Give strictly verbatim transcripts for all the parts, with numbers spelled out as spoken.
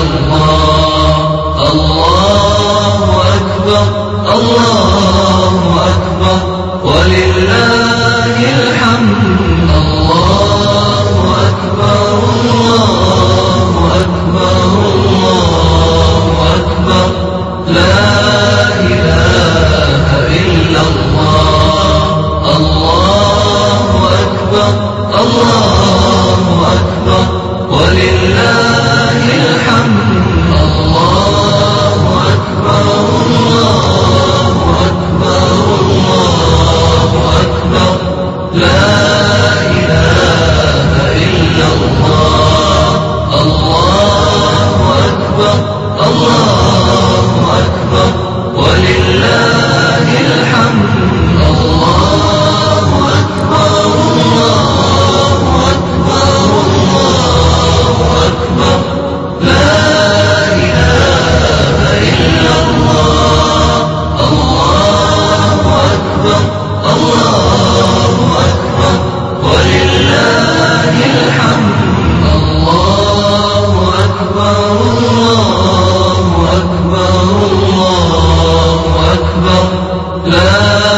الله الله أكبر الله أكبر ولله الحمد الله أكبر الله أكبر الله أكبر لا إله إلا الله الله أكبر الله أكبر ولله الحمد الله أكبر الله أكبر الله أكبر لا إله إلا الله الله أكبر الله أكبر ولله الحمد الله أكبر الله أكبر الله أكبر لا إله إلا الله الله أكبر الله أكبر ولله الحمد الله أكبر الله أكبر الله أكبر لا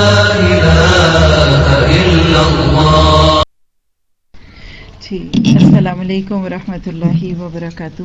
إله إلا الله. جی السلام علیکم ورحمۃ اللہ وبرکاتہ.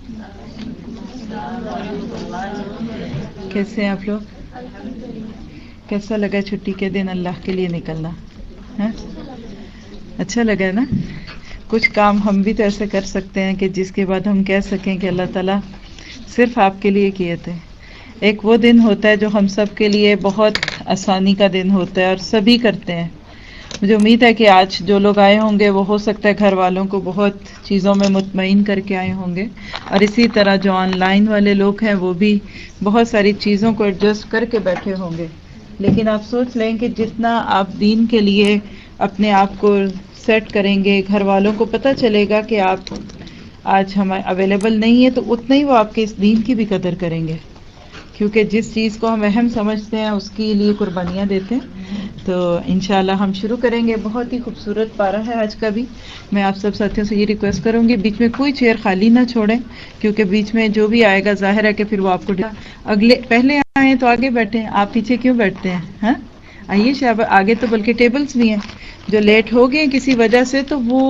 کیسے ہیں آپ لوگ؟ کیسا لگا چھٹی کے دن اللہ کے لیے نکلنا؟ ہاں اچھا لگا نا؟ کچھ کام ہم بھی تو ایسے کر سکتے ہیں کہ جس کے بعد ہم کہہ سکیں کہ اللہ تعالیٰ صرف آپ کے لیے کیے تھے. ایک وہ دن ہوتا ہے جو ہم سب کے لیے بہت آسانی کا دن ہوتا ہے اور سبھی کرتے ہیں. مجھے امید ہے کہ آج جو لوگ آئے ہوں گے وہ ہو سکتا ہے گھر والوں کو بہت چیزوں میں مطمئن کر کے آئے ہوں گے، اور اسی طرح جو آن لائن والے لوگ ہیں وہ بھی بہت ساری چیزوں کو ایڈجسٹ کر کے بیٹھے ہوں گے. لیکن آپ سوچ لیں کہ جتنا آپ دین کے لیے اپنے آپ کو سیٹ کریں گے، گھر والوں کو پتہ چلے گا کہ آپ آج ہمیں اویلیبل نہیں ہے، تو اتنا ہی وہ آپ کے اس دین کی بھی قدر کریں گے، کیونکہ جس چیز کو ہم اہم سمجھتے ہیں اس کے لیے قربانیاں دیتے ہیں. تو انشاءاللہ ہم شروع کریں گے. بہت ہی خوبصورت پارہ ہے آج کا بھی. میں آپ سب ساتھیوں سے یہ ریکویسٹ کروں گی بیچ میں کوئی چیئر خالی نہ چھوڑیں، کیونکہ بیچ میں جو بھی آئے گا ظاہر ہے کہ پھر وہ آپ کو اگلے پہلے آئے تو آگے بیٹھیں، آپ پیچھے کیوں بیٹھتے ہیں؟ ہاں آئیے شاب آگے. تو بلکہ ٹیبلز بھی ہیں، جو لیٹ ہو گئے کسی وجہ سے تو وہ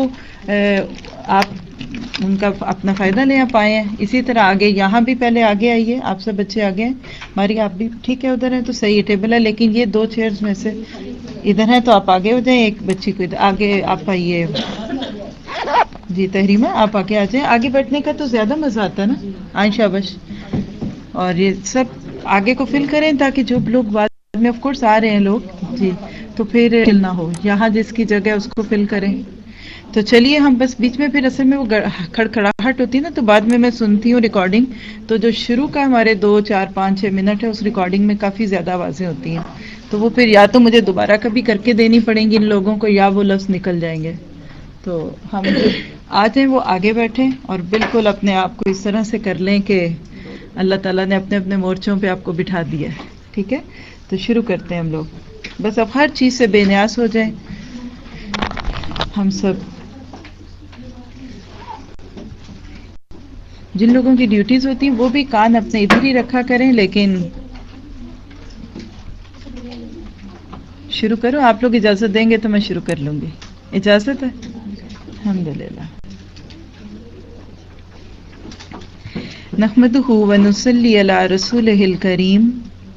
آپ ان کا اپنا فائدہ لے پائے ہیں. اسی طرح آگے یہاں بھی پہلے آگے آئیے، آپ سب بچے آگے ہیں. ہماری آپ بھی ٹھیک ہے ادھر ہیں تو صحیح ہے ٹیبل ہے، لیکن یہ دو چیئرز میں سے ادھر ہیں تو آپ آگے ہو جائیں. ایک بچی کو ادھر آگے آپ آئیے. جی تحریمہ آپ آگے آ جائیں. آگے بیٹھنے کا تو زیادہ مزہ آتا ہے نا. آئیں شاباش. اور یہ سب آگے کو فل کریں تاکہ جو لوگ بعد میں آف کورس آ رہے ہیں لوگ جی تو پھر فل نہ ہو. یہاں جس کی جگہ اس کو فل کریں. تو چلیے ہم بس بیچ میں پھر اصل میں وہ کھڑکھڑاہٹ ہوتی ہے نا، تو بعد میں میں سنتی ہوں ریکارڈنگ، تو جو شروع کا ہمارے دو چار پانچ چھ منٹ ہے اس ریکارڈنگ میں کافی زیادہ آوازیں ہوتی ہیں، تو وہ پھر یا تو مجھے دوبارہ کبھی کر کے دینی پڑیں گی ان لوگوں کو، یا وہ لفظ نکل جائیں گے. تو ہم آ جائیں، وہ آگے بیٹھیں اور بالکل اپنے آپ کو اس طرح سے کر لیں کہ اللہ تعالیٰ نے اپنے اپنے مورچوں پہ آپ کو بٹھا دیا ہے. ٹھیک ہے تو شروع کرتے ہیں ہم لوگ. بس اب ہر چیز سے بے نیاز ہو جائیں ہم سب. جن لوگوں کی ڈیوٹیز ہوتی ہیں وہ بھی کان اپنے ادھر ہی رکھا کریں. لیکن شروع کرو. آپ لوگ اجازت دیں گے تو میں شروع کر لوں گی. اجازت ہے؟ الحمدللہ. نحمدہ ونصلی علی رسولہ الکریم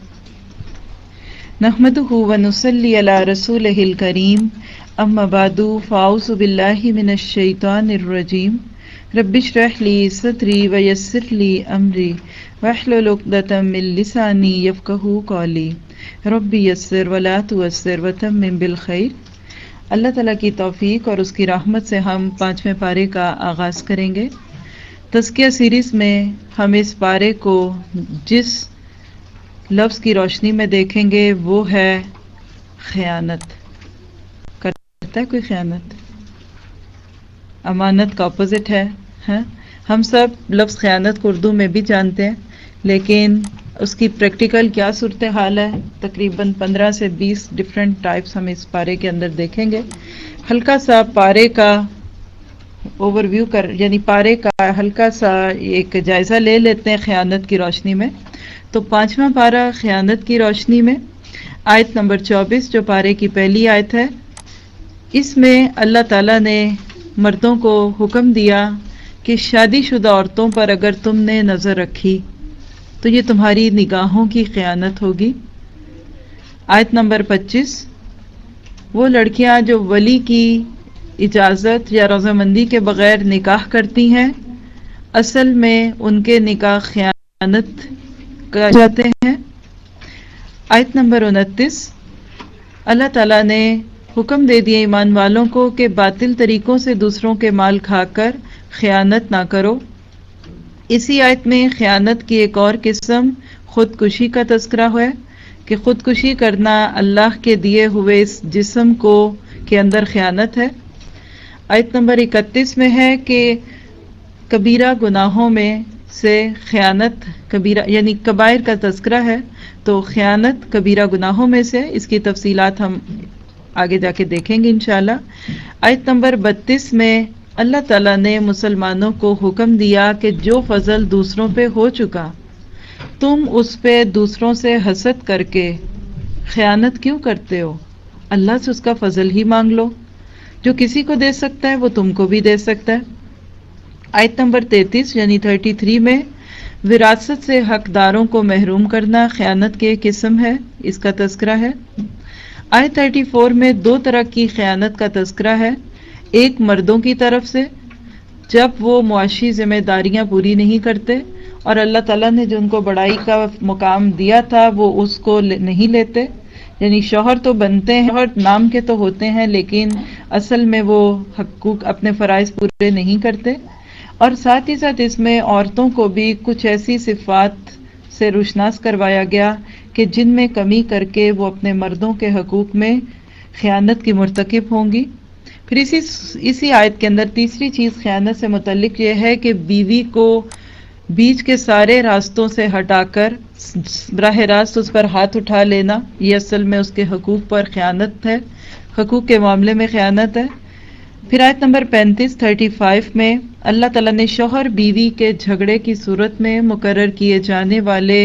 نحمدہ ونصلی علی رسولہ الکریم اما بعد فاعوذ باللہ من الشیطان الرجیم. رب اشرح لی صدری ویسر لی امری واحلل عقدۃ من لسانی یفقہوا قولی. رب یسر ولا تعسر وتمم بالخیر. اللہ تعالیٰ کی توفیق اور اس کی رحمت سے ہم پانچویں پارے کا آغاز کریں گے. تزکیہ سیریز میں ہم اس پارے کو جس لفظ کی روشنی میں دیکھیں گے وہ ہے خیانت. کرتا ہے کوئی خیانت؟ امانت کا اپوزٹ ہے. ہاں ہم سب لفظ خیانت کو اردو میں بھی جانتے ہیں، لیکن اس کی پریکٹیکل کیا صورتحال ہے، تقریباً پندرہ سے بیس ڈفرینٹ ٹائپس ہم اس پارے کے اندر دیکھیں گے. ہلکا سا پارے کا اوور ویو کر یعنی پارے کا ہلکا سا ایک جائزہ لے لیتے ہیں خیانت کی روشنی میں. تو پانچواں پارہ خیانت کی روشنی میں، آیت نمبر چوبیس جو پارے کی پہلی آیت ہے، اس میں اللہ تعالیٰ نے مردوں کو حکم دیا کہ شادی شدہ عورتوں پر اگر تم نے نظر رکھی تو یہ تمہاری نگاہوں کی خیانت ہوگی. آیت نمبر پچیس، وہ لڑکیاں جو ولی کی اجازت یا رضامندی کے بغیر نکاح کرتی ہیں اصل میں ان کے نکاح خیانت کر جاتے ہیں. آیت نمبر انتیس، اللہ تعالیٰ نے حکم دے دیا ایمان والوں کو کہ باطل طریقوں سے دوسروں کے مال کھا کر خیانت نہ کرو. اسی آیت میں خیانت کی ایک اور قسم خودکشی کا تذکرہ ہے کہ خودکشی کرنا اللہ کے دیے ہوئے اس جسم کو کے اندر خیانت ہے. آیت نمبر اکتیس میں ہے کہ کبیرہ گناہوں میں سے خیانت کبیرہ یعنی کبائر کا تذکرہ ہے، تو خیانت کبیرہ گناہوں میں سے، اس کی تفصیلات ہم آگے جا کے دیکھیں گے انشاءاللہ. آیت نمبر بتیس میں اللہ تعالیٰ نے مسلمانوں کو حکم دیا کہ جو فضل دوسروں پہ ہو چکا تم اس پہ دوسروں سے حسد کر کے خیانت کیوں کرتے ہو؟ اللہ سے اس کا فضل ہی مانگ لو، جو کسی کو دے سکتا ہے وہ تم کو بھی دے سکتا ہے. آیت نمبر تینتیس یعنی تینتیس میں وراثت سے حقداروں کو محروم کرنا خیانت کے قسم ہے، اس کا تذکرہ ہے. آیت چونتیس میں دو طرح کی خیانت کا تذکرہ ہے، ایک مردوں کی طرف سے جب وہ معاشی ذمہ داریاں پوری نہیں کرتے اور اللہ تعالیٰ نے جو ان کو بڑائی کا مقام دیا تھا وہ اس کو نہیں لیتے، یعنی شوہر تو بنتے ہیں، شوہر نام کے تو ہوتے ہیں لیکن اصل میں وہ حقوق اپنے فرائض پورے نہیں کرتے. اور ساتھ ہی ساتھ اس میں عورتوں کو بھی کچھ ایسی صفات سے روشناس کروایا گیا کہ جن میں کمی کر کے وہ اپنے مردوں کے حقوق میں خیانت کی مرتکب ہوں گی. پھر اسی اسی آیت کے اندر تیسری چیز خیانت سے متعلق یہ ہے کہ بیوی کو بیچ کے سارے راستوں سے ہٹا کر براہ راست اس پر ہاتھ اٹھا لینا، یہ اصل میں اس کے حقوق پر خیانت ہے، حقوق کے معاملے میں خیانت ہے. پھر آیت نمبر پینتیس پینتیس میں اللہ تعالیٰ نے شوہر بیوی کے جھگڑے کی صورت میں مقرر کیے جانے والے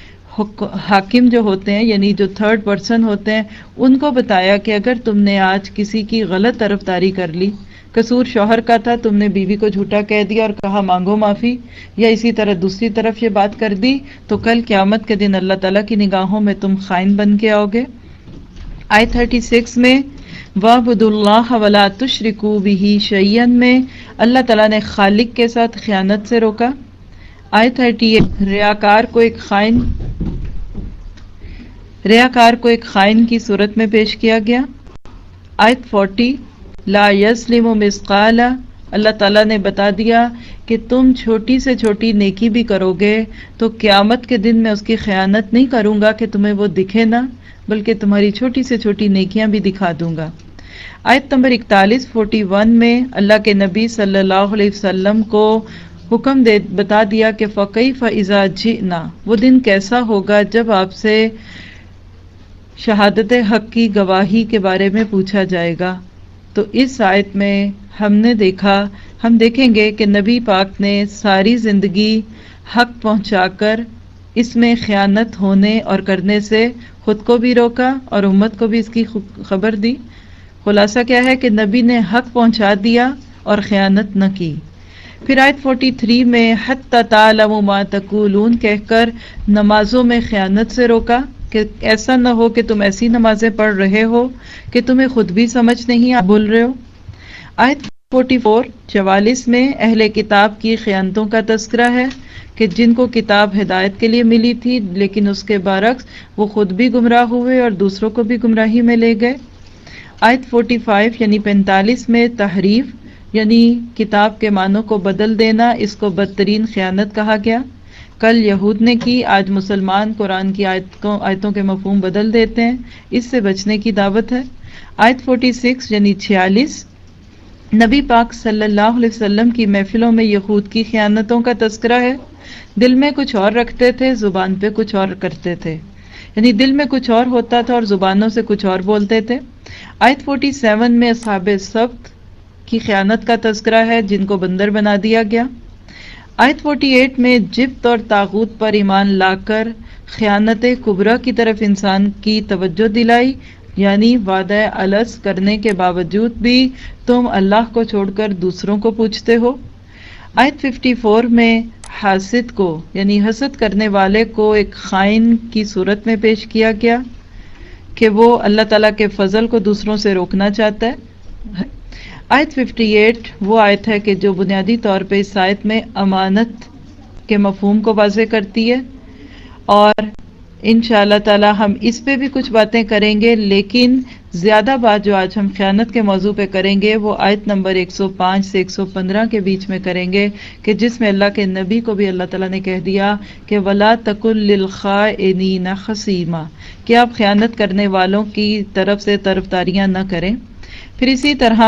حاکم جو ہوتے ہیں یعنی جو تھرڈ پرسن ہوتے ہیں ان کو بتایا کہ اگر تم نے آج کسی کی غلط طرفداری کر لی، قصور شوہر کا تھا، تم نے بیوی کو جھوٹا کہہ دیا اور کہا مانگو معافی، یا اسی طرح دوسری طرف یہ بات کر دی تو کل قیامت کے دن اللہ تعالیٰ کی نگاہوں میں تم خائن بن کے آؤ گے. آیت چھتیس میں وَاعْبُدُوا اللَّهَ وَلَا تُشْرِكُوا بِهِ شَيْئًا میں اللہ تعالیٰ نے خالق کے ساتھ خیانت سے روکا. آیت اڑتیس ریاکار کو ایک خائن ریاکار کو ایک خائن کی صورت میں پیش کیا گیا. آیت چالیس لا یظلم مثقال اللہ تعالیٰ نے بتا دیا کہ تم چھوٹی سے چھوٹی نیکی بھی کرو گے تو قیامت کے دن میں اس کی خیانت نہیں کروں گا کہ تمہیں وہ دکھے نہ، بلکہ تمہاری چھوٹی سے چھوٹی نیکیاں بھی دکھا دوں گا. آیت نمبر اکتالیس اکتالیس میں اللہ کے نبی صلی اللہ علیہ وسلم کو حکم دے بتا دیا کہ فَكَيْفَ إِذَا جِئْنَا وہ دن کیسا ہوگا جب آپ سے شہادت حق کی گواہی کے بارے میں پوچھا جائے گا. تو اس آیت میں ہم نے دیکھا ہم دیکھیں گے کہ نبی پاک نے ساری زندگی حق پہنچا کر اس میں خیانت ہونے اور کرنے سے خود کو بھی روکا اور امت کو بھی اس کی خبر دی. خلاصہ کیا ہے کہ نبی نے حق پہنچا دیا اور خیانت نہ کی. پھر آیت تینتالیس میں حتی تعلموا ما تقولون کہہ کر نمازوں میں خیانت سے روکا کہ ایسا نہ ہو کہ تم ایسی نمازیں پڑھ رہے ہو کہ تمہیں خود بھی سمجھ نہیں آپ بھول رہے ہو. آیت چوالیس چوالیس میں اہل کتاب کی خیانتوں کا تذکرہ ہے کہ جن کو کتاب ہدایت کے لیے ملی تھی لیکن اس کے برعکس وہ خود بھی گمراہ ہوئے اور دوسروں کو بھی گمراہی میں لے گئے. آیت پینتالیس یعنی پینتالیس میں تحریف یعنی کتاب کے معنوں کو بدل دینا، اس کو بدترین خیانت کہا گیا. کل یہود نے کی، آج مسلمان قرآن کی آیتوں آیتوں کے مفہوم بدل دیتے ہیں، اس سے بچنے کی دعوت ہے. آیت چھیالیس یعنی چھیالیس نبی پاک صلی اللہ علیہ وسلم کی محفلوں میں یہود کی خیانتوں کا تذکرہ ہے. دل میں کچھ اور رکھتے تھے، زبان پہ کچھ اور کرتے تھے، یعنی دل میں کچھ اور ہوتا تھا اور زبانوں سے کچھ اور بولتے تھے. آیت سینتالیس میں اصحاب سبت کی خیانت کا تذکرہ ہے جن کو بندر بنا دیا گیا۔ آیت اڑتالیس میں جبت اور طاغوت پر ایمان لا کر خیانت کبریٰ کی طرف انسان کی توجہ دلائی، یعنی وعدہ الست کرنے کے باوجود بھی تم اللہ کو چھوڑ کر دوسروں کو پوچھتے ہو۔ آیت چون میں حاسد کو یعنی حسد کرنے والے کو ایک خائن کی صورت میں پیش کیا گیا کہ وہ اللہ تعالیٰ کے فضل کو دوسروں سے روکنا چاہتا ہے۔ آیت اٹھاون وہ آیت ہے کہ جو بنیادی طور پہ اس آیت میں امانت کے مفہوم کو واضح کرتی ہے، اور انشاءاللہ تعالی ہم اس پہ بھی کچھ باتیں کریں گے، لیکن زیادہ بات جو آج ہم خیانت کے موضوع پہ کریں گے وہ آیت نمبر ایک سو پانچ سے ایک سو پندرہ کے بیچ میں کریں گے، کہ جس میں اللہ کے نبی کو بھی اللہ تعالیٰ نے کہہ دیا کہ وَلَا تَكُن لِّلْخَائِنِينَ خَصِيمًا، کہ آپ خیانت کرنے والوں کی طرف سے طرفداریاں نہ کریں۔ پھر اسی طرح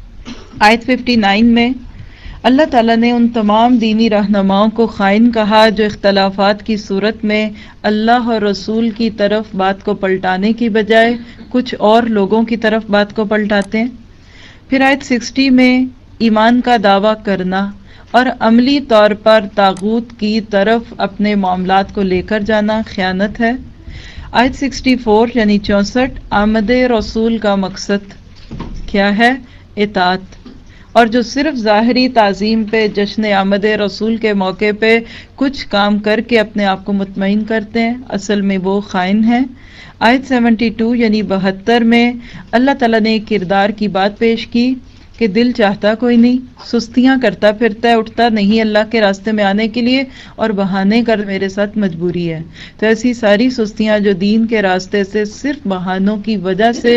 آیت उनسٹھ میں اللہ تعالیٰ نے ان تمام دینی رہنماؤں کو خائن کہا جو اختلافات کی صورت میں اللہ اور رسول کی طرف بات کو پلٹانے کی بجائے کچھ اور لوگوں کی طرف بات کو پلٹاتے ہیں۔ پھر آیت ساٹھ میں ایمان کا دعویٰ کرنا اور عملی طور پر طاغوت کی طرف اپنے معاملات کو لے کر جانا خیانت ہے۔ آیت چون یعنی چونسٹھ آمد رسول کا مقصد کیا ہے؟ اطاعت، اور جو صرف ظاہری تعظیم پہ جشن آمد رسول کے موقع پہ کچھ کام کر کے اپنے آپ کو مطمئن کرتے ہیں، اصل میں وہ خائن ہیں۔ آیت بہتر یعنی بہتر میں اللہ تعالیٰ نے ایک کردار کی بات پیش کی کہ دل چاہتا کوئی نہیں، سستیاں کرتا پھرتا ہے، اٹھتا نہیں اللہ کے راستے میں آنے کے لیے، اور بہانے کر میرے ساتھ مجبوری ہے۔ تو ایسی ساری سستیاں جو دین کے راستے سے صرف بہانوں کی وجہ سے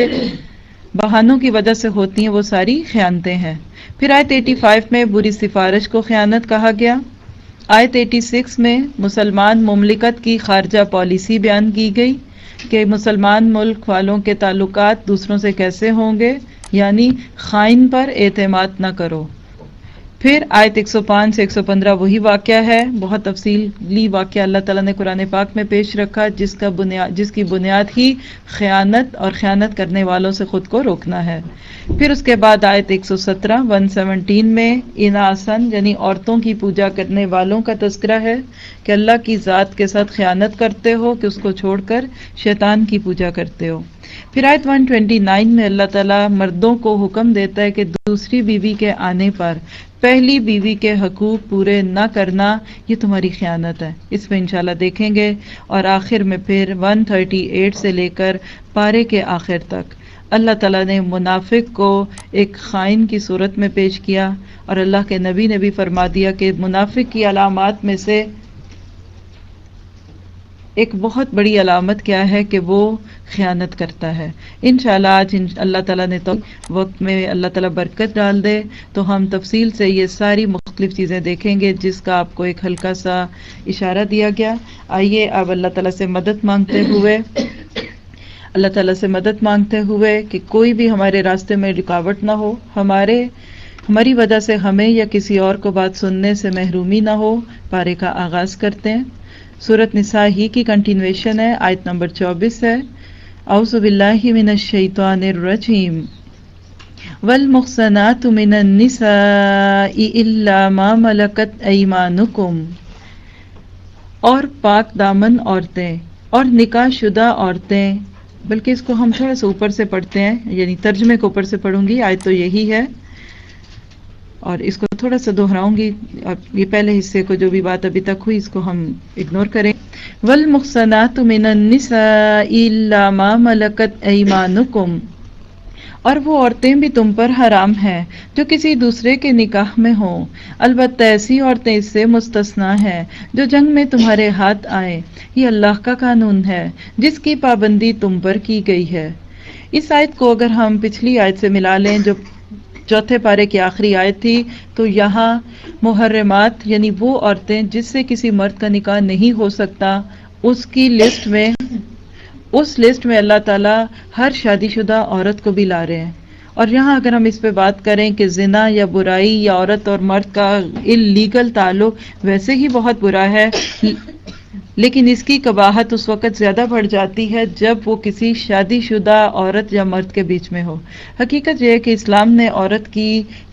بہانوں کی وجہ سے ہوتی ہیں، وہ ساری خیانتیں ہیں۔ پھر آیت پچاسی میں بری سفارش کو خیانت کہا گیا۔ آیت چھیاسی میں مسلمان مملکت کی خارجہ پالیسی بیان کی گئی کہ مسلمان ملک والوں کے تعلقات دوسروں سے کیسے ہوں گے، یعنی خائن پر اعتماد نہ کرو۔ پھر آیت ایک سو پانچ سے ایک سو پندرہ وہی واقعہ ہے، بہت تفصیلی واقعہ اللہ تعالیٰ نے قرآن پاک میں پیش رکھا، جس کا بنیاد جس کی بنیاد ہی خیانت اور خیانت کرنے والوں سے خود کو روکنا ہے۔ پھر اس کے بعد آیت ایک سو سترہ ایک سو سترہ میں اناسن یعنی عورتوں کی پوجا کرنے والوں کا تذکرہ ہے کہ اللہ کی ذات کے ساتھ خیانت کرتے ہو، کہ اس کو چھوڑ کر شیطان کی پوجا کرتے ہو۔ پھر آیت ایک سو انیس میں اللہ تعالیٰ مردوں کو حکم دیتا ہے کہ دوسری بیوی کے آنے پر پہلی بیوی کے حقوق پورے نہ کرنا یہ تمہاری خیانت ہے، اس میں انشاءاللہ دیکھیں گے۔ اور آخر میں پھر ایک سو اڑتیس سے لے کر پارے کے آخر تک اللہ تعالیٰ نے منافق کو ایک خائن کی صورت میں پیش کیا، اور اللہ کے نبی نے بھی فرما دیا کہ منافق کی علامات میں سے ایک بہت بڑی علامت کیا ہے کہ وہ خیانت کرتا ہے۔ انشاءاللہ آج اللہ تعالیٰ نے تو وقت میں اللہ تعالیٰ برکت ڈال دے تو ہم تفصیل سے یہ ساری مختلف چیزیں دیکھیں گے، جس کا آپ کو ایک ہلکا سا اشارہ دیا گیا۔ آئیے اب اللہ تعالیٰ سے مدد مانگتے ہوئے اللہ تعالیٰ سے مدد مانگتے ہوئے کہ کوئی بھی ہمارے راستے میں رکاوٹ نہ ہو، ہمارے ہماری وجہ سے ہمیں یا کسی اور کو بات سننے سے محرومی نہ ہو، پارے کا آغاز کرتے ہیں۔ سورۃ نساء ہی کی کنٹینویشن ہے، آیت نمبر چوبیس ہے۔ اعوذ باللہ من الشیطان الرجیم والمحصنات من النساء الا ما ملکت ایمانکم، اور پاک دامن عورتیں اور نکاح شدہ عورتیں، بلکہ اس کو ہم تھوڑا سا اوپر سے پڑھتے ہیں، یعنی ترجمے کو اوپر سے پڑھوں گی، آیت تو یہی ہے اور اس کو تھوڑا سا دہراؤں گی، اور یہ پہلے حصے کو جو بھی بات ابھی تک ہوئی اس کو ہم اگنور کریں۔ والمحصنات من النساء الا ما ملکت ایمانکم، اور وہ عورتیں بھی تم پر حرام ہیں جو کسی دوسرے کے نکاح میں ہوں، البتہ ایسی عورتیں اس سے مستثنا ہیں جو جنگ میں تمہارے ہاتھ آئیں، یہ اللہ کا قانون ہے جس کی پابندی تم پر کی گئی ہے۔ اس آیت کو اگر ہم پچھلی آیت سے ملا لیں جو چوتھے پارے کی آخری آیت تھی، تو یہاں محرمات یعنی وہ عورتیں جس سے کسی مرد کا نکاح نہیں ہو سکتا، اس کی لسٹ میں اس لسٹ میں اللہ تعالیٰ ہر شادی شدہ عورت کو بھی لا رہے ہیں۔ اور یہاں اگر ہم اس پہ بات کریں کہ زنا یا برائی یا عورت اور مرد کا اللیگل تعلق ویسے ہی بہت برا ہے، لیکن اس کی قباحت اس وقت زیادہ بڑھ جاتی ہے جب وہ کسی شادی شدہ عورت یا مرد کے بیچ میں ہو۔ حقیقت یہ ہے کہ اسلام نے عورت کی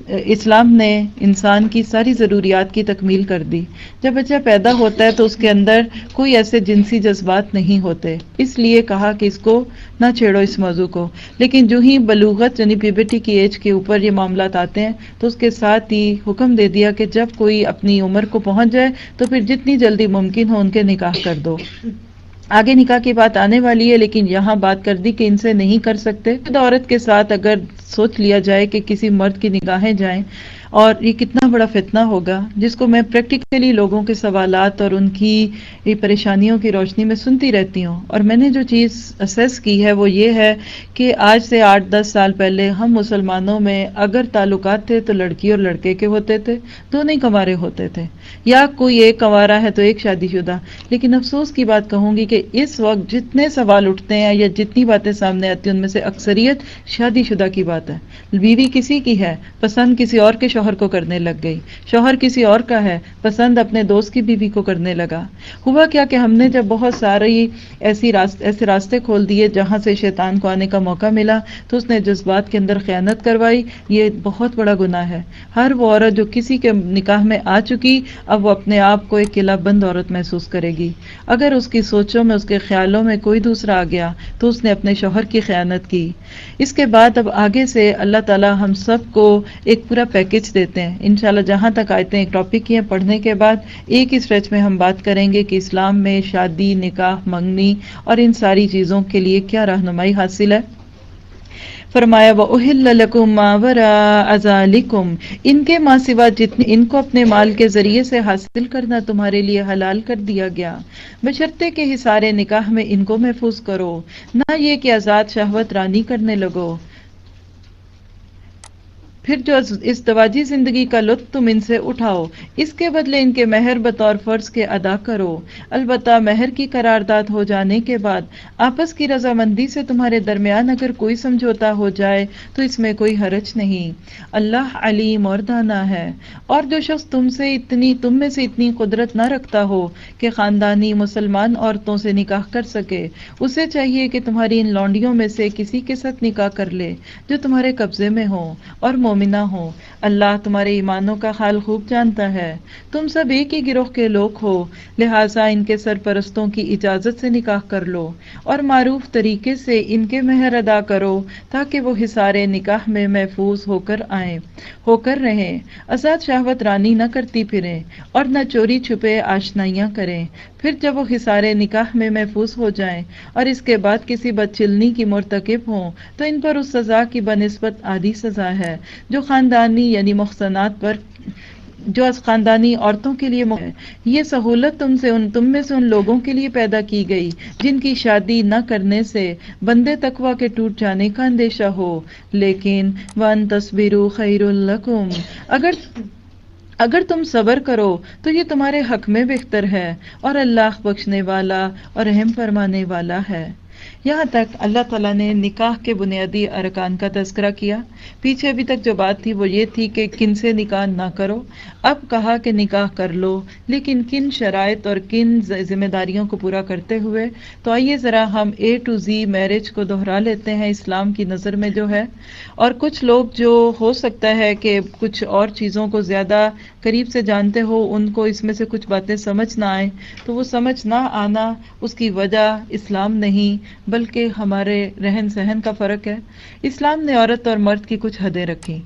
اسلام نے انسان کی ساری ضروریات کی تکمیل کر دی. جب بچہ پیدا ہوتا ہے تو اس کے اندر کوئی ایسے جنسی جذبات نہیں ہوتے، اس لیے کہا کہ اس کو نہ چھیڑو اس موضوع کو. لیکن جو ہی بلوغت یعنی پیبرٹی کی ایج کے اوپر یہ معاملات آتے ہیں تو اس کے ساتھ ہی حکم دے دیا کہ جب کوئی اپنی عمر کو پہنچ جائے تو پھر جتنی جلدی ممکن ہو ان کے نکاح کر دو. آگے نکاح کی بات آنے والی ہے، لیکن یہاں بات کر دی کہ ان سے نہیں کر سکتے. عورت کے ساتھ اگر سوچ لیا جائے کہ کسی مرد کی نگاہیں جائیں، اور یہ کتنا بڑا فتنہ ہوگا، جس کو میں پریکٹیکلی لوگوں کے سوالات اور ان کی پریشانیوں کی روشنی میں سنتی رہتی ہوں. اور میں نے جو چیز اسیس کی ہے وہ یہ ہے کہ آج سے آٹھ دس سال پہلے ہم مسلمانوں میں اگر تعلقات تھے تو لڑکی اور لڑکے کے ہوتے تھے، دونوں ہی کنوارے ہوتے تھے، یا کوئی ایک کنوارا ہے تو ایک شادی شدہ. لیکن افسوس کی بات کہوں گی کہ اس وقت جتنے سوال اٹھتے ہیں یا جتنی باتیں سامنے آتی ہیں ان میں سے اکثریت شادی شدہ کی بات ہے. بیوی کسی کی ہے، پسند کسی اور کے شوہر کو کرنے لگ گئی، شوہر کسی اور کا ہے، پسند اپنے دوست کی بیوی کو کرنے لگا. ہوا کیا کہ ہم نے جب بہت ساری ایسی راستے ایسے راستے کھول دیے جہاں سے شیطان کو آنے کا موقع ملا تو اس نے جذبات کے اندر خیانت کروائی. یہ بہت بڑا گناہ ہے. ہر وہ عورت جو کسی کے نکاح میں آ چکی اب وہ اپنے آپ کو ایک قلعہ بند عورت محسوس کرے گی. اگر اس کی سوچوں میں، اس کے خیالوں میں کوئی دوسرا آ گیا تو اس نے اپنے شوہر کی خیانت کی. اس کے بعد اب آگے سے اللہ تعالی ہم سب کو ایک پورا پیکج دیتے ہیں. انشاءاللہ جہاں تک آیتیں ایک ٹاپک کی ہیں، پڑھنے کے بعد ایک ہی اسٹریچ میں ہم بات کریں گے کہ اسلام میں شادی، نکاح، منگنی اور ان ساری چیزوں کے لیے کیا رہنمائی حاصل ہے. فرمایا وَأُحِلَّ لَكُم مَّا وَرَاءَ ذَلِكُمْ، ان کے ماں سوا جتنے ان کو اپنے مال کے ذریعے سے حاصل کرنا تمہارے لیے حلال کر دیا گیا، بشرطے کہ حصار نکاح میں ان کو محفوظ کرو، نہ یہ کہ آزاد شہوت رانی کرنے لگو. پھر جو ازدواجی زندگی کا لطف تم ان سے اٹھاؤ، اس کے بدلے ان کے مہر بطور فرض کے ادا کرو. البتہ مہر کی قرارداد ہو جانے کے بعد آپس کی رضامندی سے تمہارے درمیان اگر کوئی سمجھوتا ہو جائے تو اس میں کوئی حرج نہیں. اللہ علیم اور دانا ہے. اور جو شخص تم سے اتنی تم میں سے اتنی قدرت نہ رکھتا ہو کہ خاندانی مسلمان عورتوں سے نکاح کر سکے، اسے چاہیے کہ تمہاری ان لونڈیوں میں سے کسی کے ساتھ نکاح کر لے جو تمہارے قبضے میں ہوں اور مومنہ ہو. اللہ تمہارے ایمانوں کا حال خوب جانتا ہے. تم سب ایک ہی گروہ کے لوگ ہو، لہٰذا ان کے سرپرستوں کی اجازت سے نکاح کر لو اور معروف طریقے سے ان کے مہر ادا کرو تاکہ وہ حصار نکاح میں محفوظ ہو کر آئیں ہو کر رہیں. آزاد شہوت رانی نہ کرتی پھریں اور نہ چوری چھپے آشنائیاں کریں. پھر جب وہ حصار نکاح میں محفوظ ہو جائیں اور اس کے بعد کسی بدچلنی کی مرتکب ہوں تو ان پر اس سزا کی بنسبت آدھی سزا ہے جو خاندانی یعنی محصنات پر جو از خاندانی عورتوں کے لیے ہے. یہ سہولت تم سے ان تم میں سے ان لوگوں کے لیے پیدا کی گئی جن کی شادی نہ کرنے سے بندے تقوی کے ٹوٹ جانے کا اندیشہ ہو. لیکن وَأَن تَصْبِرُوا خَيْرٌ لَكُمْ، اگر اگر تم صبر کرو تو یہ تمہارے حق میں بہتر ہے، اور اللہ بخشنے والا اور رحم فرمانے والا ہے. یہاں تک اللہ تعالیٰ نے نکاح کے بنیادی ارکان کا تذکرہ کیا. پیچھے ابھی تک جو بات تھی وہ یہ تھی کہ کن سے نکاح نہ کرو. اب کہا کہ نکاح کر لو، لیکن کن شرائط اور کن ذمہ داریوں کو پورا کرتے ہوئے. تو آئیے ذرا ہم اے ٹو زی میرج کو دہرا لیتے ہیں اسلام کی نظر میں جو ہے. اور کچھ لوگ جو ہو سکتا ہے کہ کچھ اور چیزوں کو زیادہ قریب سے جانتے ہو، ان کو اس میں سے کچھ باتیں سمجھ نہ آئیں، تو وہ سمجھ نہ آنا اس کی وجہ اسلام نہیں بلکہ ہمارے رہن سہن کا فرق ہے. اسلام نے عورت اور مرد کی کچھ حدیں رکھی.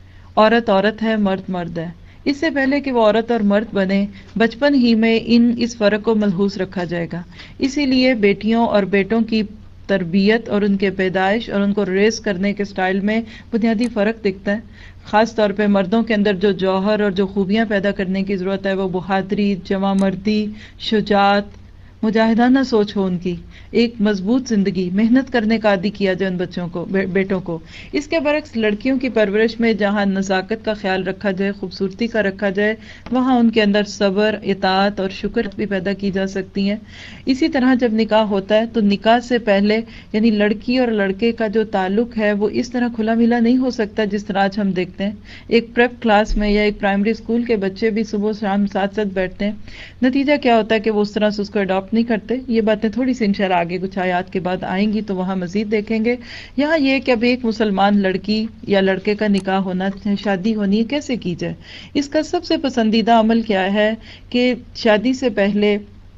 عورت عورت ہے، مرد مرد ہے. اس سے پہلے کہ وہ عورت اور مرد بنے، بچپن ہی میں ان اس فرق کو ملحوظ رکھا جائے گا. اسی لیے بیٹیوں اور بیٹوں کی تربیت اور ان کے پیدائش اور ان کو ریز کرنے کے سٹائل میں بنیادی فرق دکھتا ہے. خاص طور پہ مردوں کے اندر جو جوہر اور جو خوبیاں پیدا کرنے کی ضرورت ہے وہ بہادری، جمع مردی، شجاعت، مجاہدانہ سوچ ہو، ان کی ایک مضبوط زندگی، محنت کرنے کا عادی کیا جائے ان بچوں کو، بیٹوں کو. اس کے برعکس لڑکیوں کی پرورش میں جہاں نزاکت کا خیال رکھا جائے، خوبصورتی کا رکھا جائے، وہاں ان کے اندر صبر، اطاعت اور شکر بھی پیدا کی جا سکتی ہیں. اسی طرح جب نکاح ہوتا ہے تو نکاح سے پہلے یعنی لڑکی اور لڑکے کا جو تعلق ہے وہ اس طرح کھلا ملا نہیں ہو سکتا جس طرح آج ہم دیکھتے ہیں. ایک پریپ کلاس میں یا ایک پرائمری اسکول کے بچے بھی صبح شام ساتھ ساتھ بیٹھتے ہیں. نتیجہ کیا ہوتا ہے کہ وہ اس طرح سے اس کو اڈاپٹ باپ نہیں کرتے. یہ باتیں تھوڑی سی انشاءاللہ آگے کچھ آیات کے بعد آئیں گی تو وہاں مزید دیکھیں گے. یہاں یہ کہ اب ایک مسلمان لڑکی یا لڑکے کا نکاح ہونا، شادی ہونی ہے، کیسے کی جائے. اس کا سب سے پسندیدہ عمل کیا ہے کہ شادی سے پہلے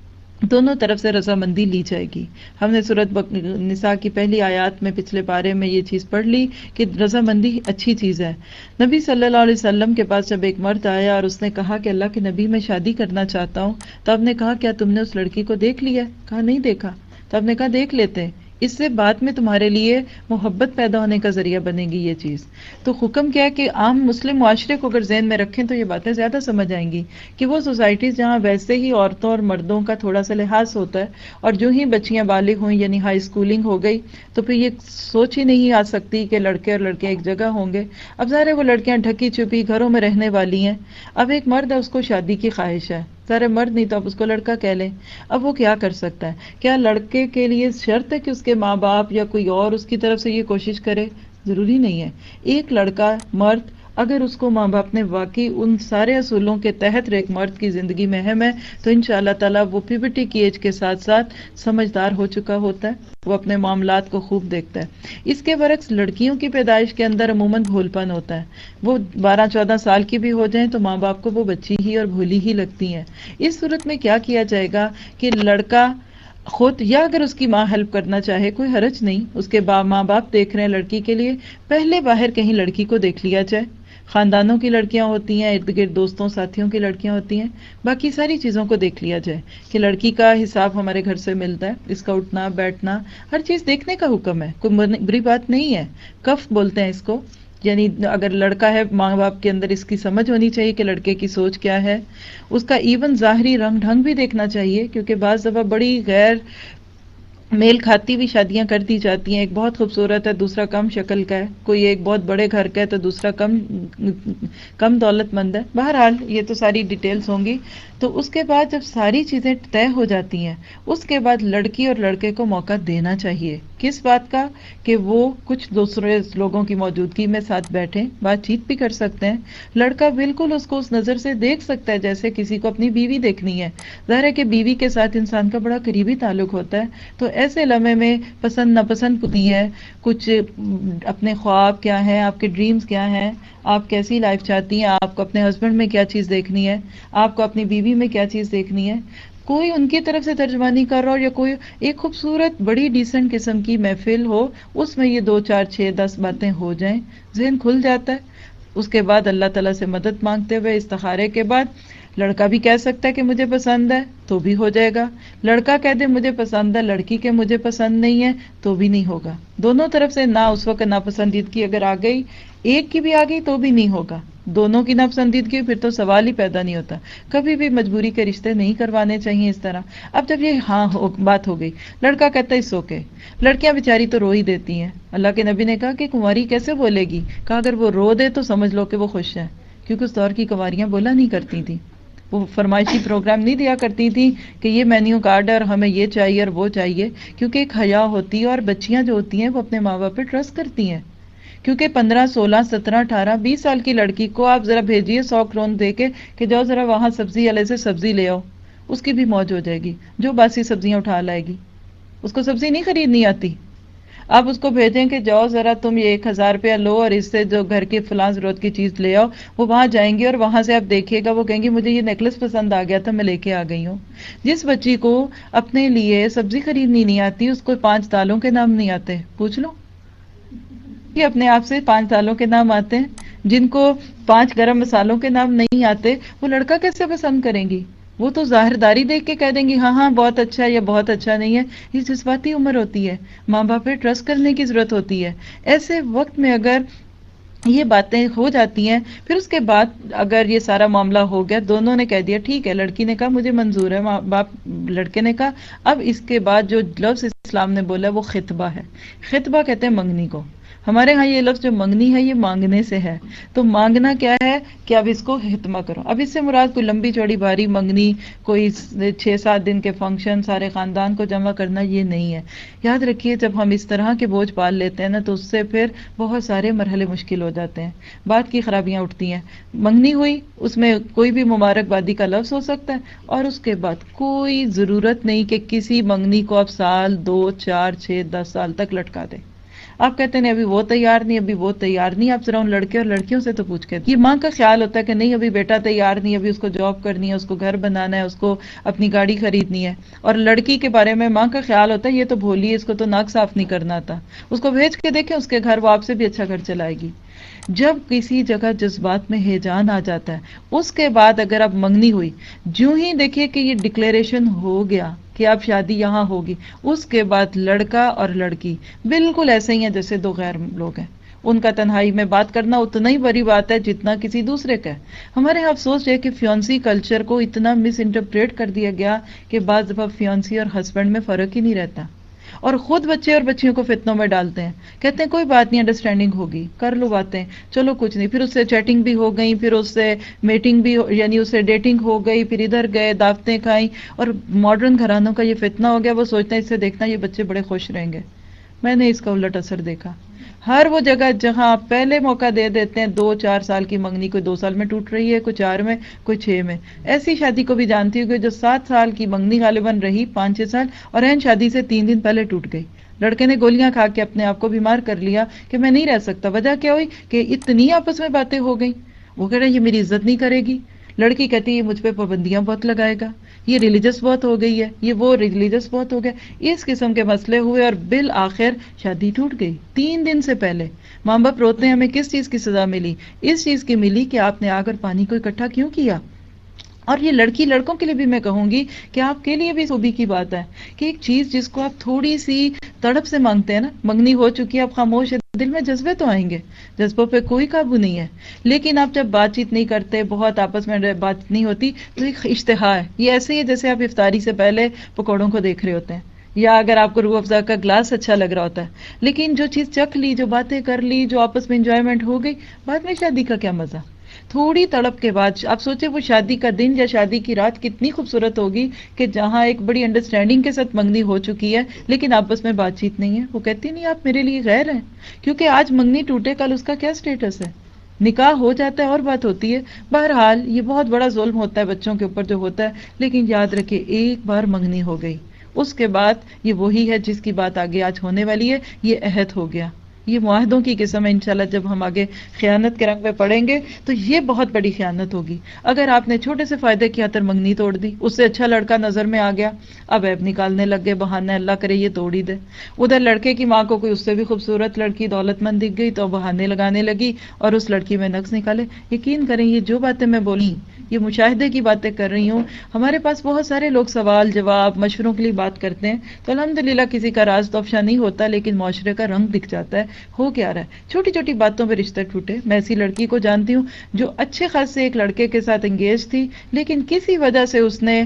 دونوں طرف سے رضامندی لی جائے گی. ہم نے سورۃ نساء کی پہلی آیات میں پچھلے پارے میں یہ چیز پڑھ لی کہ رضامندی اچھی چیز ہے. نبی صلی اللہ علیہ وسلم کے پاس جب ایک مرد آیا اور اس نے کہا کہ اللہ کے نبی میں شادی کرنا چاہتا ہوں، تو آپ نے کہا کیا تم نے اس لڑکی کو دیکھ لیا؟ کہا نہیں دیکھا. تو آپ نے کہا دیکھ لیتے ہیں، اس سے بعد میں تمہارے لیے محبت پیدا ہونے کا ذریعہ بنے گی یہ چیز. تو حکم کیا ہے کہ عام مسلم معاشرے کو اگر ذہن میں رکھیں تو یہ باتیں زیادہ سمجھ آئیں گی کہ وہ سوسائٹیز جہاں ویسے ہی عورتوں اور مردوں کا تھوڑا سا لحاظ ہوتا ہے، اور جو ہی بچیاں بالغ ہوئیں یعنی ہائی اسکولنگ ہو گئی تو پھر یہ سوچ ہی نہیں آ سکتی کہ لڑکے اور لڑکے ایک جگہ ہوں گے. اب ظاہر ہے وہ لڑکیاں ڈھکی چھپی گھروں میں رہنے والی ہیں. اب ایک مرد ہے، اس کو شادی کی خواہش ہے، سارے مرد نہیں تو اب اس کو لڑکا کہہ لیں. اب وہ کیا کر سکتا ہے؟ کیا لڑکے کے لیے شرط ہے کہ اس کے ماں باپ یا کوئی اور اس کی طرف سے یہ کوشش کرے؟ ضروری نہیں ہے. ایک لڑکا مرد اگر اس کو ماں باپ نے واقعی ان سارے اصولوں کے تحت ایک مرد کی زندگی میں اہم ہے تو انشاءاللہ تعالیٰ وہ پیوبرٹی کی ایج کے ساتھ ساتھ سمجھدار ہو چکا ہوتا ہے، وہ اپنے معاملات کو خوب دیکھتا ہے. اس کے برعکس لڑکیوں کی پیدائش کے اندر عموماً بھول پن ہوتا ہے. وہ بارہ چودہ سال کی بھی ہو جائیں تو ماں باپ کو وہ بچی ہی اور بھولی ہی لگتی ہیں. اس صورت میں کیا کیا جائے گا کہ لڑکا خود یا اگر اس کی ماں ہیلپ کرنا چاہے کوئی حرج نہیں، اس کے با ماں باپ دیکھ رہے ہیں لڑکی کے لیے، پہلے باہر کہیں لڑکی کو دیکھ لیا جائے. خاندانوں کی لڑکیاں ہوتی ہیں، ارد گرد دوستوں ساتھیوں کی لڑکیاں ہوتی ہیں، باقی ساری چیزوں کو دیکھ لیا جائے کہ لڑکی کا حساب ہمارے گھر سے ملتا ہے، اس کا اٹھنا بیٹھنا ہر چیز دیکھنے کا حکم ہے، کوئی بری بات نہیں ہے. کف بولتے ہیں اس کو، یعنی اگر لڑکا ہے ماں باپ کے اندر اس کی سمجھ ہونی چاہیے کہ لڑکے کی سوچ کیا ہے. اس کا ایون ظاہری رنگ ڈھنگ بھی دیکھنا چاہیے، کیونکہ بعض دفعہ بڑی غیر میل کھاتی بھی شادیاں کر دی جاتی ہیں. ایک بہت خوبصورت ہے، دوسرا کم شکل کا ہے، کوئی ایک بہت بڑے گھر کا ہے تو دوسرا کم کم دولت مند ہے. بہرحال یہ تو ساری ڈیٹیلز ہوں گی. تو اس کے بعد جب ساری چیزیں طے ہو جاتی ہیں اس کے بعد لڑکی اور لڑکے کو موقع دینا چاہیے. کس بات کا؟ کہ وہ کچھ دوسرے لوگوں کی موجودگی میں ساتھ بیٹھیں، بات چیت بھی کر سکتے ہیں. لڑکا بالکل اس کو اس نظر سے دیکھ سکتا ہے جیسے کسی کو اپنی بیوی دیکھنی ہے. ظاہر ہے کہ بیوی کے ساتھ انسان کا بڑا قریبی تعلق ہوتا ہے، تو ایسے لمحے میں پسند ناپسند ہوتی ہے، کچھ اپنے خواب کیا ہیں، آپ کے ڈریمز کیا ہیں، آپ کیسی لائف چاہتی ہیں، آپ کو اپنے ہسبینڈ میں کیا چیز دیکھنی ہے، آپ کو اپنی بیوی میں کیا چیز دیکھنی ہے. کوئی ان کی طرف سے ترجمانی کر رہا ہو یا کوئی ایک خوبصورت بڑی ڈیسنٹ قسم کی محفل ہو، اس میں یہ دو چار چھ دس باتیں ہو جائیں، ذہن کھل جاتا ہے. اس کے بعد اللہ تعالیٰ سے مدد مانگتے ہوئے استخارے کے بعد لڑکا بھی کہہ سکتا ہے کہ مجھے پسند ہے تو بھی ہو جائے گا. لڑکا کہہ دے مجھے پسند ہے، لڑکی کے مجھے پسند نہیں ہے تو بھی نہیں ہوگا. دونوں طرف سے نہ اس وقت ناپسندیدگی اگر آ گئی، ایک کی بھی آ گئی تو بھی نہیں ہوگا. دونوں کی ناپسندیدگی پھر تو سوال ہی پیدا نہیں ہوتا. کبھی بھی مجبوری کے رشتے نہیں کروانے چاہیے اس طرح. اب جب یہ ہاں ہو بات ہو گئی، لڑکا کہتا ہے اس اوکے، لڑکیاں بیچاری تو رو ہی دیتی ہیں. اللہ کے نبی نے کہا کہ کنواری کیسے بولے گی؟ کہا اگر وہ رو دے تو سمجھ لو کہ وہ خوش ہے، کیونکہ اس دور کی کنواریاں بولا نہیں کرتی تھیں. وہ فرمائشی پروگرام نہیں دیا کرتی تھی کہ یہ مینیو کارڈ ہے اور ہمیں یہ چاہیے اور وہ چاہیے، کیونکہ ایک حیا ہوتی ہے. اور بچیاں جو ہوتی ہیں وہ اپنے ماں باپ پہ ٹرسٹ کرتی ہیں، کیونکہ پندرہ سولہ سترہ اٹھارہ بیس سال کی لڑکی کو آپ ذرا بھیجیے سو کرون دے کے کہ جاؤ ذرا وہاں سبزی والے سے سبزی لے آؤ، اس کی بھی موج ہو جائے گی. جو باسی سبزیاں اٹھا لائے گی، اس کو سبزی نہیں خریدنی آتی. آپ اس کو بھیجیں کہ جاؤ ذرا تم یہ ایک ہزار روپیہ لو اور اس سے جو گھر کی فلاں ضرورت کی چیز لے آؤ. وہ وہاں جائیں گی اور وہاں سے آپ دیکھیے گا وہ کہیں گی مجھے یہ نیکلس پسند آ گیا تھا میں لے کے آ گئی ہوں. جس بچی کو اپنے لیے سبزی خریدنی نہیں آتی، اس کو پانچ دالوں کے نام نہیں آتے، پوچھ لو. یہ اپنے آپ سے پانچ دالوں کے نام آتے ہیں. جن کو پانچ گرم مسالوں کے نام نہیں آتے وہ لڑکا کیسے پسند کریں گی؟ وہ تو ظاہر داری دیکھ کے کہہ دیں گی ہاں ہاں بہت اچھا ہے یا بہت اچھا نہیں ہے. یہ جذباتی عمر ہوتی ہے، ماں باپ پہ ٹرسٹ کرنے کی ضرورت ہوتی ہے. ایسے وقت میں اگر یہ باتیں ہو جاتی ہیں، پھر اس کے بعد اگر یہ سارا معاملہ ہو گیا، دونوں نے کہہ دیا ٹھیک ہے، لڑکی نے کہا مجھے منظور ہے، ماں باپ لڑکے نے کہا. اب اس کے بعد جو لفظ اسلام نے بولا وہ خطبہ ہے. خطبہ کہتے ہیں منگنی کو. ہمارے ہاں یہ لفظ جو منگنی ہے یہ مانگنے سے ہے. تو مانگنا کیا ہے کہ اب اس کو ہتما کرو. اب اس سے مراد کوئی لمبی چوڑی بھاری منگنی، کوئی چھ سات دن کے فنکشن، سارے خاندان کو جمع کرنا، یہ نہیں ہے. یاد رکھیے جب ہم اس طرح کے بوجھ پال لیتے ہیں نا تو اس سے پھر بہت سارے مرحلے مشکل ہو جاتے ہیں، بات کی خرابیاں اٹھتی ہیں. منگنی ہوئی، اس میں کوئی بھی مبارکبادی کا لفظ ہو سکتا ہے، اور اس کے بعد کوئی ضرورت نہیں کہ کسی منگنی کو آپ سال دو چار چھ دس سال تک لٹکا دیں. آپ کہتے ہیں ابھی وہ تیار نہیں، ابھی وہ تیار نہیں. آپ ذرا ان لڑکے اور لڑکیوں سے تو پوچھ کے، یہ ماں کا خیال ہوتا ہے کہ نہیں ابھی بیٹا تیار نہیں، ابھی اس کو جاب کرنی ہے، اس کو گھر بنانا ہے، اس کو اپنی گاڑی خریدنی ہے. اور لڑکی کے بارے میں ماں کا خیال ہوتا ہے یہ تو بھولی ہے، اس کو تو ناک صاف نہیں کرنا آتا، اس کو بھیج کے دیکھیں اس کے گھر وہ آپ سے بھی اچھا گھر چلائے گی. جب کسی جگہ جذبات میں ہیجان آ جاتا ہے، اس کے بعد اگر اب منگنی ہوئی، جو ہی دیکھیے کہ یہ ڈکلیریشن ہو گیا کہ اب شادی یہاں ہوگی، اس کے بعد لڑکا اور لڑکی بالکل ایسے ہی ہیں جیسے دو غیر لوگ ہیں. ان کا تنہائی میں بات کرنا اتنا ہی بڑی بات ہے جتنا کسی دوسرے کا ہے. ہمارے یہاں افسوس ہے کہ فیونسی کلچر کو اتنا مس انٹرپریٹ کر دیا گیا کہ بعض دفعہ فیونسی اور ہسبینڈ میں فرق ہی نہیں رہتا، اور خود بچے اور بچیوں کو فتنوں میں ڈالتے ہیں. کہتے ہیں کوئی بات نہیں، انڈرسٹینڈنگ ہوگی، کر لو باتیں، چلو کچھ نہیں. پھر اس سے چیٹنگ بھی ہو گئی، پھر اس سے میٹنگ بھی، یعنی اس سے ڈیٹنگ ہو گئی، پھر ادھر گئے دعوتیں کھائیں. اور ماڈرن گھرانوں کا یہ فتنہ ہو گیا، وہ سوچتے ہیں اس سے دیکھنا یہ بچے بڑے خوش رہیں گے. میں نے اس کا الٹ اثر دیکھا. ہر وہ جگہ جہاں آپ پہلے موقع دے دیتے ہیں، دو چار سال کی منگنی کوئی دو سال میں ٹوٹ رہی ہے، کوئی چار میں، کوئی چھ میں. ایسی شادی کو بھی جانتی ہوں کہ جو سات سال کی منگنی غالباً رہی پانچ چھ سال، اور این شادی سے تین دن پہلے ٹوٹ گئی. لڑکے نے گولیاں کھا کے اپنے آپ کو بیمار کر لیا کہ میں نہیں رہ سکتا. وجہ کیا ہوئی کہ اتنی آپس میں باتیں ہو گئیں. وہ کہہ رہے ہیں یہ میری عزت نہیں کرے گی، لڑکی کہتی ہے یہ مجھ پہ پابندیاں بہت لگائے گا، یہ ریلیجس بہت ہو گئی ہے، یہ وہ ریلیجس بہت ہو گیا. اس قسم کے مسئلے ہوئے اور بالآخر شادی ٹوٹ گئی تین دن سے پہلے. ماں باپ روتے ہیں ہمیں کس چیز کی سزا ملی؟ اس چیز کی ملی کہ آپ نے آ کر پانی کو اکٹھا کیوں کیا. اور یہ لڑکی لڑکوں کے لیے بھی میں کہوں گی کہ آپ کے لیے بھی خوبی کی بات ہے کہ ایک چیز جس کو آپ تھوڑی سی تڑپ سے مانگتے ہیں نا، منگنی ہو چکی ہے، آپ خاموش ہے، دل میں جذبے تو آئیں گے، جذبوں پہ کوئی قابو نہیں ہے. لیکن آپ جب بات چیت نہیں کرتے، بہت آپس میں بات نہیں ہوتی، تو ایک اشتہا ہے. یہ ایسے ہی ہے جیسے آپ افطاری سے پہلے پکوڑوں کو دیکھ رہے ہوتے ہیں، یا اگر آپ کو روح افزا کا گلاس اچھا لگ رہا ہوتا ہے، لیکن جو چیز چکھ لی، جو باتیں کر لی، جو آپس میں انجوائمنٹ ہو گئی، بعد میں شادی کا کیا مزہ. تھوڑی تڑپ کے بعد آپ سوچیں وہ شادی کا دن یا شادی کی رات کتنی خوبصورت ہوگی کہ جہاں ایک بڑی انڈرسٹینڈنگ کے ساتھ منگنی ہو چکی ہے لیکن آپس میں بات چیت نہیں ہے. وہ کہتی نہیں آپ میرے لیے غیر ہیں، کیونکہ آج منگنی ٹوٹے کل اس کا کیا سٹیٹس ہے. نکاح ہو جاتا ہے اور بات ہوتی ہے. بہرحال یہ بہت بڑا ظلم ہوتا ہے بچوں کے اوپر جو ہوتا ہے، لیکن یاد رکھیے ایک بار منگنی ہو گئی، اس کے بعد یہ وہی ہے جس کی بات آگے آج ہونے والی ہے. یہ عہد ہو گیا، یہ معاہدوں کی قسم ہے. انشاءاللہ جب ہم آگے خیانت کے رنگ میں پڑھیں گے تو یہ بہت بڑی خیانت ہوگی. اگر آپ نے چھوٹے سے فائدے کی خاطر منگنی توڑ دی، اس سے اچھا لڑکا نظر میں آ گیا، اب ایب نکالنے لگ گئے، بہانے اللہ کرے یہ توڑ ہی دے. ادھر لڑکے کی ماں کو کوئی اس سے بھی خوبصورت لڑکی دولت مند دکھ گئی تو بہانے لگانے لگی اور اس لڑکی میں نقص نکالے. یقین کریں یہ جو باتیں میں بولی، یہ مشاہدے کی باتیں کر رہی ہوں. ہمارے پاس بہت سارے لوگ سوال جواب مشوروں کے لیے بات کرتے ہیں تو الحمدللہ کسی کا راز تو افشا نہیں ہوتا، لیکن معاشرے کا رنگ دکھ جاتا ہے. ہو کیا رہا ہے، چھوٹی چھوٹی باتوں پہ رشتے ٹوٹے. میں ایسی لڑکی کو جانتی ہوں جو اچھے خاصے ایک لڑکے کے ساتھ انگیج تھی، لیکن کسی وجہ سے اس نے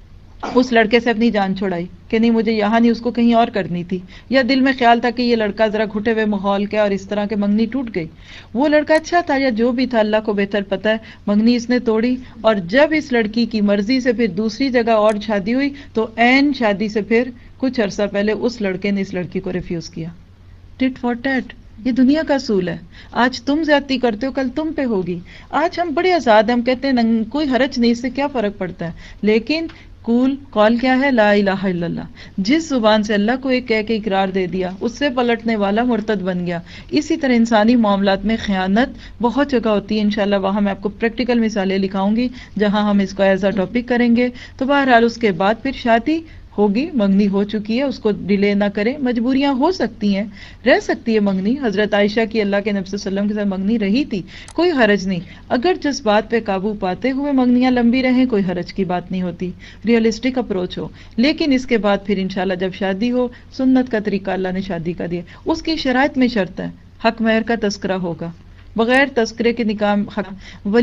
اس لڑکے سے اپنی جان چھڑائی کہ نہیں مجھے یہاں نہیں، اس کو کہیں اور کرنی تھی، یا دل میں خیال تھا کہ یہ لڑکا ذرا گھٹے ہوئے ماحول کا، اور اس طرح کے منگنی ٹوٹ گئی. وہ لڑکا اچھا تھا یا جو بھی تھا، اللہ کو بہتر پتہ ہے، منگنی اس نے توڑی. اور جب اس لڑکی کی مرضی سے پھر دوسری جگہ اور شادی ہوئی تو عین شادی سے پھر کچھ عرصہ پہلے اس لڑکے نے اس لڑکی کو ریفیوز کیا. ٹٹ فار ٹیٹ، یہ دنیا کا اصول ہے. آج تم زیادتی کرتے ہو کل تم پہ ہوگی. آج ہم بڑے آزاد ہیں، ہم کہتے ہیں کوئی حرج نہیں، اس سے کیا فرق پڑتا ہے. لیکن کول قول کیا ہے؟ لا الہ الا اللہ. جس زبان سے اللہ کو ایک کہہ کے اقرار دے دیا، اس سے پلٹنے والا مرتد بن گیا. اسی طرح انسانی معاملات میں خیانت بہت جگہ ہوتی ہے. انشاءاللہ وہاں میں آپ کو پریکٹیکل مثالیں لکھاؤں گی جہاں ہم اس کو ایز اے ٹاپک کریں گے. تو بہرحال اس کے بعد پھر شادی ہوگی، منگنی ہو چکی ہے، اس کو ڈیلے نہ کریں. مجبوریاں ہو سکتی ہیں، رہ سکتی ہے منگنی. حضرت عائشہ کی اللہ کے نبی صلی اللہ علیہ وسلم کے ساتھ منگنی رہی تھی، کوئی حرج نہیں. اگر جس بات پہ قابو پاتے ہوئے منگنیاں لمبی رہیں، کوئی حرج کی بات نہیں ہوتی، ریئلسٹک اپروچ ہو. لیکن اس کے بعد پھر انشاءاللہ جب شادی ہو، سنت کا طریقہ اللہ نے شادی کا دیا. اس کی شرائط میں شرط ہے، حق مہر کا تذکرہ ہوگا، بغیر تذکرے کے نکاح ولی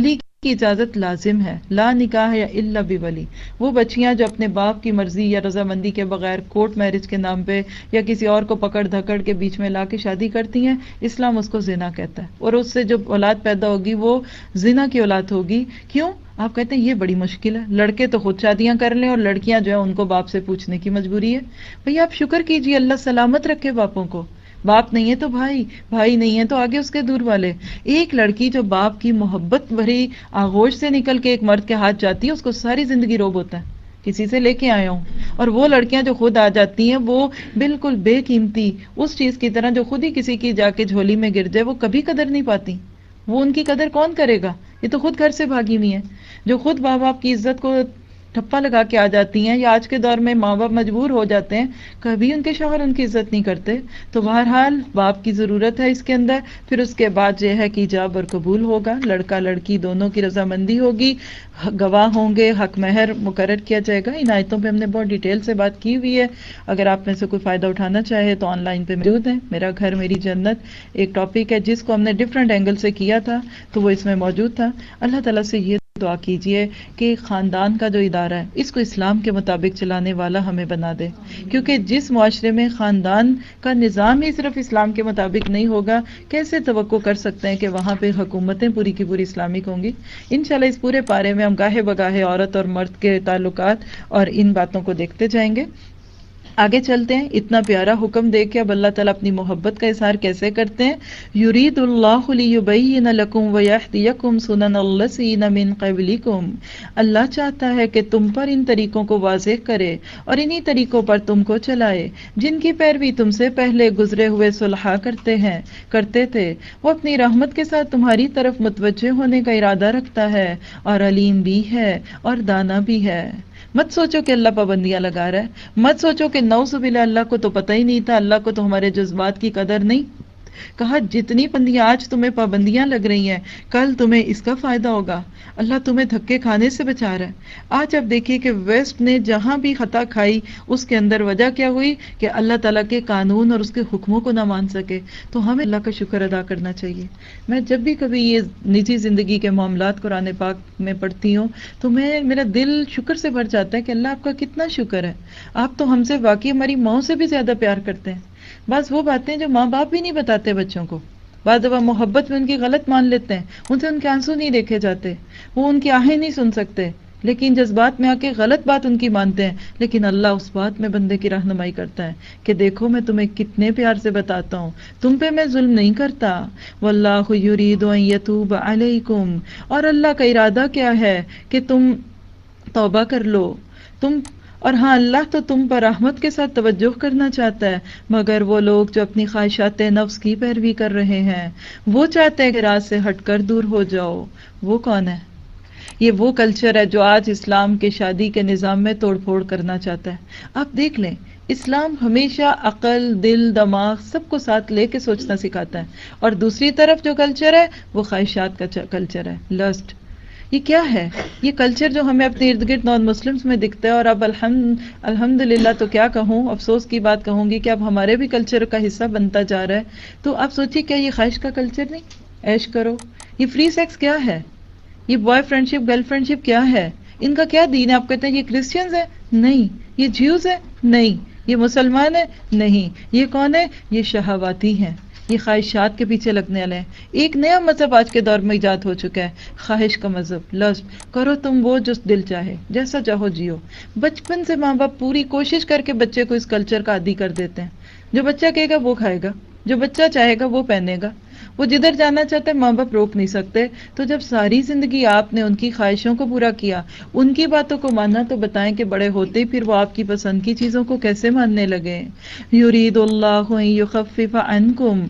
کی اجازت لازم ہے. لا نکاح یا الا بولی. وہ بچیاں جو اپنے باپ کی مرضی یا رضامندی کے بغیر کورٹ میرج کے نام پہ یا کسی اور کو پکڑ دھکڑ کے بیچ میں لا کے شادی کرتی ہیں، اسلام اس کو زنا کہتا ہے، اور اس سے جو اولاد پیدا ہوگی وہ زنا کی اولاد ہوگی. کیوں؟ آپ کہتے ہیں یہ بڑی مشکل ہے، لڑکے تو خود شادیاں کر لیں اور لڑکیاں جو ہے ان کو باپ سے پوچھنے کی مجبوری ہے. بھئی آپ شکر کیجئے، اللہ سلامت رکھے باپوں کو. باپ نہیں ہے تو بھائی، بھائی نہیں ہے تو آگے اس کے دور والے. ایک لڑکی جو باپ کی محبت بھری آغوش سے نکل کے ایک مرد کے ہاتھ جاتی ہے، اس کو ساری زندگی روب ہوتا ہے کسی سے لے کے آیا ہوں. اور وہ لڑکیاں جو خود آ جاتی ہیں وہ بالکل بے قیمتی اس چیز کی طرح جو خود ہی کسی کی جا کے جھولی میں گر جائے، وہ کبھی قدر نہیں پاتی. وہ ان کی قدر کون کرے گا؟ یہ تو خود گھر سے بھاگی ہوئی ہیں، جو خود ماں باپ کی عزت کو ٹھپا لگا کے آ جاتی ہیں. یا آج کے دور میں ماں باپ مجبور ہو جاتے ہیں، کبھی ان کے شوہر ان کی عزت نہیں کرتے. تو بہرحال باپ کی ضرورت ہے اس کے اندر. پھر اس کے بعد یہ ہے کہ ایجاب اور قبول ہوگا، لڑکا لڑکی دونوں کی رضامندی ہوگی، گواہ ہوں گے، حق مہر مقرر کیا جائے گا. ان آیتوں پہ ہم نے بہت ڈیٹیل سے بات کی ہوئی ہے، اگر آپ میں سے کوئی فائدہ اٹھانا چاہے تو آن لائن پہ موجود ہے. میرا گھر میری جنت ایک ٹاپک ہے جس کو ہم نے ڈفرینٹ اینگل سے کیا تھا، تو وہ اس میں موجود تھا. اللہ تعالیٰ سے یہ دعا کیجئے کہ خاندان کا جو ادارہ ہے اس کو اسلام کے مطابق چلانے والا ہمیں بنا دے، کیونکہ جس معاشرے میں خاندان کا نظام ہی صرف اسلام کے مطابق نہیں ہوگا، کیسے توقع کر سکتے ہیں کہ وہاں پہ حکومتیں پوری کی پوری اسلامک ہوں گی. انشاءاللہ اس پورے پارے میں ہم گاہے بگاہے عورت اور مرد کے تعلقات اور ان باتوں کو دیکھتے جائیں گے. آگے چلتے ہیں. اتنا پیارا حکم دے کے اب اللہ تعالیٰ اپنی محبت کا اظہار کیسے کرتے ہیں؟ یرید اللہ لیبین لکم ویہدیکم سنن الذین من قبلکم. اللہ چاہتا ہے کہ تم پر ان طریقوں کو واضح کرے اور انہی طریقوں پر تم کو چلائے جن کی پیروی تم سے پہلے گزرے ہوئے صلحاء کرتے ہیں کرتے تھے. وہ اپنی رحمت کے ساتھ تمہاری طرف متوجہ ہونے کا ارادہ رکھتا ہے اور علیم بھی ہے اور دانا بھی ہے. مت سوچو کہ اللہ پابندیاں لگا رہا ہے، مت سوچو کہ نعوذ باللہ اللہ کو تو پتہ ہی نہیں تھا، اللہ کو تو ہمارے جذبات کی قدر نہیں. کہا جتنی پابندیاں آج تمہیں پابندیاں لگ رہی ہیں، کل تمہیں اس کا فائدہ ہوگا. اللہ تمہیں دھکے کھانے سے بچا رہا ہے. آج اب دیکھیے کہ ویسٹ نے جہاں بھی خطا کھائی اس کے اندر وجہ کیا ہوئی کہ اللہ تعالیٰ کے قانون اور اس کے حکموں کو نہ مان سکے. تو ہمیں اللہ کا شکر ادا کرنا چاہیے. میں جب بھی کبھی یہ نجی زندگی کے معاملات قرآن پاک میں پڑھتی ہوں تو میں میرا دل شکر سے بھر جاتا ہے کہ اللہ آپ کا کتنا شکر ہے. آپ تو ہم سے واقعی ہماری ماؤں سے بھی زیادہ پیار کرتے ہیں. بس وہ باتیں جو ماں باپ بھی نہیں بتاتے بچوں کو، بعض دفعہ محبت میں ان کی غلط مان لیتے ہیں، ان سے ان کے آنسو نہیں دیکھے جاتے، وہ ان کی آہیں نہیں سن سکتے، لیکن جذبات میں آ کے غلط بات ان کی مانتے ہیں. لیکن اللہ اس بات میں بندے کی رہنمائی کرتا ہے کہ دیکھو میں تمہیں کتنے پیار سے بتاتا ہوں، تم پہ میں ظلم نہیں کرتا. واللہ یرید ان یتوب علیکم. اور اللہ کا ارادہ کیا ہے کہ تم توبہ کر لو. تم اور ہاں اللہ تو تم پر رحمت کے ساتھ توجہ کرنا چاہتا ہے، مگر وہ لوگ جو اپنی خواہشات نفس کی پیروی کر رہے ہیں وہ چاہتے ہیں کہ راہ سے ہٹ کر دور ہو جاؤ. وہ کون ہے؟ یہ وہ کلچر ہے جو آج اسلام کے شادی کے نظام میں توڑ پھوڑ کرنا چاہتا ہے. آپ دیکھ لیں اسلام ہمیشہ عقل، دل، دماغ سب کو ساتھ لے کے سوچنا سکھاتا ہے، اور دوسری طرف جو کلچر ہے وہ خواہشات کا کلچر ہے، لسٹ. یہ کیا ہے؟ یہ کلچر جو ہمیں اپنے ارد گرد نان مسلمس میں دکھتا ہے. اور اب الحمد الحمدللہ تو کیا کہوں، افسوس کی بات کہوں گی کہ اب ہمارے بھی کلچر کا حصہ بنتا جا رہا ہے. تو آپ سوچیے کیا یہ خواہش کا کلچر نہیں؟ عیش کرو. یہ فری سیکس کیا ہے؟ یہ boyfriendship, girlfriendship کیا ہے؟ ان کا کیا دین ہے؟ آپ کہتے ہیں یہ کرسچنز ہے؟ نہیں. یہ جیوز ہے؟ نہیں. یہ مسلمان ہے؟ نہیں. یہ کون ہے؟ یہ شہواتی ہیں، یہ خواہشات کے پیچھے لگنے والے ہیں. ایک نیا مذہب آج کے دور میں ایجاد ہو چکا ہے، خواہش کا مذہب. لسٹ کرو تم وہ جو دل چاہے، جیسا چاہو جیو. بچپن سے ماں باپ پوری کوشش کر کے بچے کو اس کلچر کا عادی کر دیتے ہیں. جو بچہ کہے گا وہ کھائے گا، جو بچہ چاہے گا وہ پہنے گا، وہ جدھر جانا چاہتا ہے ماں باپ روک نہیں سکتے. تو جب ساری زندگی آپ نے ان کی خواہشوں کو پورا کیا، ان کی باتوں کو ماننا، تو بتائیں کہ بڑے ہوتے ہی پھر وہ آپ کی پسند کی چیزوں کو کیسے ماننے لگے. یرید اللہ ان یخفف عنکم.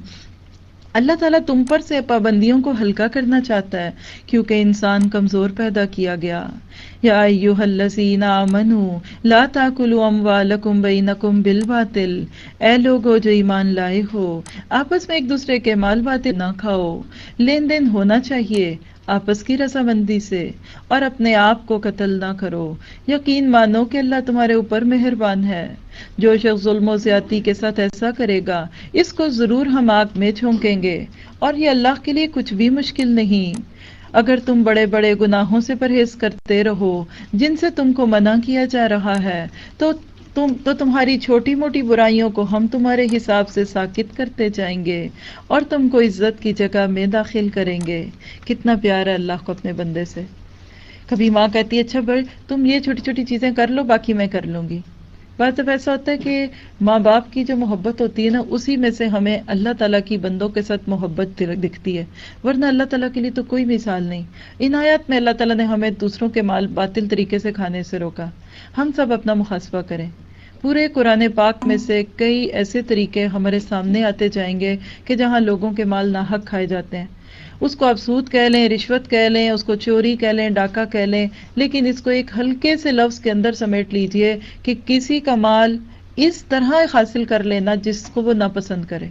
اللہ تعالیٰ تم پر سے پابندیوں کو ہلکا کرنا چاہتا ہے کیونکہ انسان کمزور پیدا کیا گیا. یا ایھا الذین آمنوا لا تاکلوا اموالکم بینکم بالباطل. اے لوگو جو ایمان لائے ہو، آپس میں ایک دوسرے کے مال باطل نہ کھاؤ. لین دین ہونا چاہیے آپس کی رضامندی سے، اور اپنے آپ کو قتل نہ کرو. یقین مانو کہ اللہ تمہارے اوپر مہربان ہے. جو شخص ظلم و زیادتی کے ساتھ ایسا کرے گا اس کو ضرور ہم آگ میں جھونکیں گے، اور یہ اللہ کے لیے کچھ بھی مشکل نہیں. اگر تم بڑے بڑے گناہوں سے پرہیز کرتے رہو جن سے تم کو منع کیا جا رہا ہے تو تم تو تمہاری چھوٹی موٹی برائیوں کو ہم تمہارے حساب سے ساکت کرتے جائیں گے اور تم کو عزت کی جگہ میں داخل کریں گے. کتنا پیار ہے اللہ کو اپنے بندے سے. کبھی ماں کہتی ہے اچھا بھائی تم یہ چھوٹی چھوٹی چیزیں کر لو باقی میں کر لوں گی. بات اب ایسا ہوتا ہے کہ ماں باپ کی جو محبت ہوتی ہے نا اسی میں سے ہمیں اللہ تعالیٰ کی بندوں کے ساتھ محبت دکھتی ہے, ورنہ اللہ تعالیٰ کے لیے تو کوئی مثال نہیں. ان آیات میں اللہ تعالیٰ نے ہمیں دوسروں کے مال باطل طریقے سے کھانے سے روکا. ہم سب اپنا محاسبہ کریں. پورے قرآن پاک میں سے کئی ایسے طریقے ہمارے سامنے آتے جائیں گے کہ جہاں لوگوں کے مال ناحق کھائے جاتے ہیں. اس کو آپ سود کہہ لیں, رشوت کہہ لیں, اس کو چوری کہہ لیں, ڈاکہ کہہ لیں, لیکن اس کو ایک ہلکے سے لفظ کے اندر سمیٹ لیجئے کہ کسی کا مال اس طرح حاصل کر لینا جس کو وہ ناپسند کرے.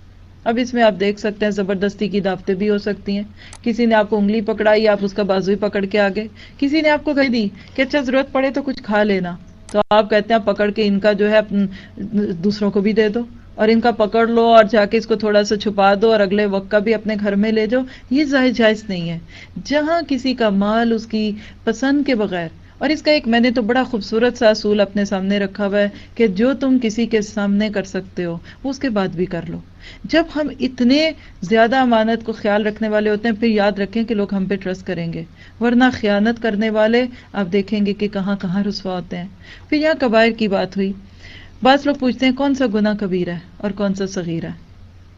اب اس میں آپ دیکھ سکتے ہیں زبردستی کی دعوتیں بھی ہو سکتی ہیں. کسی نے آپ کو انگلی پکڑائی, آپ اس کا بازو ہی پکڑ کے آگے. کسی نے آپ کو کہہ دی کہ اچھا ضرورت پڑے تو کچھ کھا لینا, تو آپ کہتے ہیں پکڑ کے ان کا جو ہے دوسروں کو بھی دے دو, اور ان کا پکڑ لو اور جا کے اس کو تھوڑا سا چھپا دو اور اگلے وقت کا بھی اپنے گھر میں لے جاؤ. یہ جائز جائز نہیں ہے. جہاں کسی کا مال اس کی پسند کے بغیر, اور اس کا ایک میں نے تو بڑا خوبصورت سا اصول اپنے سامنے رکھا ہوا ہے کہ جو تم کسی کے سامنے کر سکتے ہو وہ اس کے بعد بھی کر لو. جب ہم اتنے زیادہ امانت کو خیال رکھنے والے ہوتے ہیں پھر یاد رکھیں کہ لوگ ہم پہ ٹرسٹ کریں گے, ورنہ خیانت کرنے والے آپ دیکھیں گے کہ کہاں کہاں رسوا ہوتے ہیں. پھر یہاں کبائر کی بات ہوئی. بعض لوگ پوچھتے ہیں کون سا گناہ کبیرہ ہے اور کون سا صغیرہ ہے.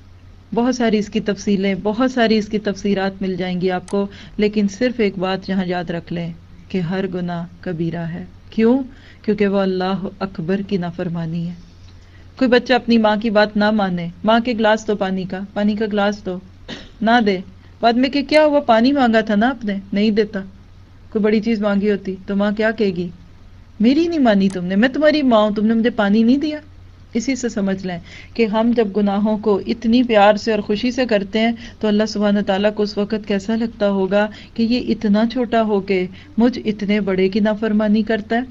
بہت ساری اس کی تفصیلیں, بہت ساری اس کی تفسیرات مل جائیں گی آپ کو, لیکن صرف ایک بات یہاں یاد رکھ لیں کہ ہر گناہ کبیرہ ہے. کیوں؟ کیونکہ وہ اللہ اکبر کی نافرمانی ہے. کوئی بچہ اپنی ماں کی بات نہ مانے, ماں کے گلاس دو پانی کا, پانی کا گلاس دو, نہ دے, بعد میں کہ کیا ہوا پانی مانگا تھا نا آپ نے, نہیں دیتا. کوئی بڑی چیز مانگی ہوتی تو ماں کیا کہے گی, میری نہیں مانی تم نے, میں تمہاری ماں ہوں, تم نے مجھے پانی نہیں دیا. اسی سے سمجھ لیں کہ ہم جب گناہوں کو اتنی پیار سے اور خوشی سے کرتے ہیں تو اللہ سبحانہ تعالیٰ کو اس وقت کیسا لگتا ہوگا کہ یہ اتنا چھوٹا ہو کے مجھ اتنے بڑے کی نافرمانی کرتا ہے.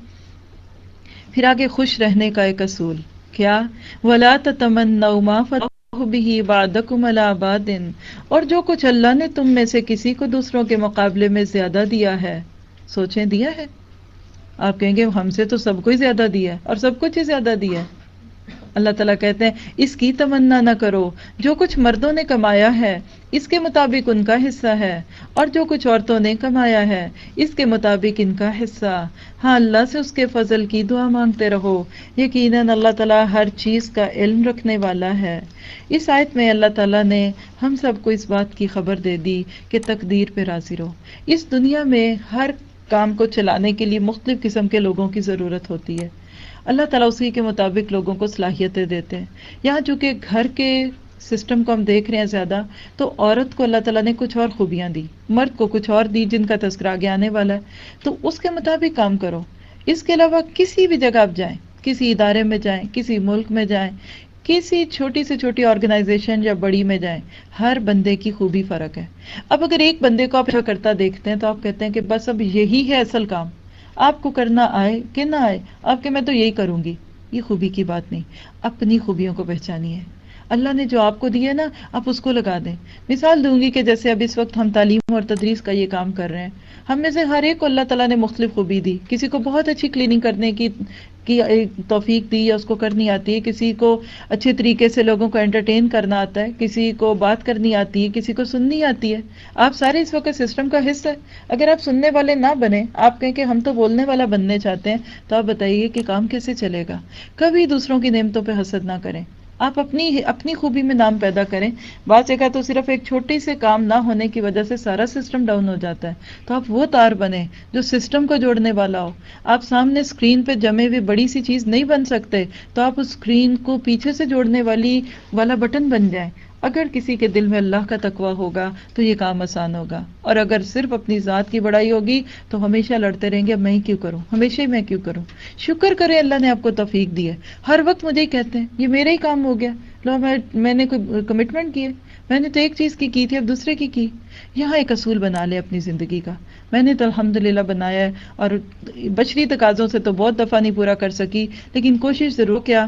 پھر آگے خوش رہنے کا ایک اصول کیا, وَلَا تَتَمَنَّوْا مَا فَضَلَ بِهِ بَعْضَكُمْ عَلَىٰ بَعْضٍ, اور جو کچھ اللہ نے تم میں سے کسی کو دوسروں کے مقابلے میں زیادہ دیا ہے, سوچیں دیا ہے. آپ کہیں گے ہم سے تو سب کو ہی زیادہ دیا ہے, اور سب کچھ ہی زیادہ دیا ہے. اللہ تعالیٰ کہتے ہیں اس کی تمنا نہ کرو, جو کچھ مردوں نے کمایا ہے اس کے مطابق ان کا حصہ ہے, اور جو کچھ عورتوں نے کمایا ہے اس کے مطابق ان کا حصہ. ہاں اللہ سے اس کے فضل کی دعا مانگتے رہو, یقیناً اللہ تعالیٰ ہر چیز کا علم رکھنے والا ہے. اس آیت میں اللہ تعالیٰ نے ہم سب کو اس بات کی خبر دے دی کہ تقدیر پہ راضی رہو. اس دنیا میں ہر کام کو چلانے کے لیے مختلف قسم کے لوگوں کی ضرورت ہوتی ہے. اللہ تعالیٰ اسی کے مطابق لوگوں کو صلاحیتیں دیتے ہیں. یہاں چونکہ گھر کے سسٹم کو ہم دیکھ رہے ہیں زیادہ, تو عورت کو اللہ تعالیٰ نے کچھ اور خوبیاں دی, مرد کو کچھ اور دی جن کا تذکرہ آگے آنے والا ہے, تو اس کے مطابق کام کرو. اس کے علاوہ کسی بھی جگہ آپ جائیں, کسی ادارے میں جائیں, کسی ملک میں جائیں, کسی چھوٹی سے چھوٹی آرگنائزیشن یا بڑی میں جائیں, ہر بندے کی خوبی فرق ہے. اب اگر ایک بندے کو آپ ایسا کرتا دیکھتے ہیں تو آپ کہتے ہیں کہ بس اب یہی ہے اصل کام, آپ کو کرنا آئے کہ نہ آئے, آپ کہ میں تو یہی کروں گی. یہ خوبی کی بات نہیں, اپنی خوبیوں کو پہچانیے. اللہ نے جو آپ کو دیا نا آپ اس کو لگا دیں. مثال دوں گی کہ جیسے اب اس وقت ہم تعلیم اور تدریس کا یہ کام کر رہے ہیں, ہم میں سے ہر ایک کو اللہ تعالیٰ نے مختلف خوبی دی. کسی کو بہت اچھی کلیننگ کرنے کی کی توفیق دی یا اس کو کرنی آتی ہے, کسی کو اچھے طریقے سے لوگوں کو انٹرٹین کرنا آتا ہے, کسی کو بات کرنی آتی ہے, کسی کو سننی آتی ہے. آپ سارے اس وقت سسٹم کا حصہ ہے. اگر آپ سننے والے نہ بنے, آپ کہیں کہ ہم تو بولنے والا بننے چاہتے ہیں, تو آپ بتائیے کہ کام کیسے چلے گا. کبھی دوسروں کی نعمتوں پہ حسد نہ کریں, آپ اپنی اپنی خوبی میں نام پیدا کریں. بعض جگہ تو صرف ایک چھوٹی سے کام نہ ہونے کی وجہ سے سارا سسٹم ڈاؤن ہو جاتا ہے, تو آپ وہ تار بنیں جو سسٹم کو جوڑنے والا ہو. آپ سامنے اسکرین پہ جمے ہوئے بڑی سی چیز نہیں بن سکتے, تو آپ اس اسکرین کو پیچھے سے جوڑنے والی والا بٹن بن جائیں. اگر کسی کے دل میں اللہ کا تقویٰ ہوگا تو یہ کام آسان ہوگا, اور اگر صرف اپنی ذات کی بڑائی ہوگی تو ہمیشہ لڑتے رہیں گے, اب میں ہی کیوں کروں, ہمیشہ ہی میں کیوں کروں. شکر کریں اللہ نے آپ کو توفیق دی ہے. ہر وقت مجھے ہی کہتے ہیں یہ میرا ہی کام ہو گیا, لو میں میں نے کوئی کمٹمنٹ کی ہے, میں نے تو ایک چیز کی کی تھی اب دوسرے کی کی. یہاں ایک اصول بنا لے اپنی زندگی کا. میں نے تو الحمدللہ بنایا ہے, اور بشری تقاضوں سے تو بہت دفعہ نہیں پورا کر سکی, لیکن کوشش ضرور کیا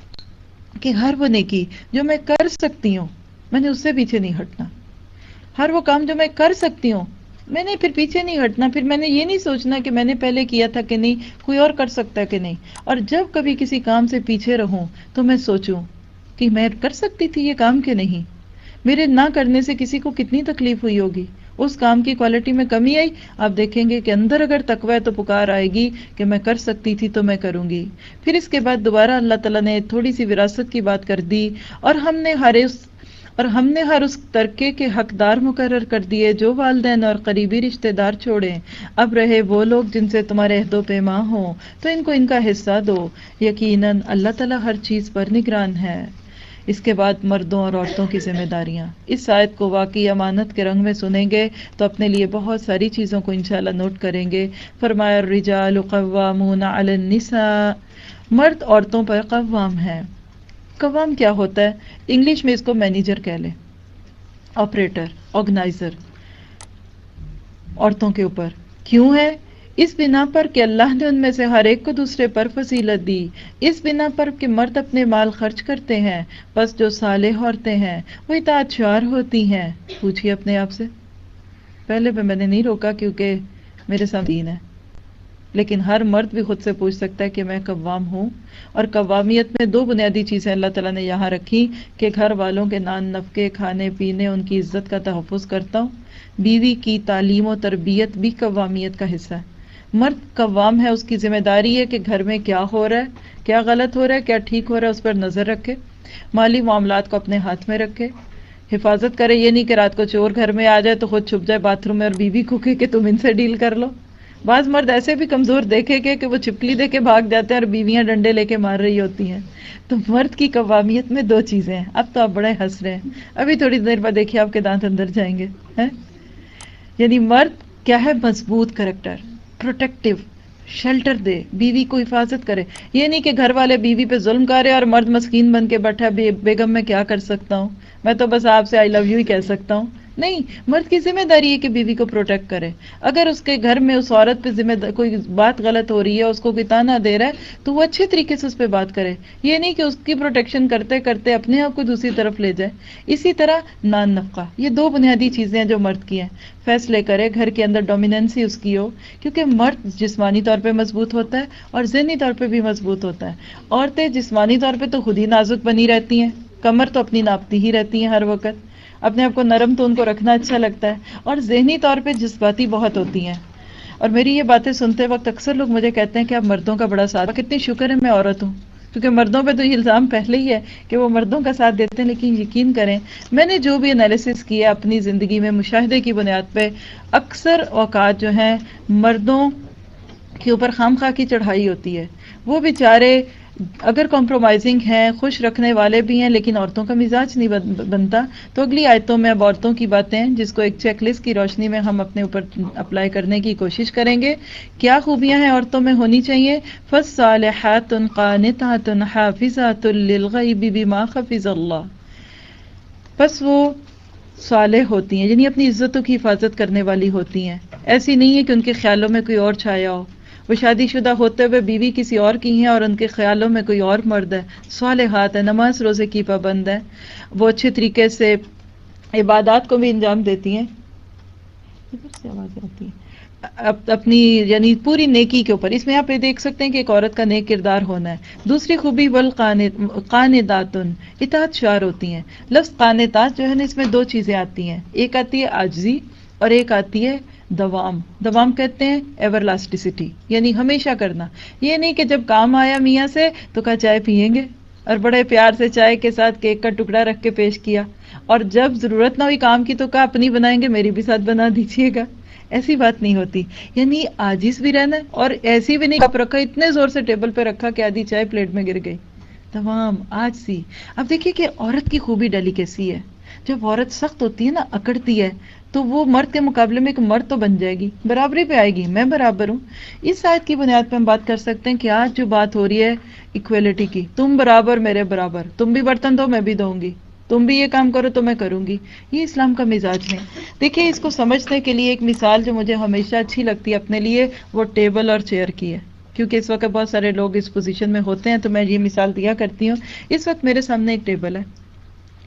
کہ ہر وہ نیکی جو میں کر سکتی ہوں میں نے اس سے پیچھے نہیں ہٹنا. ہر وہ کام جو میں کر سکتی ہوں میں نے پھر پیچھے نہیں ہٹنا، پھر میں نے یہ نہیں سوچنا کہ میں نے پہلے کیا تھا کہ نہیں، کوئی اور کر سکتا ہے کہ نہیں. اور جب کبھی کسی کام سے پیچھے رہوں تو میں سوچوں کہ میں کر سکتی تھی یہ کام کہ نہیں، میرے نہ کرنے سے کسی کو کتنی تکلیف ہوئی ہوگی، اس کام کی کوالٹی میں کمی آئی. آپ دیکھیں گے کہ اندر اگر تقوی ہے تو پکار آئے گی کہ میں کر سکتی تھی تو میں کروں گی. پھر اس کے بعد دوبارہ اللہ تعالیٰ نے تھوڑی سی وراثت کی بات کر دی، اور ہم نے ہر اس اور ہم نے ہر اس ترکے کے حقدار مقرر کر دیے جو والدین اور قریبی رشتہ دار چھوڑیں. اب رہے وہ لوگ جن سے تمہارے عہد و پیما ہوں تو ان کو ان کا حصہ دو، یقیناً اللہ تعالیٰ ہر چیز پر نگران ہے. اس کے بعد مردوں اور عورتوں کی ذمہ داریاں. اس آیت کو واقعی امانت کے رنگ میں سنیں گے تو اپنے لیے بہت ساری چیزوں کو انشاءاللہ نوٹ کریں گے. فرمایا الرجال قوامون علی النساء، مرد عورتوں پر قوام ہے. قوام کیا ہوتا ہے؟ انگلش میں اس کو مینیجر کہہ لیں، آپریٹر، آرگنائزر، عورتوں کے اوپر. کیوں ہے؟ اس بنا پر کہ اللہ نے ان میں سے ہر ایک کو دوسرے پر فضیلت دی، اس بنا پر کہ مرد اپنے مال خرچ کرتے ہیں، بس جو صالح عورتیں ہیں وہ اطاعت شعار ہوتی ہیں. پوچھیے اپنے آپ سے. پہلے پہ میں نے نہیں روکا کیونکہ میرے سامنے دین ہے، لیکن ہر مرد بھی خود سے پوچھ سکتا ہے کہ میں قوام ہوں. اور قوامیت میں دو بنیادی چیزیں اللہ تعالیٰ نے یہاں رکھی کہ گھر والوں کے نان نفقے، کھانے پینے، ان کی عزت کا تحفظ کرتا ہوں. بیوی کی تعلیم و تربیت بھی قوامیت کا حصہ ہے. مرد قوام ہے، اس کی ذمہ داری ہے کہ گھر میں کیا ہو رہا ہے، کیا غلط ہو رہا ہے، کیا ٹھیک ہو رہا ہے، اس پر نظر رکھے، مالی معاملات کو اپنے ہاتھ میں رکھے، حفاظت کرے. یہ نہیں کہ رات کو چور گھر میں آ جائے تو خود چھپ جائے باتھ روم میں اور بیوی کو کہے کہ تم ان سے ڈیل کر لو. بعض مرد ایسے بھی کمزور دیکھے گے کہ وہ چھپکلی دے کے بھاگ جاتے ہیں اور بیویاں ڈنڈے لے کے مار رہی ہوتی ہیں. تو مرد کی قوامیت میں دو چیزیں ہیں. اب تو آپ بڑے ہنس رہے ہیں، ابھی تھوڑی دیر بعد دیکھیے آپ کے دانت اندر جائیں گے. یعنی مرد کیا ہے؟ مضبوط کریکٹر، پروٹیکٹیو، شیلٹر دے، بیوی کو حفاظت کرے. یہ نہیں کہ گھر والے بیوی پہ ظلم کرے اور مرد مسکین بن کے بیٹھا بیگم میں کیا کر سکتا ہوں، میں تو بس آپ سے آئی لو یو ہی کہہ سکتا ہوں. نہیں، مرد کی ذمہ داری ہے کہ بیوی کو پروٹیکٹ کرے. اگر اس کے گھر میں اس عورت پہ ذمہ دار کوئی بات غلط ہو رہی ہے، اس کو کوئی تانا دے رہا ہے تو وہ اچھے طریقے سے اس پہ بات کرے. یہ نہیں کہ اس کی پروٹیکشن کرتے کرتے اپنے آپ کو دوسری طرف لے جائے. اسی طرح نان نفقہ، یہ دو بنیادی چیزیں ہیں جو مرد کی ہیں. فیصلے کرے، گھر کے اندر ڈومیننسی اس کی ہو، کیونکہ مرد جسمانی طور پہ مضبوط ہوتا ہے اور ذہنی طور پہ بھی مضبوط ہوتا ہے. عورتیں جسمانی طور پہ تو خود ہی نازک بنی رہتی ہیں، کمر تو اپنی ناپتی ہی رہتی ہیں ہر وقت، اپنے آپ کو نرم تو ان کو رکھنا اچھا لگتا ہے، اور ذہنی طور پہ جذباتی بہت ہوتی ہیں. اور میری یہ باتیں سنتے وقت اکثر لوگ مجھے کہتے ہیں کہ اب مردوں کا بڑا ساتھ، کتنی شکر ہے میں عورت ہوں، کیونکہ مردوں پہ تو یہ الزام پہلے ہی ہے کہ وہ مردوں کا ساتھ دیتے ہیں. لیکن یقین کریں، میں نے جو بھی انالیسس کیا اپنی زندگی میں مشاہدے کی بنیاد پہ، اکثر اوقات جو ہیں مردوں کے اوپر خام خواہ کی چڑھائی ہوتی ہے. وہ بیچارے اگر کمپرومائزنگ ہیں، خوش رکھنے والے بھی ہیں، لیکن عورتوں کا مزاج نہیں بنتا. تو اگلی آیتوں میں اب عورتوں کی باتیں ہیں جس کو ایک چیک لسٹ کی روشنی میں ہم اپنے اوپر اپلائی کرنے کی کوشش کریں گے. کیا خوبیاں ہیں عورتوں میں ہونی چاہیے؟ فالصالحات قانتات حافظات للغیب بما حفظ اللہ. بس وہ صالح ہوتی ہیں، یعنی اپنی عزتوں کی حفاظت کرنے والی ہوتی ہیں. ایسی نہیں ہے کہ ان کے خیالوں میں کوئی اور چھایا ہو، وہ شادی شدہ ہوتے ہوئے بیوی کسی اور کی ہیں اور ان کے خیالوں میں کوئی اور مرد ہے. صالحات ہے، نماز روزے کی پابند ہے، وہ اچھے طریقے سے عبادات کو بھی انجام دیتی ہیں. ادھر سے آواز آتی ہے اپنی یعنی پوری نیکی کے اوپر. اس میں آپ یہ دیکھ سکتے ہیں کہ ایک عورت کا نیک کردار ہونا ہے. دوسری خوبی والقانتات، اطاعت شعار ہوتی ہیں. لفظ قانتات جو ہے نا، اس میں دو چیزیں آتی ہیں، ایک آتی ہے عاجزی اور ایک آتی ہے دوام. دوام کہتے ہیں ایور لاسٹیسٹی، یعنی ہمیشہ کرنا. یہ نہیں کہ جب کام آیا میاں سے تو کہا چائے پیئیں گے اور بڑے پیار سے چائے کے ساتھ کیک کا ٹکڑا رکھ کے پیش کیا، اور جب ضرورت نہ ہوئی کام کی تو کہا اپنی بنائیں گے، میری بھی ساتھ بنا دیجیے گا. ایسی بات نہیں ہوتی. یعنی عاجز بھی رہنا ہے اور ایسی بھی نہیں کپ رکھا اتنے زور سے ٹیبل پہ رکھا کہ آدھی چائے پلیٹ میں گر گئی. تمام عاجزی. اب دیکھیے کہ عورت کی خوبی ڈیلیکیسی ہے. جب عورت سخت ہوتی ہے نا، اکڑتی ہے، تو وہ مرد کے مقابلے میں ایک مرد تو بن جائے گی، برابری پہ آئے گی، میں برابر ہوں. اس آیت کی بنیاد پہ ہم بات کر سکتے ہیں کہ آج جو بات ہو رہی ہے ایکویلٹی کی، تم برابر میرے برابر، تم بھی برتن دو میں بھی دوں گی، تم بھی یہ کام کرو تو میں کروں گی، یہ اسلام کا مزاج نہیں. دیکھیے اس کو سمجھنے کے لیے ایک مثال جو مجھے ہمیشہ اچھی لگتی ہے اپنے لیے، وہ ٹیبل اور چیئر کی ہے، کیونکہ اس وقت بہت سارے لوگ اس پوزیشن میں ہوتے ہیں تو میں یہ مثال دیا کرتی ہوں. اس وقت میرے سامنے ایک ٹیبل ہے.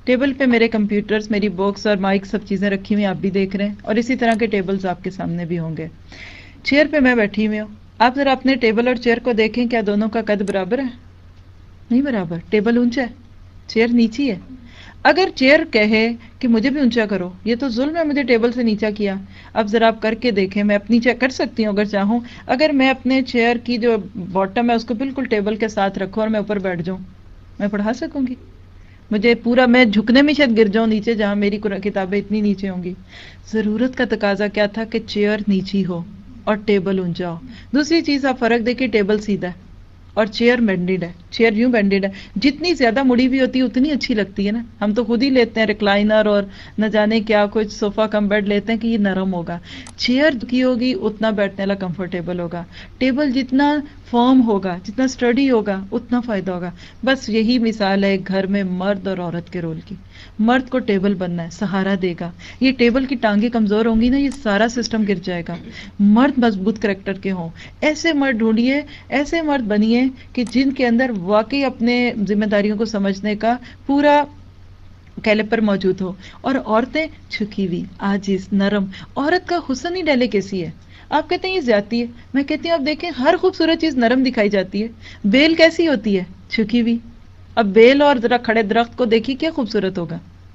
ٹیبل پہ میرے کمپیوٹرز، میری بکس اور مائک سب چیزیں رکھی ہوئی ہیں، آپ بھی دیکھ رہے ہیں، اور اسی طرح کے ٹیبلز آپ کے سامنے بھی ہوں گے. چیئر پہ میں بیٹھی ہوئی ہوں. آپ ذرا اپنے ٹیبل اور چیئر کو دیکھیں، کیا دونوں کا قد برابر ہے؟ نہیں برابر. ٹیبل اونچا ہے، چیئر نیچی ہے. اگر چیئر کہے کہ مجھے بھی اونچا کرو، یہ تو ظلم ہے، مجھے ٹیبل سے نیچا کیا. اب ذرا آپ کر کے دیکھیں، میں اپنی چیئر کر سکتی ہوں اگر چاہوں. اگر میں اپنے چیئر کی جو باٹم ہے اس کو بالکل ٹیبل کے ساتھ رکھوں اور میں اوپر بیٹھ جاؤں، میں پڑھا سکوں گی؟ مجھے پورا میں جھکنے میں شاید گر جاؤں نیچے، جہاں میری کتابیں اتنی نیچے ہوں گی. ضرورت کا تقاضا کیا تھا کہ چیئر نیچی ہو اور ٹیبل اونچا ہو. دوسری چیز آپ فرق دیکھیں، ٹیبل سیدھا ہے اور چیئر بینڈیڈ ہے. چیئر یوں بینڈیڈ ہے، جتنی زیادہ مڑی ہوئی ہوتی ہے اتنی اچھی لگتی ہے نا. ہم تو خود ہی لیتے ہیں ریکلائنر اور نہ جانے کیا کچھ صوفہ کم بیڈ لیتے ہیں کہ یہ نرم ہوگا. چیئر کی ہوگی اتنا بیٹھنے والا کمفرٹیبل ہوگا. ٹیبل جتنا فارم ہوگا، جتنا اسٹڈی ہوگا، اتنا فائدہ ہوگا. بس یہی مثال ہے گھر میں مرد اور عورت کے رول کی. مرد کو ٹیبل بننا ہے، سہارا دے گا. یہ ٹیبل کی ٹانگیں کمزور ہوں گی نا، یہ سارا سسٹم گر جائے گا. مرد مضبوط کریکٹر کے ہوں. ایسے مرد ڈھونڈیے، ایسے مرد بنیے کہ جن کے اندر واقعی اپنے ذمہ داریوں کو سمجھنے کا پورا کیلیپر موجود ہو. اور عورتیں جھکی ہوئی، عاجز، نرم. عورت کا حسن ہی ڈیلیکیسی ہے. آپ کہتے ہیں یہ زیادتی ہے، میں کہتی ہوں آپ دیکھیں ہر خوبصورت چیز نرم دکھائی جاتی ہے. بیل کیسی ہوتی ہے؟ جھکی ہوئی. اب بیل اور ذرا کھڑے درخت کو دیکھیے کیا خوبصورت ہوگا.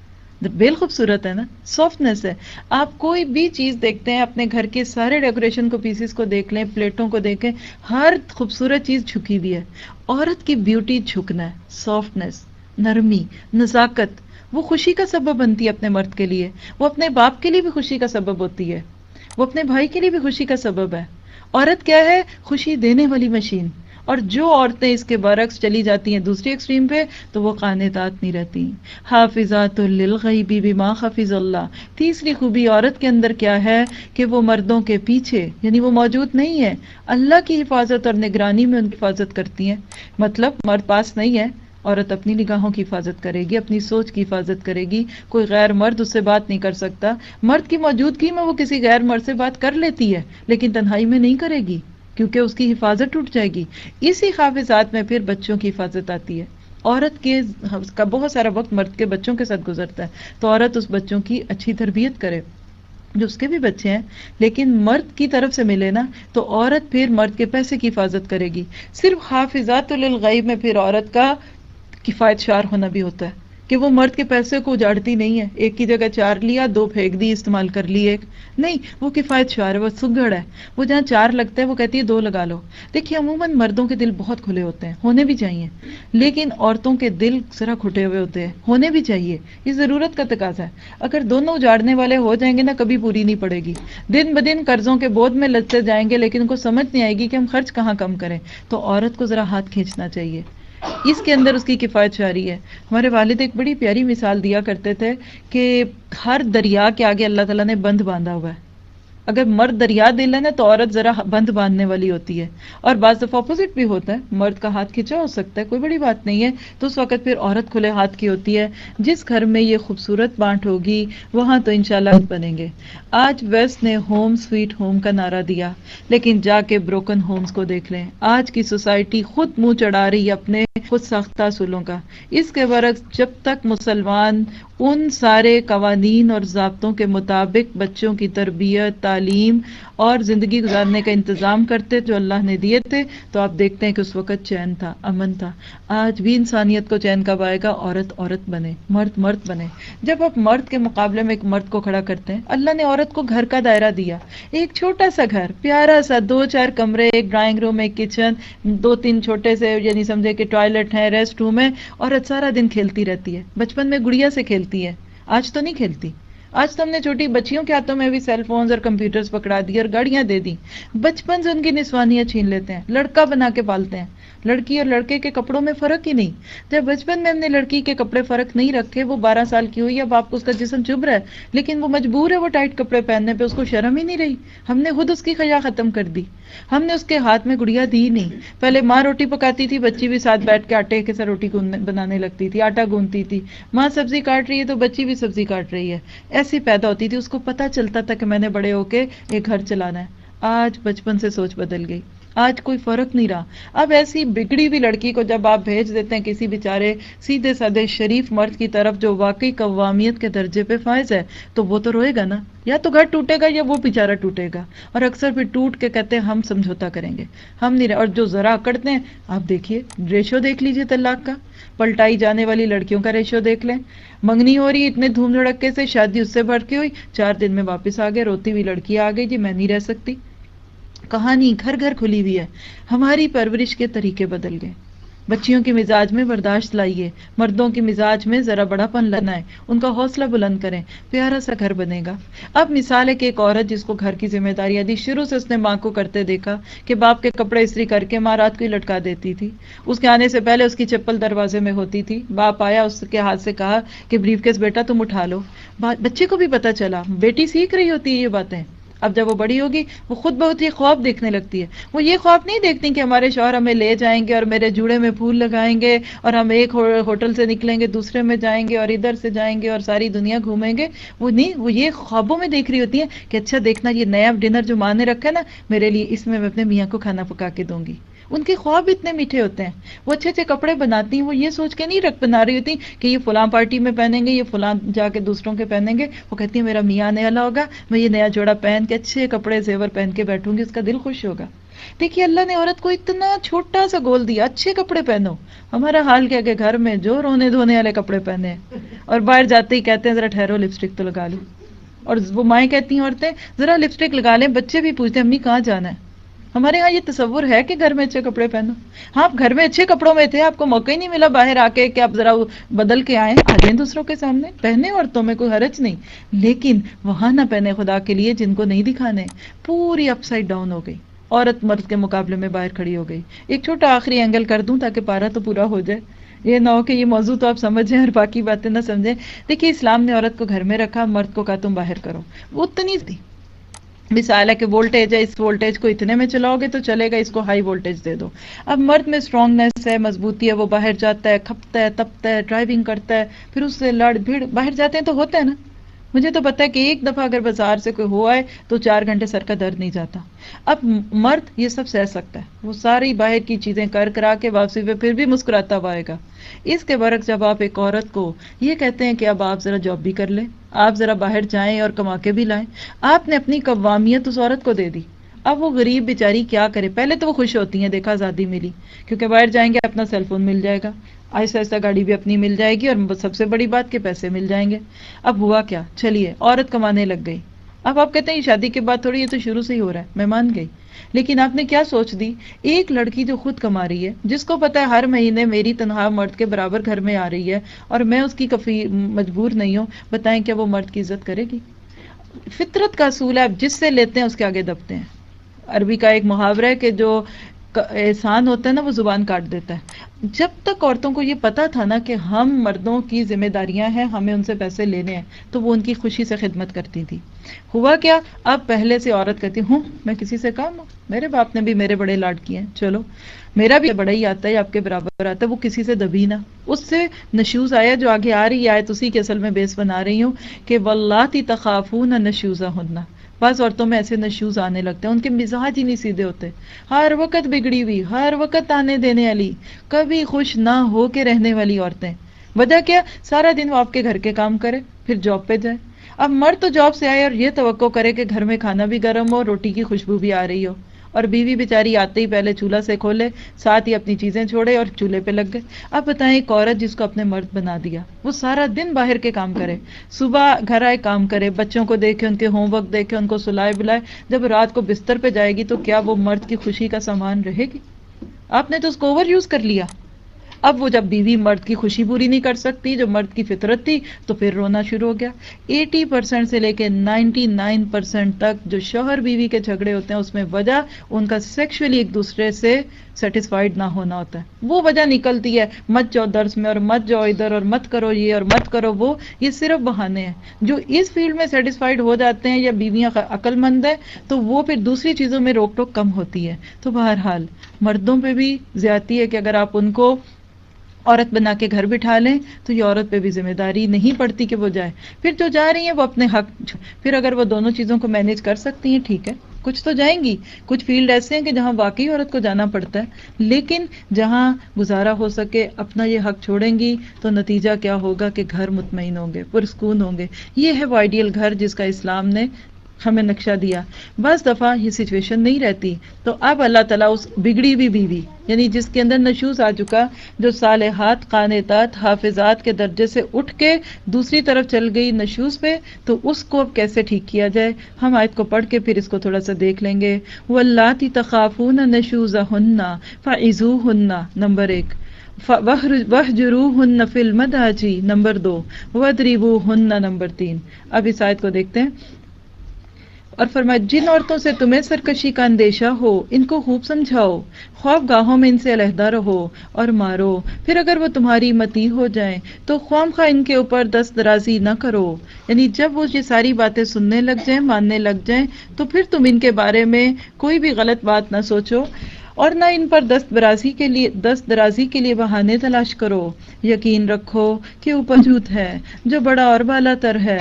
بیل خوبصورت ہے نا، سافٹنس ہے. آپ کوئی بھی چیز دیکھتے ہیں، اپنے گھر کے سارے ڈیکوریشن کو پیسز کو دیکھ لیں، پلیٹوں کو دیکھیں، ہر خوبصورت چیز جھکی ہوئی ہے. عورت کی بیوٹی جھکنا ہے، سافٹنس، نرمی، نزاکت. وہ خوشی کا سبب بنتی ہے اپنے مرد کے لیے، وہ اپنے باپ کے لیے بھی خوشی کا سبب ہوتی ہے، وہ اپنے بھائی کے لیے بھی خوشی کا سبب ہے. عورت کیا ہے؟ خوشی دینے والی مشین. اور جو عورتیں اس کے برعکس چلی جاتی ہیں دوسری ایکسٹریم پہ، تو وہ قانتات نہیں رہتی. حافظات للغیب بما حفظ اللہ. تیسری خوبی عورت کے اندر کیا ہے کہ وہ مردوں کے پیچھے، یعنی وہ موجود نہیں ہے، اللہ کی حفاظت اور نگرانی میں ان کی حفاظت کرتی ہیں. مطلب مرد پاس نہیں ہے، عورت اپنی نگاہوں کی حفاظت کرے گی، اپنی سوچ کی حفاظت کرے گی. کوئی غیر مرد اس سے بات نہیں کر سکتا. مرد کی موجودگی میں وہ کسی غیر مرد سے بات کر لیتی ہے، لیکن تنہائی میں نہیں کرے گی، کیونکہ اس کی حفاظت ٹوٹ جائے گی. اسی حافظات میں پھر بچوں کی حفاظت آتی ہے. عورت کے کا بہت سارا وقت مرد کے بچوں کے ساتھ گزرتا ہے، تو عورت اس بچوں کی اچھی تربیت کرے، جو اس کے بھی بچے ہیں. لیکن مرد کی طرف سے ملے نا، تو عورت پھر مرد کے پیسے کی حفاظت کرے گی. صرف حافظات للغیب میں پھر عورت کا کفایت شار ہونا بھی ہوتا ہے کہ وہ مرد کے پیسے کو اجاڑتی نہیں ہے. ایک کی جگہ چار لیا، دو پھینک دی، استعمال کر لی ایک نہیں. وہ کفایت شار ہے، وہ سگڑ ہے. وہ جہاں چار لگتا ہے وہ کہتی ہے دو لگا لو. دیکھیے عموماً مردوں کے دل بہت کھلے ہوتے ہیں، ہونے بھی چاہیے، لیکن عورتوں کے دل ذرا کھٹے ہوئے ہوتے ہیں، ہونے بھی چاہیے. یہ ضرورت کا تقاضا ہے. اگر دونوں اجاڑنے والے ہو جائیں گے نا، کبھی پوری نہیں پڑے گی. دن بدن قرضوں کے بودھ میں لگتے جائیں گے، لیکن ان کو سمجھ نہیں آئے گی کہ ہم خرچ کہاں کم کریں. تو عورت کو ذرا ہاتھ کھینچنا چاہیے، اس کے اندر اس کی کفایت شاری ہے. ہمارے والد ایک بڑی پیاری مثال دیا کرتے تھے کہ ہر دریا کے آگے اللہ تعالیٰ نے بند باندھا ہوا ہے. اگر مرد دریا دل ہے نا، تو عورت ذرا بند باندھنے والی ہوتی ہے. اور بعض دفعہ اپوزٹ بھی ہوتا ہے، مرد کا ہاتھ کھینچا ہو سکتا ہے، کوئی بڑی بات نہیں ہے، تو اس وقت پھر عورت کھلے ہاتھ کی ہوتی ہے. جس گھر میں یہ خوبصورت بانٹ ہوگی وہاں تو انشاءاللہ بنیں گے. آج ویسٹ نے ہوم سویٹ ہوم کا نعرہ دیا، لیکن جا کے بروکن ہومز کو دیکھ لیں. آج کی سوسائٹی خود منہ چڑھا رہی ہے اپنے خود ساختہ اصولوں کا. اس کے برعکس جب تک مسلمان ان سارے قوانین اور ضابطوں کے مطابق بچوں کی تربیت، تعلیم اور زندگی گزارنے کا انتظام کرتے جو اللہ نے دیے تھے، تو آپ دیکھتے ہیں کہ اس وقت چین تھا، امن تھا. آج بھی انسانیت کو چین کب آئے گا؟ عورت عورت بنے، مرد مرد بنے. جب آپ مرد کے مقابلے میں ایک مرد کو کھڑا کرتے ہیں، اللہ نے عورت کو گھر کا دائرہ دیا. ایک چھوٹا سا گھر، پیارا سا، دو چار کمرے، ایک ڈرائنگ روم، ایک کچن، دو تین چھوٹے سے یعنی سمجھے کہ ٹوائلٹ ہے، ریسٹ روم ہے. عورت سارا دن کھیلتی رہتی ہے. بچپن میں گڑیا سے کھیلتی ہے، آج تو نہیں کھیلتی. آج تو ہم نے چھوٹی بچیوں کے ہاتھوں میں بھی سیل فونز اور کمپیوٹرز پکڑا دی اور گاڑیاں دے دی. بچپن سے ان کی نسوانیاں چھین لیتے ہیں، لڑکا بنا کے پالتے ہیں. لڑکی اور لڑکے کے کپڑوں میں فرق ہی نہیں. جب بچپن میں ہم نے لڑکی کے کپڑے فرق نہیں رکھے، وہ بارہ سال کی ہوئی، اب آپ کو اس کا جسم چبھ رہا ہے، لیکن وہ مجبور ہے وہ ٹائٹ کپڑے پہننے پہ، اس کو شرم ہی نہیں رہی. ہم نے خود اس کی خیا ختم کر دی. ہم نے اس کے ہاتھ میں گڑیا دی نہیں. پہلے ماں روٹی پکاتی تھی، بچی بھی ساتھ بیٹھ کے آٹے کے ساتھ روٹی بنانے لگتی تھی، آٹا گوندتی تھی. ماں سبزی کاٹ رہی ہے تو بچی بھی سبزی کاٹ رہی ہے. ایسی پیدا ہوتی تھی، اس کو پتہ چلتا تھا کہ میں نے بڑے ہو کے یہ گھر چلانا ہے. آج بچپن سے سوچ بدل گئی. آج کوئی فرق نہیں رہا. اب ایسی بگڑی ہوئی لڑکی کو جب آپ بھیج دیتے ہیں کسی بیچارے سیدھے سادے شریف مرد کی طرف جو واقعی قوامیت کے درجے پہ فائز ہے، تو وہ تو روئے گا نا. یا تو گھر ٹوٹے گا یا وہ بیچارہ ٹوٹے گا. اور اکثر پھر ٹوٹ کے کہتے ہیں ہم سمجھوتا کریں گے، ہم نہیں رہے. اور جو ذرا اکڑتے ہیں، آپ دیکھیے ریشو دیکھ لیجئے طلاق کا، پلٹائی جانے والی لڑکیوں کا ریشو دیکھ لیں. منگنی ہو رہی اتنے دھوم دھڑکے سے، شادی اس سے بڑھ کے ہوئی، چار دن میں واپس آ گئے، روتی ہوئی لڑکی آ گئی جی میں نہیں رہ سکتی. کہانی گھر گھر کھلی ہوئی ہے. ہماری پرورش کے طریقے بدل گئے. بچیوں کی مزاج میں برداشت لائیے، مردوں کی مزاج میں ذرا بڑا پن لانا ہے، ان کا حوصلہ بلند کریں، پیارا سا گھر بنے گا. اب مثال ہے کہ ایک عورت جس کو گھر کی ذمہ داریاں دی، شروع سے اس نے ماں کو کرتے دیکھا کہ باپ کے کپڑے استری کر کے ماں رات کو ہی لٹکا دیتی تھی. اس کے آنے سے پہلے اس کی چپل دروازے میں ہوتی تھی. باپ آیا، اس کے ہاتھ سے کہا کہ بریف کیس بیٹا تم اٹھا لو. بچے کو بھی پتا چلا، بیٹی سیکھ رہی ہوتی ہے یہ باتیں. اب جب وہ بڑی ہوگی وہ خود بہت ہی خواب دیکھنے لگتی ہے. وہ یہ خواب نہیں دیکھتی کہ ہمارے شوہر ہمیں لے جائیں گے اور میرے جوڑے میں پھول لگائیں گے اور ہم ایک ہوٹل سے نکلیں گے دوسرے میں جائیں گے اور ادھر سے جائیں گے اور ساری دنیا گھومیں گے. وہ نہیں، وہ یہ خوابوں میں دیکھ رہی ہوتی ہیں کہ اچھا دیکھنا یہ نیا ڈنر جو ماں نے رکھا ہے نا میرے لیے، اس میں میں اپنے میاں کو کھانا پکا کے دوں گی. ان کے خواب اتنے میٹھے ہوتے ہیں. وہ اچھے اچھے کپڑے بناتی ہیں، وہ یہ سوچ کے نہیں رکھ بنا رہی ہوتی کہ یہ فلاں پارٹی میں پہنیں گے، یہ فلاں جا کے دوسروں کے پہنیں گے. وہ کہتی ہیں میرا میاں آنے والا ہوگا، میں یہ نیا جوڑا پہن کے اچھے کپڑے زیور پہن کے بیٹھوں گی، اس کا دل خوش ہوگا. دیکھیے اللہ نے عورت کو اتنا چھوٹا سا گول دیا، اچھے کپڑے پہنو. ہمارا حال کیا کہ گھر میں جو رونے دھونے والے کپڑے پہنے ہیں اور باہر جاتے ہی کہتے ہیں ذرا ٹھہرو لپسٹک تو لگا لو. اور وہ مائیں کہتی ہیں عورتیں ذرا لپسٹک لگا لیں، بچے بھی پوچھتے ہیں امی کہاں جانا ہے. ہمارے ہاں یہ تصور ہے کہ گھر میں اچھے کپڑے پہنو. ہاں آپ گھر میں اچھے کپڑوں میں تھے، آپ کو موقع ہی نہیں ملا باہر آ کے کہ آپ ذرا بدل کے آئیں، آ جائیں دوسروں کے سامنے. پہنے عورتوں میں کوئی حرج نہیں، لیکن وہاں نہ پہنے خدا کے لیے جن کو نہیں دکھانے. پوری اپ سائڈ ڈاؤن ہو گئی عورت، مرد کے مقابلے میں باہر کھڑی ہو گئی. ایک چھوٹا آخری اینگل کر دوں تاکہ پارا تو پورا ہو جائے، یہ نہ ہو کہ یہ موضوع تو آپ سمجھیں اور باقی باتیں نہ سمجھیں. دیکھیے اسلام نے عورت کو گھر میں رکھا، مرد کو کہا تم باہر کرو. وہ اتنی تھی مثال ہے کہ وولٹیج ہے، اس وولٹیج کو اتنے میں چلاؤ گے تو چلے گا، اس کو ہائی وولٹیج دے دو. اب مرد میں اسٹرانگنیس ہے، مضبوطی ہے، وہ باہر جاتا ہے، کھپتا ہے، تپتا ہے، ڈرائیونگ کرتا ہے، پھر اس سے لڑ بھیڑ. باہر جاتے ہیں تو ہوتا ہے نا، مجھے تو پتا ہے کہ ایک دفعہ اگر بازار سے کوئی ہوا ہے تو چار گھنٹے سر کا درد نہیں جاتا. اب مرد یہ سب سہ سکتا ہے، وہ ساری باہر کی چیزیں کر کرا کے واپسی پہ پھر بھی مسکراتا ہوا آئے گا. اس کے برعکس جب آپ ایک عورت کو یہ کہتے ہیں کہ اب آپ ذرا جاب بھی کر لیں، آپ ذرا باہر جائیں اور کما کے بھی لائیں، آپ نے اپنی قوامیت اس عورت کو دے دی. اب وہ غریب بیچاری کیا کرے؟ پہلے تو وہ خوش ہوتی ہیں دیکھا آزادی ملی، کیونکہ باہر جائیں گے اپنا سیل فون مل جائے گا، آہستہ آہستہ گاڑی بھی اپنی مل جائے گی، اور سب سے بڑی بات کہ پیسے مل جائیں گے. اب ہوا کیا؟ چلیے عورت کمانے لگ گئی. اب آپ کہتے ہیں یہ شادی کے بعد تھوڑی، یہ تو شروع سے ہی ہو رہا ہے، میں مان گئی. لیکن آپ نے کیا سوچ دی؟ ایک لڑکی جو خود کما رہی ہے، جس کو پتا ہے ہر مہینے میری تنخواہ مرد کے برابر گھر میں آ رہی ہے اور میں اس کی کفی مجبور نہیں ہوں، بتائیں کیا وہ مرد کی عزت کرے گی؟ فطرت کا اصول ہے، آپ جس سے لیتے ہیں اس کے آگے دبتے ہیں. عربی کا ایک محاورہ ہے کہ جو احسان ہوتا ہے نا وہ زبان کاٹ دیتا ہے. جب تک عورتوں کو یہ پتا تھا نا کہ ہم مردوں کی ذمہ داریاں ہیں، ہمیں ان سے پیسے لینے ہیں، تو وہ ان کی خوشی سے خدمت کرتی تھی. ہوا کیا؟ اب پہلے سے عورت کہتی ہوں میں کسی سے کم ہوں، میرے باپ نے بھی میرے بڑے لاڈ کیے ہیں، چلو میرا بھی بڑا ہی آتا ہے، آپ کے برابر آتا ہے، وہ کسی سے دبی نہ. اس سے نشوز آیا جو آگے آ رہی ہے آیت، اسی کے اصل میں بیس بنا رہی ہوں کہ واللاتی تخافون نشوزہن. بعض عورتوں میں ایسے نشوز آنے لگتے ہیں، ان کے مزاج ہی نہیں سیدھے ہوتے، ہر وقت بگڑی ہوئی، ہر وقت آنے دینے والی، کبھی خوش نہ ہو کے رہنے والی عورتیں. وجہ کیا؟ سارا دن وہ آپ کے گھر کے کام کرے پھر جاب پہ جائے. اب مرد تو جاب سے آئے اور یہ توقع کرے کہ گھر میں کھانا بھی گرم ہو، روٹی کی خوشبو بھی آ رہی ہو، اور بیوی بیچاری آتے ہی پہلے چولہا سے کھولے، ساتھ ہی اپنی چیزیں چھوڑے اور چولہے پہ لگ گئے. اب بتائیں ایک عورت جس کو اپنے مرد بنا دیا، وہ سارا دن باہر کے کام کرے، صبح گھر آئے کام کرے، بچوں کو دیکھے، ان کے ہوم ورک دیکھے، ان کو سلائے بلائے، جب رات کو بستر پہ جائے گی تو کیا وہ مرد کی خوشی کا سامان رہے گی؟ آپ نے تو اس کو اوور یوز کر لیا. اب وہ جب بیوی مرد کی خوشی پوری نہیں کر سکتی جو مرد کی فطرت تھی تو پھر رونا شروع ہو گیا. ایٹی پرسینٹ سے لے کے نائنٹی نائن پرسینٹ تک جو شوہر بیوی کے جھگڑے ہوتے ہیں اس میں وجہ ان کا سیکشولی ایک دوسرے سے سیٹسفائیڈ نہ ہونا ہوتا ہے. وہ وجہ نکلتی ہے مت جاؤ درس میں اور مت جاؤ ادھر اور مت کرو یہ اور مت کرو وہ، یہ صرف بہانے ہیں. جو اس فیلڈ میں سیٹسفائیڈ ہو جاتے ہیں یا بیویاں عقل مند ہیں تو وہ پھر دوسری چیزوں میں روک ٹوک کم ہوتی ہے. تو بہرحال مردوں پہ بھی زیادتی ہے کہ اگر آپ ان کو عورت بنا کے گھر بٹھا لیں تو یہ عورت پہ بھی ذمہ داری نہیں پڑتی کہ وہ جائے. پھر جو جا رہی ہیں وہ اپنے حق، پھر اگر وہ دونوں چیزوں کو مینیج کر سکتی ہیں ٹھیک ہے، کچھ تو جائیں گی، کچھ فیلڈ ایسے ہیں کہ جہاں واقعی عورت کو جانا پڑتا ہے، لیکن جہاں گزارا ہو سکے اپنا یہ حق چھوڑیں گی تو نتیجہ کیا ہوگا کہ گھر مطمئن ہوں گے، پرسکون ہوں گے. یہ ہے وہ آئیڈیل گھر جس کا اسلام نے ہمیں نقشہ دیا. بعض دفعہ یہ سچویشن نہیں رہتی، تو اب اللہ تعالیٰ اس بگڑی ہوئی بیوی، یعنی جس کے اندر نشوز آ چکا، جو صالحات قانتات حافظات کے درجے سے اٹھ کے دوسری طرف چل گئی نشوز پہ، تو اس کو اب کیسے ٹھیک کیا جائے. ہم آیت کو پڑھ کے پھر اس کو تھوڑا سا دیکھ لیں گے. واللاتی تخافون نشوزہن فعظوہن نمبر ایک، وَاہْجُرُوهُنَّ فِي الْمَضَاجِعِ نمبر دو، وَاضْرِبُوهُنَّ نمبر تین. اب اس آیت کو دیکھتے ہیں. اور فرمایا جن عورتوں سے تمہیں سرکشی کا اندیشہ ہو ان کو خوب سمجھاؤ، خواب گاہوں میں ان سے علیحدہ رہو اور مارو، پھر اگر وہ تمہاری مطیع ہو جائیں تو خواہ مخواہ ان کے اوپر دست درازی نہ کرو. یعنی جب وہ یہ ساری باتیں سننے لگ جائیں، ماننے لگ جائیں، تو پھر تم ان کے بارے میں کوئی بھی غلط بات نہ سوچو اور نہ ان پر دست درازی کے لیے دست درازی کے لیے بہانے تلاش کرو. یقین رکھو کہ اوپر جھوٹ ہے جو بڑا اور بالا تر ہے.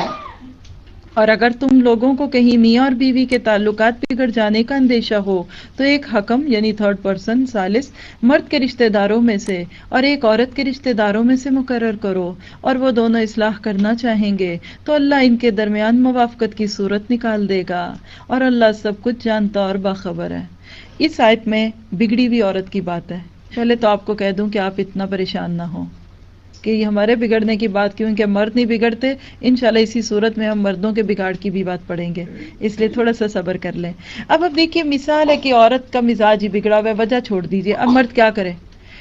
اور اگر تم لوگوں کو کہیں میاں اور بیوی کے تعلقات بگڑ جانے کا اندیشہ ہو تو ایک حکم یعنی تھرڈ پرسن ثالث مرد کے رشتہ داروں میں سے اور ایک عورت کے رشتہ داروں میں سے مقرر کرو، اور وہ دونوں اصلاح کرنا چاہیں گے تو اللہ ان کے درمیان موافقت کی صورت نکال دے گا، اور اللہ سب کچھ جانتا اور باخبر ہے. اس آیت میں بگڑی ہوئی عورت کی بات ہے. پہلے تو آپ کو کہہ دوں کہ آپ اتنا پریشان نہ ہوں کہ یہ ہمارے بگڑنے کی بات کیوں کہ مرد نہیں بگڑتے. انشاءاللہ اسی صورت میں ہم مردوں کے بگاڑ کی بھی بات پڑھیں گے، اس لیے تھوڑا سا صبر کر لیں. اب اب دیکھیے مثال ہے کہ عورت کا مزاج ہی بگڑا ہوا ہے، وجہ چھوڑ دیجیے. اب مرد کیا کرے؟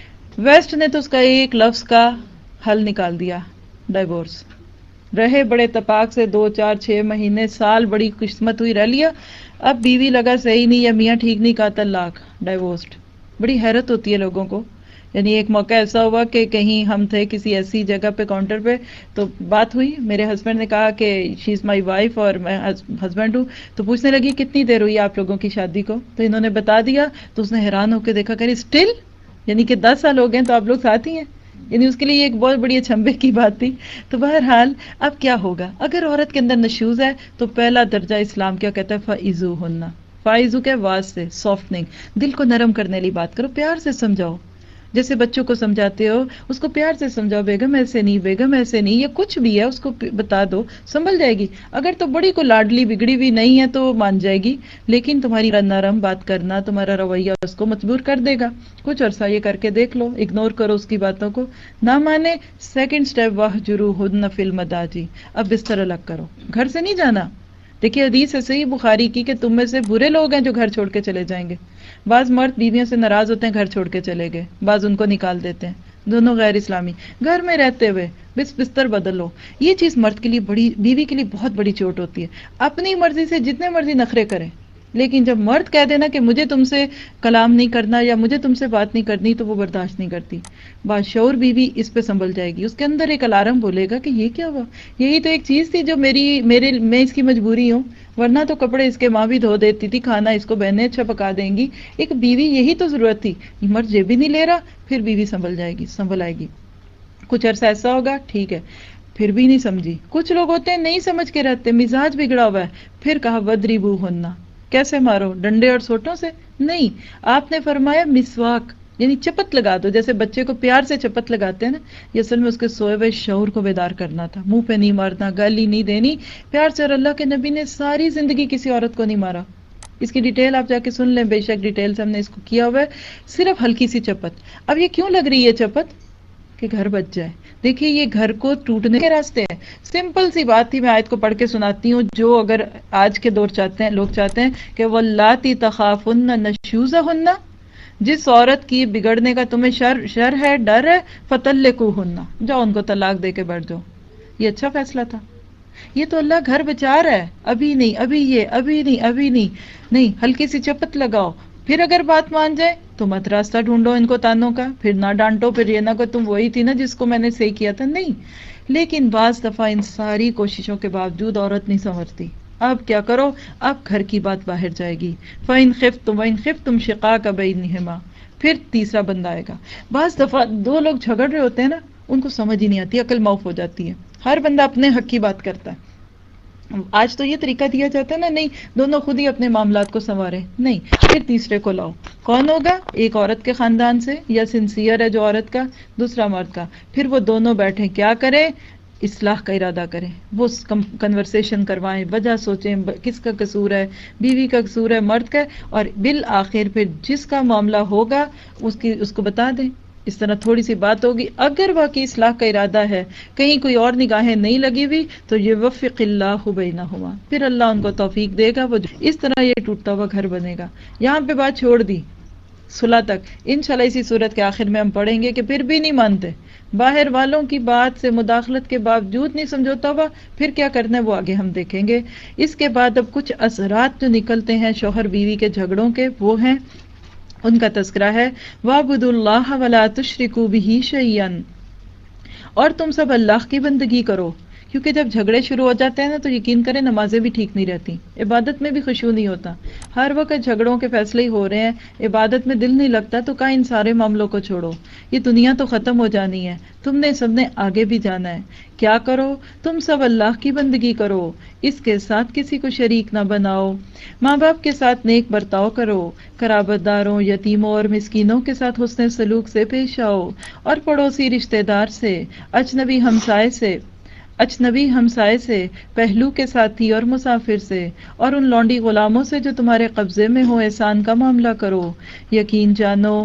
ویسٹ نے تو اس کا ایک لفظ کا حل نکال دیا، ڈائیورس. رہے بڑے اتفاق سے دو چار چھ مہینے سال بڑی قسمت ہوئی رہ لیا، اب بیوی لگا صحیح نہیں یا میاں ٹھیک نہیں کہا طلاق، ڈائیورسڈ. بڑی حیرت ہوتی ہے لوگوں کو. یعنی ایک موقع ایسا ہوا کہ کہیں ہم تھے کسی ایسی جگہ پہ کاؤنٹر پہ، تو بات ہوئی، میرے ہسبینڈ نے کہا کہ شی از مائی وائف اور میں ہسبینڈ ہوں، تو پوچھنے لگی کتنی دیر ہوئی آپ لوگوں کی شادی کو، تو انہوں نے بتا دیا. تو اس نے حیران ہو کے دیکھا کہ اسٹل، یعنی کہ دس سال ہو گئے تو آپ لوگ ساتھ ہی ہیں. یعنی اس کے لیے ایک بہت بڑی اچنبے کی بات تھی. تو بہرحال اب کیا ہوگا اگر عورت کے اندر نشوز ہے، تو پہلا درجہ اسلام کیا کہتا ہے؟ فَإِذُوهُنَّ. فائزو کے واز سے سافٹنگ، دل کو نرم کرنے والی بات کرو، پیار سے سمجھاؤ. جیسے بچوں کو سمجھاتے ہو اس کو پیار سے سمجھاؤ، بیگم ایسے نہیں، بیگم ایسے نہیں، یا کچھ بھی ہے اس کو بتا دو، سنبھل جائے گی. اگر تو بڑی کو لاڈلی بگڑی ہوئی نہیں ہے تو مان جائے گی، لیکن تمہاری نرم بات کرنا، تمہارا رویہ اس کو مجبور کر دے گا. کچھ عرصہ یہ کر کے دیکھ لو، اگنور کرو اس کی باتوں کو، نہ مانے سیکنڈ سٹیپ وَاهْجُرُوهُنَّ فِي الْمَضَاجِعِ. اب بستر الگ کرو، گھر سے نہیں جانا. دیکھیے حدیث ہے صحیح بخاری کی کہ تم میں سے برے لوگ ہیں جو گھر چھوڑ کے چلے جائیں گے. بعض مرد بیویوں سے ناراض ہوتے ہیں، گھر چھوڑ کے چلے گئے، بعض ان کو نکال دیتے ہیں، دونوں غیر اسلامی. گھر میں رہتے ہوئے بس بستر بدلو. یہ چیز مرد کے لیے بڑی، بیوی کے لیے بہت بڑی چوٹ ہوتی ہے. اپنی مرضی سے جتنے مرضی نخرے کریں، لیکن جب مرد کہہ دینا کہ مجھے تم سے کلام نہیں کرنا یا مجھے تم سے بات نہیں کرنی، تو وہ برداشت نہیں کرتی. باشعور بیوی اس پہ سنبھل جائے گی، اس کے اندر ایک الارم بولے گا کہ یہ کیا ہوا، یہی تو ایک چیز تھی جو میری میرے میں اس کی مجبوری ہوں، ورنہ تو کپڑے اس کے ماں بھی دھو دیتی تھی، کھانا اس کو بہنیں اچھا پکا دیں گی. ایک بیوی یہی تو ضرورت تھی. مرد یہ بھی نہیں لے رہا، پھر بیوی سنبھل جائے گی، سنبھل آئے گی. کچھ عرصہ ایسا ہوگا ٹھیک ہے، پھر بھی نہیں سمجھی. کچھ لوگ ہوتے ہیں نہیں سمجھ کے رہتے، مزاج بگڑا ہوا ہے. پھر کہا وَاضْرِبُوهُنَّ. کیسے مارو؟ ڈنڈے اور سوٹوں سے نہیں، آپ نے فرمایا مسواک، یعنی چپت لگا دو. جیسے بچے کو پیار سے چپت لگاتے ہیں نا، یہ اصل میں اس کے سوئے ہوئے شعور کو بیدار کرنا تھا. منہ پہ نہیں مارنا، گالی نہیں دینی، پیار سے. اور اللہ کے نبی نے ساری زندگی کسی عورت کو نہیں مارا. اس کی ڈیٹیل آپ جا کے سن لیں، بے شک ڈیٹیل سے ہم نے اس کو کیا ہوا ہے. صرف ہلکی سی چپت. اب یہ کیوں لگ رہی ہے چپت؟ کہ گھر بچ جائے. دیکھیے یہ گھر کو ٹوٹنے کے راستے ہیں. سمپل سی بات تھی، میں آیت کو پڑھ کے سناتی ہوں. جو اگر آج کے دور چاہتے ہیں، لوگ چاہتے ہیں کہ واللاتی تخافن نشوزہن، جس عورت کی بگڑنے کا تمہیں شر شر ہے، ڈر ہے، فطلقوہن، جاؤ ان کو طلاق دے کے بیٹھ جاؤ. یہ اچھا فیصلہ تھا. یہ تو اللہ گھر بچا رہا ہے. ابھی نہیں، ابھی یہ، ابھی نہیں، ابھی نہیں نہیں ہلکی سی چپت لگاؤ. پھر اگر بات مان جائے تو مت راستہ ڈھونڈو ان کو تانوں کا، پھر نہ ڈانٹو، پھر یہ نہ کہ تم وہی تھی نا جس کو میں نے صحیح کیا تھا. نہیں، لیکن بعض دفعہ ان ساری کوششوں کے باوجود عورت نہیں سمجھتی. اب کیا کرو؟ اب گھر کی بات باہر جائے گی. فَإِنْ خِفْتُمْ وَإِنْ خِفْتُمْ شِقَاقَ بَيْنِهِمَا. پھر تیسرا بندہ آئے گا. بعض دفعہ دو لوگ جھگڑ رہے ہوتے ہیں نا، ان کو سمجھ ہی نہیں آتی، عقل معاف ہو جاتی ہے. ہر بندہ اپنے حق کی بات کرتا ہے. آج تو یہ طریقہ دیا جاتا ہے نا، نہیں دونوں خود ہی اپنے معاملات کو سنوارے، نہیں پھر تیسرے کو لاؤ. کون ہوگا؟ ایک عورت کے خاندان سے یا سنسیئر ہے جو عورت کا، دوسرا مرد کا، پھر وہ دونوں بیٹھیں کیا کریں؟ اصلاح کا ارادہ کریں، وہ کنورسیشن کروائیں، وجہ سوچیں کس کا قصور ہے، بیوی کا قصور ہے، مرد کا، اور بالآخر پھر جس کا معاملہ ہوگا اس کی اس کو بتا دیں. اس طرح تھوڑی سی بات ہوگی، اگر واقعی اصلاح کا ارادہ ہے، کہیں کوئی اور نگاہیں نہیں لگی ہوئی، تو یہ وفق اللہ بینہما، پھر اللہ ان کو توفیق دے گا، وہ اس طرح یہ ٹوٹتا ہوا گھر بنے گا. یہاں پہ بات چھوڑ دی صلح تک، انشاءاللہ اسی صورت کے آخر میں ہم پڑھیں گے کہ پھر بھی نہیں مانتے، باہر والوں کی بات سے مداخلت کے باوجود نہیں سمجھوتا ہوا، پھر کیا کرنا ہے وہ آگے ہم دیکھیں گے. اس کے بعد اب کچھ اثرات جو نکلتے ہیں شوہر بیوی کے جھگڑوں کے، وہ ہیں، ان کا تذکرہ ہے وَاعْبُدُوا اللَّهَ وَلَا تُشْرِكُوا بِهِ شَيْئًا، اور تم سب اللہ کی بندگی کرو. کیونکہ جب جھگڑے شروع ہو جاتے ہیں نا تو یقین کریں نمازیں بھی ٹھیک نہیں رہتی، عبادت میں بھی خشوع نہیں ہوتا، ہر وقت جھگڑوں کے فیصلے ہی ہو رہے ہیں، عبادت میں دل نہیں لگتا. تو کہا ان سارے معاملوں کو چھوڑو، یہ دنیا تو ختم ہو جانی ہے، تم نے سب نے آگے بھی جانا ہے. کیا کرو؟ تم سب اللہ کی بندگی کرو، اس کے ساتھ کسی کو شریک نہ بناؤ، ماں باپ کے ساتھ نیک برتاؤ کرو، قرابت داروں، یتیموں اور مسکینوں کے ساتھ حسن سلوک سے پیش آؤ، اور پڑوسی رشتہ دار سے، اجنبی ہمسائے سے اجنبی ہمسائے سے، پہلو کے ساتھی اور مسافر سے، اور ان لونڈی غلاموں سے جو تمہارے قبضے میں ہو احسان کا معاملہ کرو. یقین جانو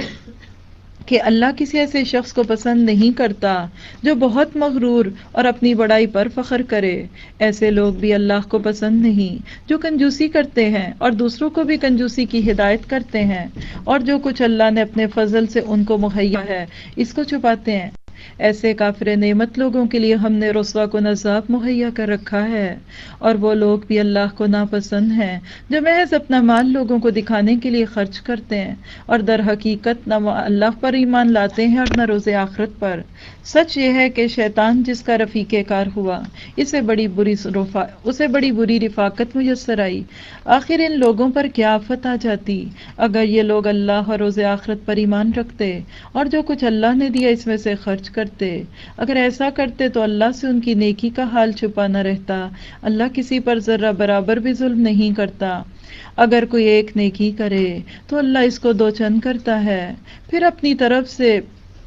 کہ اللہ کسی ایسے شخص کو پسند نہیں کرتا جو بہت مغرور اور اپنی بڑائی پر فخر کرے. ایسے لوگ بھی اللہ کو پسند نہیں جو کنجوسی کرتے ہیں اور دوسروں کو بھی کنجوسی کی ہدایت کرتے ہیں، اور جو کچھ اللہ نے اپنے فضل سے ان کو مہیا ہے اس کو چھپاتے ہیں. ایسے کافر نعمت لوگوں کے لیے ہم نے رسوا کو عذاب مہیا کر رکھا ہے. اور وہ لوگ بھی اللہ کو ناپسند ہیں جو محض اپنا مال لوگوں کو دکھانے کے لیے خرچ کرتے ہیں، اور در حقیقت نہ اللہ پر ایمان لاتے ہیں اور نہ روز آخرت پر. سچ یہ ہے کہ شیطان جس کا رفیق کار ہوا اسے بڑی بری رفا اسے بڑی بری رفاقت میسر آئی. آخر ان لوگوں پر کیا آفت آ جاتی اگر یہ لوگ اللہ اور روز آخرت پر ایمان رکھتے اور جو کچھ اللہ نے دیا اس میں سے خرچ کرتے. اگر ایسا کرتے تو اللہ سے ان کی نیکی کا حال چھپا نہ رہتا. اللہ کسی پر ذرہ برابر بھی ظلم نہیں کرتا. اگر کوئی ایک نیکی کرے تو اللہ اس کو دو چند کرتا ہے، پھر اپنی طرف سے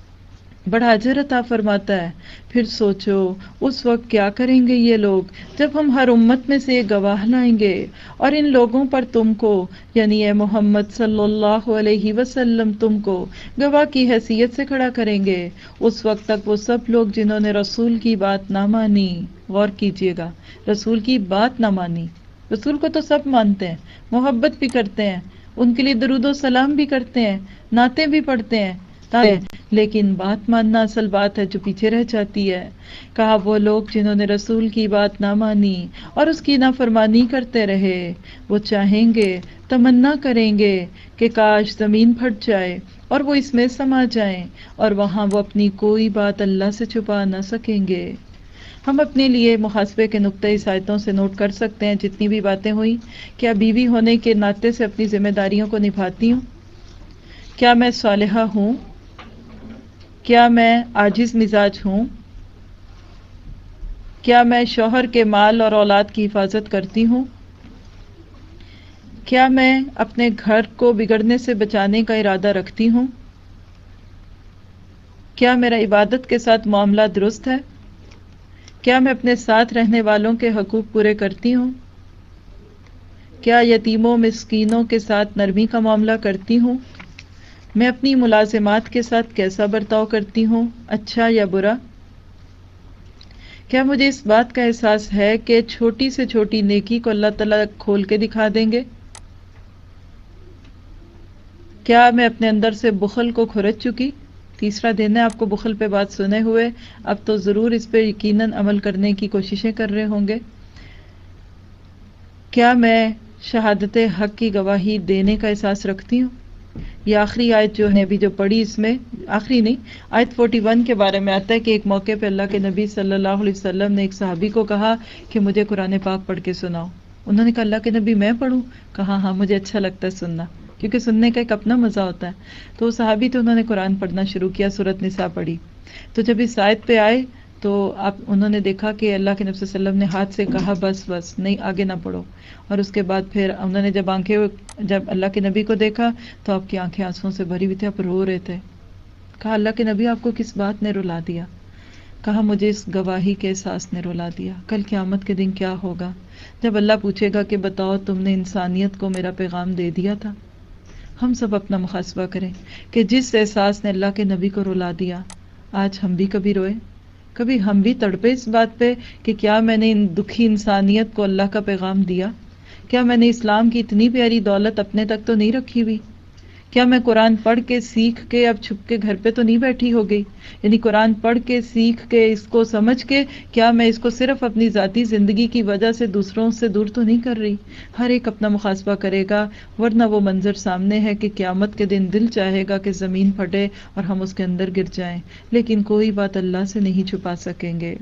بڑا اجر عطا فرماتا ہے. پھر سوچو اس وقت کیا کریں گے یہ لوگ جب ہم ہر امت میں سے ایک گواہ لائیں گے اور ان لوگوں پر تم کو، یعنی اے محمد صلی اللہ علیہ وسلم، تم کو گواہ کی حیثیت سے کھڑا کریں گے. اس وقت تک وہ سب لوگ جنہوں نے رسول کی بات نہ مانی، غور کیجئے گا، رسول کی بات نہ مانی، رسول کو تو سب مانتے ہیں، محبت بھی کرتے ہیں، ان کے لیے درود و سلام بھی کرتے ہیں، نعتیں بھی پڑھتے ہیں، لیکن بات ماننا اصل بات ہے جو پیچھے رہ جاتی ہے. کہا وہ لوگ جنہوں نے رسول کی بات نہ مانی اور اس کی نافرمانی کرتے رہے، وہ چاہیں گے، تمنا کریں گے کہ کاش زمین پھٹ جائے اور وہ اس میں سما جائیں، اور وہاں وہ اپنی کوئی بات اللہ سے چھپا نہ سکیں گے. ہم اپنے لیے محاسبے کے نقطۂ اس آیتوں سے نوٹ کر سکتے ہیں جتنی بھی باتیں ہوئی. کیا بیوی ہونے کے ناطے سے اپنی ذمہ داریوں کو نبھاتی ہوں؟ کیا میں صالحہ ہوں؟ کیا میں عاجز مزاج ہوں؟ کیا میں شوہر کے مال اور اولاد کی حفاظت کرتی ہوں؟ کیا میں اپنے گھر کو بگڑنے سے بچانے کا ارادہ رکھتی ہوں؟ کیا میرا عبادت کے ساتھ معاملہ درست ہے؟ کیا میں اپنے ساتھ رہنے والوں کے حقوق پورے کرتی ہوں؟ کیا یتیموں مسکینوں کے ساتھ نرمی کا معاملہ کرتی ہوں؟ میں اپنی ملازمات کے ساتھ کیسا برتاؤ کرتی ہوں، اچھا یا برا؟ کیا مجھے اس بات کا احساس ہے کہ چھوٹی سے چھوٹی نیکی کو اللہ تعالیٰ کھول کے دکھا دیں گے؟ کیا میں اپنے اندر سے بخل کو کھرچ چکی؟ تیسرا دن ہے آپ کو بخل پہ بات سنے ہوئے، اب تو ضرور اس پہ یقیناً عمل کرنے کی کوششیں کر رہے ہوں گے. کیا میں شہادت حق کی گواہی دینے کا احساس رکھتی ہوں؟ یہ آخری آیت جو ہے ابھی جو پڑھی، اس میں آخری نہیں، آیت اکتالیس کے بارے میں آتا ہے کہ ایک موقع پہ اللہ کے نبی صلی اللہ علیہ وسلم نے ایک صحابی کو کہا کہ مجھے قرآن پاک پڑھ کے سناؤ. انہوں نے کہا اللہ کے نبی میں پڑھوں؟ کہا ہاں مجھے اچھا لگتا ہے سننا، کیونکہ سننے کا ایک اپنا مزہ ہوتا ہے. تو وہ صحابی تو انہوں نے قرآن پڑھنا شروع کیا، سورۃ نساء پڑھی. تو جب اس آیت پہ آئے تو آپ انہوں نے دیکھا کہ اللہ کے نبی صلی اللہ علیہ وسلم نے ہاتھ سے کہا بس بس نہیں آگے نہ پڑھو، اور اس کے بعد پھر انہوں نے جب آنکھیں جب اللہ کے نبی کو دیکھا تو آپ کی آنکھیں آنسوؤں سے بھری ہوئی تھی، آپ رو رہے تھے. کہا اللہ کے نبی آپ کو کس بات نے رلا دیا؟ کہا مجھے اس گواہی کے احساس نے رلا دیا. کل قیامت کے دن کیا ہوگا جب اللہ پوچھے گا کہ بتاؤ تم نے انسانیت کو میرا پیغام دے دیا تھا؟ ہم سب اپنا محاسبہ کریں کہ جس احساس نے اللہ کے نبی کو رلا دیا آج ہم بھی کبھی روئے، کبھی ہم بھی تڑپے اس بات پہ کہ کیا میں نے ان دکھی انسانیت کو اللہ کا پیغام دیا؟ کیا میں نے اسلام کی اتنی پیاری دولت اپنے تک تو نہیں رکھی ہوئی؟ کیا میں قرآن پڑھ کے سیکھ کے اب چھپ کے گھر پہ تو نہیں بیٹھی ہو گئی؟ یعنی قرآن پڑھ کے سیکھ کے اس کو سمجھ کے کیا میں اس کو صرف اپنی ذاتی زندگی کی وجہ سے دوسروں سے دور تو نہیں کر رہی؟ ہر ایک اپنا محاسبہ کرے گا، ورنہ وہ منظر سامنے ہے کہ قیامت کے دن دل چاہے گا کہ زمین پھٹے اور ہم اس کے اندر گر جائیں، لیکن کوئی بات اللہ سے نہیں چھپا سکیں گے.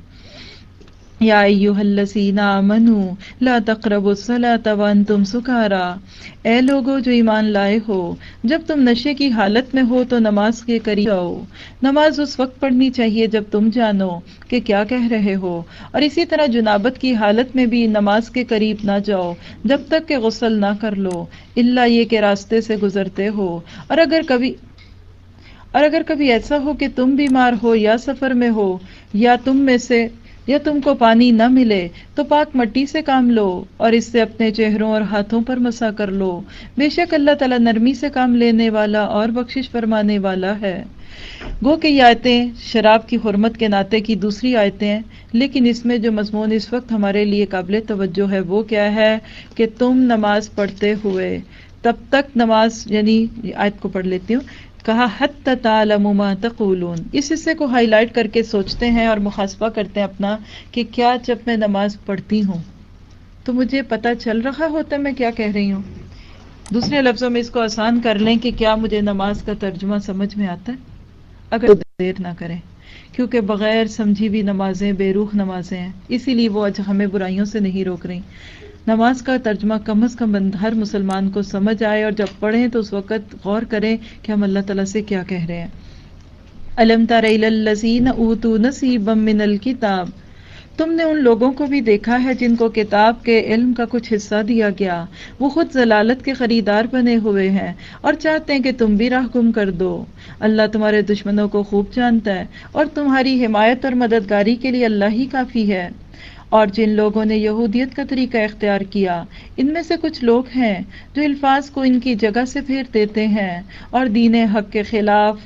یا ایھا الذین آمنوا لا تقربوا الصلاۃ وانتم سکارا، اے لوگو جو ایمان لائے ہو جب تم نشے کی حالت میں ہو تو نماز کے قریب آؤ. نماز اس وقت پڑھنی چاہیے جب تم جانو کہ کیا کہہ رہے ہو، اور اسی طرح جنابت کی حالت میں بھی نماز کے قریب نہ جاؤ جب تک کہ غسل نہ کر لو، الا یہ کہ راستے سے گزرتے ہو، اور اگر کبھی اور اگر کبھی ایسا ہو کہ تم بیمار ہو یا سفر میں ہو یا تم میں سے یا تم کو پانی نہ ملے تو پاک مٹی سے کام لو اور اس سے اپنے چہروں اور ہاتھوں پر مسح کر لو، بے شک اللہ تعالیٰ نرمی سے کام لینے والا اور بخشش فرمانے والا ہے. گو کہ یہ آیتیں شراب کی حرمت کے ناطے کی دوسری آیتیں ہیں، لیکن اس میں جو مضمون اس وقت ہمارے لیے قابل توجہ ہے وہ کیا ہے کہ تم نماز پڑھتے ہوئے تب تک نماز، یعنی آیت کو پڑھ لیتی ہوں، کہا حتی تعلموا ما تقولون. اس حصے کو ہائی لائٹ کر کے سوچتے ہیں اور محاسبہ کرتے ہیں اپنا کہ کیا جب میں نماز پڑھتی ہوں تو مجھے پتہ چل رہا ہوتا ہے میں کیا کہہ رہی ہوں. دوسرے لفظوں میں اس کو آسان کر لیں کہ کیا مجھے نماز کا ترجمہ سمجھ میں آتا ہے؟ اگر دیر نہ کریں، کیونکہ بغیر سمجھی بھی نمازیں بے روح نمازیں ہیں، اسی لیے وہ آج ہمیں برائیوں سے نہیں روک رہی. نماز کا ترجمہ کم از کم ہر مسلمان کو سمجھ آئے، اور جب پڑھیں تو اس وقت غور کریں کہ ہم اللہ تعالیٰ سے کیا کہہ رہے ہیں. الم تر الی الذین اوتوا نصیبا من الکتاب، تم نے ان لوگوں کو بھی دیکھا ہے جن کو کتاب کے علم کا کچھ حصہ دیا گیا، وہ خود ضلالت کے خریدار بنے ہوئے ہیں اور چاہتے ہیں کہ تم بھی راہ گم کر دو. اللہ تمہارے دشمنوں کو خوب جانتا ہے اور تمہاری حمایت اور مددگاری کے لیے اللہ ہی کافی ہے. اور جن لوگوں نے یہودیت کا طریقہ اختیار کیا، ان میں سے کچھ لوگ ہیں جو الفاظ کو ان کی جگہ سے پھیر دیتے ہیں اور دین حق کے خلاف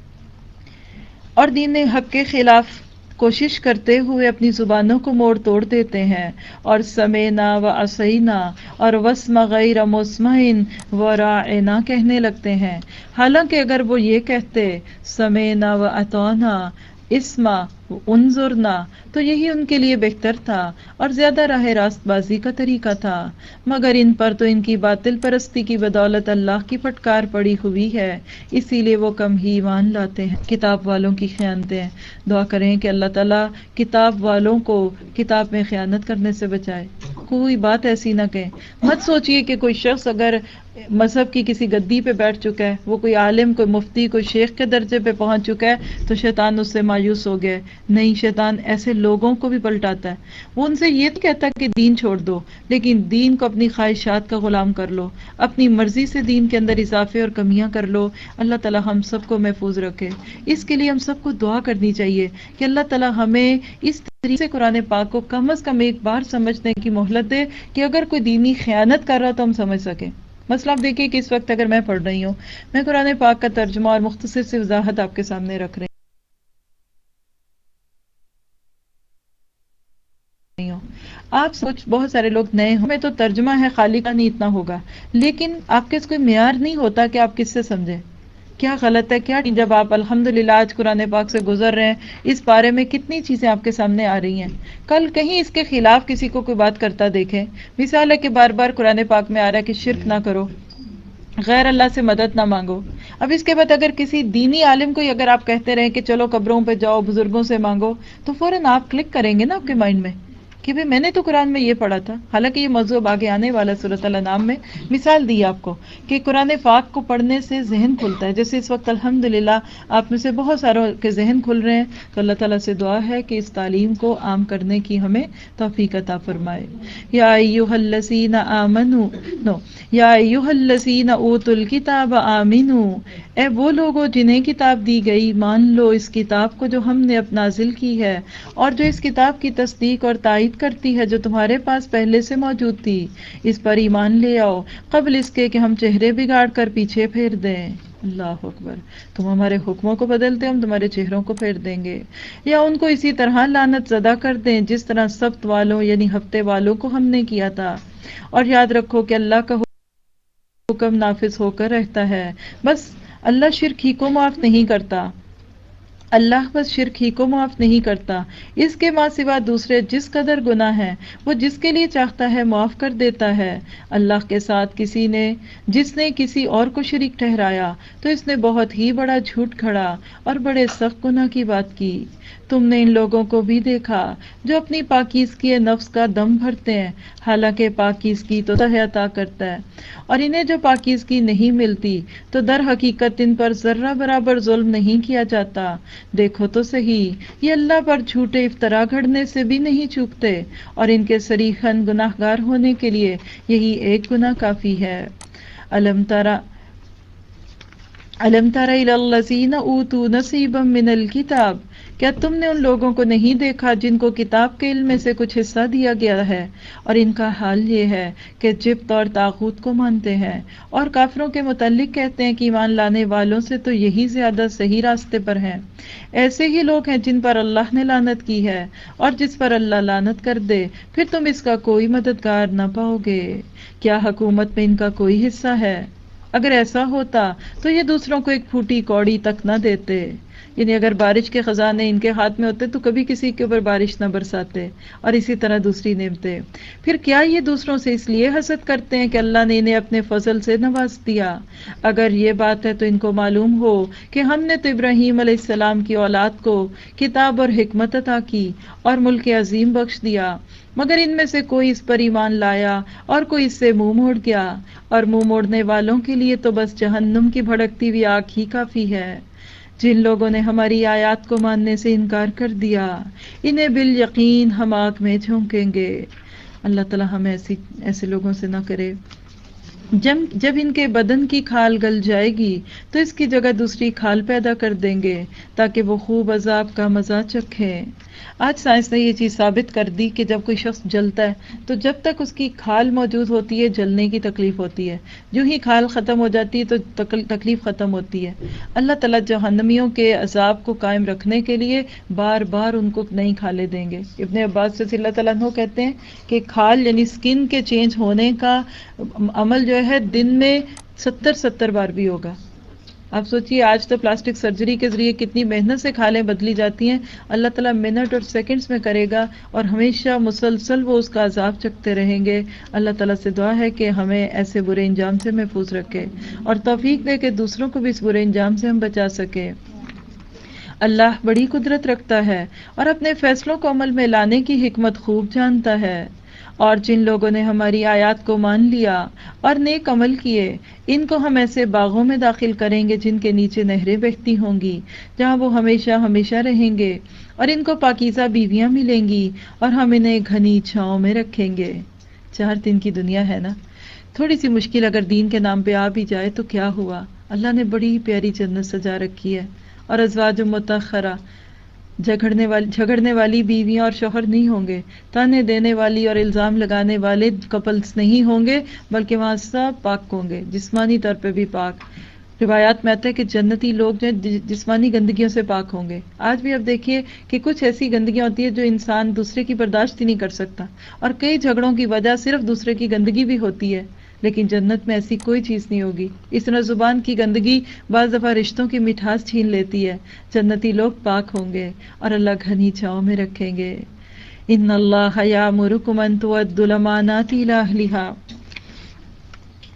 اور دین حق کے خلاف کوشش کرتے ہوئے اپنی زبانوں کو موڑ توڑ دیتے ہیں اور سمینا و عصینا اور واسمع غیر مسمعن و راعنا کہنے لگتے ہیں، حالانکہ اگر وہ یہ کہتے سمینا و اطعنا اسما انظرنا تو یہی ان کے لیے بہتر تھا اور زیادہ راہ راست بازی کا طریقہ تھا، مگر ان پر تو ان کی باطل پرستی کی بدولت اللہ کی پھٹکار پڑی ہوئی ہے، اسی لیے وہ کم ہی ایمان لاتے ہیں. کتاب والوں کی خیانتیں، دعا کریں کہ اللہ تعالیٰ کتاب والوں کو کتاب میں خیانت کرنے سے بچائے. کوئی بات ایسی نہ کہیں، مت سوچئے کہ کوئی شخص اگر مذہب کی کسی گدی پہ بیٹھ چکا ہے، وہ کوئی عالم، کوئی مفتی، کوئی شیخ کے درجے پہ پہنچ چکا ہے تو شیطان اس سے مایوس ہو گیا. نہیں، شیطان ایسے لوگوں کو بھی پلٹاتا ہے. وہ ان سے یہ نہیں کہتا کہ دین چھوڑ دو، لیکن دین کو اپنی خواہشات کا غلام کر لو، اپنی مرضی سے دین کے اندر اضافے اور کمیاں کر لو. اللہ تعالیٰ ہم سب کو محفوظ رکھے. اس کے لیے ہم سب کو دعا کرنی چاہیے کہ اللہ تعالیٰ ہمیں اس طریقے سے قرآن پاک کو کم از کم ایک بار سمجھنے کی مہلت دے کہ اگر کوئی دینی خیانت کر رہا تو ہم سمجھ سکیں. مثلا آپ دیکھیے کہ اس وقت اگر میں پڑھ رہی ہوں، میں قرآن پاک کا ترجمہ اور مختصر سی وضاحت آپ کے سامنے رکھ رہی ہوں. آپ سوچ بہت سارے لوگ نئے ہوں، میں تو ترجمہ ہے خالی کا نہیں اتنا ہوگا، لیکن آپ کے اس کوئی معیار نہیں ہوتا کہ آپ کس سے سمجھیں کیا غلط ہے کیا. جب آپ الحمدللہ آج قرآن پاک سے گزر رہے ہیں، اس بارے میں کتنی چیزیں آپ کے سامنے آ رہی ہیں. کل کہیں اس کے خلاف کسی کو کوئی بات کرتا دیکھیں. مثال ہے کہ بار بار قرآن پاک میں آ رہا ہے کہ شرک نہ کرو، غیر اللہ سے مدد نہ مانگو. اب اس کے بعد اگر کسی دینی عالم کو اگر آپ کہتے رہیں کہ چلو قبروں پہ جاؤ، بزرگوں سے مانگو، تو فوراً آپ کلک کریں گے نا آپ کے مائنڈ میں کہ بھئی میں نے تو قرآن میں یہ پڑھا تھا، حالانکہ یہ موضوع اب آگے آنے والا سورۃ الانعام میں مثال دی آپ کو کہ قرآن پاک کو پڑھنے سے ذہن کھلتا ہے. جیسے اس وقت الحمدللہ آپ میں سے بہت ساروں کے ذہن کھل رہے ہیں، تو اللہ تعالیٰ سے دعا ہے کہ اس تعلیم کو عام کرنے کی ہمیں توفیق عطا فرمائے. یا ایھا الذین آمنو نو یا ایھا الذین اوتوا الکتاب آمنو، اے وہ لوگوں جنہیں کتاب دی گئی، مان لو اس کتاب کو جو ہم نے اب نازل کی ہے، اور جو اس کتاب کی تصدیق اور تائید کرتی ہے جو تمہارے پاس پہلے سے موجود تھی. اس پر ایمان لے آؤ قبل اس کے کہ ہم چہرے بگاڑ کر پیچھے پھیر دیں. اللہ اکبر، تم ہمارے حکموں کو بدلتے ہم تمہارے چہروں کو پھیر دیں گے، یا ان کو اسی طرح لعنت زدہ کر دیں جس طرح سبت والوں یعنی ہفتے والوں کو ہم نے کیا تھا. اور یاد رکھو کہ اللہ کا حکم نافذ ہو کر رہتا ہے. بس اللہ شرک ہی کو معاف نہیں کرتا، اللہ بس شرک ہی کو معاف نہیں کرتا، اس کے ماں سوا دوسرے جس قدر گناہ ہیں وہ جس کے لیے چاہتا ہے معاف کر دیتا ہے. اللہ کے ساتھ کسی نے جس نے کسی اور کو شریک ٹھہرایا تو اس نے بہت ہی بڑا جھوٹ کھڑا اور بڑے سخت گناہ کی بات کی. تم نے ان لوگوں کو بھی دیکھا جو اپنی پاکیزگی نفس کا دم بھرتے ہیں، حالانکہ پاکیزگی تو اللہ عطا کرتا ہے، اور انہیں جو پاکیزگی نہیں ملتی تو در حقیقت ان پر ذرہ برابر ظلم نہیں کیا جاتا. دیکھو تو صحیح، یہ اللہ پر جھوٹے افطرا گھڑنے سے بھی نہیں چوکتے، اور ان کے صریحاً گناہ گار ہونے کے لیے یہی ایک گناہ کافی ہے. الم ترى الم تر الی الذین اوتوا نصیبا من الکتاب، کیا تم نے ان لوگوں کو نہیں دیکھا جن کو کتاب کے علم میں سے کچھ حصہ دیا گیا ہے، اور ان کا حال یہ ہے کہ جبت اور طاغوت کو مانتے ہیں، اور کافروں کے متعلق کہتے ہیں کہ ایمان لانے والوں سے تو یہی زیادہ صحیح راستے پر ہیں. ایسے ہی لوگ ہیں جن پر اللہ نے لعنت کی ہے، اور جس پر اللہ لعنت کر دے پھر تم اس کا کوئی مددگار نہ پاؤ گے. کیا حکومت میں ان کا کوئی حصہ ہے؟ اگر ایسا ہوتا تو یہ دوسروں کو ایک پھوٹی کوڑی تک نہ دیتے، یعنی اگر بارش کے خزانے ان کے ہاتھ میں ہوتے تو کبھی کسی کے اوپر بارش نہ برساتے، اور اسی طرح دوسری نعمتیں. پھر کیا یہ دوسروں سے اس لیے حسد کرتے ہیں کہ اللہ نے انہیں اپنے فضل سے نواز دیا؟ اگر یہ بات ہے تو ان کو معلوم ہو کہ ہم نے تو ابراہیم علیہ السلام کی اولاد کو کتاب اور حکمت عطا کی اور ملک عظیم بخش دیا، مگر ان میں سے کوئی اس پر ایمان لایا اور کوئی اس سے منہ موڑ گیا، اور منہ موڑنے والوں کے لیے تو بس جہنم کی بھڑکتی ہوئی آگ ہی کافی ہے. جن لوگوں نے ہماری آیات کو ماننے سے انکار کر دیا انہیں بالیقین ہم آگ میں جھونکیں گے. اللہ تعالی ہمیں ایسی ایسے لوگوں سے نہ کرے. جب جب ان کے بدن کی کھال گل جائے گی تو اس کی جگہ دوسری کھال پیدا کر دیں گے تاکہ وہ خوب عذاب کا مزہ چکھیں. آج سائنس نے یہ چیز ثابت کر دی کہ جب کوئی شخص جلتا ہے تو جب تک اس کی کھال موجود ہوتی ہے جلنے کی تکلیف ہوتی ہے، جو ہی کھال ختم ہو جاتی ہے تو تکلیف ختم ہوتی ہے. اللہ تعالیٰ جہنمیوں کے عذاب کو قائم رکھنے کے لیے بار بار ان کو نئی کھالیں دیں گے. ابن عباس رضی اللہ تعالیٰ عنہ کہتے ہیں کہ کھال یعنی سکن کے چینج ہونے کا عمل جو ہے دن میں ستر ستر بار بھی ہوگا. آپ سوچئے آج تو پلاسٹک سرجری کے ذریعے کتنی محنت سے کھالیں بدلی جاتی ہیں، اللہ تعالیٰ منٹ اور سیکنڈز میں کرے گا، اور ہمیشہ مسلسل وہ اس کا عذاب چکتے رہیں گے. اللہ تعالیٰ سے دعا ہے کہ ہمیں ایسے برے انجام سے محفوظ رکھے اور توفیق دے کہ دوسروں کو بھی اس برے انجام سے ہم بچا سکیں. اللہ بڑی قدرت رکھتا ہے اور اپنے فیصلوں کو عمل میں لانے کی حکمت خوب جانتا ہے. اور جن لوگوں نے ہماری آیات کو مان لیا اور نیک عمل کیے ان کو ہم ایسے باغوں میں داخل کریں گے جن کے نیچے نہریں بہتی ہوں گی، جہاں وہ ہمیشہ ہمیشہ رہیں گے، اور ان کو پاکیزہ بیویاں ملیں گی اور ہم انہیں گھنی چھاؤں میں رکھیں گے. چار دن کی دنیا ہے نا، تھوڑی سی مشکل اگر دین کے نام پہ آ بھی جائے تو کیا ہوا، اللہ نے بڑی پیاری جنت سجا رکھی ہے. اور ازواج متخرہ، جھگڑنے والی جھگڑنے والی بیویاں اور شوہر نہیں ہوں گے، تانے دینے والی اور الزام لگانے والے کپلز نہیں ہوں گے، بلکہ وہاں سب پاک ہوں گے، جسمانی طور پہ بھی پاک. روایات میں آتا ہے کہ جنتی لوگ جو جسمانی گندگیوں سے پاک ہوں گے. آج بھی اب دیکھیے کہ کچھ ایسی گندگیاں ہوتی ہیں جو انسان دوسرے کی برداشت ہی نہیں کر سکتا، اور کئی جھگڑوں کی وجہ صرف دوسرے کی گندگی بھی ہوتی ہے، لیکن جنت میں ایسی کوئی چیز نہیں ہوگی. اس طرح زبان کی گندگی بعض دفعہ رشتوں کی مٹھاس چھین لیتی ہے. جنتی لوگ پاک ہوں گے اور اللہ گھنی چھاؤں میں رکھیں گے. ان اللہ یامرکم ان تؤدوا الامانات الی اہلھا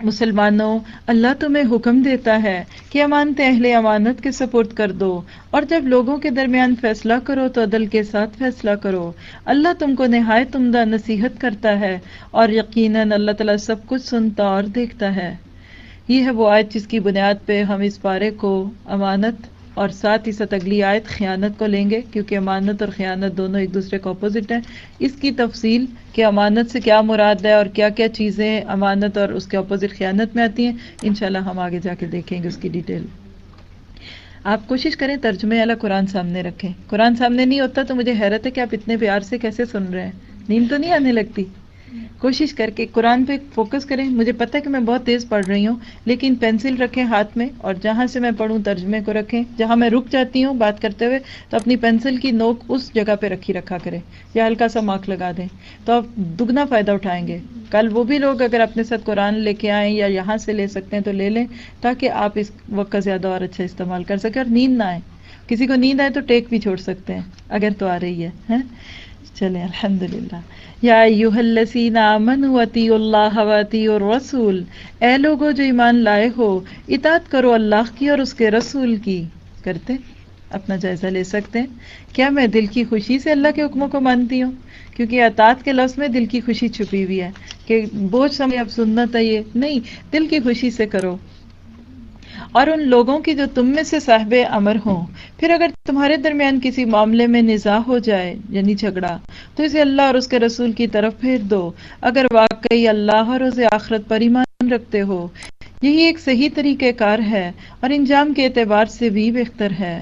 مسلمانوں، اللہ تمہیں حکم دیتا ہے کہ امانتیں اہل امانت کے سپرد کر دو، اور جب لوگوں کے درمیان فیصلہ کرو تو عدل کے ساتھ فیصلہ کرو۔ اللہ تم کو نہایت عمدہ نصیحت کرتا ہے، اور یقیناً اللہ تعالیٰ سب کچھ سنتا اور دیکھتا ہے۔ یہ ہے وہ آیت جس کی بنیاد پہ ہم اس پارے کو امانت اور ساتھ ہی ساتھ اگلی آیت خیانت کو لیں گے، کیونکہ امانت اور خیانت دونوں ایک دوسرے کے اپوزٹ ہیں۔ اس کی تفصیل کہ امانت سے کیا مراد ہے اور کیا کیا چیزیں امانت اور اس کے اپوزٹ خیانت میں آتی ہیں، انشاءاللہ ہم آگے جا کے دیکھیں گے اس کی ڈیٹیل۔ آپ کوشش کریں ترجمے والا قرآن سامنے رکھیں۔ قرآن سامنے نہیں ہوتا تو مجھے حیرت ہے کہ آپ اتنے پیار سے کیسے سن رہے ہیں، نیند تو نہیں آنے لگتی؟ کوشش کر کے قرآن پہ فوکس کریں۔ مجھے پتہ ہے کہ میں بہت تیز پڑھ رہی ہوں، لیکن پینسل رکھیں ہاتھ میں، اور جہاں سے میں پڑھوں ترجمے کو رکھیں۔ جہاں میں رک جاتی ہوں بات کرتے ہوئے تو اپنی پینسل کی نوک اس جگہ پہ رکھی رکھا کریں، یا ہلکا سا مارک لگا دیں، تو آپ دگنا فائدہ اٹھائیں گے۔ کل وہ بھی لوگ اگر اپنے ساتھ قرآن لے کے آئیں یا یہاں سے لے سکتے ہیں تو لے لیں، تاکہ آپ اس وقت کا زیادہ اور اچھا استعمال کر سکیں اور نیند نہ آئے۔ کسی کو نیند آئے تو ٹیک بھی چھوڑ سکتے ہیں اگر تو آ رہی ہے۔ چلیں الحمدللہ۔ یا ایھا الذین آمنوا اطیعوا اللہ واطیعوا الرسول، اے لوگو جو ایمان لائے ہو، اطاعت کرو اللہ کی اور اس کے رسول کی۔ کرتے اپنا جائزہ لے سکتے ہیں، کیا میں دل کی خوشی سے اللہ کے حکموں کو مانتی ہوں؟ کیونکہ اطاعت کے لفظ میں دل کی خوشی چھپی ہوئی ہے کہ بوجھ سمجھ اب سنت ہے، یہ نہیں، دل کی خوشی سے کرو۔ اور ان لوگوں کی جو تم میں سے صاحب امر ہوں، پھر اگر تمہارے درمیان کسی معاملے میں نزاع ہو جائے یعنی جھگڑا، تو اسے اللہ اور اس کے رسول کی طرف پھیر دو، اگر واقعی اللہ اور روز آخرت پر ایمان رکھتے ہو۔ یہی ایک صحیح طریقہ کار ہے اور انجام کے اعتبار سے بھی بہتر ہے۔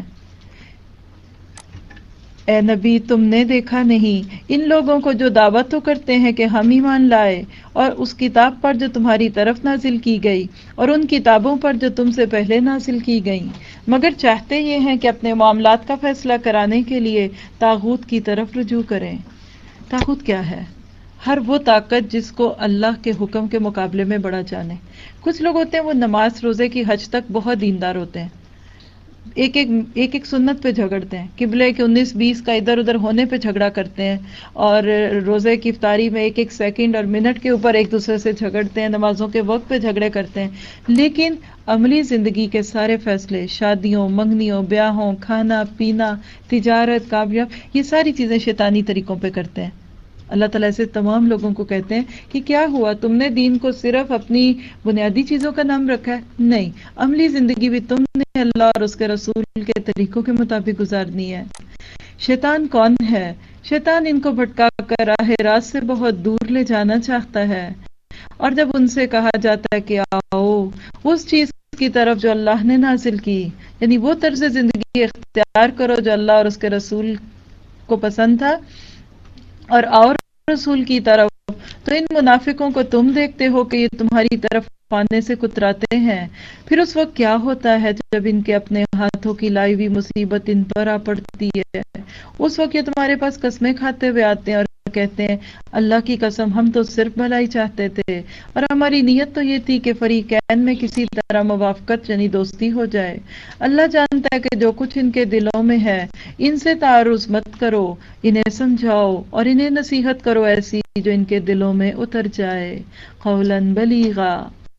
اے نبی، تم نے دیکھا نہیں ان لوگوں کو جو دعوت تو کرتے ہیں کہ ہم ایمان لائے، اور اس کتاب پر جو تمہاری طرف نازل کی گئی اور ان کتابوں پر جو تم سے پہلے نازل کی گئیں، مگر چاہتے یہ ہیں کہ اپنے معاملات کا فیصلہ کرانے کے لیے طاغوت کی طرف رجوع کریں۔ طاغوت کیا ہے؟ ہر وہ طاقت جس کو اللہ کے حکم کے مقابلے میں بڑا جانے۔ کچھ لوگ ہوتے ہیں وہ نماز روزے کی حج تک بہت دیندار ہوتے ہیں، ایک ایک ایک ایک سنت پہ جھگڑتے ہیں، قبلے کے انیس بیس کا ادھر ادھر ہونے پہ جھگڑا کرتے ہیں، اور روزے کی افطاری میں ایک ایک سیکنڈ اور منٹ کے اوپر ایک دوسرے سے جھگڑتے ہیں، نمازوں کے وقت پہ جھگڑے کرتے ہیں۔ لیکن عملی زندگی کے سارے فیصلے، شادیوں، منگنیوں، بیاہوں، کھانا پینا، تجارت، کامیاب، یہ ساری چیزیں شیطانی طریقوں پہ کرتے ہیں۔ اللہ تعالیٰ سے تمام لوگوں کو کہتے ہیں کہ کیا ہوا، تم نے دین کو صرف اپنی بنیادی چیزوں کا نام رکھا ہے؟ نہیں، عملی زندگی بھی تم نے اللہ اور اس کے رسول کے طریقوں کے مطابق گزارنی ہے۔ شیطان کون ہے؟ شیطان ان کو بھٹکا کر راہ راست سے بہت دور لے جانا چاہتا ہے، اور جب ان سے کہا جاتا ہے کہ آؤ اس چیز کی طرف جو اللہ نے نازل کی، یعنی وہ طرز زندگی اختیار کرو جو اللہ اور اس کے رسول کو پسند تھا، اور اور رسول کی طرف، تو ان منافقوں کو تم دیکھتے ہو کہ یہ تمہاری طرف آنے سے کتراتے ہیں۔ پھر اس وقت کیا ہوتا ہے جب ان کے اپنے ہاتھوں کی لائی ہوئی مصیبت ان پر آ پڑتی ہے؟ اس وقت یہ تمہارے پاس قسمیں کھاتے ہوئے آتے ہیں اور کہتے ہیں اللہ کی قسم ہم تو صرف بھلائی چاہتے تھے، اور ہماری نیت تو یہ تھی کہ فریقین میں کسی طرح موافقت یعنی دوستی ہو جائے۔ اللہ جانتا ہے کہ جو کچھ ان کے دلوں میں ہے، ان سے تعارض مت کرو، انہیں سمجھاؤ اور انہیں نصیحت کرو ایسی جو ان کے دلوں میں اتر جائے، قولاً بلیغا۔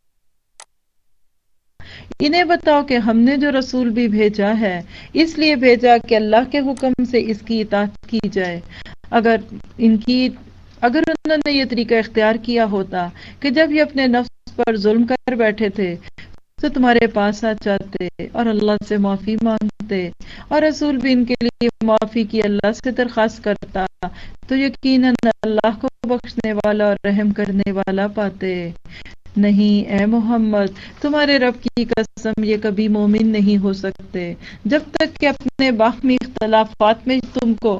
انہیں بتاؤ کہ ہم نے جو رسول بھی بھیجا ہے اس لیے بھیجا کہ اللہ کے حکم سے اس کی اطاعت کی جائے۔ اگر ان کی اگر انہوں نے یہ طریقہ اختیار کیا ہوتا کہ جب یہ اپنے نفس پر ظلم کر بیٹھے تھے تو تمہارے پاس آ جاتے اور اللہ سے معافی مانگتے، اور رسول بھی ان کے لیے معافی کی اللہ سے درخواست کرتا، تو یقیناً اللہ کو بخشنے والا اور رحم کرنے والا پاتے۔ نہیں اے محمد، تمہارے رب کی قسم یہ کبھی مومن نہیں ہو سکتے جب تک کہ اپنے باہمی اختلافات میں تم کو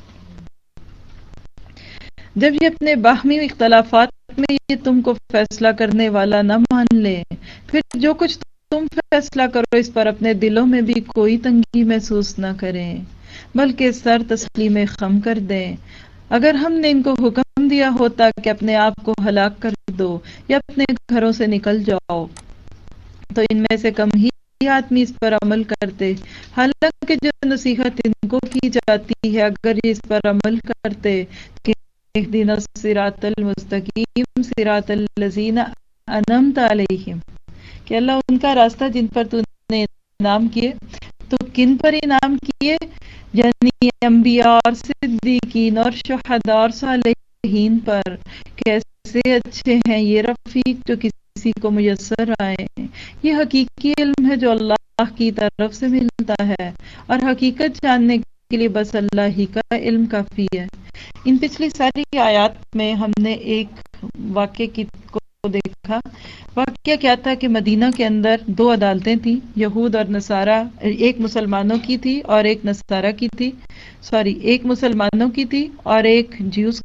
جب یہ اپنے باہمی اختلافات میں یہ تم کو فیصلہ کرنے والا نہ مان لے۔ پھر جو کچھ تم فیصلہ کرو اس پر اپنے دلوں میں بھی کوئی تنگی محسوس نہ کریں، بلکہ سر تسلیم خم کر دیں۔ اگر ہم نے ان کو حکم دیا ہوتا کہ اپنے آپ کو ہلاک کر دو یا اپنے گھروں سے نکل جاؤ، تو ان میں سے کم ہی آدمی اس پر عمل کرتے، حالانکہ جو نصیحت ان کو کی جاتی ہے اگر یہ اس پر عمل کرتے کہ اهدنا الصراط المستقیم صراط الذین انعمت علیہم، کہ اللہ ان کا راستہ جن پر تو نے انعام کیے، تو کن پر انعام کیے؟ یعنی انبیاء اور صدیقین اور شہداء اور صالحین پر. کیسے اچھے ہیں یہ رفیق جو کسی کو میسر آئے. یہ حقیقی علم ہے جو اللہ کی طرف سے ملتا ہے، اور حقیقت جاننے کے لیے بس اللہ ہی کا علم کافی ہے. ان پچھلی ساری آیات میں ہم نے ایک واقعے کی کو دیکھا. واقعہ کیا تھا کہ مدینہ کے اندر دو عدالتیں تھیں، یہود اور نصارہ. ایک مسلمانوں کی تھی اور ایک نصارہ کی تھی. سوری ایک مسلمانوں کی تھی اور ایک جیوز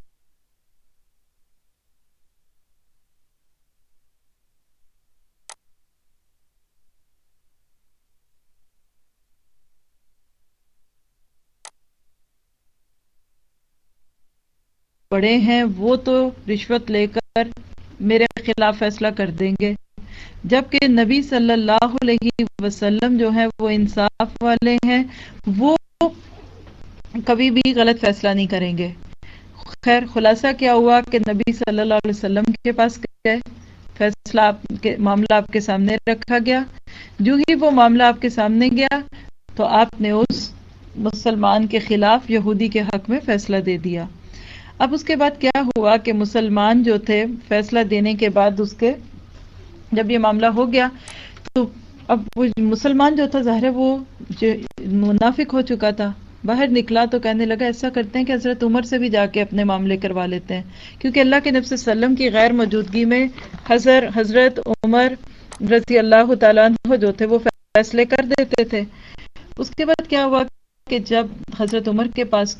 بڑے ہیں، وہ تو رشوت لے کر میرے خلاف فیصلہ کر دیں گے، جبکہ نبی صلی اللہ علیہ وسلم جو ہے وہ انصاف والے ہیں، وہ کبھی بھی غلط فیصلہ نہیں کریں گے. خیر خلاصہ کیا ہوا کہ نبی صلی اللہ علیہ وسلم کے پاس گئے، فیصلہ آپ کے معاملہ آپ کے سامنے رکھا گیا. جو ہی وہ معاملہ آپ کے سامنے گیا تو آپ نے اس مسلمان کے خلاف یہودی کے حق میں فیصلہ دے دیا. اب اس کے بعد کیا ہوا کہ مسلمان جو تھے فیصلہ دینے کے بعد اس کے جب یہ معاملہ ہو گیا تو اب وہ مسلمان جو تھا ظاہر ہے وہ جو منافق ہو چکا تھا، باہر نکلا تو کہنے لگا ایسا کرتے ہیں کہ حضرت عمر سے بھی جا کے اپنے معاملے کروا لیتے ہیں، کیونکہ اللہ کے نبی صلی اللہ علیہ وسلم کی غیر موجودگی میں حضر حضرت عمر رضی اللہ تعالیٰ عنہ جو تھے وہ فیصلے کر دیتے تھے. اس کے بعد کیا ہوا کہ جب حضرت عمر کے پاس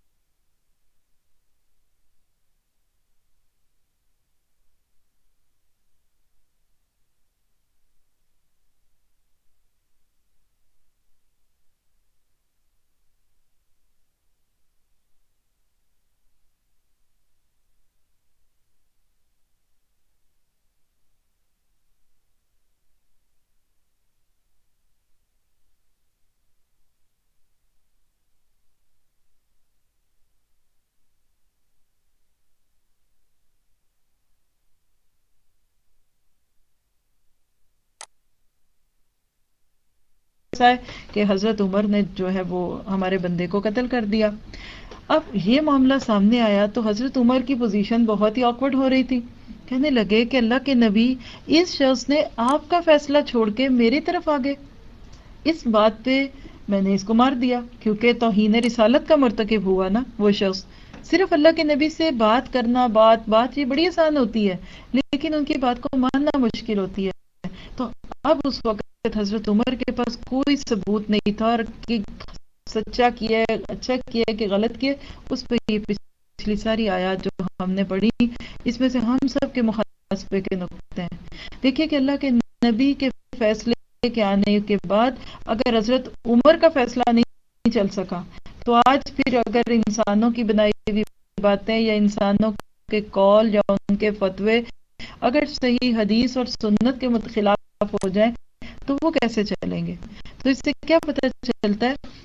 ہے کہ حضرت عمر نے جو ہے وہ ہمارے بندے کو قتل کر دیا. اب یہ معاملہ سامنے آیا تو حضرت عمر کی پوزیشن بہت ہی آکورڈ ہو رہی تھی. کہنے لگے کہ اللہ کے نبی اس شخص نے آپ کا فیصلہ چھوڑ کے میری طرف آ گئے. اس بات پہ میں نے اس کو مار دیا کیونکہ توہین رسالت کا مرتکب ہوا نا وہ شخص. صرف اللہ کے نبی سے بات کرنا بات بات یہ بڑی آسان ہوتی ہے لیکن ان کی بات کو ماننا مشکل ہوتی ہے. تو اب اس وقت حضرت عمر کے پاس کوئی ثبوت نہیں تھا اور کہ سچا کیا ہے اچھا کیا ہے کہ غلط کیا. اس پہ یہ پچھلی ساری آیات جو ہم نے پڑھی اس میں سے ہم سب کے محاسبے کے نقطے ہیں. دیکھیے کہ اللہ کے نبی کے فیصلے کے آنے کے بعد اگر حضرت عمر کا فیصلہ نہیں چل سکا تو آج پھر اگر انسانوں کی بنائی ہوئی باتیں یا انسانوں کے قول یا ان کے فتوے اگر صحیح حدیث اور سنت کے خلاف ہو جائیں تو وہ کیسے چلیں گے. تو اس سے کیا پتہ چلتا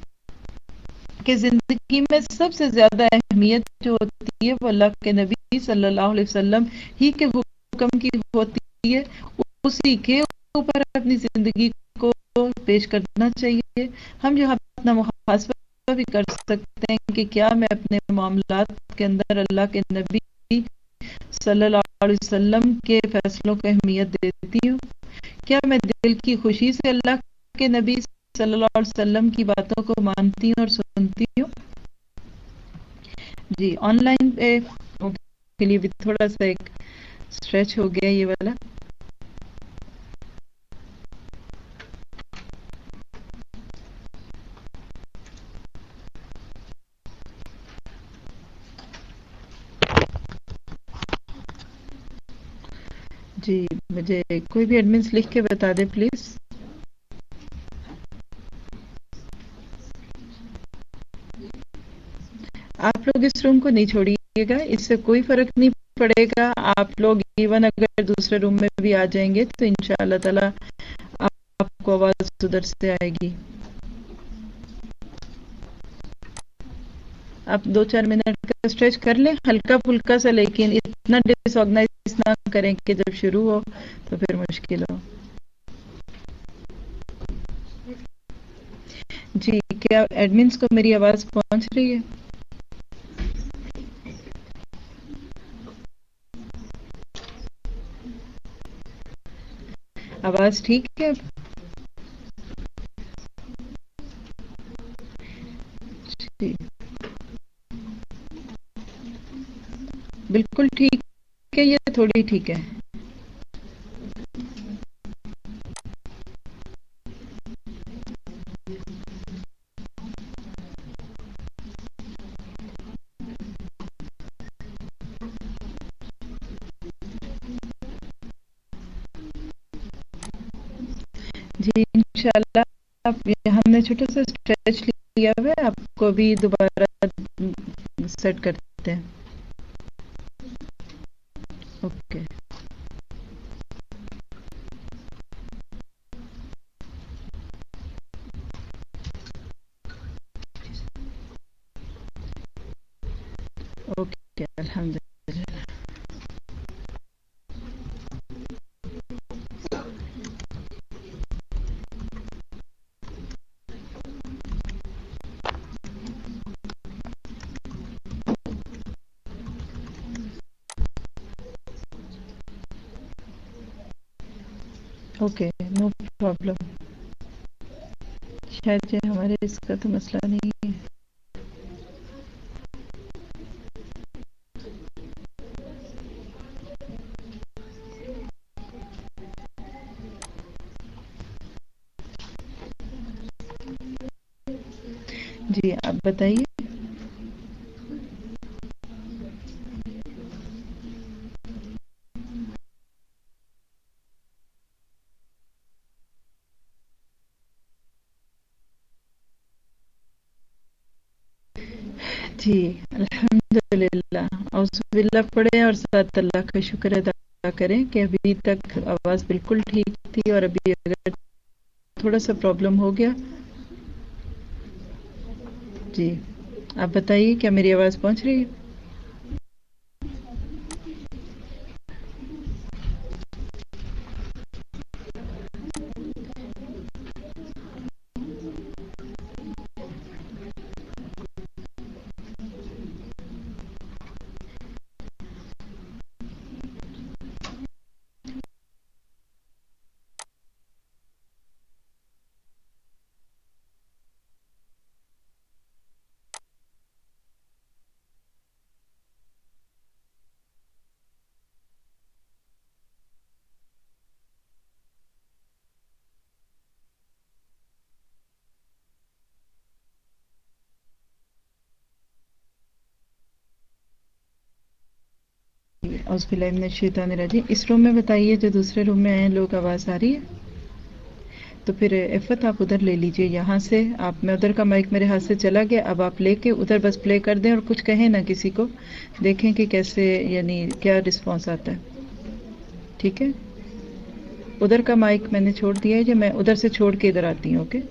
ہے کہ زندگی میں سب سے زیادہ اہمیت جو ہوتی ہے وہ اللہ کے نبی صلی اللہ علیہ وسلم ہی کے حکم کی ہوتی ہے. اسی کے اوپر اپنی زندگی کو پیش کرنا چاہیے. ہم جو اپنا محاسبہ بھی کر سکتے ہیں کہ کیا میں اپنے معاملات کے اندر اللہ کے نبی صلی اللہ علیہ وسلم کے فیصلوں کو اہمیت دیتی ہوں. کیا میں دل کی خوشی سے اللہ کے نبی صلی اللہ علیہ وسلم کی باتوں کو مانتی ہوں اور سنتی ہوں. جی آن لائن پہ کے لیے بھی تھوڑا سا ایک اسٹریچ ہو گیا یہ والا. جی مجھے کوئی بھی ایڈمنس لکھ کے بتا دے پلیز. آپ لوگ اس روم کو نہیں چھوڑیے گا، اس سے کوئی فرق نہیں پڑے گا. آپ لوگ ایون اگر دوسرے روم میں بھی آ جائیں گے تو انشاءاللہ تعالی آپ کو آواز ادھر سے آئے گی. آپ دو چار منٹ کا اسٹریچ کر لیں ہلکا پھلکا سا، لیکن اتنا ڈس آرگنائز نہ کریں کہ جب شروع ہو تو پھر مشکل ہو. جی کیا ایڈمنس کو میری آواز پہنچ رہی ہے؟ آواز ٹھیک ہے؟ جی بالکل ٹھیک ہے، یہ تھوڑی ٹھیک ہے. جی انشاءاللہ ہم نے چھوٹا سا اسٹریچ لیا ہوا ہے، آپ کو بھی دوبارہ سیٹ کرتے ہیں. اوکے اوکے الحمد للہ. Okay no problem. شاید یہ ہمارے اس کا تو مسئلہ نہیں ہے. جی آپ بتائیے. جی الحمد للہ اعوذ باللہ پڑھیں اور ساتھ اللہ کا شکر ادا کریں کہ ابھی تک آواز بالکل ٹھیک تھی، اور ابھی اگر تھوڑا سا پرابلم ہو گیا. جی آپ بتائیے کیا میری آواز پہنچ رہی ہے؟ اعوذ باللہ من الشیطان الرجیم. اس روم میں بتائیے جو دوسرے روم میں آئے لوگ، آواز آ رہی ہے؟ تو پھر عفت آپ ادھر لے لیجئے، یہاں سے آپ، میں ادھر کا مائک میرے ہاتھ سے چلا گیا، اب آپ لے کے ادھر بس پلے کر دیں اور کچھ کہیں نہ کسی کو، دیکھیں کہ کیسے یعنی کیا رسپانس آتا ہے. ٹھیک ہے، ادھر کا مائک میں نے چھوڑ دیا ہے، جو میں ادھر سے چھوڑ کے ادھر آتی ہوں. اوکے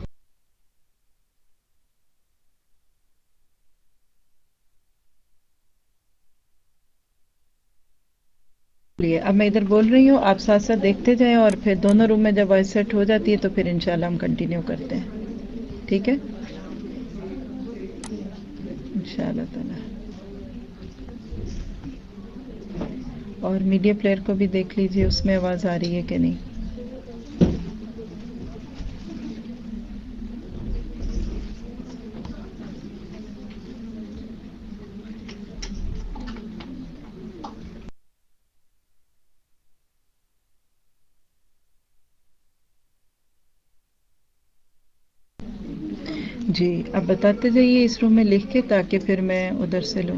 لیے اب میں ادھر بول رہی ہوں، آپ ساتھ ساتھ دیکھتے جائیں، اور پھر دونوں روم میں جب وائس سیٹ ہو جاتی ہے تو پھر انشاءاللہ ہم کنٹینیو کرتے ہیں. ٹھیک ہے انشاءاللہ تعالی. اور میڈیا پلیئر کو بھی دیکھ لیجئے اس میں آواز آ رہی ہے کہ نہیں. جی اب بتاتے جائیے اس روم میں لکھ کے، تاکہ پھر میں ادھر سے لوں.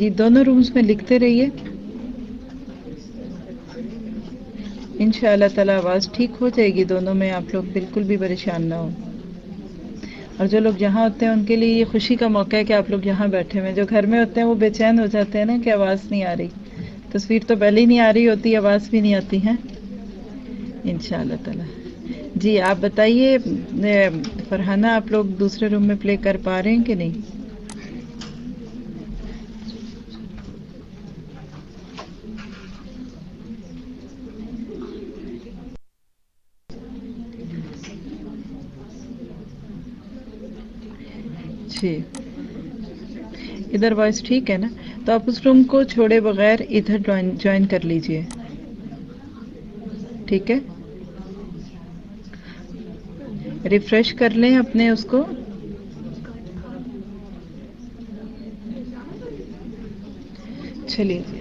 جی دونوں رومز میں لکھتے رہیے، انشاءاللہ تعالی آواز ٹھیک ہو جائے گی دونوں میں، آپ لوگ بالکل بھی پریشان نہ ہو. اور جو لوگ یہاں ہوتے ہیں ان کے لیے یہ خوشی کا موقع ہے کہ آپ لوگ یہاں بیٹھے ہوئے ہیں. جو گھر میں ہوتے ہیں وہ بے چین ہو جاتے ہیں نا کہ آواز نہیں آ رہی. تصویر تو پہلے ہی نہیں آ رہی ہوتی، آواز بھی نہیں آتی ہے انشاءاللہ تعالی. جی آپ بتائیے فرحانہ، آپ لوگ دوسرے روم میں پلے کر پا رہے ہیں کہ نہیں؟ جی ادھر وائس ٹھیک ہے نا؟ تو آپ اس روم کو چھوڑے بغیر ادھر جوائن کر لیجئے، ٹھیک ہے؟ ریفریش کر لیں اپنے اس کو. چلیے جی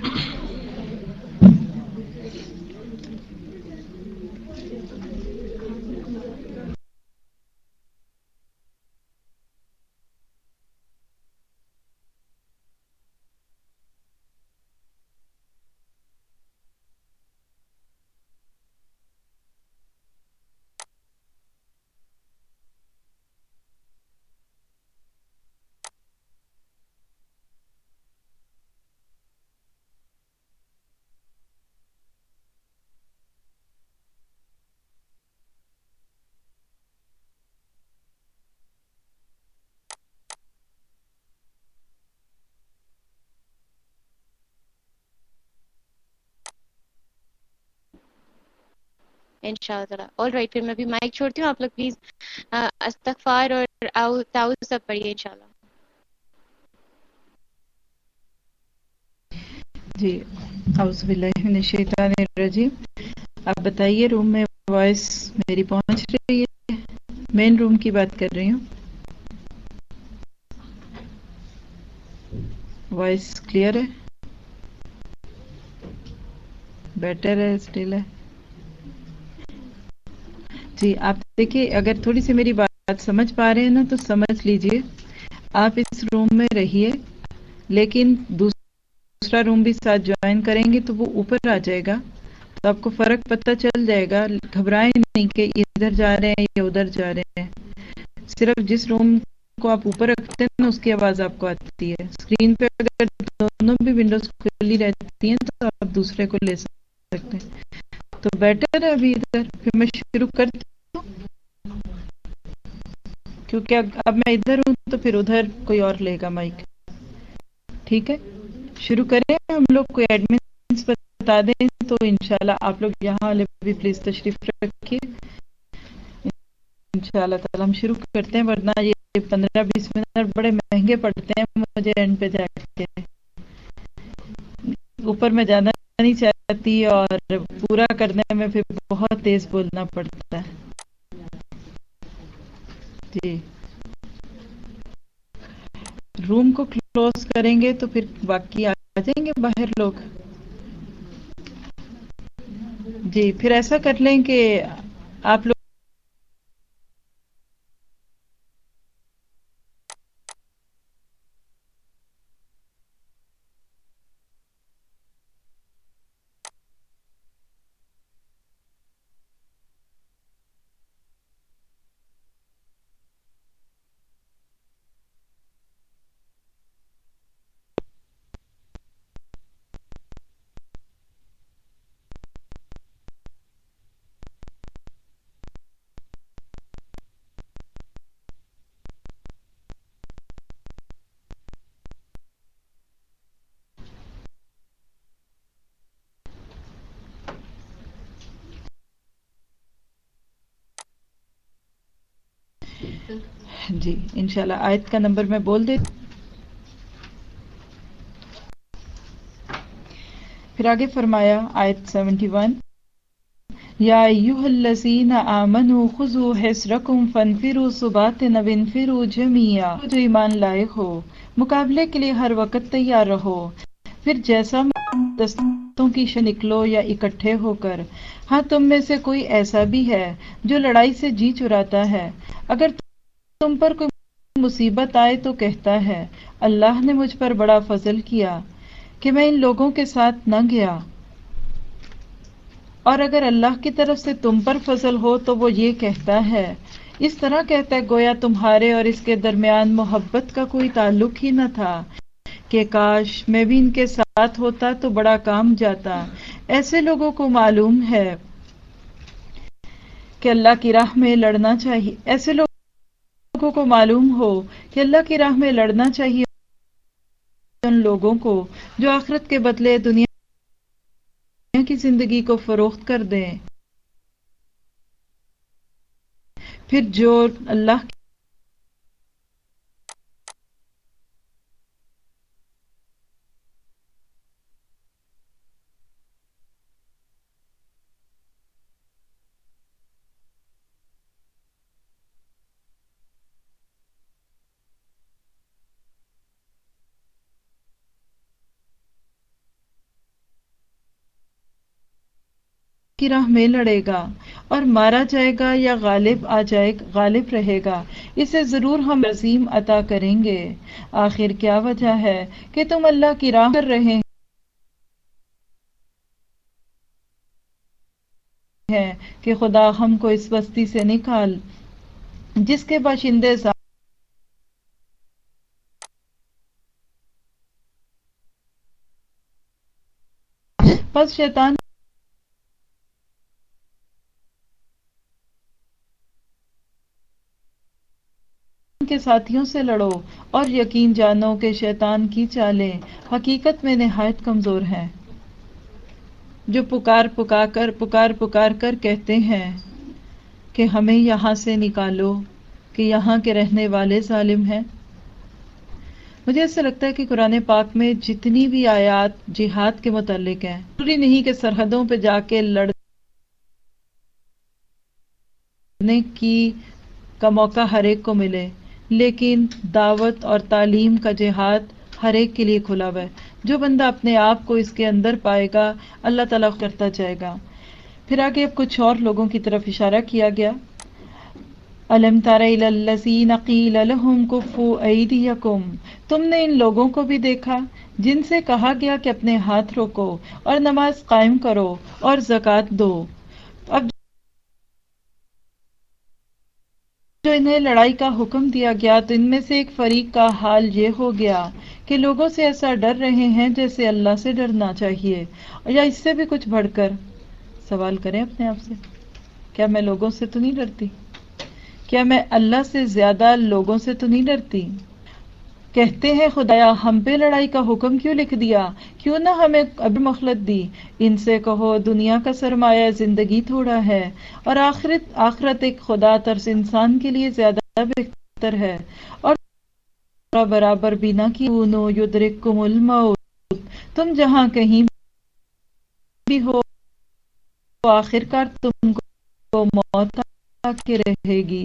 انشاءاللہ تعالیٰ. آل رائٹ، پھر میں بھی مائک چھوڑتی ہوں. آپ لوگ پلیز استغفار اور تعوذ سب پڑھیے انشاءاللہ. جی اعوذ باللہ من الشیطان الرجیم. آپ بتائیے روم میں وائس میری پہنچ رہی ہے؟ مین روم کی بات کر رہی ہوں. وائس کلیئر ہے؟ بیٹر ہے؟ اسٹل ہے؟ جی آپ دیکھیے اگر تھوڑی سی میری بات سمجھ پا رہے ہیں نا تو سمجھ لیجئے. آپ اس روم میں رہیے لیکن دوسرا روم بھی ساتھ جوائن کریں گے تو وہ اوپر آ جائے گا تو آپ کو فرق پتہ چل جائے گا. گھبرائیں نہیں کہ ادھر جا رہے ہیں یا ادھر جا رہے ہیں. صرف جس روم کو آپ اوپر رکھتے ہیں نا اس کی آواز آپ کو آتی ہے. اسکرین پہ اگر دونوں بھی ونڈوز کھلی رہتی ہیں تو آپ دوسرے کو لے سکتے ہیں. تو بیٹر ہے ابھی ادھر. پھر میں شروع کرتی ہوں کیونکہ اب میں ادھر ہوں تو پھر ادھر کوئی اور لے گا مائک. ٹھیک ہے شروع کریں. ہم لوگ کوئی ایڈمنس بتا دیں تو انشاءاللہ آپ لوگ یہاں والے بھی پلیز تشریف رکھیے. انشاءاللہ تعالی ہم شروع کرتے ہیں ورنہ یہ پندرہ بیس منٹ بڑے مہنگے پڑتے ہیں مجھے اینڈ پہ جا کے. اوپر میں جانا نہیں چاہتی اور پورا کرنے میں پھر بہت تیز بولنا پڑتا ہے. جی روم کو کلوز کریں گے تو پھر باقی آ جائیں گے باہر لوگ. جی پھر ایسا کر لیں کہ آپ لوگ جی انشاءاللہ آیت کا نمبر میں بول دیتی. پھر آگے فرمایا آیت سیونٹی ون یا ایھا الذین آمنوا خذوا حذرکم فانفروا ثبات و انفروا جمیعا. جو ایمان لائے ہو مقابلے کے لیے ہر وقت تیار رہو، پھر جیسا دستوں کی شہ نکلو یا اکٹھے ہو کر. ہاں تم میں سے کوئی ایسا بھی ہے جو لڑائی سے جی چراتا ہے، اگر تم پر کوئی مصیبت آئے تو کہتا ہے اللہ نے مجھ پر بڑا فضل کیا کہ میں ان لوگوں کے ساتھ نہ گیا، اور اگر اللہ کی طرف سے تم پر فضل ہو تو وہ یہ کہتا ہے، اس طرح کہتا ہے گویا تمہارے اور اس کے درمیان محبت کا کوئی تعلق ہی نہ تھا، کہ کاش میں بھی ان کے ساتھ ہوتا تو بڑا کام جاتا۔ ایسے لوگوں کو معلوم ہے کہ اللہ کی راہ میں لڑنا چاہیے ایسے لوگوں کو معلوم ہو کہ اللہ کی راہ میں لڑنا چاہیے ان لوگوں کو جو آخرت کے بدلے دنیا کی زندگی کو فروخت کر دیں، پھر جو اللہ کی راہ میں لڑے گا اور مارا جائے گا یا غالب آ جائے غالب رہے گا، اسے ضرور ہم عظیم عطا کریں گے۔ آخر کیا وجہ ہے کہ تم اللہ کی راہ کر رہے ہیں کہ خدا ہم کو اس بستی سے نکال جس کے باشندے پس شیطان کے ساتھیوں سے لڑو اور یقین جانو کہ شیطان کی چالیں حقیقت میں نہایت کمزور ہیں۔ جو پکار پکار کر پکار پکار کر کہتے ہیں کہ ہمیں یہاں سے نکالو، کہ یہاں کے رہنے والے ظالم ہیں۔ مجھے ایسا لگتا ہے کہ قرآن پاک میں جتنی بھی آیات جہاد کے متعلق ہیں، ضروری نہیں کہ سرحدوں پہ جا کے لڑنے کی کا موقع ہر ایک کو ملے، لیکن دعوت اور تعلیم کا جہاد ہر ایک کے لیے کھلا ہوا ہے۔ جو بندہ اپنے آپ کو اس کے اندر پائے گا اللہ تعالیٰ کرتا جائے گا۔ پھر آگے اب کچھ اور لوگوں کی طرف اشارہ کیا گیا۔ أَلَمْ تَرَ إِلَى الَّذِينَ قِيلَ لَهُمْ كُفُّوا أَيْدِيَكُمْ، تم نے ان لوگوں کو بھی دیکھا جن سے کہا گیا کہ اپنے ہاتھ روکو اور نماز قائم کرو اور زکوٰۃ دو۔ اب جو انہیں لڑائی کا حکم دیا گیا تو ان میں سے ایک فریق کا حال یہ ہو گیا کہ لوگوں سے ایسا ڈر رہے ہیں جیسے اللہ سے ڈرنا چاہیے، یا اس سے بھی کچھ بڑھ کر۔ سوال کریں اپنے آپ سے، کیا میں لوگوں سے تو نہیں ڈرتی؟ کیا میں اللہ سے زیادہ لوگوں سے تو نہیں ڈرتی؟ کہتے ہیں خدایا ہم پہ لڑائی کا حکم کیوں لکھ دیا، کیوں نہ ہمیں ابھی مخلت دی؟ ان سے کہو دنیا کا سرمایہ زندگی تھوڑا ہے، اور آخرت آخرت ایک خدا ترس انسان کے لیے زیادہ بہتر ہے۔ اور برابر بھی نہ کیونو یدرککم الموت، تم جہاں کہیں بھی ہو آخر کار تم کو موت آ کے رہے گی،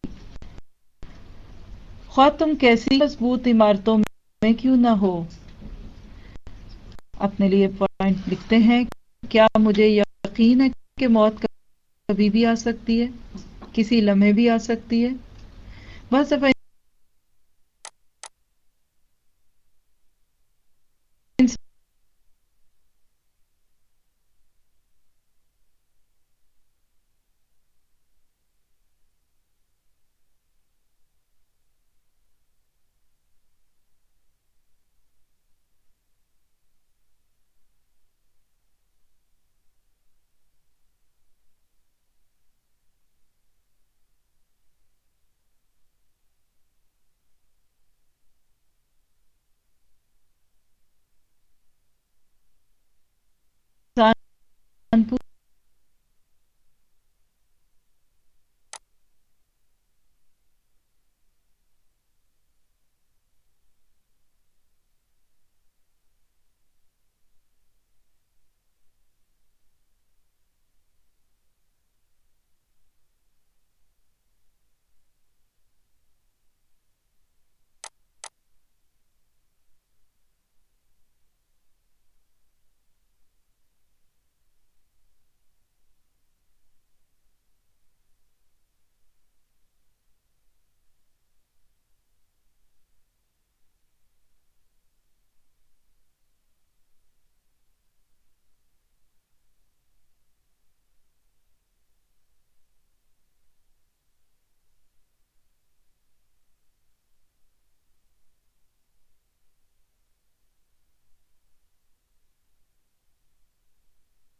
خواہ تم کیسی مضبوط عمارتوں میں کیوں نہ ہو۔ اپنے لیے پوائنٹ لکھتے ہیں، کیا مجھے یقین ہے کہ موت کبھی بھی آ سکتی ہے، کسی لمحے بھی آ سکتی ہے۔ بس اب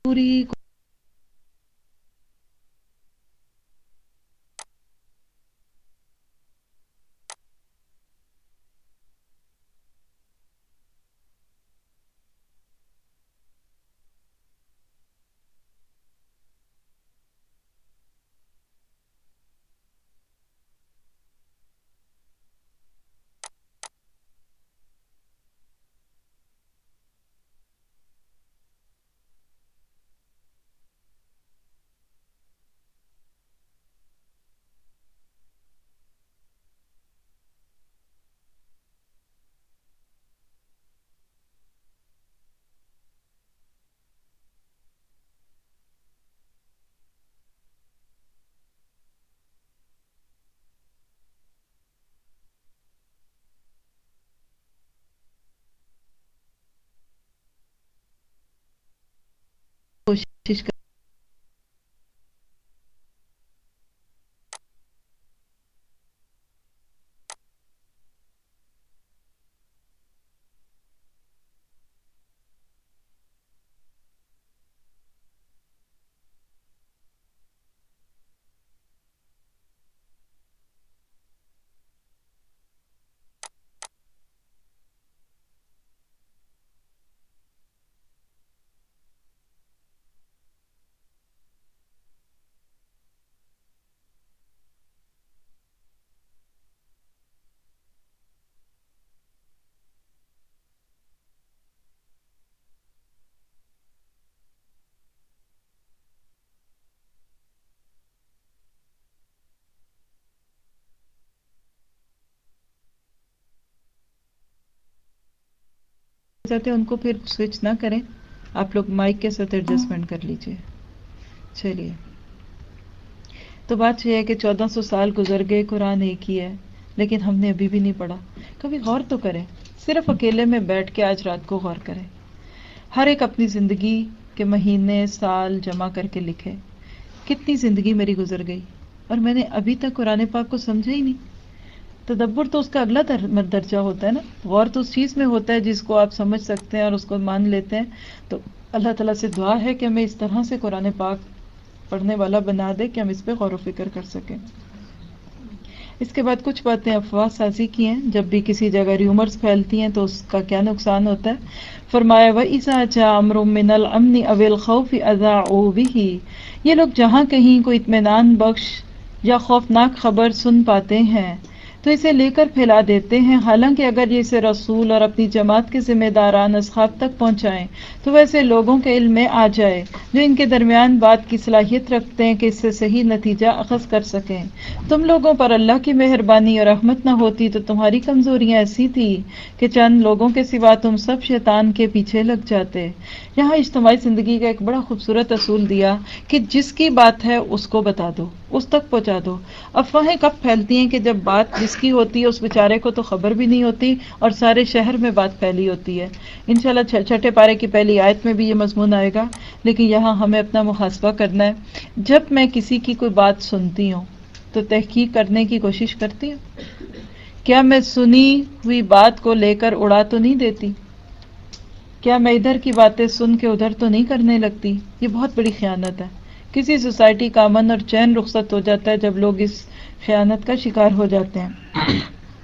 پوری کوشش کر جاتے ہیں ان کو پھر سوئچ نہ کریں، آپ لوگ مائک کے ساتھ ایڈجسٹمنٹ کر لیجئے. چلیے، تو بات یہ ہے کہ چودہ سو سال گزر گئے، قرآن ایک ہی ہے، لیکن ہم نے ابھی بھی نہیں پڑھا. کبھی غور تو کریں، صرف اکیلے میں بیٹھ کے آج رات کو غور کریں. ہر ایک اپنی زندگی کے مہینے سال جمع کر کے لکھے، کتنی زندگی میری گزر گئی اور میں نے ابھی تک قرآن پاک کو سمجھا ہی نہیں. تدبر تو اس کا اگلا درجہ ہوتا ہے نا، غور تو اس چیز میں ہوتا ہے جس کو آپ سمجھ سکتے ہیں اور اس کو مان لیتے ہیں. تو اللہ تعالیٰ سے دعا ہے کہ ہمیں اس طرح سے قرآن پاک پڑھنے والا بنا دے کہ ہم اس پہ غور و فکر کر سکیں. اس کے بعد کچھ باتیں افواہ سازی کی ہیں. جب بھی کسی جگہ ریومرز پھیلتی ہیں تو اس کا کیا نقصان ہوتا ہے. فرمایا وَإِذَا جَاءَ أَمْرٌ مِّنَ الْأَمْنِ أَوِ الْخَوْفِ أَذَاعُوا بِهِ، یہ لوگ جہاں کہیں کوئی اطمینان بخش یا خوفناک خبر سن پاتے ہیں تو اسے لے کر پھیلا دیتے ہیں، حالانکہ اگر یہ اسے رسول اور اپنی جماعت کے ذمہ داران اصحاب تک پہنچائیں تو ویسے لوگوں کے علم میں آ جائے جو ان کے درمیان بات کی صلاحیت رکھتے ہیں کہ اس سے صحیح نتیجہ اخذ کر سکیں. تم لوگوں پر اللہ کی مہربانی اور رحمت نہ ہوتی تو تمہاری کمزوریاں ایسی تھی کہ چند لوگوں کے سوا تم سب شیطان کے پیچھے لگ جاتے. یہاں اجتماعی زندگی کا ایک بڑا خوبصورت اصول دیا کہ جس کی بات ہے اس کو بتا دو، اس تک پہنچا دو. افواہیں کب پھیلتی ہیں کہ جب بات جس کی ہوتی ہے اس بیچارے کو تو خبر بھی نہیں ہوتی اور سارے شہر میں بات پھیلی ہوتی ہے. انشاءاللہ چھٹے پارے کی پہلی آیت میں بھی یہ مضمون آئے گا، لیکن یہاں ہمیں اپنا محاسبہ کرنا ہے. جب میں کسی کی کوئی بات سنتی ہوں تو تحقیق کرنے کی کوشش کرتی ہوں. کیا میں سنی ہوئی بات کو لے کر اڑا تو نہیں دیتی؟ کیا میں ادھر کی باتیں سن کے ادھر تو نہیں کرنے لگتی؟ یہ بہت بڑی خیانت ہے. کسی سوسائٹی کا امن اور چین رخصت ہو جاتا ہے جب لوگ اس خیانت کا شکار ہو جاتے ہیں.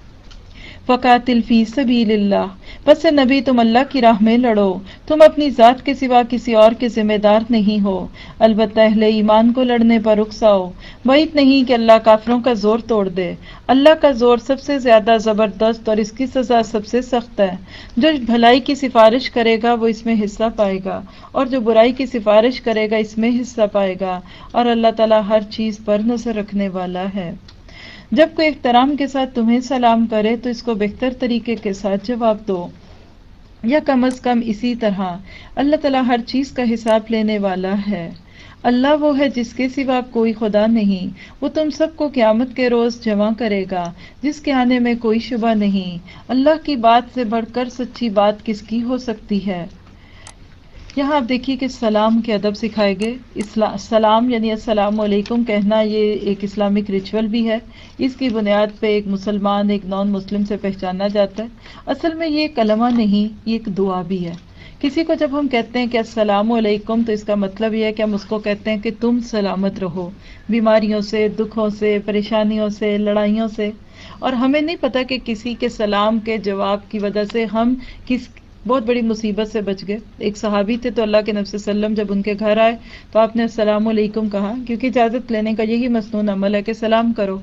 فقاتل فی سبیل اللہ، پس نبی تم اللہ کی راہ میں لڑو، تم اپنی ذات کے سوا کسی اور کے ذمہ دار نہیں ہو، البتہ اہل ایمان کو لڑنے پر اکساؤ. بعید نہیں کہ اللہ کافروں کا زور توڑ دے. اللہ کا زور سب سے زیادہ زبردست اور اس کی سزا سب سے سخت ہے. جو بھلائی کی سفارش کرے گا وہ اس میں حصہ پائے گا، اور جو برائی کی سفارش کرے گا اس میں حصہ پائے گا، اور اللہ تعالیٰ ہر چیز پر نظر رکھنے والا ہے. جب کوئی احترام کے ساتھ تمہیں سلام کرے تو اس کو بہتر طریقے کے ساتھ جواب دو، یا کم از کم اسی طرح. اللہ تعالیٰ ہر چیز کا حساب لینے والا ہے. اللہ وہ ہے جس کے سوا کوئی خدا نہیں، وہ تم سب کو قیامت کے روز جمع کرے گا جس کے آنے میں کوئی شبہ نہیں. اللہ کی بات سے بڑھ کر سچی بات کس کی ہو سکتی ہے. یہاں آپ دیکھیے کہ سلام کے ادب سکھائے گئے. سلام یعنی السلام علیکم کہنا یہ ایک اسلامک ریچول بھی ہے. اس کی بنیاد پہ ایک مسلمان ایک نان مسلم سے پہچانا جاتا ہے. اصل میں یہ کلمہ نہیں، یہ ایک دعا بھی ہے، کسی کو جب ہم کہتے ہیں کہ السلام علیکم تو اس کا مطلب یہ ہے کہ ہم اس کو کہتے ہیں کہ تم سلامت رہو بیماریوں سے، دکھوں سے، پریشانیوں سے، لڑائیوں سے. اور ہمیں نہیں پتا کہ کسی کے سلام کے جواب کی وجہ سے ہم کس بہت بڑی مصیبت سے بچ گئے. ایک صحابی تھے تو اللہ کے نبی صلی اللہ علیہ وسلم جب ان کے گھر آئے تو آپ نے السلام علیکم کہا، کیونکہ اجازت لینے کا یہی مسنون عمل ہے کہ سلام کرو.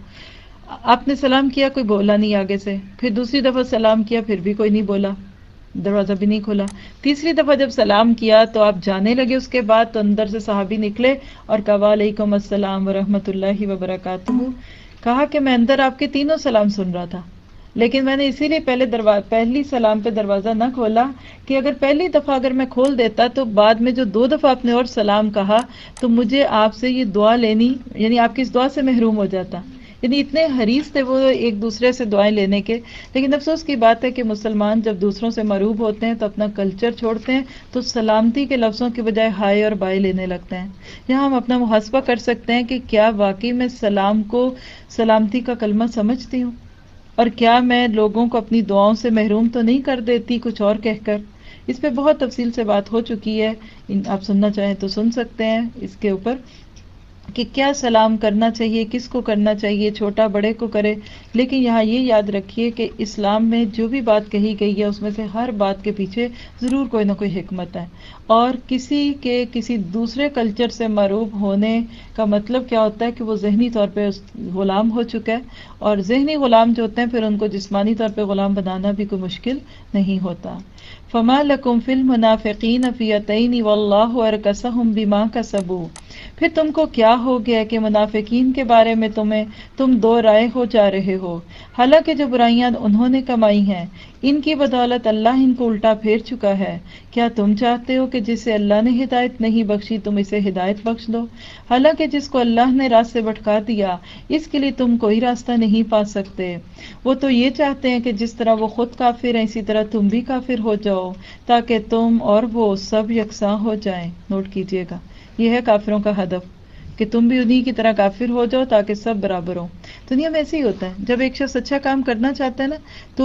آپ نے سلام کیا، کوئی بولا نہیں آگے سے. پھر دوسری دفعہ سلام کیا، پھر بھی کوئی نہیں بولا، دروازہ بھی نہیں کھولا. تیسری دفعہ جب سلام کیا تو آپ جانے لگے اس کے بعد، تو اندر سے صحابی نکلے اور کہا وعلیکم السلام ورحمۃ اللہ وبرکاتہ. کہا کہ میں اندر آپ کے تینوں سلام سن رہا تھا، لیکن میں نے اسی لیے پہلے درواز پہلی سلام پہ دروازہ نہ کھولا کہ اگر پہلی دفعہ اگر میں کھول دیتا تو بعد میں جو دو دفعہ آپ نے اور سلام کہا تو مجھے آپ سے یہ دعا لینی، یعنی آپ کی اس دعا سے محروم ہو جاتا. یعنی اتنے حریص تھے وہ ایک دوسرے سے دعائیں لینے کے. لیکن افسوس کی بات ہے کہ مسلمان جب دوسروں سے مروب ہوتے ہیں تو اپنا کلچر چھوڑتے ہیں، تو سلامتی کے لفظوں کے بجائے ہائے اور بائے لینے لگتے ہیں. یہاں ہم اپنا محاسبہ کر سکتے ہیں کہ کیا واقعی میں سلام کو سلامتی کا کلمہ سمجھتی ہوں، اور کیا میں لوگوں کو اپنی دعاؤں سے محروم تو نہیں کر دیتی کچھ اور کہہ کر. اس پہ بہت تفصیل سے بات ہو چکی ہے، آپ سننا چاہیں تو سن سکتے ہیں اس کے اوپر کہ کیا سلام کرنا چاہیے، کس کو کرنا چاہیے، چھوٹا بڑے کو کرے. لیکن یہاں یہ یاد رکھیے کہ اسلام میں جو بھی بات کہی گئی ہے اس میں سے ہر بات کے پیچھے ضرور کوئی نہ کوئی حکمت ہے. اور کسی کے کسی دوسرے کلچر سے مروب ہونے کا مطلب کیا ہوتا ہے کہ وہ ذہنی طور پہ غلام ہو چکا ہے، اور ذہنی غلام جو ہوتے ہیں پھر ان کو جسمانی طور پہ غلام بنانا بھی کوئی مشکل نہیں ہوتا. فما لکم فی المنافقین فئتین واللہ ارکسہم بما کسبوا. پھر تم کو کیا ہو گیا کہ منافقین کے بارے میں تمہیں تم دو رائے ہو جا رہے ہو، حالانکہ جو برائیاں انہوں نے کمائی ہیں ان کی بدولت اللہ ان کو الٹا پھیر چکا ہے. کیا تم چاہتے ہو کہ جسے اللہ نے ہدایت نہیں بخشی تم اسے ہدایت بخش دو، حالانکہ جس کو اللہ نے راہ سے بھٹکا دیا اس کے لیے تم کوئی راستہ نہیں پا سکتے. وہ تو یہ چاہتے ہیں کہ جس طرح وہ خود کافر ہیں اسی طرح تم بھی کافر ہو جاؤ تاکہ تم اور وہ سب یکساں ہو جائیں. نوٹ کیجئے گا، یہ ہے کافروں کا ہدف کہ تم بھی انہی کی طرح کافر ہو جاؤ تاکہ سب برابر ہو. دنیا میں ایسے ہی ہوتا ہے، جب ایک شخص اچھا کام کرنا چاہتا ہے نا تو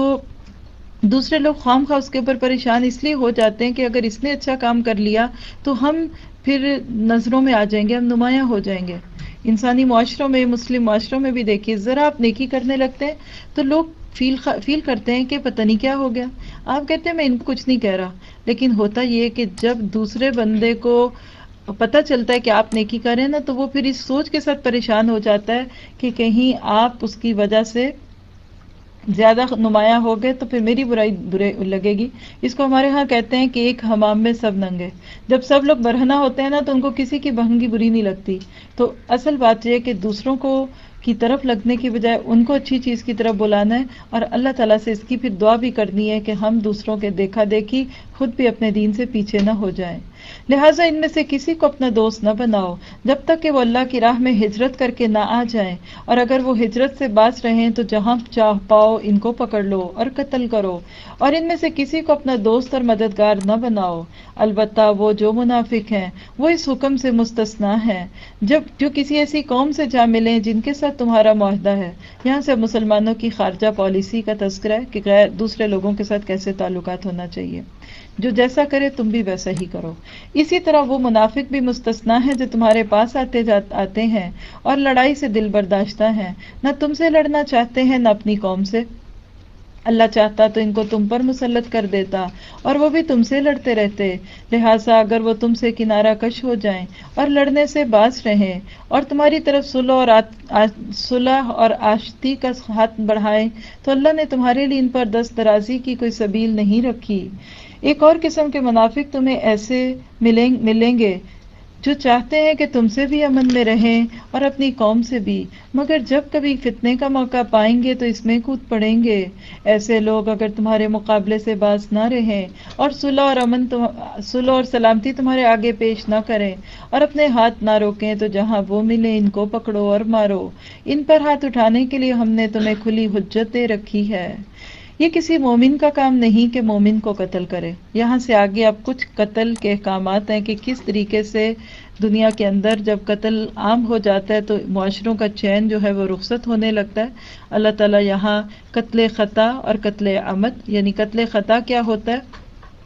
دوسرے لوگ خواہ خواہ اس کے اوپر پریشان اس لیے ہو جاتے ہیں کہ اگر اس نے اچھا کام کر لیا تو ہم پھر نظروں میں آ جائیں گے، ہم نمایاں ہو جائیں گے. انسانی معاشروں میں، مسلم معاشروں میں بھی دیکھیے، ذرا آپ نیکی کرنے لگتے ہیں تو لوگ فیل فیل کرتے ہیں کہ پتہ نہیں کیا ہو گیا. آپ کہتے ہیں میں ان کو کچھ نہیں کہہ رہا، لیکن ہوتا یہ کہ جب دوسرے بندے کو پتہ چلتا ہے کہ آپ نیکی کر رہے ہیں نا تو وہ پھر اس سوچ کے ساتھ پریشان ہو جاتا ہے کہ کہیں آپ اس کی وجہ سے زیادہ نمایاں ہو گئے تو پھر میری برائی برے لگے گی. اس کو ہمارے ہاں کہتے ہیں کہ ایک حمام میں سب ننگے. جب سب لوگ برہنہ ہوتے ہیں نا تو ان کو کسی کی بہنگی بری نہیں لگتی. تو اصل بات یہ ہے کہ دوسروں کو کی طرف لگنے کی بجائے ان کو اچھی چیز کی طرف بلانا ہے، اور اللہ تعالیٰ سے اس کی پھر دعا بھی کرنی ہے کہ ہم دوسروں کے دیکھا دیکھی خود بھی اپنے دین سے پیچھے نہ ہو جائیں. لہٰذا ان میں سے کسی کو اپنا دوست نہ بناؤ جب تک کہ وہ اللہ کی راہ میں ہجرت کر کے نہ آ جائیں، اور اگر وہ ہجرت سے باز رہیں تو جہاں چاہ پاؤ ان کو پکڑ لو اور قتل کرو. اور ان میں سے کسی کو اپنا دوست اور مددگار نہ بناؤ، البتہ وہ جو منافق ہیں وہ اس حکم سے مستثنا ہیں جب جو کسی ایسی قوم سے جا ملیں جن کے ساتھ تمہارا معاہدہ ہے. یہاں سے مسلمانوں کی خارجہ پالیسی کا تذکرہ ہے کہ غیر دوسرے لوگوں کے ساتھ کیسے تعلقات ہونا چاہیے. جو جیسا کرے تم بھی ویسا ہی کرو. اسی طرح وہ منافق بھی مستثنا ہیں جو تمہارے پاس آتے جات آتے ہیں اور لڑائی سے دل برداشتہ ہیں، نہ تم سے لڑنا چاہتے ہیں نہ اپنی قوم سے. اللہ چاہتا تو ان کو تم پر مسلط کر دیتا اور وہ بھی تم سے لڑتے رہتے. لہٰذا اگر وہ تم سے کنارہ کش ہو جائیں اور لڑنے سے باز رہیں اور تمہاری طرف صلح اور صلح اور آشتی کا ہاتھ بڑھائیں تو اللہ نے تمہارے لیے ان پر دست درازی کی کوئی سبیل نہیں رکھی. ایک اور قسم کے منافق تمہیں ایسے ملیں ملیں گے جو چاہتے ہیں کہ تم سے بھی امن میں رہیں اور اپنی قوم سے بھی، مگر جب کبھی فتنے کا موقع پائیں گے تو اس میں کود پڑیں گے. ایسے لوگ اگر تمہارے مقابلے سے باز نہ رہیں اور صلح اور امن صلح اور سلامتی تمہارے آگے پیش نہ کریں اور اپنے ہاتھ نہ روکیں تو جہاں وہ ملیں ان کو پکڑو اور مارو. ان پر ہاتھ اٹھانے کے لیے ہم نے تمہیں کھلی حجت دے رکھی ہے. یہ کسی مومن کا کام نہیں کہ مومن کو قتل کرے. یہاں سے آگے اب کچھ قتل کے احکامات ہیں کہ کس طریقے سے دنیا کے اندر جب قتل عام ہو جاتا ہے تو معاشروں کا چین جو ہے وہ رخصت ہونے لگتا ہے. اللہ تعالیٰ یہاں قتل خطا اور قتل عمد، یعنی قتل خطا کیا ہوتا ہے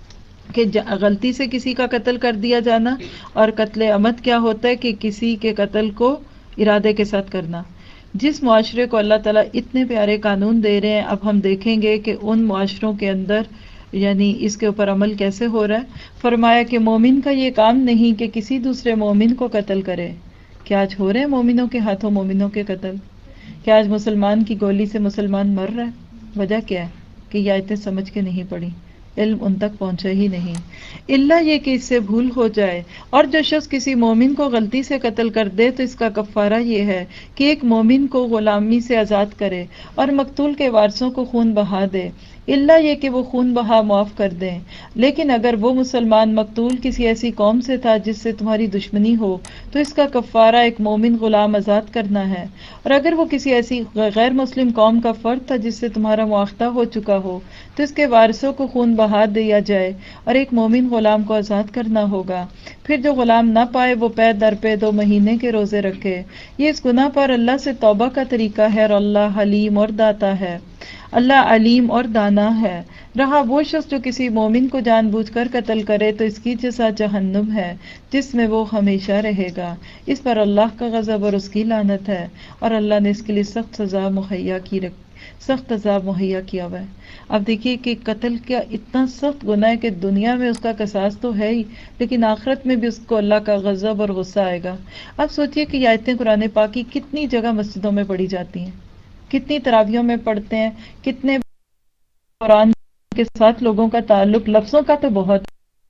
کہ غلطی سے کسی کا قتل کر دیا جانا، اور قتل عمد کیا ہوتا ہے کہ کسی کے قتل کو ارادے کے ساتھ کرنا۔ جس معاشرے کو اللہ تعالیٰ اتنے پیارے قانون دے رہے ہیں، اب ہم دیکھیں گے کہ ان معاشروں کے اندر یعنی اس کے اوپر عمل کیسے ہو رہا ہے۔ فرمایا کہ مومن کا یہ کام نہیں کہ کسی دوسرے مومن کو قتل کرے۔ کیا آج ہو رہے ہیں مومنوں کے ہاتھوں مومنوں کے قتل؟ کیا آج مسلمان کی گولی سے مسلمان مر رہا ہے؟ وجہ کیا ہے؟ کہ یہ آیتیں سمجھ کے نہیں پڑی، علم ان تک پہنچا ہی نہیں، اللہ یہ کہ اس سے بھول ہو جائے۔ اور جو شخص کسی مومن کو غلطی سے قتل کر دے تو اس کا کفارہ یہ ہے کہ ایک مومن کو غلامی سے آزاد کرے اور مقتول کے وارثوں کو خون بہا دے، اللہ یہ کہ وہ خون بہا معاف کر دیں۔ لیکن اگر وہ مسلمان مقتول کسی ایسی قوم سے تھا جس سے تمہاری دشمنی ہو تو اس کا کفارہ ایک مومن غلام آزاد کرنا ہے، اور اگر وہ کسی ایسی غیر مسلم قوم کا فرد تھا جس سے تمہارا معاہدہ ہو چکا ہو تو اس کے وارثوں کو خون بہا دیا جائے اور ایک مومن غلام کو آزاد کرنا ہوگا۔ پھر جو غلام نہ پائے وہ پے در پے دو مہینے کے روزے رکھے۔ یہ اس گناہ پر اللہ سے توبہ کا طریقہ ہے، اور اللہ حلیم اور داتا ہے، اللہ علیم اور دانا ہے۔ رہا وہ شخص جو کسی مومن کو جان بوجھ کر قتل کرے تو اس کی جزا جہنم ہے جس میں وہ ہمیشہ رہے گا، اس پر اللہ کا غضب اور اس کی لعنت ہے، اور اللہ نے اس کے لیے سخت سزا مہیا کی رکھ سخت عذاب مہیا کیا ہوا ہے۔ اب دیکھیے کہ قتل کیا اتنا سخت گناہ ہے کہ دنیا میں اس کا قصاص تو ہے ہی، لیکن آخرت میں بھی اس کو اللہ کا غضب اور غصہ آئے گا۔ اب سوچئے کہ یہ آیتیں قرآن پاک کی کتنی جگہ مسجدوں میں پڑھی جاتی ہیں، کتنی تراویحوں میں پڑھتے ہیں، کتنے قرآن کے ساتھ لوگوں کا تعلق لفظوں کا تو بہت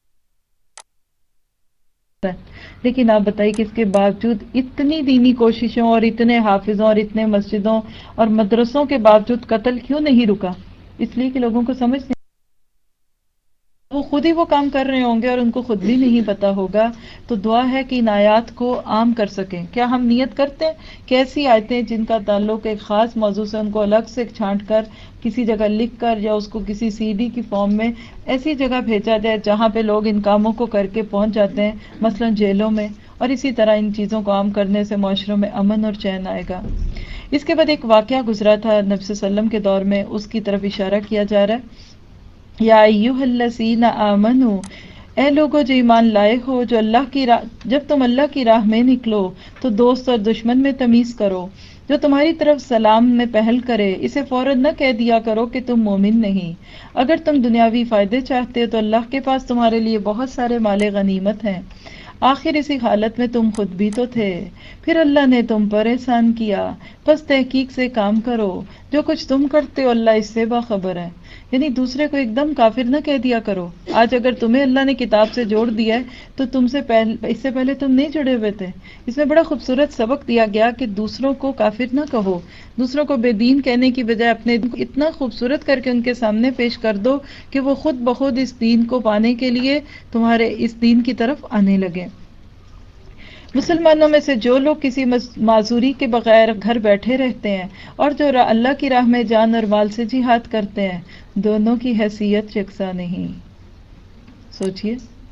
ہے، لیکن آپ بتائیے کہ اس کے باوجود اتنی دینی کوششوں اور اتنے حافظوں اور اتنے مسجدوں اور مدرسوں کے باوجود قتل کیوں نہیں رکا؟ اس لیے کہ لوگوں کو سمجھ نہیں، وہ خود ہی وہ کام کر رہے ہوں گے اور ان کو خود بھی نہیں پتا ہوگا۔ تو دعا ہے کہ ان آیات کو عام کر سکیں۔ کیا ہم نیت کرتے ہیں کہ ایسی آیتیں جن کا تعلق ایک خاص موضوع سے ان کو الگ سے چھانٹ کر کسی جگہ لکھ کر یا اس کو کسی سی ڈی کی فارم میں ایسی جگہ بھیجا جائے جہاں پہ لوگ ان کاموں کو کر کے پہنچ جاتے ہیں، مثلا جیلوں میں، اور اسی طرح ان چیزوں کو عام کرنے سے معاشروں میں امن اور چین آئے گا۔ اس کے بعد ایک واقعہ گزرا تھا نبی صلی اللہ علیہ وسلم کے دور میں، اس کی طرف اشارہ کیا جا رہا ہے۔ یا ایھا الذین آمنو، اے لوگو جو ایمان لائے ہو، جو اللہ کی راہ جب تم اللہ کی راہ میں نکلو تو دوست اور دشمن میں تمیز کرو، جو تمہاری طرف سلام میں پہل کرے اسے فوراً نہ کہہ دیا کرو کہ تم مومن نہیں۔ اگر تم دنیاوی فائدے چاہتے ہو تو اللہ کے پاس تمہارے لیے بہت سارے مال غنیمت ہیں، آخر اسی حالت میں تم خود بھی تو تھے، پھر اللہ نے تم پر احسان کیا، پس تحقیق سے کام کرو، جو کچھ تم کرتے ہو اللہ اس سے باخبر ہے۔ یعنی دوسرے کو ایک دم کافر نہ کہہ دیا کرو۔ آج اگر تمہیں اللہ نے کتاب سے جوڑ دیا ہے تو تم سے پہل اس سے پہلے تم نہیں جڑے ہوئے تھے۔ اس میں بڑا خوبصورت سبق دیا گیا کہ دوسروں کو کافر نہ کہو، دوسروں کو بے دین کہنے کی بجائے اپنے دین کو اتنا خوبصورت کر کے ان کے سامنے پیش کر دو کہ وہ خود بخود اس دین کو پانے کے لیے تمہارے اس دین کی طرف آنے لگے۔ مسلمانوں میں سے جو لوگ کسی معذوری کے بغیر گھر بیٹھے رہتے ہیں اور جو اللہ کی راہ میں جان اور مال سے جہاد کرتے ہیں، دونوں کی حیثیت یکساں نہیں۔ سوچئے،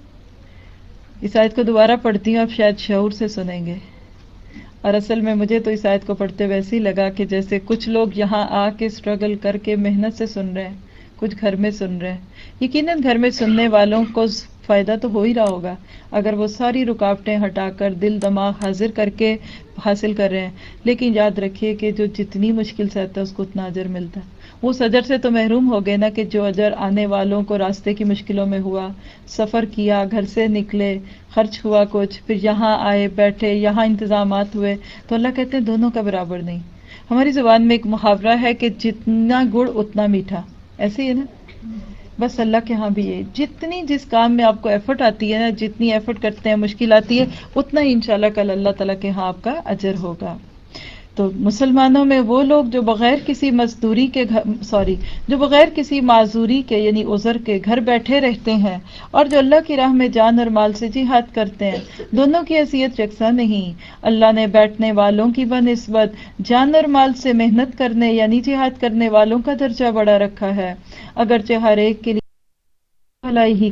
اس آیت کو دوبارہ پڑھتی ہوں، آپ شاید شعور سے سنیں گے، اور اصل میں مجھے تو اس آیت کو پڑھتے ویسے ہی لگا کہ جیسے کچھ لوگ یہاں آ کے سٹرگل کر کے محنت سے سن رہے ہیں، کچھ گھر میں سن رہے ہیں۔ یقیناً گھر میں سننے والوں کو فائدہ تو ہو ہی رہا ہوگا اگر وہ ساری رکاوٹیں ہٹا کر دل دماغ حاضر کر کے حاصل کر رہے ہیں، لیکن یاد رکھیے کہ جو جتنی مشکل سے آتا ہے اس کو اتنا اجر ملتا ہے۔ وہ اس اجر سے تو محروم ہو گئے نا کہ جو اجر آنے والوں کو راستے کی مشکلوں میں ہوا، سفر کیا، گھر سے نکلے، خرچ ہوا کچھ، پھر یہاں آئے بیٹھے، یہاں انتظامات ہوئے، تو اللہ کہتے ہیں دونوں کا برابر نہیں۔ ہماری زبان میں ایک محاورہ ہے کہ جتنا گڑ اتنا میٹھا، ایسے ہی ہے نا؟ بس اللہ کے ہاں بھی یہ جتنی جس کام میں آپ کو ایفرٹ آتی ہے نا، جتنی ایفرٹ کرتے ہیں مشکل آتی ہے، اتنا ہی انشاءاللہ کل اللہ تعالیٰ کے ہاں آپ کا اجر ہوگا۔ تو مسلمانوں میں وہ لوگ جو بغیر کسی مزدوری کے سوری جو بغیر کسی معذوری کے یعنی عذر کے گھر بیٹھے رہتے ہیں اور جو اللہ کی راہ میں جان اور مال سے جہاد کرتے ہیں، دونوں کی حیثیت یکساں نہیں۔ اللہ نے بیٹھنے والوں کی بنسبت جان اور مال سے محنت کرنے یعنی جہاد کرنے والوں کا درجہ بڑا رکھا ہے، اگرچہ ہر ایک کے لیے بھلائی ہی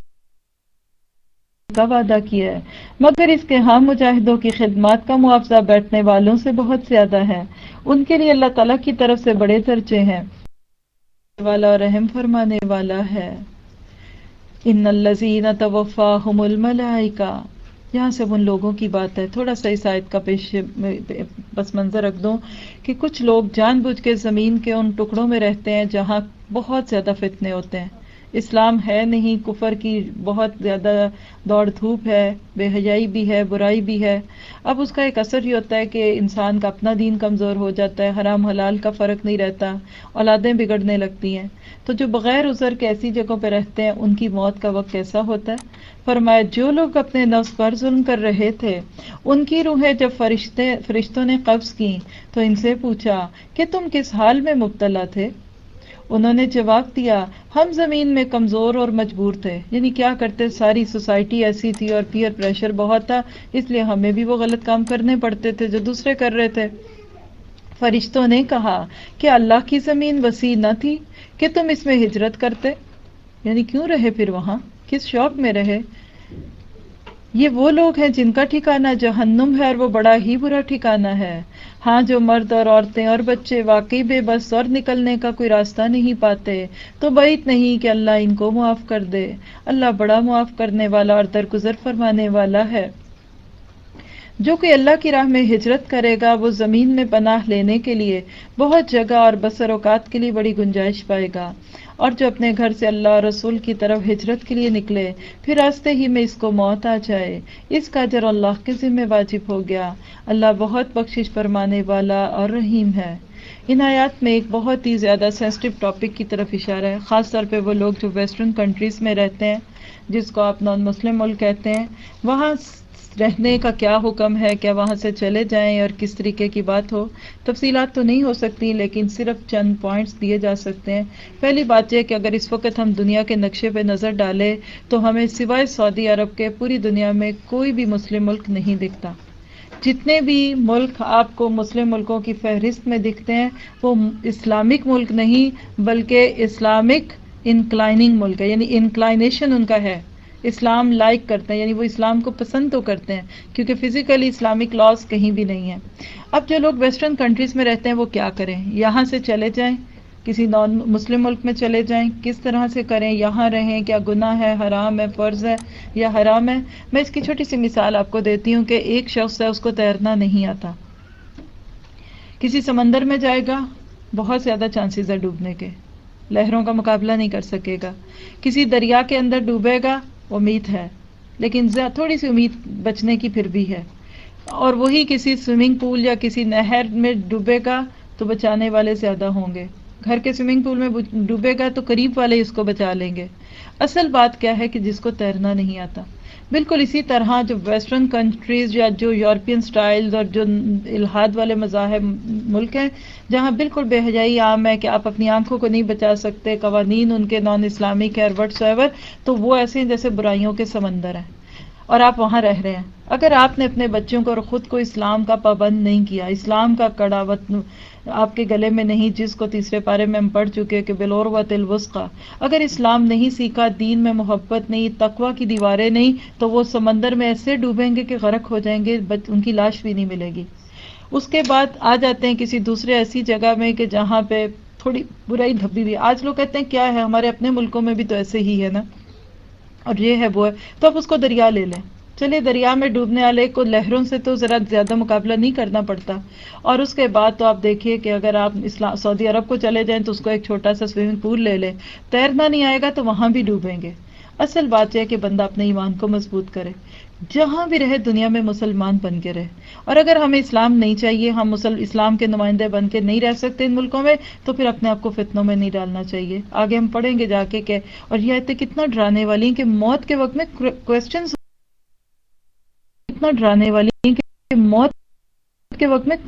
کا وعدہ کیا ہے، مگر اس کے ہاں مجاہدوں کی خدمات کا معاوضہ بیٹھنے والوں سے بہت زیادہ ہے، ان کے لیے اللہ تعالیٰ کی طرف سے بڑے درجے ہیں، والا اور رحم فرمانے والا ہے۔ ان الذین توفاہم الملائکہ، یہاں سے ان لوگوں کی بات ہے. تھوڑا سا اس آیت کا پیش پس منظر رکھ دوں کہ کچھ لوگ جان بوجھ کے زمین کے ان ٹکڑوں میں رہتے ہیں جہاں بہت زیادہ فتنے ہوتے ہیں. اسلام ہے نہیں، کفر کی بہت زیادہ دوڑ دھوپ ہے، بے حیائی بھی ہے، برائی بھی ہے. اب اس کا ایک اثر یہ ہوتا ہے کہ انسان کا اپنا دین کمزور ہو جاتا ہے، حرام حلال کا فرق نہیں رہتا، اولادیں بگڑنے لگتی ہیں. تو جو بغیر عذر کے ایسی جگہوں پہ رہتے ہیں ان کی موت کا وقت کیسا ہوتا ہے؟ فرمایا جو لوگ اپنے نفس پر ظلم کر رہے تھے ان کی روحیں جب فرشتے فرشتوں نے قبض کی تو ان سے پوچھا کہ تم کس حال میں مبتلا تھے؟ انہوں نے جواب دیا ہم زمین میں کمزور اور مجبور تھے. یعنی کیا کرتے، ساری سوسائٹی ایسی تھی اور پیئر پریشر بہت تھا، اس لیے ہمیں بھی وہ غلط کام کرنے پڑتے تھے جو دوسرے کر رہے تھے. فرشتوں نے کہا کہ اللہ کی زمین وسیع نہ تھی کہ تم اس میں ہجرت کرتے؟ یعنی کیوں رہے پھر وہاں، کس شوق میں رہے؟ یہ وہ لوگ ہیں جن کا ٹھکانہ جہنم ہے اور وہ بڑا ہی برا ٹھکانہ ہے. ہاں جو مرد اور عورتیں اور بچے واقعی بے بس اور نکلنے کا کوئی راستہ نہیں پاتے تو بعید نہیں کہ اللہ ان کو معاف کر دے. اللہ بڑا معاف کرنے والا اور درگزر فرمانے والا ہے. جو کوئی اللہ کی راہ میں ہجرت کرے گا وہ زمین میں پناہ لینے کے لیے بہت جگہ اور بسر اوقات کے لیے بڑی گنجائش پائے گا. اور جو اپنے گھر سے اللہ اور رسول کی طرف ہجرت کے لیے نکلے پھر راستے ہی میں اس کو موت آ جائے، اس کا اجر اللہ کے ذمہ واجب ہو گیا. اللہ بہت بخشش فرمانے والا اور رحیم ہے. ان آیات میں ایک بہت ہی زیادہ سینسٹیو ٹاپک کی طرف اشارہ ہے، خاص طور پہ وہ لوگ جو ویسٹرن کنٹریز میں رہتے ہیں جس کو آپ نان مسلم ملک کہتے ہیں. وہاں رہنے کا کیا حکم ہے، کیا وہاں سے چلے جائیں اور کس طریقے کی بات ہو. تفصیلات تو نہیں ہو سکتی لیکن صرف چند پوائنٹس دیے جا سکتے ہیں. پہلی بات یہ کہ اگر اس وقت ہم دنیا کے نقشے پہ نظر ڈالیں تو ہمیں سوائے سعودی عرب کے پوری دنیا میں کوئی بھی مسلم ملک نہیں دکھتا. جتنے بھی ملک آپ کو مسلم ملکوں کی فہرست میں دکھتے ہیں وہ اسلامک ملک نہیں بلکہ اسلامک انکلائننگ ملک ہے، یعنی انکلائنیشن ان کا ہے، اسلام لائک کرتے ہیں، یعنی وہ اسلام کو پسند تو کرتے ہیں کیونکہ فزیکلی اسلامک لاز کہیں بھی نہیں ہیں. اب جو لوگ ویسٹرن کنٹریز میں رہتے ہیں وہ کیا کریں؟ یہاں سے چلے جائیں، کسی نان مسلم ملک میں چلے جائیں، کس طرح سے کریں، یہاں رہیں، کیا گناہ ہے، حرام ہے، فرض ہے یا حرام ہے؟ میں اس کی چھوٹی سی مثال آپ کو دیتی ہوں کہ ایک شخص ہے اس کو تیرنا نہیں آتا، کسی سمندر میں جائے گا بہت زیادہ چانسز ہے ڈوبنے کے، لہروں کا مقابلہ نہیں کر سکے گا. کسی دریا کے اندر ڈوبے گا امید ہے لیکن تھوڑی سی امید بچنے کی پھر بھی ہے. اور وہی کسی سوئمنگ پول یا کسی نہر میں ڈوبے گا تو بچانے والے زیادہ ہوں گے. گھر کے سوئمنگ پول میں ڈوبے گا تو قریب والے اس کو بچا لیں گے. اصل بات کیا ہے کہ جس کو تیرنا نہیں آتا. بالکل اسی طرح جو ویسٹرن کنٹریز یا جو یورپین سٹائلز اور جو الحاد والے مذاہب ملک ہیں جہاں بالکل بے حیائی عام ہے کہ آپ اپنی آنکھوں کو نہیں بچا سکتے، قوانین ان کے نان اسلامک ہے وٹ سو ایور، تو وہ ایسے ہیں جیسے برائیوں کے سمندر ہیں اور آپ وہاں رہ رہے ہیں. اگر آپ نے اپنے بچوں کو اور خود کو اسلام کا پابند نہیں کیا، اسلام کا کڑا آپ کے گلے میں نہیں، جس کو تیسرے پارے میں ہم پڑھ چکے کہ بالعروۃ الوثقی، اگر اسلام نہیں سیکھا، دین میں محبت نہیں، تقویٰ کی دیواریں نہیں، تو وہ سمندر میں ایسے ڈوبیں گے کہ غرق ہو جائیں گے، ان کی لاش بھی نہیں ملے گی. اس کے بعد آ جاتے ہیں کسی دوسرے ایسی جگہ میں کہ جہاں پہ تھوڑی برائی دھبی ہوئی. آج لوگ کہتے ہیں کیا ہے، ہمارے اپنے ملکوں میں بھی تو ایسے ہی ہے نا، اور یہ ہے وہ ہے، تو آپ اس کو دریا لے لیں. چلیے دریا میں ڈوبنے والے کو لہروں سے تو ذرا زیادہ مقابلہ نہیں کرنا پڑتا. اور اس کے بعد تو آپ دیکھیے کہ اگر آپ اسلام سعودی عرب کو چلے جائیں تو اس کو ایک چھوٹا سا سوئمنگ پول لے لیں، تیرنا نہیں آئے گا تو وہاں بھی ڈوبیں گے. اصل بات یہ ہے کہ بندہ اپنے ایمان کو مضبوط کرے، جہاں بھی رہے دنیا میں مسلمان بن کے رہے. اور اگر ہمیں اسلام نہیں چاہیے، ہم مسل اسلام کے نمائندے بن کے نہیں رہ سکتے ان ملکوں میں، تو پھر اپنے آپ کو فتنوں میں نہیں ڈالنا چاہیے. آگے ہم پڑھیں گے جا کے کہ اور یہ آیتیں کتنا ڈرانے والی ہیں کہ موت کے وقت میں کوسچنز، اتنا ڈرانے والی ہیں کہ موت کے وقت میں،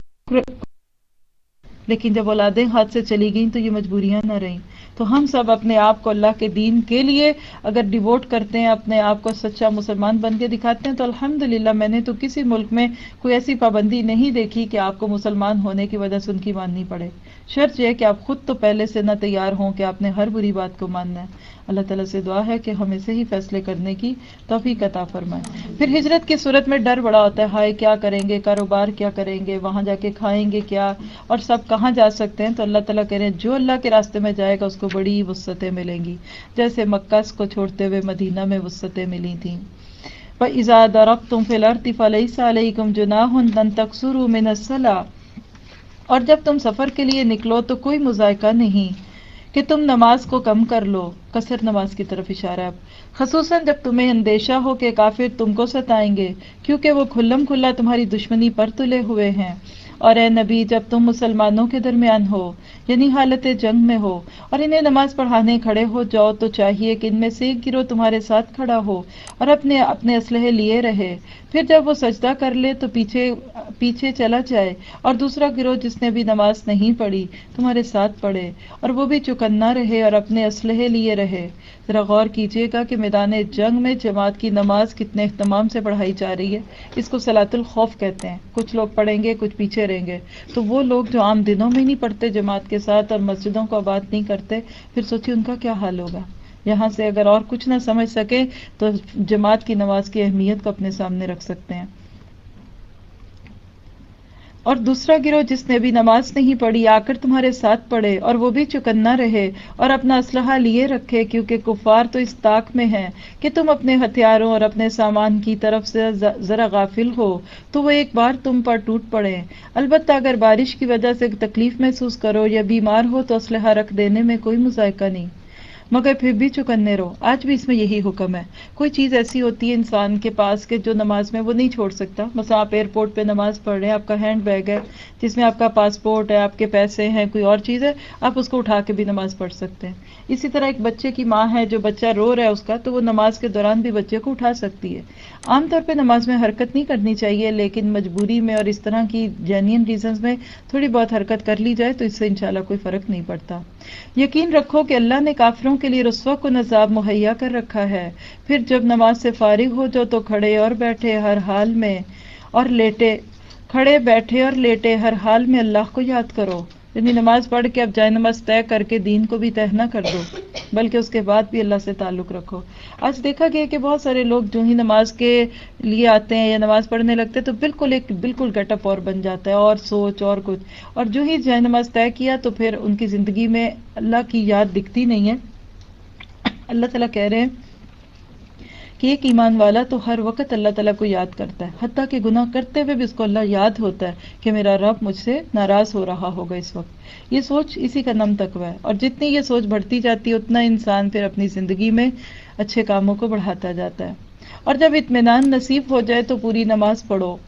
لیکن جب اولادیں ہاتھ سے چلی گئیں تو یہ مجبوریاں نہ رہیں. تو ہم سب اپنے آپ کو اللہ کے دین کے لیے اگر ڈیووٹ کرتے ہیں، اپنے آپ کو سچا مسلمان بن کے دکھاتے ہیں، تو الحمدللہ میں نے تو کسی ملک میں کوئی ایسی پابندی نہیں دیکھی کہ آپ کو مسلمان ہونے کی وجہ سے ان کی ماننی پڑے. شرط یہ ہے کہ آپ خود تو پہلے سے نہ تیار ہوں کہ آپ نے ہر بری بات کو ماننا ہے. اللہ تعالیٰ سے دعا ہے کہ ہمیں صحیح فیصلے کرنے کی توفیق عطا فرمائے. پھر ہجرت کی صورت میں ڈر بڑا ہوتا ہے، ہائے کیا کریں گے، کاروبار کیا کریں گے، وہاں جا کے کھائیں گے کیا، اور سب کہاں جا سکتے ہیں. تو اللہ تعالیٰ کہہ رہے ہیں جو اللہ کے راستے میں جائے گا اس کو بڑی وسعتیں ملیں گی، جیسے مکہ کو چھوڑتے ہوئے مدینہ میں وسعتیں ملی تھیں. وَإِذَا ضَرَبْتُمْ فِي الْأَرْضِ فَلَيْسَ عَلَيْكُمْ جُنَاحٌ أَن تَقْصُرُوا مِنَ الصَّلَاةِ، اور جب تم سفر کے لیے نکلو تو کوئی مذائقہ نہیں کہ تم نماز کو کم کر لو. قصر نماز کی طرف اشارہ ہے، خصوصاً جب تمہیں اندیشہ ہو کہ کافر تم کو ستائیں گے، کیونکہ وہ کھلم کھلا تمہاری دشمنی پر تلے ہوئے ہیں. اور اے نبی جب تم مسلمانوں کے درمیان ہو، یعنی حالت جنگ میں ہو، اور انہیں نماز پڑھانے کھڑے ہو جاؤ، تو چاہیے کہ ان میں سے ایک گروہ تمہارے ساتھ کھڑا ہو اور اپنے اپنے اسلحے لیے رہے. پھر جب وہ سجدہ کر لے تو پیچھے پیچھے چلا جائے، اور دوسرا گروہ جس نے بھی نماز نہیں پڑھی تمہارے ساتھ پڑھے، اور وہ بھی چوکنا رہے اور اپنے اسلحے لیے رہے. ذرا غور کیجیے گا کہ میدان جنگ میں جماعت کی نماز کتنے اہتمام سے پڑھائی جا رہی ہے. اس کو صلاۃ الخوف کہتے ہیں. کچھ لوگ پڑھیں گے، کچھ پیچھے رہیں گے. تو وہ لوگ جو عام دنوں میں نہیں پڑھتے جماعت کے ساتھ اور مسجدوں کو آباد نہیں کرتے، پھر سوچیے ان کا کیا حال ہوگا. یہاں سے اگر اور کچھ نہ سمجھ سکے تو جماعت کی نماز کی اہمیت کو اپنے سامنے رکھ سکتے ہیں. اور دوسرا گروہ جس نے بھی نماز نہیں پڑھی آ کر تمہارے ساتھ پڑھے، اور وہ بھی چوکنا رہے اور اپنا اسلحہ لیے رکھے، کیونکہ کفار تو اس طاق میں ہیں کہ تم اپنے ہتھیاروں اور اپنے سامان کی طرف سے ذرا غافل ہو تو وہ ایک بار تم پر ٹوٹ پڑے. البتہ اگر بارش کی وجہ سے تکلیف محسوس کرو یا بیمار ہو تو اسلحہ رکھ دینے میں کوئی مذائقہ نہیں، مگر پھر بھی چوکنے رہو. آج بھی اس میں یہی حکم ہے. کوئی چیز ایسی ہوتی ہے انسان کے پاس کہ جو نماز میں وہ نہیں چھوڑ سکتا. مثلا آپ ایئرپورٹ پہ نماز پڑھ رہے ہیں، آپ کا ہینڈ بیگ ہے جس میں آپ کا پاسپورٹ ہے، آپ کے پیسے ہیں، کوئی اور چیز ہے، آپ اس کو اٹھا کے بھی نماز پڑھ سکتے ہیں. اسی طرح ایک بچے کی ماں ہے، جو بچہ رو رہا ہے اس کا، تو وہ نماز کے دوران بھی بچے کو اٹھا سکتی ہے. عام طور پہ نماز میں حرکت نہیں کرنی چاہیے، لیکن مجبوری میں اور اس طرح کی جینین ریزنز میں تھوڑی بہت حرکت کر لی جائے تو اس سے انشاءاللہ کوئی فرق نہیں پڑتا. یقین رکھو کہ اللہ نے کافروں کے لیے رسوا کن عذاب مہیا کر رکھا ہے. پھر جب نماز سے فارغ ہو جاؤ تو کھڑے اور بیٹھے ہر حال میں اور لیٹے کھڑے بیٹھے اور لیٹے ہر حال میں اللہ کو یاد کرو. یعنی نماز پڑھ کے اب جائے نماز طے کر کے دین کو بھی طے نہ کر دو، بلکہ اس کے بعد بھی اللہ سے تعلق رکھو. آج دیکھا گیا کہ بہت سارے لوگ جو ہی نماز کے لیے آتے ہیں یا نماز پڑھنے لگتے تو بالکل ایک بالکل گیٹ اپ اور بن جاتا ہے، اور سوچ اور کچھ، اور جو ہی جائے نماز طے کیا تو پھر ان کی زندگی میں اللہ کی یاد دکھتی نہیں ہے. اللہ تعالیٰ کہہ رہے ہیں کہ ایک ایمان والا تو ہر وقت اللہ تعالیٰ کو یاد کرتا ہے، حتیٰ کہ گناہ کرتے ہوئے بھی اس کو اللہ یاد ہوتا ہے کہ میرا رب مجھ سے ناراض ہو رہا ہوگا اس وقت. یہ سوچ اسی کا نام تقویٰ ہے، اور جتنی یہ سوچ بڑھتی جاتی ہے اتنا انسان پھر اپنی زندگی میں اچھے کاموں کو بڑھاتا جاتا ہے. اور جب اطمینان نصیب ہو جائے تو پوری نماز پڑھو.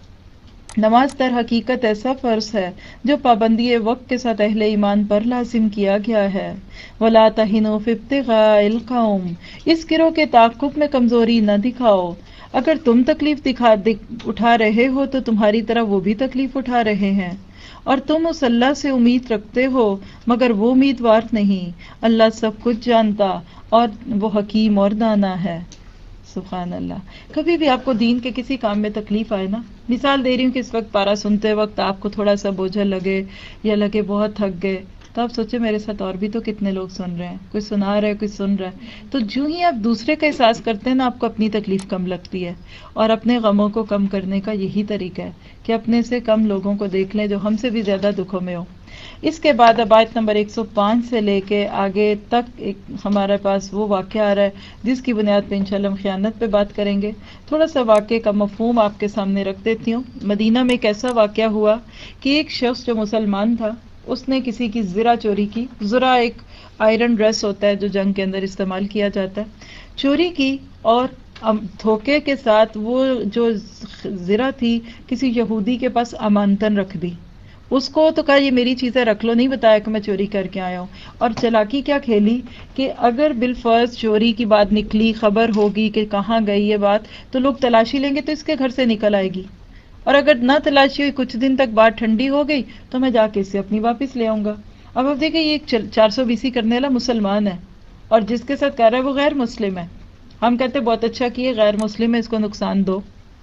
نماز در حقیقت ایسا فرض ہے جو پابندی وقت کے ساتھ اہل ایمان پر لازم کیا گیا ہے. وَلَا تَهِنُوا فِي ابْتِغَاءِ الْقَوْمِ، اس گروہ کے تعاقب میں کمزوری نہ دکھاؤ. اگر تم تکلیف دکھا دکھ اٹھا رہے ہو تو تمہاری طرح وہ بھی تکلیف اٹھا رہے ہیں، اور تم اس اللہ سے امید رکھتے ہو مگر وہ امیدوار نہیں. اللہ سب کچھ جانتا اور وہ حکیم اور دانا ہے. سبحان اللہ. کبھی بھی آپ کو دین کے کسی کام میں تکلیف آئے نا، مثال دے رہی ہوں کہ اس وقت پارا سنتے وقت آپ کو تھوڑا سا بوجھل لگے یا لگے بہت تھک گئے، تو آپ سوچیں میرے ساتھ اور بھی تو کتنے لوگ سن رہے ہیں، کوئی سنا رہا ہے، کوئی سن رہا ہے. تو جو ہی آپ دوسرے کا احساس کرتے ہیں نا، آپ کو اپنی تکلیف کم لگتی ہے. اور اپنے غموں کو کم کرنے کا یہی طریقہ ہے کہ اپنے سے کم لوگوں کو دیکھ لیں جو ہم سے بھی زیادہ دکھوں میں ہو. اس کے بعد اب آیت نمبر ایک سو پانچ سے لے کے آگے تک ایک ہمارے پاس وہ واقعہ آ رہا ہے جس کی بنیاد پہ انشاءاللہ ہم خیانت پہ بات کریں گے. تھوڑا سا واقعے کا مفہوم آپ کے سامنے رکھ دیتی ہوں. مدینہ میں ایک ایسا واقعہ ہوا کہ ایک شخص جو مسلمان تھا اس نے کسی کی زرہ چوری کی. زرہ ایک آئرن ڈریس ہوتا ہے جو جنگ کے اندر استعمال کیا جاتا ہے. چوری کی اور دھوکے کے ساتھ وہ جو زرہ تھی کسی یہودی کے پاس امانتن رکھ دی. اس کو تو کہا یہ میری چیزیں رکھ لو، نہیں بتایا کہ میں چوری کر کے آیا ہوں. اور چلاکی کیا کھیلی کہ اگر بالفرض چوری کی بات نکلی، خبر ہوگی کہ کہاں گئی یہ بات، تو لوگ تلاشی لیں گے تو اس کے گھر سے نکل آئے گی. اور اگر نہ تلاشی ہوئی، کچھ دن تک بات ٹھنڈی ہو گئی، تو میں جا کے اسے اپنی واپس لے آؤں گا. اب آپ دیکھیں یہ ایک چار سو بیسی کرنے والا مسلمان ہے اور جس کے ساتھ کہہ رہا ہے وہ غیر مسلم ہے. ہم کہتے ہیں بہت اچھا کیے، غیر مسلم ہے، اس کو نقصان دو.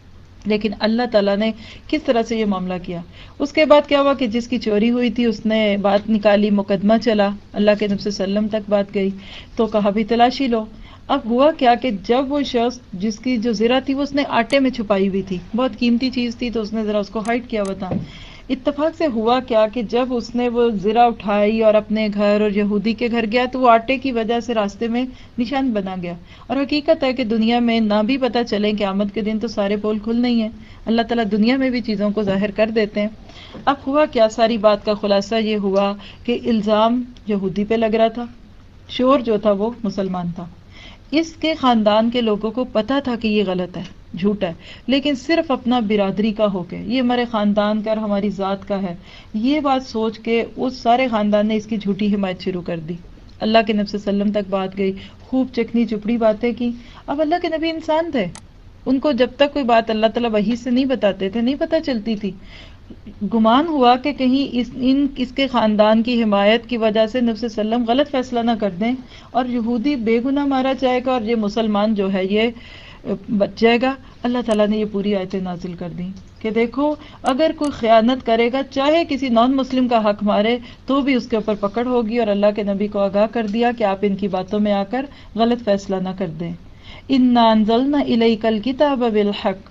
لیکن اللہ تعالیٰ نے کس طرح سے یہ معاملہ کیا. اس کے بعد کیا ہوا کہ جس کی چوری ہوئی تھی اس نے بات نکالی، مقدمہ چلا، اللہ کے نبی صلی اللہ علیہ وسلم تک بات گئی، تو کہا بھی تلاشی لو. اب ہوا کیا کہ جب وہ شخص جس کی جو زرہ تھی وہ اس نے آٹے میں چھپائی ہوئی تھی، بہت قیمتی چیز تھی، تو اس نے ذرا اس کو ہائڈ کیا ہوا تھا. اتفاق سے ہوا کیا کہ جب اس نے وہ زرہ اٹھائی اور اپنے گھر اور یہودی کے گھر گیا تو وہ آٹے کی وجہ سے راستے میں نشان بنا گیا. اور حقیقت ہے کہ دنیا میں نہ بھی پتہ چلے قیامت کے دن تو سارے پول کھل نہیں ہیں، اللہ تعالیٰ دنیا میں بھی چیزوں کو ظاہر کر دیتے ہیں. اب ہوا کیا، ساری بات کا خلاصہ یہ ہوا کہ الزام یہودی پہ لگ رہا تھا، شور جو تھا وہ مسلمان تھا. اس کے خاندان کے لوگوں کو پتا تھا کہ یہ غلط ہے، جھوٹ ہے، لیکن صرف اپنا برادری کا ہو کے، یہ ہمارے خاندان کا اور ہماری ذات کا ہے، یہ بات سوچ کے اس سارے خاندان نے اس کی جھوٹی حمایت شروع کر دی. اللہ کے نبی صلی اللہ علیہ وسلم تک بات گئی، خوب چکنی چپڑی باتیں کی. اب اللہ کے نبی انسان تھے، ان کو جب تک کوئی بات اللہ تعالیٰ وحی سے نہیں بتاتے تھے نہیں پتہ چلتی تھی. گمان ہوا کہ کہیں اس ان اس کے خاندان کی حمایت کی وجہ سے نبی صلی اللہ علیہ وسلم غلط فیصلہ نہ کر دیں اور یہودی بے گناہ مارا جائے گا اور یہ مسلمان جو ہے یہ بچ جائے گا. اللہ تعالیٰ نے یہ پوری آیتیں نازل کر دیں کہ دیکھو اگر کوئی خیانت کرے گا، چاہے کسی نان مسلم کا حق مارے، تو بھی اس کے اوپر پکڑ ہوگی. اور اللہ کے نبی کو آگاہ کر دیا کہ آپ ان کی باتوں میں آ کر غلط فیصلہ نہ کر دیں. اِنَّا أَنزَلْنَا إِلَيْكَ الْكِتَابَ بِالْحَقِّ،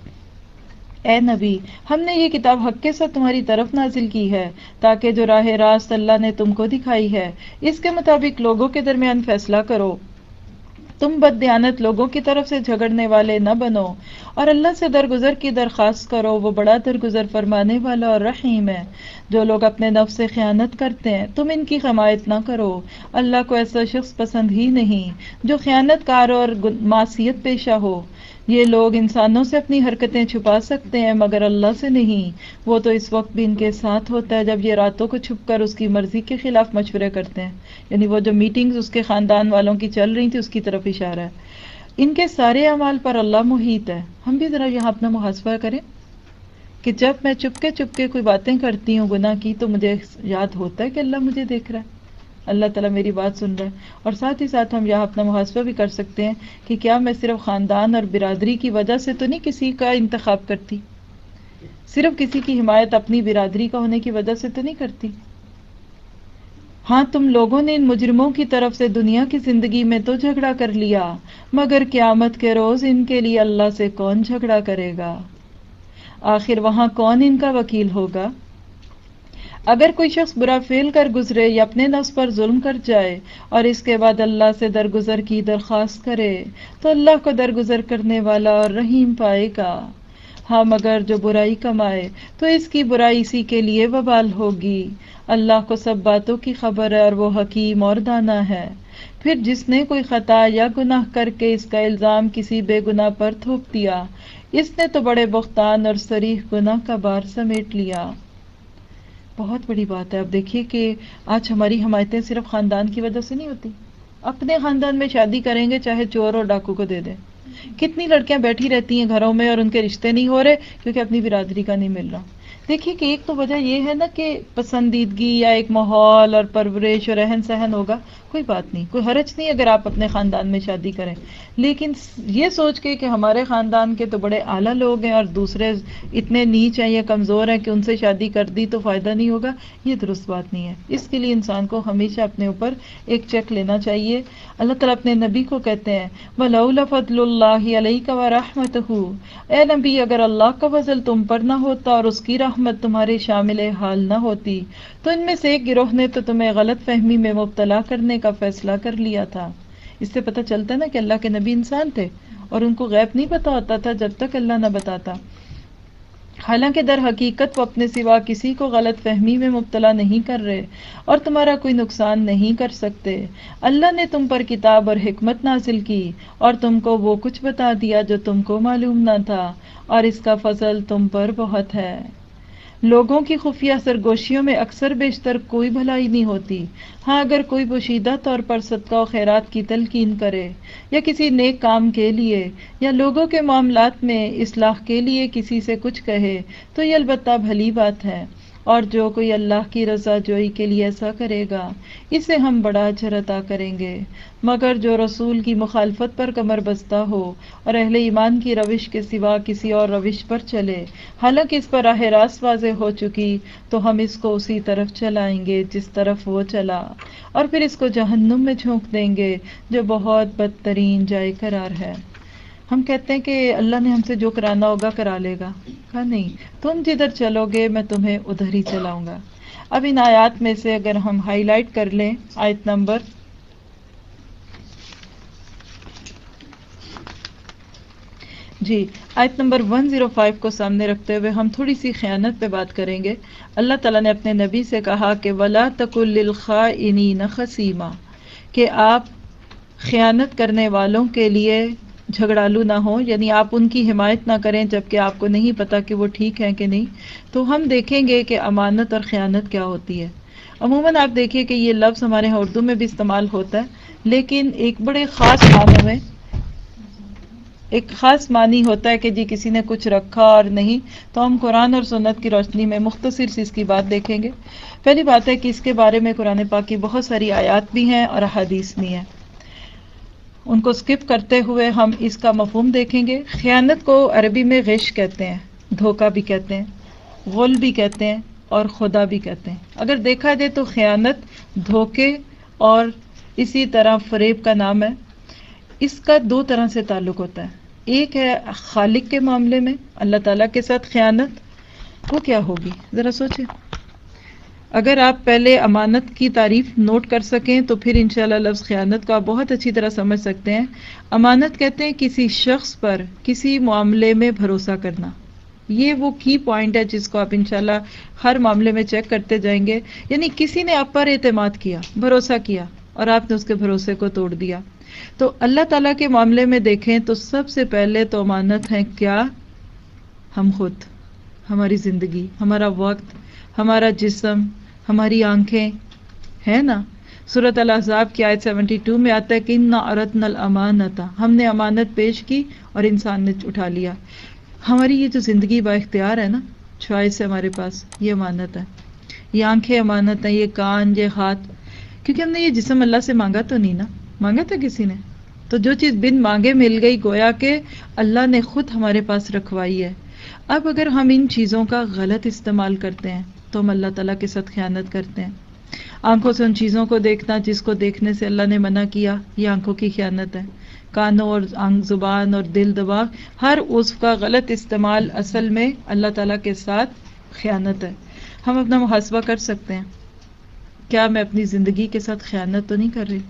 اے نبی ہم نے یہ کتاب حق کے ساتھ تمہاری طرف نازل کی ہے تاکہ جو راہ راست اللہ نے تم کو دکھائی ہے اس کے مطابق لوگوں کے درمیان فیصلہ کرو. تم بد دیانت لوگوں کی طرف سے جھگڑنے والے نہ بنو اور اللہ سے درگزر کی درخواست کرو، وہ بڑا درگزر فرمانے والا اور رحیم ہے. جو لوگ اپنے نفس سے خیانت کرتے ہیں تم ان کی حمایت نہ کرو، اللہ کو ایسا شخص پسند ہی نہیں جو خیانت کار اور معصیت پیشہ ہو. یہ لوگ انسانوں سے اپنی حرکتیں چھپا سکتے ہیں مگر اللہ سے نہیں، وہ تو اس وقت بھی ان کے ساتھ ہوتا ہے جب یہ راتوں کو چھپ کر اس کی مرضی کے خلاف مشورے کرتے ہیں. یعنی وہ جو میٹنگز اس کے خاندان والوں کی چل رہی تھی اس کی طرف اشارہ ہے. ان کے سارے اعمال پر اللہ محیط ہے. ہم بھی ذرا یہاں اپنا محاسبہ کریں کہ جب میں چپکے چپکے کوئی باتیں کرتی ہوں گناہ کی تو مجھے یاد ہوتا ہے کہ اللہ مجھے دیکھ رہا ہے، اللہ تعالیٰ میری بات سن رہا ہے. اور ساتھ ہی ساتھ ہم یہاں اپنا محاسبہ بھی کر سکتے ہیں کہ کیا میں صرف خاندان اور برادری کی وجہ سے تو نہیں کسی کا انتخاب کرتی، صرف کسی کی حمایت اپنی برادری کا ہونے کی وجہ سے تو نہیں کرتی. ہاں تم لوگوں نے ان مجرموں کی طرف سے دنیا کی زندگی میں تو جھگڑا کر لیا، مگر قیامت کے روز ان کے لیے اللہ سے کون جھگڑا کرے گا؟ آخر وہاں کون ان کا وکیل ہوگا؟ اگر کوئی شخص برا فعل کر گزرے یا اپنے نفس پر ظلم کر جائے اور اس کے بعد اللہ سے درگزر کی درخواست کرے تو اللہ کو درگزر کرنے والا اور رحیم پائے گا. ہاں مگر جو برائی کمائے تو اس کی برائی اسی کے لیے وبال ہوگی. اللہ کو سب باتوں کی خبر ہے اور وہ حکیم اور دانا ہے. پھر جس نے کوئی خطا یا گناہ کر کے اس کا الزام کسی بے گناہ پر تھوپ دیا، اس نے تو بڑے بہتان اور صریح گناہ کا بار سمیٹ لیا. بہت بڑی بات ہے. اب دیکھیے کہ آج ہماری حمایتیں صرف خاندان کی وجہ سے نہیں ہوتی. اپنے خاندان میں شادی کریں گے چاہے چور اور ڈاکو کو دے دیں. کتنی لڑکیاں بیٹھی رہتی ہیں گھروں میں اور ان کے رشتے نہیں ہو رہے کیونکہ اپنی برادری کا نہیں مل رہا. دیکھیے کہ ایک تو وجہ یہ ہے نا کہ پسندیدگی یا ایک ماحول اور پرورش اور رہن سہن ہوگا، کوئی بات نہیں، کوئی حرج نہیں اگر آپ اپنے خاندان میں شادی کریں، لیکن یہ سوچ کے کہ ہمارے خاندان کے تو بڑے اعلیٰ لوگ ہیں اور دوسرے اتنے نیچ ہیں یا کمزور ہیں کہ ان سے شادی کر دی تو فائدہ نہیں ہوگا، یہ درست بات نہیں ہے. اس کے لیے انسان کو ہمیشہ اپنے اوپر ایک چیک لینا چاہیے. اللہ تعالیٰ اپنے نبی کو کہتے ہیں وَلَوْلَا فَضْلُ اللَّهِ عَلَيْكَ وَرَحْمَتُهُ، اے نبی اگر اللہ کا فضل تم پر نہ ہوتا اور اس کی رحمت تمہارے شامل حال نہ ہوتی تو ان میں سے ایک گروہ نے تو تمہیں غلط فہمی میں مبتلا کرنے کا فیصلہ کر لیا تھا. اس سے پتہ چلتا ہے نا کہ اللہ کے نبی انسان تھے اور ان کو غیب نہیں پتا ہوتا تھا جب تک اللہ نہ بتاتا. حالانکہ در حقیقت وہ اپنے سوا کسی کو غلط فہمی میں مبتلا نہیں کر رہے اور تمہارا کوئی نقصان نہیں کر سکتے. اللہ نے تم پر کتاب اور حکمت نازل کی اور تم کو وہ کچھ بتا دیا جو تم کو معلوم نہ تھا، اور اس کا فضل تم پر بہت ہے. لوگوں کی خفیہ سرگوشیوں میں اکثر بیشتر کوئی بھلائی نہیں ہوتی. ہاں اگر کوئی پوشیدہ طور پر صدقہ و خیرات کی تلقین کرے یا کسی نیک کام کے لیے یا لوگوں کے معاملات میں اصلاح کے لیے کسی سے کچھ کہے تو یہ البتہ بھلی بات ہے. اور جو کوئی اللہ کی رضا جوئی کے لیے ایسا کرے گا اسے ہم بڑا اجر عطا کریں گے، مگر جو رسول کی مخالفت پر کمر بستہ ہو اور اہل ایمان کی روش کے سوا کسی اور روش پر چلے، حالانکہ اس پر راہ راست واضح ہو چکی، تو ہم اس کو اسی طرف چلائیں گے جس طرف وہ چلا، اور پھر اس کو جہنم میں جھونک دیں گے جو بہت بدترین جائے قرار ہے۔ ہم کہتے ہیں کہ اللہ نے ہم سے جو کرانا ہوگا کرا لے گا، کہا نہیں، تم جدھر چلو گے میں تمہیں ادھر ہی چلاؤں گا۔ اب ان آیات میں سے اگر ہم ہائی لائٹ کر لیں آیت نمبر جی آیت نمبر ایک سو پانچ کو سامنے رکھتے ہوئے ہم تھوڑی سی خیانت پہ بات کریں گے۔ اللہ تعالیٰ نے اپنے نبی سے کہا کہ وَلَا تَكُن لِّلْخَائِنِينَ خَصِيمًا، کہ آپ خیانت کرنے والوں کے لیے جھگڑالو نہ ہوں، یعنی آپ ان کی حمایت نہ کریں جبکہ آپ کو نہیں پتا کہ وہ ٹھیک ہیں کہ نہیں۔ تو ہم دیکھیں گے کہ امانت اور خیانت کیا ہوتی ہے۔ عموماً آپ دیکھیے کہ یہ لفظ ہمارے یہاں اردو میں بھی استعمال ہوتا ہے، لیکن ایک بڑے خاص معنوں میں ایک خاص معنی ہوتا ہے کہ جی کسی نے کچھ رکھا اور نہیں، تو ہم قرآن اور سنت کی روشنی میں مختصر سی اس کی بات دیکھیں گے۔ پہلی بات ہے کہ اس کے بارے میں قرآن پاک کی بہت ساری آیات بھی ہیں اور احادیث بھی ہیں، ان کو سکپ کرتے ہوئے ہم اس کا مفہوم دیکھیں گے۔ خیانت کو عربی میں غش کہتے ہیں، دھوکہ بھی کہتے ہیں، غل بھی کہتے ہیں اور خدا بھی کہتے ہیں۔ اگر دیکھا جائے تو خیانت دھوکے اور اسی طرح فریب کا نام ہے۔ اس کا دو طرح سے تعلق ہوتا ہے، ایک ہے خالق کے معاملے میں اللہ تعالیٰ کے ساتھ خیانت، وہ کیا ہوگی ذرا سوچیں۔ اگر آپ پہلے امانت کی تعریف نوٹ کر سکیں تو پھر انشاءاللہ لفظ خیانت کو آپ بہت اچھی طرح سمجھ سکتے ہیں۔ امانت کہتے ہیں کسی شخص پر کسی معاملے میں بھروسہ کرنا، یہ وہ کی پوائنٹ ہے جس کو آپ انشاءاللہ ہر معاملے میں چیک کرتے جائیں گے، یعنی کسی نے آپ پر اعتماد کیا، بھروسہ کیا اور آپ نے اس کے بھروسے کو توڑ دیا۔ تو اللہ تعالیٰ کے معاملے میں دیکھیں تو سب سے پہلے تو امانت ہے کیا؟ ہم خود، ہماری زندگی، ہمارا وقت، ہمارا جسم، ہماری آنکھیں، ہے نا؟ سورۃ الاحزاب کی آیت بہتر میں آتا ہے کہ اِنَّا عَرَضْنَا الْأَمَانَةَ، ہم نے امانت پیش کی اور انسان نے اٹھا لیا۔ ہماری یہ جو زندگی با اختیار ہے نا، چوائس ہے ہمارے پاس، یہ امانت ہے۔ یہ آنکھیں امانت ہیں، یہ کان، یہ ہاتھ، کیونکہ ہم نے یہ جسم اللہ سے مانگا تو نہیں نا، مانگا تھا کسی نے؟ تو جو چیز بن مانگے مل گئی، گویا کہ اللہ نے خود ہمارے پاس رکھوائی ہے۔ اب اگر ہم ان چیزوں کا غلط استعمال کرتے ہیں تو ہم اللہ تعالیٰ کے ساتھ خیانت کرتے ہیں۔ آنکھوں سے ان چیزوں کو دیکھنا جس کو دیکھنے سے اللہ نے منع کیا، یہ آنکھوں کی خیانت ہے۔ کانوں اور زبان اور دل، دماغ، ہر عضو کا غلط استعمال اصل میں اللہ تعالیٰ کے ساتھ خیانت ہے۔ ہم اپنا محاسبہ کر سکتے ہیں، کیا میں اپنی زندگی کے ساتھ خیانت تو نہیں کر رہی؟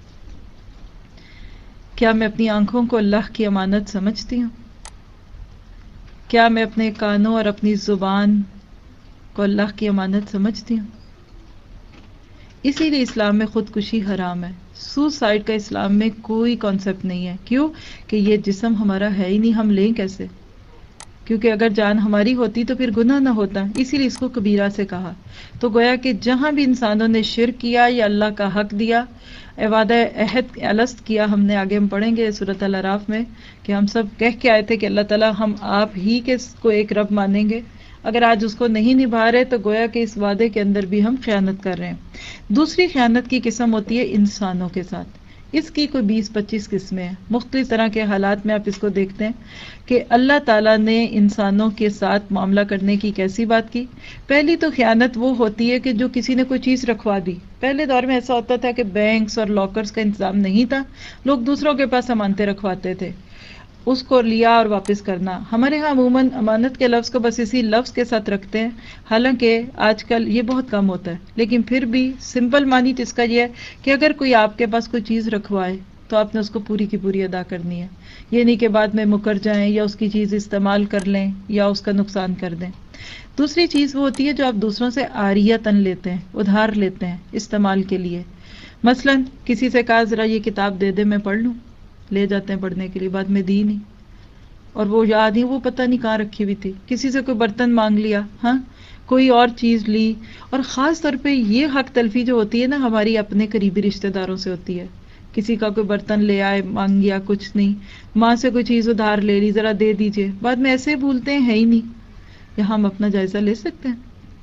کیا میں اپنی آنکھوں کو اللہ کی امانت سمجھتی ہوں؟ کیا میں اپنے کانوں اور اپنی زبان کو اللہ کی امانت سمجھتی ہوں؟ اسی لیے اسلام میں خودکشی حرام ہے، سوسائڈ کا اسلام میں کوئی کانسیپٹ نہیں ہے۔ کیوں؟ کہ یہ جسم ہمارا ہے ہی نہیں، ہم لیں کیسے؟ کیونکہ اگر جان ہماری ہوتی تو پھر گناہ نہ ہوتا، اسی لیے اس کو کبیرہ سے کہا۔ تو گویا کہ جہاں بھی انسانوں نے شرک کیا یا اللہ کا حق دیا، وعدہ عہد الست کیا، ہم نے آگے ہم پڑھیں گے سورۃ الاعراف میں کہ ہم سب کہہ کے آئے تھے کہ اللہ تعالیٰ ہم آپ ہی کے کو ایک رب مانیں گے، اگر آج اس کو نہیں نبھا رہے تو گویا کہ اس وعدے کے اندر بھی ہم خیانت کر رہے ہیں۔ دوسری خیانت کی قسم ہوتی ہے انسانوں کے ساتھ، اس کی کوئی بیس پچیس قسمیں ہیں، مختلف طرح کے حالات میں آپ اس کو دیکھتے ہیں کہ اللہ تعالیٰ نے انسانوں کے ساتھ معاملہ کرنے کی کیسی بات کی۔ پہلی تو خیانت وہ ہوتی ہے کہ جو کسی نے کوئی چیز رکھوا دی۔ پہلے دور میں ایسا ہوتا تھا کہ بینکس اور لاکرز کا انتظام نہیں تھا، لوگ دوسروں کے پاس امانتیں رکھواتے تھے، اس کو لیا اور واپس کرنا۔ ہمارے ہاں عموماً امانت کے لفظ کو بس اسی لفظ کے ساتھ رکھتے ہیں، حالانکہ آج کل یہ بہت کم ہوتا ہے، لیکن پھر بھی سمپل معنی تو اس کا یہ ہے کہ اگر کوئی آپ کے پاس کوئی چیز رکھوائے تو آپ نے اس کو پوری کی پوری ادا کرنی ہے، یہ نہیں کہ بعد میں مکر جائیں یا اس کی چیز استعمال کر لیں یا اس کا نقصان کر دیں۔ دوسری چیز وہ ہوتی ہے جو آپ دوسروں سے عاریتاً لیتے ہیں، ادھار لیتے ہیں استعمال کے لیے۔ مثلا کسی سے کہا ذرا یہ کتاب دے دے میں پڑھ لوں، لے جاتے ہیں پڑھنے کے لیے، بعد میں دی نہیں اور وہ یاد ہی وہ پتہ نہیں کہاں رکھی ہوئی تھی۔ کسی سے کوئی برتن مانگ لیا، ہاں کوئی اور چیز لی، اور خاص طور پہ یہ حق تلفی جو ہوتی ہے نا ہماری اپنے قریبی رشتہ داروں سے ہوتی ہے۔ کسی کا کوئی برتن لے آئے، مانگ گیا، کچھ نہیں، ماں سے کوئی چیز ادھار لے لی، ذرا دے دیجئے، بعد میں ایسے بھولتے ہیں ہے ہی نہیں۔ یہاں ہم اپنا جائزہ لے سکتے ہیں،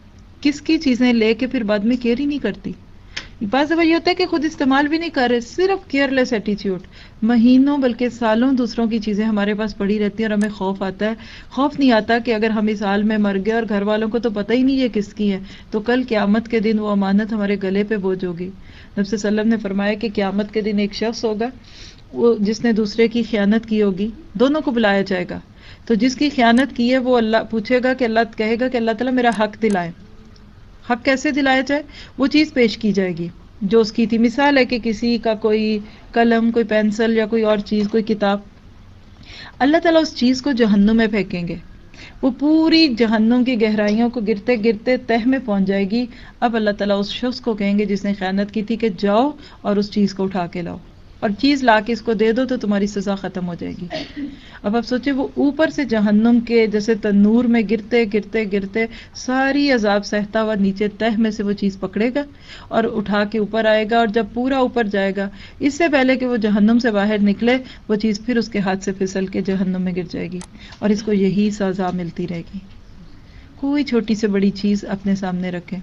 کس کی چیزیں لے کے پھر بعد میں کیئر ہی نہیں کرتی. بعض دفعہ یہ ہوتا ہے کہ خود استعمال بھی نہیں کر رہے, صرف کیئرلیس ایٹیٹیوڈ, مہینوں بلکہ سالوں دوسروں کی چیزیں ہمارے پاس پڑی رہتی ہیں اور ہمیں خوف آتا ہے. خوف نہیں آتا کہ اگر ہم اس حال میں مر گئے اور گھر والوں کو تو پتہ ہی نہیں یہ کس کی ہے, تو کل قیامت کے دن وہ امانت ہمارے گلے پہ بوجھ ہوگی. نبی صلی اللہ علیہ وسلم نے فرمایا کہ قیامت کے دن ایک شخص ہوگا وہ جس نے دوسرے کی خیانت کی ہوگی, دونوں کو بلایا جائے گا. تو جس کی خیانت کی ہے وہ اللہ پوچھے گا کہ اللہ کہے گا کہ اللہ تعالیٰ میرا حق دلائے. حق کیسے دلایا جائے؟ وہ چیز پیش کی جائے گی جو اس کی تھی. مثال ہے کہ کسی کا کوئی قلم, کوئی پینسل یا کوئی اور چیز, کوئی کتاب, اللہ تعالیٰ اس چیز کو جہنم میں پھینکیں گے. وہ پوری جہنم کی گہرائیوں کو گرتے گرتے تہ میں پہنچ جائے گی. اب اللہ تعالیٰ اس شخص کو کہیں گے جس نے خیانت کی تھی کہ جاؤ اور اس چیز کو اٹھا کے لاؤ, اور چیز لا کے اس کو دے دو تو تمہاری سزا ختم ہو جائے گی. اب آپ سوچیں وہ اوپر سے جہنم کے جیسے تنور میں گرتے گرتے گرتے ساری عذاب سہتا ہوا نیچے تہ میں سے وہ چیز پکڑے گا اور اٹھا کے اوپر آئے گا, اور جب پورا اوپر جائے گا اس سے پہلے کہ وہ جہنم سے باہر نکلے وہ چیز پھر اس کے ہاتھ سے پھسل کے جہنم میں گر جائے گی, اور اس کو یہی سزا ملتی رہے گی. کوئی چھوٹی سے بڑی چیز اپنے سامنے رکھیں,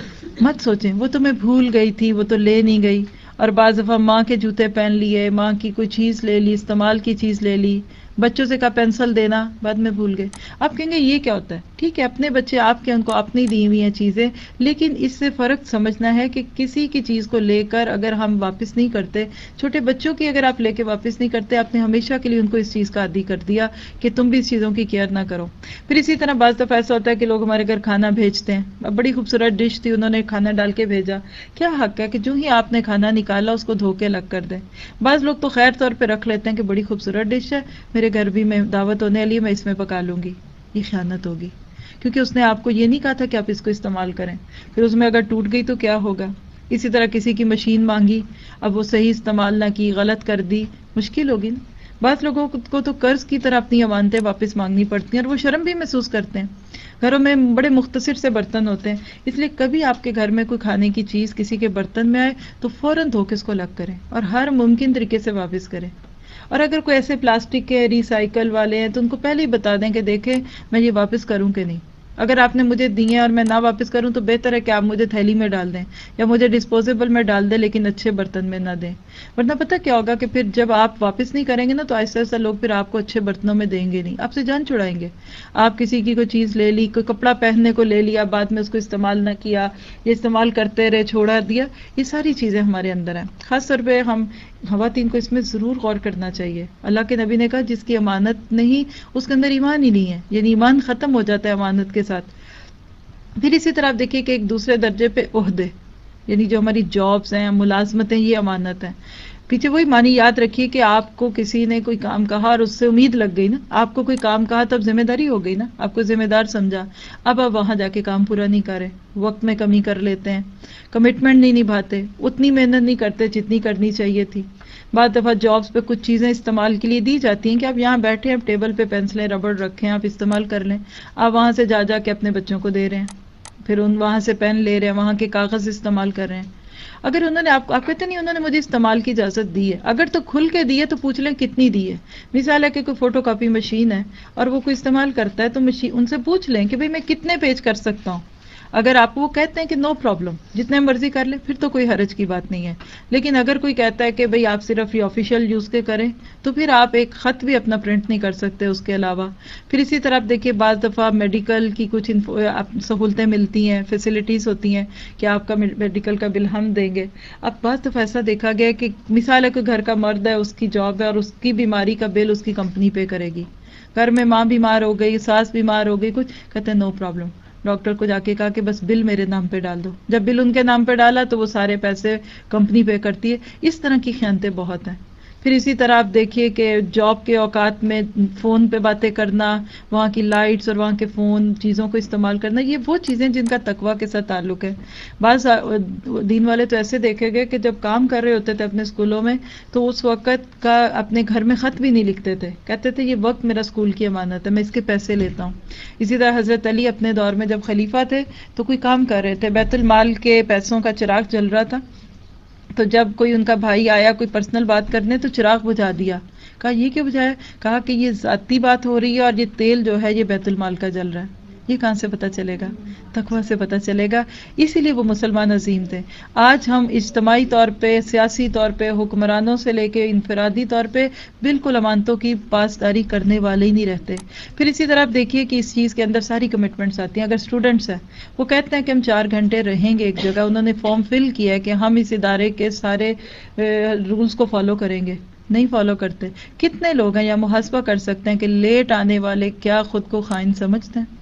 مت سوچیں وہ تمہیں بھول گئی تھی, وہ تو لے نہیں گئی. اور بعض دفعہ ماں کے جوتے پہن لیے, ماں کی کوئی چیز لے لی, استعمال کی چیز لے لی, بچوں سے کہا پینسل دینا, بعد میں بھول گئے. آپ کہیں گے یہ کیا ہوتا ہے؟ ٹھیک ہے اپنے بچے آپ کے, ان کو اپنی دی ہوئی ہیں چیزیں, لیکن اس سے فرق سمجھنا ہے کہ کسی کی چیز کو لے کر اگر ہم واپس نہیں کرتے, چھوٹے بچوں کی اگر آپ لے کے واپس نہیں کرتے, آپ نے ہمیشہ کے لیے ان کو اس چیز کا عادی کر دیا کہ تم بھی اس چیزوں کی کیئر نہ کرو. پھر اسی طرح بعض دفعہ ایسا ہوتا ہے کہ لوگ ہمارے گھر کھانا بھیجتے ہیں, بڑی خوبصورت ڈش تھی, انہوں نے کھانا ڈال کے بھیجا, کیا حق ہے کہ جو ہی آپ نے کھانا نکالا اس کو دھو کے الگ کر دیں؟ بعض لوگ تو خیر طور پہ رکھ لیتے ہیں کہ بڑی خوبصورت ڈش ہے, میرے گھر بھی میں دعوت ہونے والی ہے, میں اس میں پکا لوں گی. یہ خیانت ہوگی, کیونکہ اس نے آپ کو یہ نہیں کہا تھا کہ آپ اس کو استعمال کریں. پھر اس میں اگر ٹوٹ گئی تو کیا ہوگا؟ اسی طرح کسی کی مشین مانگی, اب وہ صحیح استعمال نہ کی, غلط کر دی, مشکل ہوگی نا. بعض لوگوں کو تو قرض کی طرح اپنی امانتیں واپس مانگنی پڑتی ہیں اور وہ شرم بھی محسوس کرتے ہیں. گھروں میں بڑے مختصر سے برتن ہوتے ہیں, اس لیے کبھی آپ کے گھر میں کوئی کھانے کی چیز کسی کے برتن میں آئے تو فوراً دھو کے اس کو الگ کریں اور ہر ممکن طریقے سے واپس کریں. اور اگر کوئی ایسے پلاسٹک کے ریسائیکل والے ہیں تو ان کو پہلے ہی بتا دیں کہ دیکھیں میں یہ واپس کروں کہ نہیں. اگر آپ نے مجھے دیے اور میں نہ واپس کروں تو بہتر ہے کہ آپ مجھے تھیلی میں ڈال دیں یا مجھے ڈسپوزیبل میں ڈال دیں, لیکن اچھے برتن میں نہ دیں. ورنہ پتہ کیا ہوگا کہ پھر جب آپ واپس نہیں کریں گے نا تو آہستہ آہستہ لوگ پھر آپ کو اچھے برتنوں میں دیں گے نہیں, آپ سے جان چھڑائیں گے. آپ کسی کی کوئی چیز لے لی, کوئی کپڑا پہننے کو لے لیا, بعد میں اس کو استعمال نہ کیا, یہ استعمال کرتے رہے چھوڑا دیا, یہ ساری چیزیں ہمارے اندر ہیں. خاص طور پہ ہم خواتین کو اس میں ضرور غور کرنا چاہیے. اللہ کے نبی نے کہا جس کی امانت نہیں اس کے اندر ایمان ہی نہیں ہے, یعنی ایمان ختم ہو جاتا ہے امانت کے ساتھ. پھر اسی طرح آپ دیکھیے کہ ایک دوسرے درجے پہ عہدے, یعنی جو ہماری جابز ہیں, ملازمتیں, یہ امانت ہیں. پیچھے وہی معنی یاد رکھیے کہ آپ کو کسی نے کوئی کام کہا اور اس سے امید لگ گئی نا, آپ کو کوئی کام کہا تب ذمہ داری ہو گئی نا, آپ کو ذمہ دار سمجھا, اب آپ وہاں جا کے کام پورا نہیں کرے, وقت میں کمی کر لیتے ہیں, کمٹمنٹ نہیں نبھاتے, اتنی محنت نہیں کرتے جتنی کرنی چاہیے تھی. بعض دفعہ جابز پہ کچھ چیزیں استعمال کے لیے دی جاتی ہیں کہ آپ یہاں بیٹھے, آپ ٹیبل پہ پینسلیں ربڑ رکھیں, آپ استعمال کر لیں, آپ وہاں سے جا جا کے اپنے بچوں کو دے رہے ہیں, پھر ان وہاں سے پین لے رہے ہیں, وہاں کے کاغذ استعمال کر رہے ہیں. اگر انہوں نے آپ آپ کہتے نہیں انہوں نے مجھے استعمال کی اجازت دی ہے, اگر تو کھل کے دی ہے تو پوچھ لیں کتنی دی ہے. مثال ہے کہ کوئی فوٹو کاپی مشین ہے اور وہ کوئی استعمال کرتا ہے تو مشین ان سے پوچھ لیں کہ بھئی میں کتنے پیج کر سکتا ہوں. اگر آپ وہ کہتے ہیں کہ نو پرابلم جتنے مرضی کر لیں پھر تو کوئی حرج کی بات نہیں ہے. لیکن اگر کوئی کہتا ہے کہ بھئی آپ صرف یہ آفیشیل یوز کے کریں تو پھر آپ ایک خط بھی اپنا پرنٹ نہیں کر سکتے اس کے علاوہ. پھر اسی طرح آپ دیکھیے بعض دفعہ میڈیکل کی کچھ سہولتیں ملتی ہیں, فیسلٹیز ہوتی ہیں کہ آپ کا میڈیکل کا بل ہم دیں گے. اب بعض دفعہ ایسا دیکھا گیا کہ مثال ہے کہ گھر کا مرد ہے, اس کی جاب ہے اور اس کی بیماری کا بل اس کی کمپنی پے کرے گی. گھر میں ماں بیمار ہو گئی, ساس بیمار ہو گئی, کچھ کہتے ہیں نو پرابلم. ڈاکٹر کو جا کے کہا کہ بس بل میرے نام پہ ڈال دو, جب بل ان کے نام پہ ڈالا تو وہ سارے پیسے کمپنی پے کرتی ہے. اس طرح کی خیانتیں بہت ہیں. پھر اسی طرح آپ دیکھیے کہ جاب کے اوقات میں فون پہ باتیں کرنا, وہاں کی لائٹس اور وہاں کے فون چیزوں کو استعمال کرنا, یہ وہ چیزیں جن کا تقویٰ کے ساتھ تعلق ہے. بعض دین والے تو ایسے دیکھے گئے کہ جب کام کر رہے ہوتے تھے اپنے اسکولوں میں تو اس وقت کا اپنے گھر میں خط بھی نہیں لکھتے تھے, کہتے تھے یہ وقت میرا اسکول کی امانت ہے, میں اس کے پیسے لیتا ہوں. اسی طرح حضرت علی اپنے دور میں جب خلیفہ تھے تو کوئی کام کر رہے تھے, بیت المال کے پیسوں کا چراغ جل رہا تھا, تو جب کوئی ان کا بھائی آیا کوئی پرسنل بات کرنے تو چراغ بجھا دیا. کہا یہ کیوں بجھایا؟ کہا کہ یہ ذاتی بات ہو رہی ہے اور یہ تیل جو ہے یہ بیت المال کا جل رہا ہے. یہ کہاں سے پتہ چلے گا؟ تقویٰ سے پتہ چلے گا. اسی لیے وہ مسلمان عظیم تھے. آج ہم اجتماعی طور پہ، سیاسی طور پہ، حکمرانوں سے لے کے انفرادی طور پہ بالکل امانتوں کی پاسداری کرنے والے ہی نہیں رہتے. پھر اسی طرح آپ دیکھیے کہ اس چیز کے اندر ساری کمٹمنٹس آتی ہیں. اگر اسٹوڈنٹس ہیں، وہ کہتے ہیں کہ ہم چار گھنٹے رہیں گے ایک جگہ، انہوں نے فارم فل کیا ہے کہ ہم اس ادارے کے سارے رولز کو فالو کریں گے، نہیں فالو کرتے. کتنے لوگ ہیں یا محاسبہ کر سکتے ہیں کہ لیٹ آنے والے کیا خود کو خائن سمجھتے ہیں؟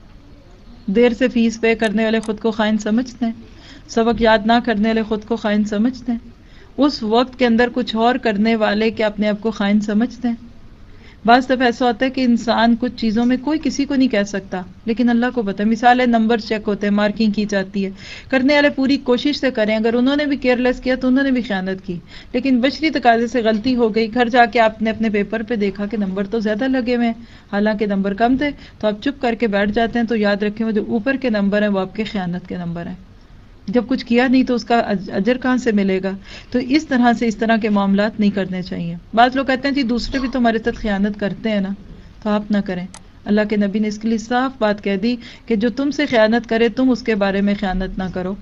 دیر سے فیس پے کرنے والے خود کو خائن سمجھتے ہیں؟ سبق یاد نہ کرنے والے خود کو خائن سمجھتے ہیں؟ اس وقت کے اندر کچھ اور کرنے والے کیا اپنے آپ کو خائن سمجھتے ہیں؟ بعض دفعہ ایسا ہوتا ہے کہ انسان کچھ چیزوں میں کوئی کسی کو نہیں کہہ سکتا، لیکن اللہ کو پتہ ہے. مثال ہے، نمبر چیک ہوتے ہیں، مارکنگ کی جاتی ہے، کرنے والے پوری کوشش سے کریں. اگر انہوں نے بھی کیئر لیس کیا تو انہوں نے بھی خیانت کی، لیکن بشری تقاضے سے غلطی ہو گئی. گھر جا کے آپ نے اپنے پیپر پہ دیکھا کہ نمبر تو زیادہ لگے ہوئے ہیں، حالانکہ نمبر کم تھے، تو آپ چپ کر کے بیٹھ جاتے ہیں. تو یاد رکھیں وہ جو اوپر کے نمبر ہیں وہ آپ کے خیانت کے نمبر ہیں. جب کچھ کیا نہیں تو اس کا اجر کہاں سے ملے گا؟ تو اس طرح سے اس طرح کے معاملات نہیں کرنے چاہیے. بعض لوگ کہتے ہیں جی دوسرے بھی تو ہمارے ساتھ خیانت کرتے ہیں نا، تو آپ نہ کریں. اللہ کے نبی نے اس کے لیے صاف بات کہہ دی کہ جو تم سے خیانت کرے تم اس کے بارے میں خیانت نہ کرو.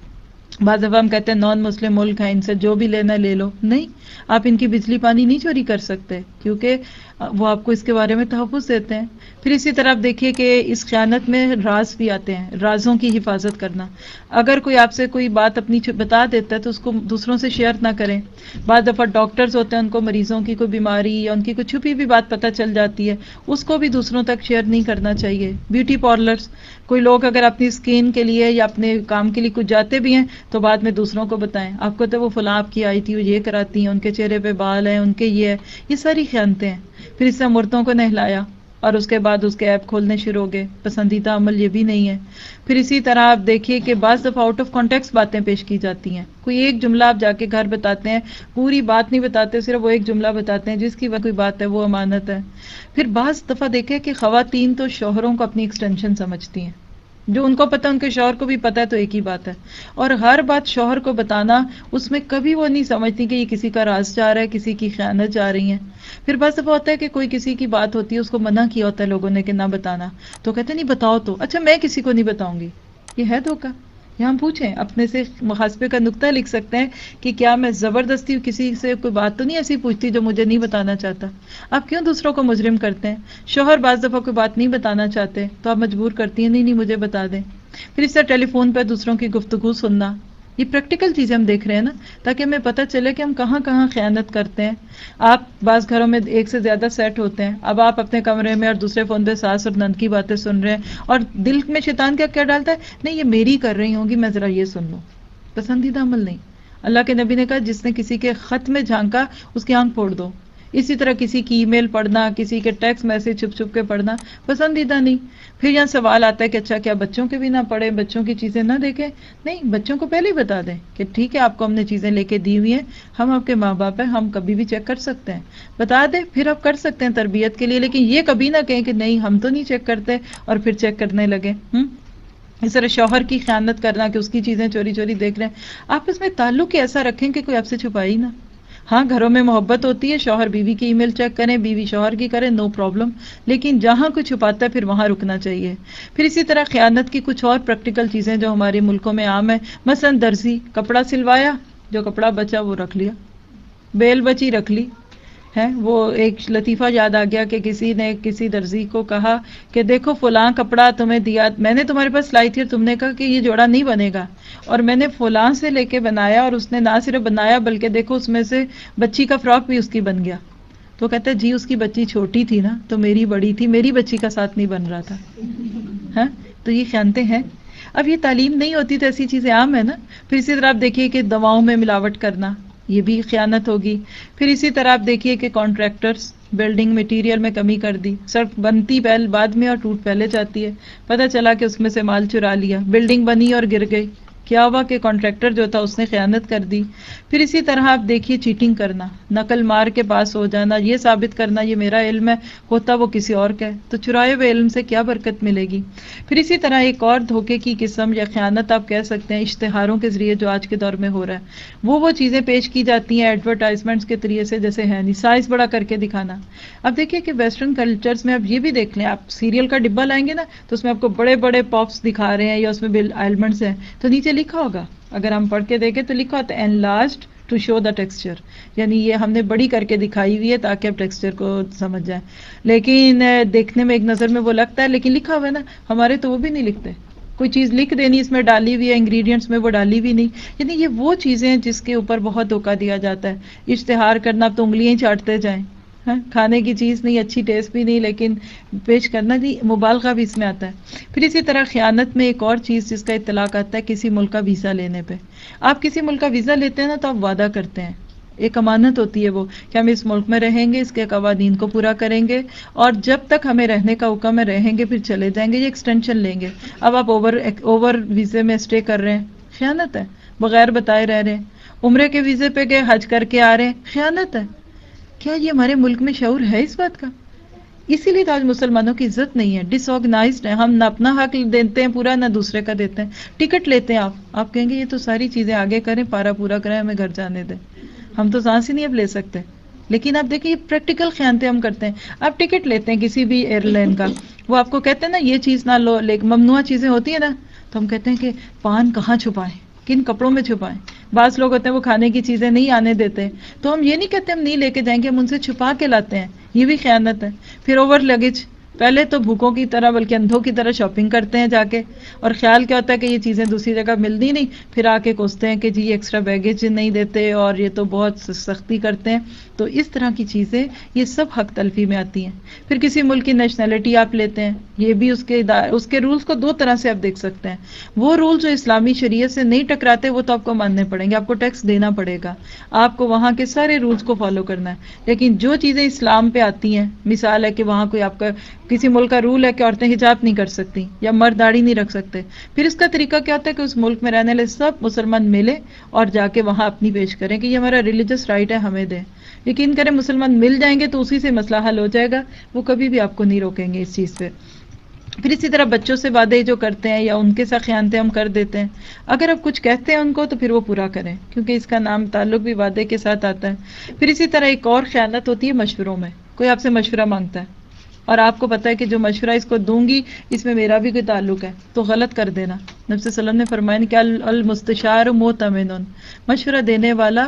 بعض دفعہ ہم کہتے ہیں نان مسلم ملک ہے، ان سے جو بھی لینا لے لو. نہیں، آپ ان کی بجلی پانی نہیں چوری کر سکتے، کیونکہ وہ آپ کو اس کے بارے میں تحفظ دیتے ہیں. پھر اسی طرح آپ دیکھیے کہ اس خیانت میں راز بھی آتے ہیں، رازوں کی حفاظت کرنا. اگر کوئی آپ سے کوئی بات اپنی بتا دیتا ہے تو اس کو دوسروں سے شیئر نہ کریں. بعض دفعہ ڈاکٹرز ہوتے ہیں، ان کو مریضوں کی کوئی بیماری یا ان کی کوئی چھپی بھی بات پتہ چل جاتی ہے، اس کو بھی دوسروں تک شیئر نہیں کرنا چاہیے. بیوٹی پارلرز، کوئی لوگ اگر اپنی اسکن کے لیے یا اپنے کام کے لیے کچھ جاتے بھی ہیں تو بعد میں دوسروں کو بتائیں. آپ کو تو وہ فلاں آپ کی آئی تھی، وہ یہ کراتی ہیں، ان کے چہرے پہ بال ہیں، ان کے یہ ہے. یہ ساری خیانتیں ہیں. پھر اس سے مردوں کو نہلایا اور اس کے بعد اس کے ایپ کھولنے شروع ہو گئے. پسندیدہ عمل یہ بھی نہیں ہے. پھر اسی طرح آپ دیکھیے کہ بعض دفعہ آؤٹ آف کانٹیکسٹ باتیں پیش کی جاتی ہیں. کوئی ایک جملہ آپ جا کے گھر بتاتے ہیں، پوری بات نہیں بتاتے، صرف وہ ایک جملہ بتاتے ہیں جس کی کوئی بات ہے وہ امانت ہے. پھر بعض دفعہ دیکھیں کہ خواتین تو شوہروں کو اپنی ایکسٹینشن سمجھتی ہیں. جو ان کو پتہ ان کے شوہر کو بھی پتہ ہے تو ایک ہی بات ہے، اور ہر بات شوہر کو بتانا اس میں کبھی وہ نہیں سمجھتی کہ یہ کسی کا راز جا رہا ہے، کسی کی خیانت جا رہی ہیں. پھر بعض دفعہ ہوتا ہے کہ کوئی کسی کی بات ہوتی ہے، اس کو منع کیا ہوتا ہے لوگوں نے کہ نہ بتانا، تو کہتے ہیں نہیں بتاؤ تو. اچھا میں کسی کو نہیں بتاؤں گی، یہ ہے دھوکہ. یہاں ہم پوچھیں اپنے سے، محاسبے کا نقطہ لکھ سکتے ہیں کہ کیا میں زبردستی کسی سے کوئی بات تو نہیں ایسی پوچھتی جو مجھے نہیں بتانا چاہتا. آپ کیوں دوسروں کو مجرم کرتے ہیں؟ شوہر بعض دفعہ کوئی بات نہیں بتانا چاہتے تو آپ مجبور کرتی ہیں نہیں نہیں مجھے بتا دیں. پھر اس طرح ٹیلی فون پہ دوسروں کی گفتگو سننا، یہ پریکٹیکل چیزیں ہم دیکھ رہے ہیں نا، تاکہ ہمیں پتہ چلے کہ ہم کہاں کہاں خیانت کرتے ہیں. آپ بعض گھروں میں ایک سے زیادہ سیٹ ہوتے ہیں، اب آپ اپنے کمرے میں اور دوسرے فون پہ ساس اور نند کی باتیں سن رہے ہیں، اور دل میں شیطان کیا کیا ڈالتا ہے، نہیں یہ میری کر رہی ہوں گی، میں ذرا یہ سن لوں. پسندیدہ عمل نہیں. اللہ کے نبی نے کہا جس نے کسی کے خط میں جھانکا اس کی آنکھ پھوڑ دو. اسی طرح کسی کی ای میل پڑھنا، کسی کے ٹیکسٹ میسج چھپ چھپ کے پڑھنا پسندیدہ نہیں. پھر یہاں سوال آتا ہے کہ اچھا کیا بچوں کے بھی نہ پڑھیں، بچوں کی چیزیں نہ دیکھیں؟ نہیں، بچوں کو پہلے ہی بتا دیں کہ ٹھیک ہے آپ کو ہم نے چیزیں لے کے دی ہوئی ہیں، ہم آپ کے ماں باپ ہیں، ہم کبھی بھی چیک کر سکتے ہیں. بتا دیں، پھر آپ کر سکتے ہیں تربیت کے لیے، لیکن یہ کبھی نہ کہیں کہ نہیں ہم تو نہیں چیک کرتے اور پھر چیک کرنے لگے. ہم اس طرح شوہر کی خیانت کرنا کہ اس کی چیزیں چوری چوری دیکھ رہے ہیں. آپس میں تعلق ہی ایسا رکھیں کہ کوئی آپ سے چھپائی نہ. ہاں گھروں میں محبت ہوتی ہے، شوہر بیوی کی ای میل چیک کریں، بیوی شوہر کی کریں، نو پرابلم، لیکن جہاں کوئی چھپاتا ہے پھر وہاں رکنا چاہیے. پھر اسی طرح خیانت کی کچھ اور پریکٹیکل چیزیں جو ہمارے ملکوں میں عام ہیں، مثلا درزی، کپڑا سلوایا، جو کپڑا بچا وہ رکھ لیا، بیل بچی رکھ لی ہے. وہ ایک لطیفہ یاد آ گیا کہ کسی نے کسی درزی کو کہا کہ دیکھو فلاں کپڑا تمہیں دیا، میں نے تمہارے پاس لائی تھی اور تم نے کہا کہ یہ جوڑا نہیں بنے گا، اور میں نے فلاں سے لے کے بنایا اور اس نے نہ صرف بنایا بلکہ دیکھو اس میں سے بچی کا فراک بھی اس کی بن گیا. تو کہتا ہے جی اس کی بچی چھوٹی تھی نا تو میری بڑی تھی، میری بچی کا ساتھ نہیں بن رہا تھا. ہاں تو یہ خیانتیں ہیں. اب یہ تعلیم نہیں ہوتی تو ایسی چیزیں عام ہیں نا. پھر اسی طرح آپ دیکھیے کہ دواؤں میں ملاوٹ کرنا، یہ بھی خیانت ہوگی. پھر اسی طرح آپ دیکھیے کہ کانٹریکٹرز بلڈنگ مٹیریل میں کمی کر دی، سڑک بنتی پہل بعد میں اور ٹوٹ پہلے جاتی ہے، پتہ چلا کہ اس میں سے مال چرا لیا، بلڈنگ بنی اور گر گئی. کیا ہوا کہ کانٹریکٹر جو تھا اس نے خیانت کر دی. پھر اسی طرح آپ دیکھیے چیٹنگ کرنا, نقل مار کے پاس ہو جانا, یہ ثابت کرنا یہ میرا علم ہے, ہوتا وہ کسی اور کا ہے, تو چرائے ہوئے علم سے کیا برکت ملے گی. پھر اسی طرح ایک اور دھوکے کی قسم یا خیانت آپ کہہ سکتے ہیں اشتہاروں کے ذریعے جو آج کے دور میں ہو رہا ہے, وہ وہ چیزیں پیش کی جاتی ہیں ایڈورٹائزمنٹس کے ذریعے سے, جیسے ہے نہیں سائز بڑا کر کے دکھانا. اب دیکھیے کہ ویسٹرن کلچرز میں آپ یہ بھی دیکھ لیں, آپ سیریل کا ڈبہ لائیں گے نا تو اس میں آپ کو بڑے بڑے پاپس دکھا رہے ہیں یا اس میں ایلمنٹس ہیں, تو نیچے لکھا ہوگا, اگر ہم پڑھ کے دیکھیں تو لکھا ہوتا ہے انلارجڈ ٹو شو دا ٹیکسچر, یعنی یہ ہم نے بڑی کر کے دکھائی ہوئی ہے تاکہ آپ ٹیکسچر کو سمجھ جائیں. لیکن دیکھنے میں ایک نظر میں وہ لگتا ہے, لیکن لکھا ہوا ہے نا, ہمارے تو وہ بھی نہیں لکھتے. کوئی چیز لکھ دینی اس میں ڈالی ہوئی ہے, انگریڈینٹس میں وہ ڈالی ہوئی نہیں. یعنی یہ وہ چیزیں ہیں جس کے اوپر بہت دھوکہ دیا جاتا ہے. اشتہار کرنا, اب تو انگلیاں ہی چاٹتے جائیں, ہاں کھانے کی چیز نہیں, اچھی ٹیسٹ بھی نہیں, لیکن پیش کرنا نہیں, مبالغہ بھی اس میں آتا ہے. پھر اسی طرح خیانت میں ایک اور چیز جس کا اطلاق آتا ہے کسی ملک کا ویزا لینے پہ. آپ کسی ملک کا ویزا لیتے ہیں نا تو آپ وعدہ کرتے ہیں, ایک امانت ہوتی ہے وہ کہ ہم اس ملک میں رہیں گے, اس کے قوانین کو پورا کریں گے, اور جب تک ہمیں رہنے کا حکم ہے رہیں گے, پھر چلے جائیں گے, یہ ایکسٹینشن لیں گے. اب آپ اوور اوور ویزے میں اسٹے کر رہے ہیں, خیانت ہے. بغیر بتائے رہ رہے ہیں, عمرے کے ویزے پہ گئے, حج کر کے آ رہے ہیں, خیانت ہے. کیا یہ ہمارے ملک میں شعور ہے اس بات کا؟ اسی لیے تو آج مسلمانوں کی عزت نہیں ہے, ڈس آرگنائزڈ ہے. ہم نہ اپنا حق دیتے ہیں پورا, نہ دوسرے کا دیتے ہیں. ٹکٹ لیتے ہیں آپ آپ کہیں گے یہ تو ساری چیزیں آگے کریں, پارا پورا کریں, ہمیں گھر جانے دیں, ہم تو سانس ہی نہیں اب لے سکتے. لیکن آپ دیکھیں یہ پریکٹیکل خیانتیں ہم کرتے ہیں. آپ ٹکٹ لیتے ہیں کسی بھی ایئر لائن کا, وہ آپ کو کہتے ہیں نا یہ چیز نہ لو, لیکن ممنوع چیزیں ہوتی ہیں نا, تو ہم کہتے ہیں کہ پان کہاں چھپائیں, کن کپڑوں میں چھپائیں. بعض لوگ ہوتے ہیں وہ کھانے کی چیزیں نہیں آنے دیتے, تو ہم یہ نہیں کہتے ہم نہیں لے کے جائیں گے, ہم ان سے چھپا کے لاتے ہیں, یہ بھی خیانت ہے. پھر اوور لگیج, پہلے تو بھوکوں کی طرح بلکہ اندھوں کی طرح شاپنگ کرتے ہیں جا کے, اور خیال کیا ہوتا ہے کہ یہ چیزیں دوسری جگہ ملتی نہیں, پھر آ کے کوستے ہیں کہ جی ایکسٹرا بیگیج نہیں دیتے اور یہ تو بہت سختی کرتے ہیں. تو اس طرح کی چیزیں یہ سب حق تلفی میں آتی ہیں. پھر کسی ملک کی نیشنلٹی آپ لیتے ہیں, یہ بھی اس کے اس کے رولز کو دو طرح سے آپ دیکھ سکتے ہیں. وہ رول جو اسلامی شریعت سے نہیں ٹکراتے وہ تو آپ کو ماننے پڑیں گے, آپ کو ٹیکس دینا پڑے گا, آپ کو وہاں کے سارے رولز کو فالو کرنا ہے. لیکن جو چیزیں اسلام پہ آتی ہیں, مثال ہے کہ وہاں کوئی آپ کا کسی ملک کا رول ہے کہ عورتیں حجاب نہیں کر سکتی یا مرد داڑھی نہیں رکھ سکتے, پھر اس کا طریقہ کیا ہوتا ہے کہ اس ملک میں رہنے والے سب مسلمان ملے اور جا کے وہاں اپنی پیش کریں کہ یہ ہمارا ریلیجس رائٹ ہے, ہمیں دیں. یقین کریں مسلمان مل جائیں گے تو اسی سے مسئلہ حل ہو جائے گا, وہ کبھی بھی آپ کو نہیں روکیں گے اس چیز پہ. پھر اسی طرح بچوں سے وعدے جو کرتے ہیں یا ان کے ساتھ خیانتیں ہم کر دیتے ہیں, اگر آپ کچھ کہتے ہیں ان کو تو پھر وہ پورا کریں, کیونکہ اس کا نام تعلق بھی وعدے کے ساتھ آتا ہے. پھر اسی طرح ایک اور خیانت ہوتی ہے مشوروں میں, کوئی آپ سے مشورہ مانگتا ہے اور آپ کو پتہ ہے کہ جو مشورہ اس کو دوں گی اس میں میرا بھی کوئی تعلق ہے, تو غلط کر دینا. نبی صلی اللہ علیہ وسلم نے فرمایا کہ المستشار مؤتمن, مشورہ دینے والا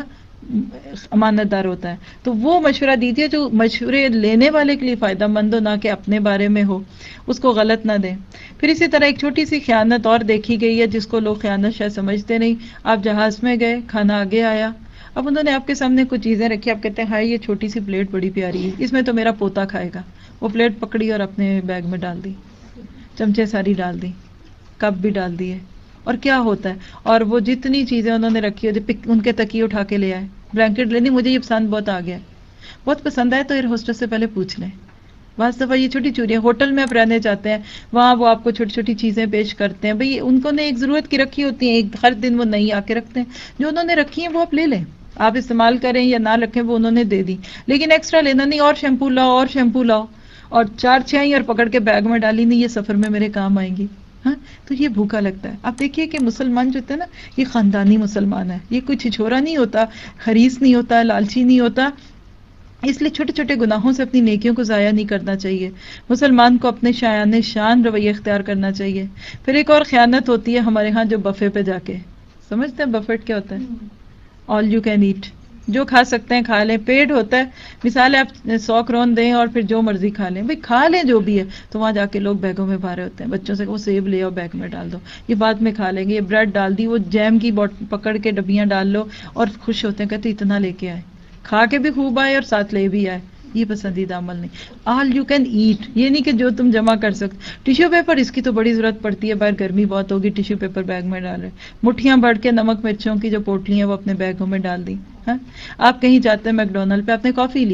امانت دار ہوتا ہے. تو وہ مشورہ دیجیے جو مشورے لینے والے کے لیے فائدہ مند ہو, نہ کہ اپنے بارے میں ہو, اس کو غلط نہ دیں. پھر اسی طرح ایک چھوٹی سی خیانت اور دیکھی گئی ہے جس کو لوگ خیانت شاید سمجھتے نہیں. آپ جہاز میں گئے, کھانا آگے آیا, اب انہوں نے آپ کے سامنے کچھ چیزیں رکھی, آپ کہتے ہیں ہاں یہ چھوٹی سی پلیٹ بڑی پیاری ہے, اس میں تو میرا پوتا کھائے گا. وہ پلیٹ پکڑی اور اپنے بیگ میں ڈال دی, چمچے ساری ڈال دی, کپ بھی ڈال دیے, اور کیا ہوتا ہے, اور وہ جتنی چیزیں انہوں نے رکھی ہوتی ان کے تکیے اٹھا کے لے آئے, بلینکٹ لینی, مجھے یہ پسند بہت آ گیا, بہت پسند آئے تو ایئر ہوسٹس سے پہلے پوچھ لیں. بعض دفعہ یہ چھوٹی چوریاں, ہوٹل میں آپ رہنے جاتے ہیں, وہاں وہ آپ کو چھوٹی چھوٹی چیزیں پیش کرتے ہیں, بھئی ان کو نے ایک ضرورت کی رکھی ہوتی ہیں, ایک ہر دن وہ نہیں آ کے رکھتے ہیں, جو انہوں نے رکھی ہیں وہ آپ لے لیں, آپ استعمال کریں یا نہ رکھیں وہ انہوں نے دے دی, لیکن ایکسٹرا لینا نہیں, اور شیمپو لاؤ اور شیمپو لاؤ, اور چار چھ آئی اور پکڑ کے بیگ میں ڈالی نہیں, یہ سفر میں میرے کام آئیں گی. ہاں تو یہ بھوکا لگتا ہے. آپ دیکھیے کہ مسلمان جو ہوتا ہے نا, یہ خاندانی مسلمان ہے, یہ کوئی چھچورا نہیں ہوتا, خریص نہیں ہوتا, لالچی نہیں ہوتا. اس لیے چھوٹے چھوٹے گناہوں سے اپنی نیکیوں کو ضائع نہیں کرنا چاہیے. مسلمان کو اپنے شایان شان رویہ اختیار کرنا چاہیے. پھر ایک اور خیانت ہوتی ہے ہمارے ہاں جو بفے پہ جا کے, سمجھتے ہیں بفیٹ کیا ہوتا ہے؟ آل یو کین ایٹ, جو کھا سکتے ہیں کھا لیں. پیٹ ہوتا ہے, مثال ہے آپ سو کرون دیں اور پھر جو مرضی کھا لیں, بھئی کھا لیں جو بھی ہے. تو وہاں جا کے لوگ بیگوں میں بھارے ہوتے ہیں, بچوں سے وہ سیب لے آؤ بیگ میں ڈال دو, یہ بعد میں کھا لیں گے, یہ بریڈ ڈال دی, وہ جیم کی پکڑ کے ڈبیاں ڈال لو, اور خوش ہوتے ہیں, کہتے اتنا لے کے آئے, کھا کے بھی خوب آئے اور ساتھ لے بھی آئے. یہ پسندیدہ عمل نہیں. آل یو کین ایٹ, یہ نہیں کہ جو تم جمع کر سکتے. ٹیشو پیپر اس کی تو بڑی ضرورت پڑتی ہے, باہر گرمی بہت ہوگی, ٹیشو پیپر بیگ میں ڈال رہے, مٹھیاں بڑھ کے نمک مرچوں کی جو پوٹلیاں وہ اپنے بیگوں میں ڈال دی. ہاں آپ کہیں جاتے ہیں میک ڈونلڈ پہ, آپ نے کافی لی,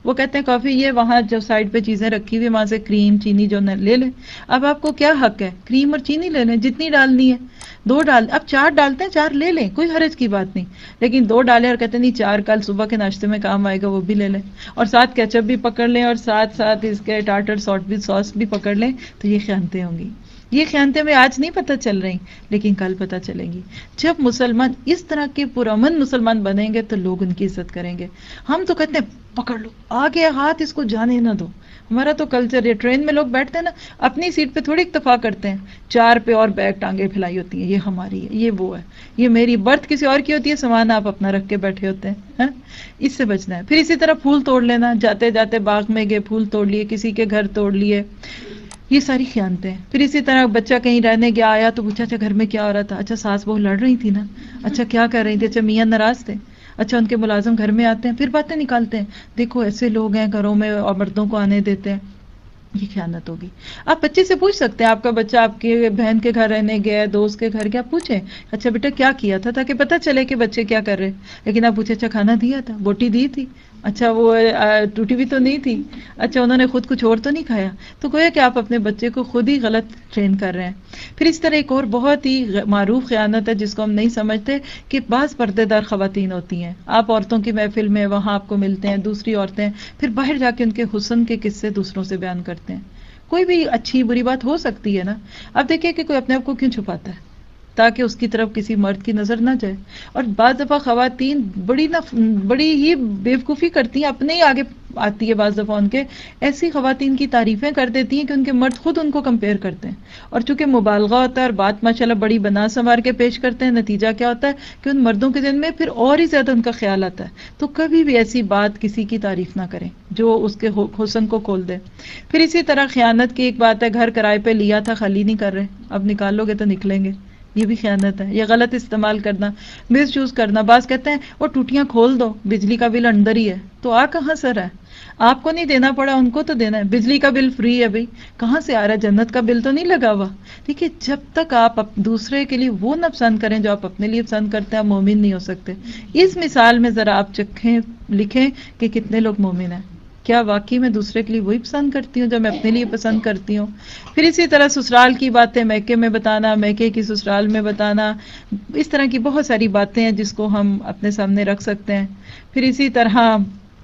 وہ کہتے ہیں کافی یہ وہاں جو سائڈ پہ چیزیں رکھی ہوئی وہاں سے کریم چینی جو لے لیں. اب آپ کو کیا حق ہے؟ کریم اور چینی لے لیں جتنی ڈالنی ہے، دو ڈال، اب چار ڈالتے ہیں چار لے لیں، کوئی حرج کی بات نہیں. لیکن دو ڈالیں اور کہتے ہیں نہیں چار کل صبح کے ناشتے میں کام آئے گا وہ بھی لے لیں، اور ساتھ کیچپ بھی پکڑ لیں اور ساتھ ساتھ اس کے ٹاٹر سالٹ بھی ساس بھی پکڑ لیں، تو یہ خیانتیں ہوں گی. یہ خیانتیں میں آج نہیں پتہ چل رہی لیکن کل پتہ چلیں گی. جب مسلمان اس طرح کے پرامن مسلمان بنیں گے تو لوگ ان کی عزت کریں گے. ہم تو کہتے ہیں پکڑ لو آگے ہاتھ اس کو جانے نہ دو. ہمارا تو کلچر ہے، ٹرین میں لوگ بیٹھتے ہیں نا اپنی سیٹ پہ تھوڑی اکتفا کرتے ہیں، چار پہ اور بیگ ٹانگیں پھیلائی ہوتی ہیں، یہ ہماری ہے، یہ وہ ہے، یہ میری برتھ کسی اور کی ہوتی ہے، سامان آپ اپنا رکھ کے بیٹھے ہوتے ہیں. اس سے بچنا ہے. پھر اسی طرح پھول توڑ لینا، جاتے جاتے باغ میں گئے پھول توڑ لیے، کسی کے گھر توڑ لیے، یہ ساری خیانتیں ہیں. پھر اسی طرح بچہ کہیں رہنے گیا آیا تو پوچھا اچھا گھر میں کیا ہو رہا تھا، اچھا ساس بہو لڑ رہی تھی نا، اچھا کیا کر رہی تھی، اچھا میاں ناراض تھے، اچھا ان کے ملازم گھر میں آتے ہیں، پھر باتیں نکالتے ہیں دیکھو ایسے لوگ ہیں گھروں میں اور مردوں کو آنے دیتے ہیں. یہ خیانت ہوگی. آپ بچے سے پوچھ سکتے ہیں، آپ کا بچہ آپ کی بہن کے گھر رہنے گیا، دوست کے گھر گیا، پوچھیں اچھا بیٹا کیا کیا تھا، تاکہ پتہ چلے کہ بچے کیا کر رہے. لیکن آپ پوچھیں اچھا کھانا دیا تھا، بوٹی دی تھی، اچھا وہ ٹوٹی بھی تو نہیں تھی، اچھا انہوں نے خود کچھ اور تو نہیں کھایا، تو گویا کہ آپ اپنے بچے کو خود ہی غلط ٹرین کر رہے ہیں. پھر اس طرح ایک اور بہت ہی معروف خیانت ہے جس کو ہم نہیں سمجھتے کہ بعض پردے دار خواتین ہوتی ہیں، آپ عورتوں کی محفل میں وہاں آپ کو ملتے ہیں دوسری عورتیں، پھر باہر جا کے ان کے حسن کے قصے دوسروں سے بیان کرتے ہیں. کوئی بھی اچھی بری بات ہو سکتی ہے نا. اب دیکھیں کہ کوئی اپنے آپ کو کیوں چھپاتا ہے، تاکہ اس کی طرف کسی مرد کی نظر نہ جائے. اور بعض دفعہ خواتین بڑی نہ بڑی ہی بیوقوفی کرتی ہیں، اپنے ہی آگے آتی ہے بعض دفعہ ان کے، ایسی خواتین کی تعریفیں کر دیتی ہیں کہ ان کے مرد خود ان کو کمپیئر کرتے ہیں. اور چونکہ مبالغہ ہوتا ہے اور بات ماشاءاللہ بڑی بنا سنوار کے پیش کرتے ہیں، نتیجہ کیا ہوتا ہے کہ ان مردوں کے ذہن میں پھر اور ہی زیادہ ان کا خیال آتا ہے. تو کبھی بھی ایسی بات کسی کی تعریف نہ کریں جو اس کے حسن کو کھول دے. پھر اسی طرح خیانت کی ایک بات ہے، گھر کرائے پہ لیا تھا خالی نہیں کر رہے، اب نکالو گے تو نکلیں گے، یہ بھی خیانت ہے. یہ غلط استعمال کرنا، مس یوز کرنا. بعض کہتے ہیں وہ ٹوٹیاں کھول دو، بجلی کا بل اندر ہی ہے، تو آ کہاں سے رہا ہے؟ آپ کو نہیں دینا پڑا ان کو تو دینا ہے. بجلی کا بل فری ہے بھائی، کہاں سے آ رہا ہے؟ جنت کا بل تو نہیں لگا ہوا. دیکھیے جب تک آپ دوسرے کے لیے وہ نہ پسند کریں جو آپ اپنے لیے پسند کرتے ہیں، آپ مومن نہیں ہو سکتے. اس مثال میں ذرا آپ چکھیں، لکھیں کہ کتنے لوگ مومن ہیں. کیا واقعی میں دوسرے کے لیے وہی پسند کرتی ہوں جو میں اپنے لیے پسند کرتی ہوں؟ پھر اسی طرح سسرال کی باتیں میکے میں بتانا، میکے کی سسرال میں بتانا، اس طرح کی بہت ساری باتیں ہیں جس کو ہم اپنے سامنے رکھ سکتے ہیں. پھر اسی طرح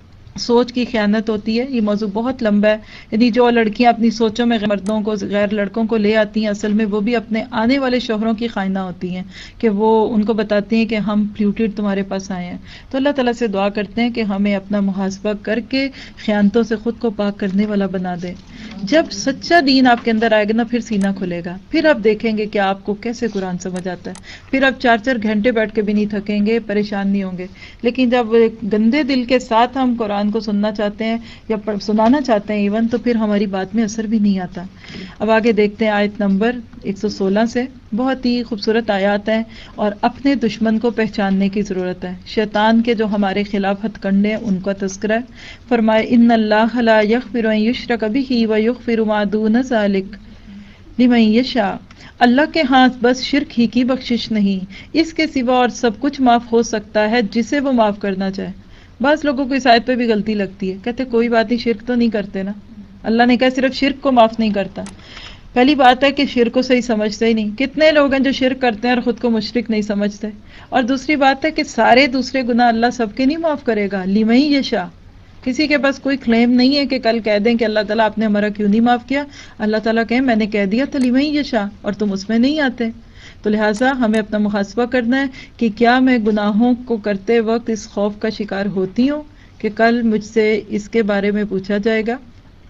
سوچ کی خیانت ہوتی ہے. یہ موضوع بہت لمبا ہے. یعنی جو لڑکیاں اپنی سوچوں میں مردوں کو غیر لڑکوں کو لے آتی ہیں، اصل میں وہ بھی اپنے آنے والے شوہروں کی خائنہ ہوتی ہیں کہ وہ ان کو بتاتی ہیں کہ ہم پلیوٹیڈ تمہارے پاس آئے ہیں. تو اللہ تعالیٰ سے دعا کرتے ہیں کہ ہمیں اپنا محاسبہ کر کے خیانتوں سے خود کو پاک کرنے والا بنا دے. جب سچا دین آپ کے اندر آئے گا نا، پھر سینہ کھلے گا، پھر آپ دیکھیں گے کہ آپ کو کیسے قرآن سمجھ آتا ہے. پھر آپ چار چار گھنٹے بیٹھ کے بھی نہیں تھکیں گے، پریشان نہیں ہوں گے. لیکن جب گندے دل کے ساتھ ہم قرآن کو سننا چاہتے ہیں یا سنانا چاہتے ہیں ایون، تو پھر ہماری بات میں اثر بھی نہیں آتا. اب آگے دیکھتے ہیں آیت نمبر ایک سو سولہ سے. بہت ہی خوبصورت آیات ہیں اور اپنے دشمن کو پہچاننے کی ضرورت ہے. شیطان کے جو ہمارے خلاف ہتھ کنڈے ہیں ان کا تذکرہ ہے. فرمائے ان اللہ لا یغفر ان یشرک بہ ویغفر ما دون ذلک لمن یشاء. اللہ کے ہاتھ بس شرک ہی کی بخشش نہیں، اس کے سوا اور سب کچھ معاف ہو سکتا ہے جسے وہ معاف کرنا چاہے. بعض لوگوں کو اس آیت پہ بھی غلطی لگتی ہے، کہتے کوئی بات نہیں، شرک تو نہیں کرتے نا. اللہ نے کہا صرف شرک کو معاف نہیں کرتا. پہلی بات ہے کہ شرک کو صحیح سمجھتے ہی نہیں. کتنے لوگ ہیں جو شرک کرتے ہیں اور خود کو مشرک نہیں سمجھتے. اور دوسری بات ہے کہ سارے دوسرے گناہ اللہ سب کے نہیں معاف کرے گا. لمن یشاء، کسی کے پاس کوئی کلیم نہیں ہے کہ کل کہہ دیں کہ اللہ تعالیٰ آپ نے ہمارا کیوں نہیں معاف کیا. اللہ تعالیٰ کہیں میں نے کہہ دیا تو لمن یشاء، اور تم اس میں نہیں آتے. تو لہٰذا ہمیں اپنا محاسبہ کرنا ہے کہ کیا میں گناہوں کو کرتے وقت اس خوف کا شکار ہوتی ہوں کہ کل مجھ سے اس کے بارے میں پوچھا جائے گا.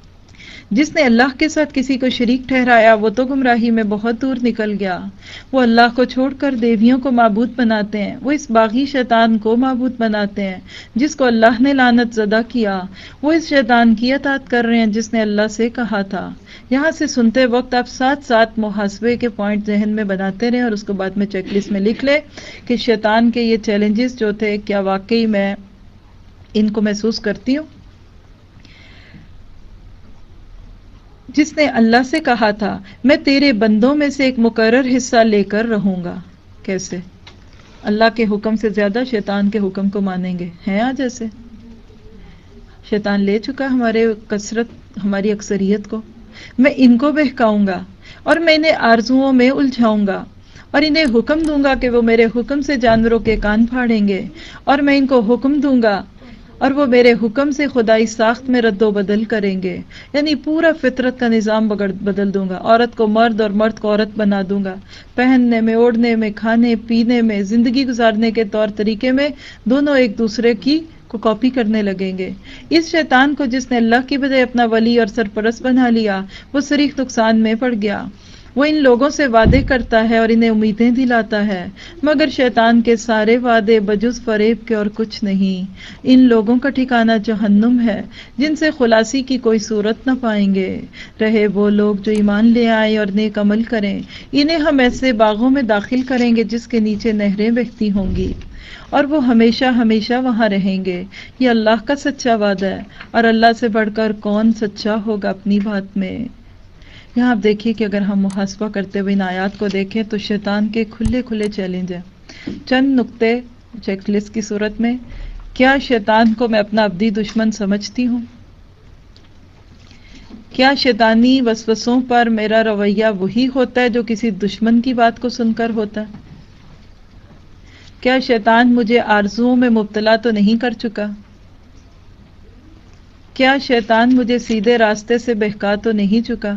جس نے اللہ کے ساتھ کسی کو شریک ٹھہرایا وہ تو گمراہی میں بہت دور نکل گیا. وہ اللہ کو چھوڑ کر دیویوں کو معبود بناتے ہیں، وہ اس باغی شیطان کو معبود بناتے ہیں جس کو اللہ نے لعنت زدہ کیا. وہ اس شیطان کی اطاعت کر رہے ہیں جس نے اللہ سے کہا تھا. یہاں سے سنتے وقت آپ ساتھ ساتھ محاسبے کے پوائنٹ ذہن میں بناتے رہیں اور اس کو بعد میں چیک لسٹ میں لکھ لیں کہ شیطان کے یہ چیلنجز جو تھے کیا واقعی میں ان کو محسوس کرتی ہوں. جس نے اللہ سے کہا تھا میں تیرے بندوں میں سے ایک مقرر حصہ لے کر رہوں گا. کیسے اللہ کے حکم سے زیادہ شیطان کے حکم کو مانیں گے؟ ہیں آج ایسے؟ شیطان لے چکا ہمارے کثرت ہماری اکثریت کو. میں ان کو بہکاؤں گا اور میں انہیں آرزوؤں میں الجھاؤں گا اور انہیں حکم دوں گا کہ وہ میرے حکم سے جانوروں کے کان پھاڑیں گے اور میں ان کو حکم دوں گا اور وہ میرے حکم سے خدائی ساخت میں رد و بدل کریں گے. یعنی پورا فطرت کا نظام بدل دوں گا. عورت کو مرد اور مرد کو عورت بنا دوں گا. پہننے میں، اوڑھنے میں، کھانے پینے میں، زندگی گزارنے کے طور طریقے میں دونوں ایک دوسرے کی کو کاپی کرنے لگیں گے. اس شیطان کو جس نے اللہ کی بجائے اپنا ولی اور سرپرست بنا لیا وہ صریح نقصان میں پڑ گیا. وہ ان لوگوں سے وعدے کرتا ہے اور انہیں امیدیں دلاتا ہے، مگر شیطان کے سارے وعدے بجز فریب کے اور کچھ نہیں. ان لوگوں کا ٹھکانہ جہنم ہے جن سے خلاصی کی کوئی صورت نہ پائیں گے. رہے وہ لوگ جو ایمان لے آئیں اور نیک عمل کریں، انہیں ہم ایسے باغوں میں داخل کریں گے جس کے نیچے نہریں بہتی ہوں گی اور وہ ہمیشہ ہمیشہ وہاں رہیں گے. یہ اللہ کا سچا وعدہ ہے اور اللہ سے بڑھ کر کون سچا ہوگا اپنی بات میں. یہاں آپ دیکھیے کہ اگر ہم محاسبہ کرتے ہوئے ان آیات کو دیکھیں تو شیطان کے کھلے کھلے چیلنج ہیں. چند نقطے چیک لسٹ کی صورت میں. کیا شیطان کو میں اپنا ابدی دشمن سمجھتی ہوں؟ کیا شیطانی وسوسوں پر میرا رویہ وہی ہوتا ہے جو کسی دشمن کی بات کو سن کر ہوتا ہے؟ کیا شیطان مجھے آرزوؤں میں مبتلا تو نہیں کر چکا؟ کیا شیطان مجھے سیدھے راستے سے بہکا تو نہیں چکا؟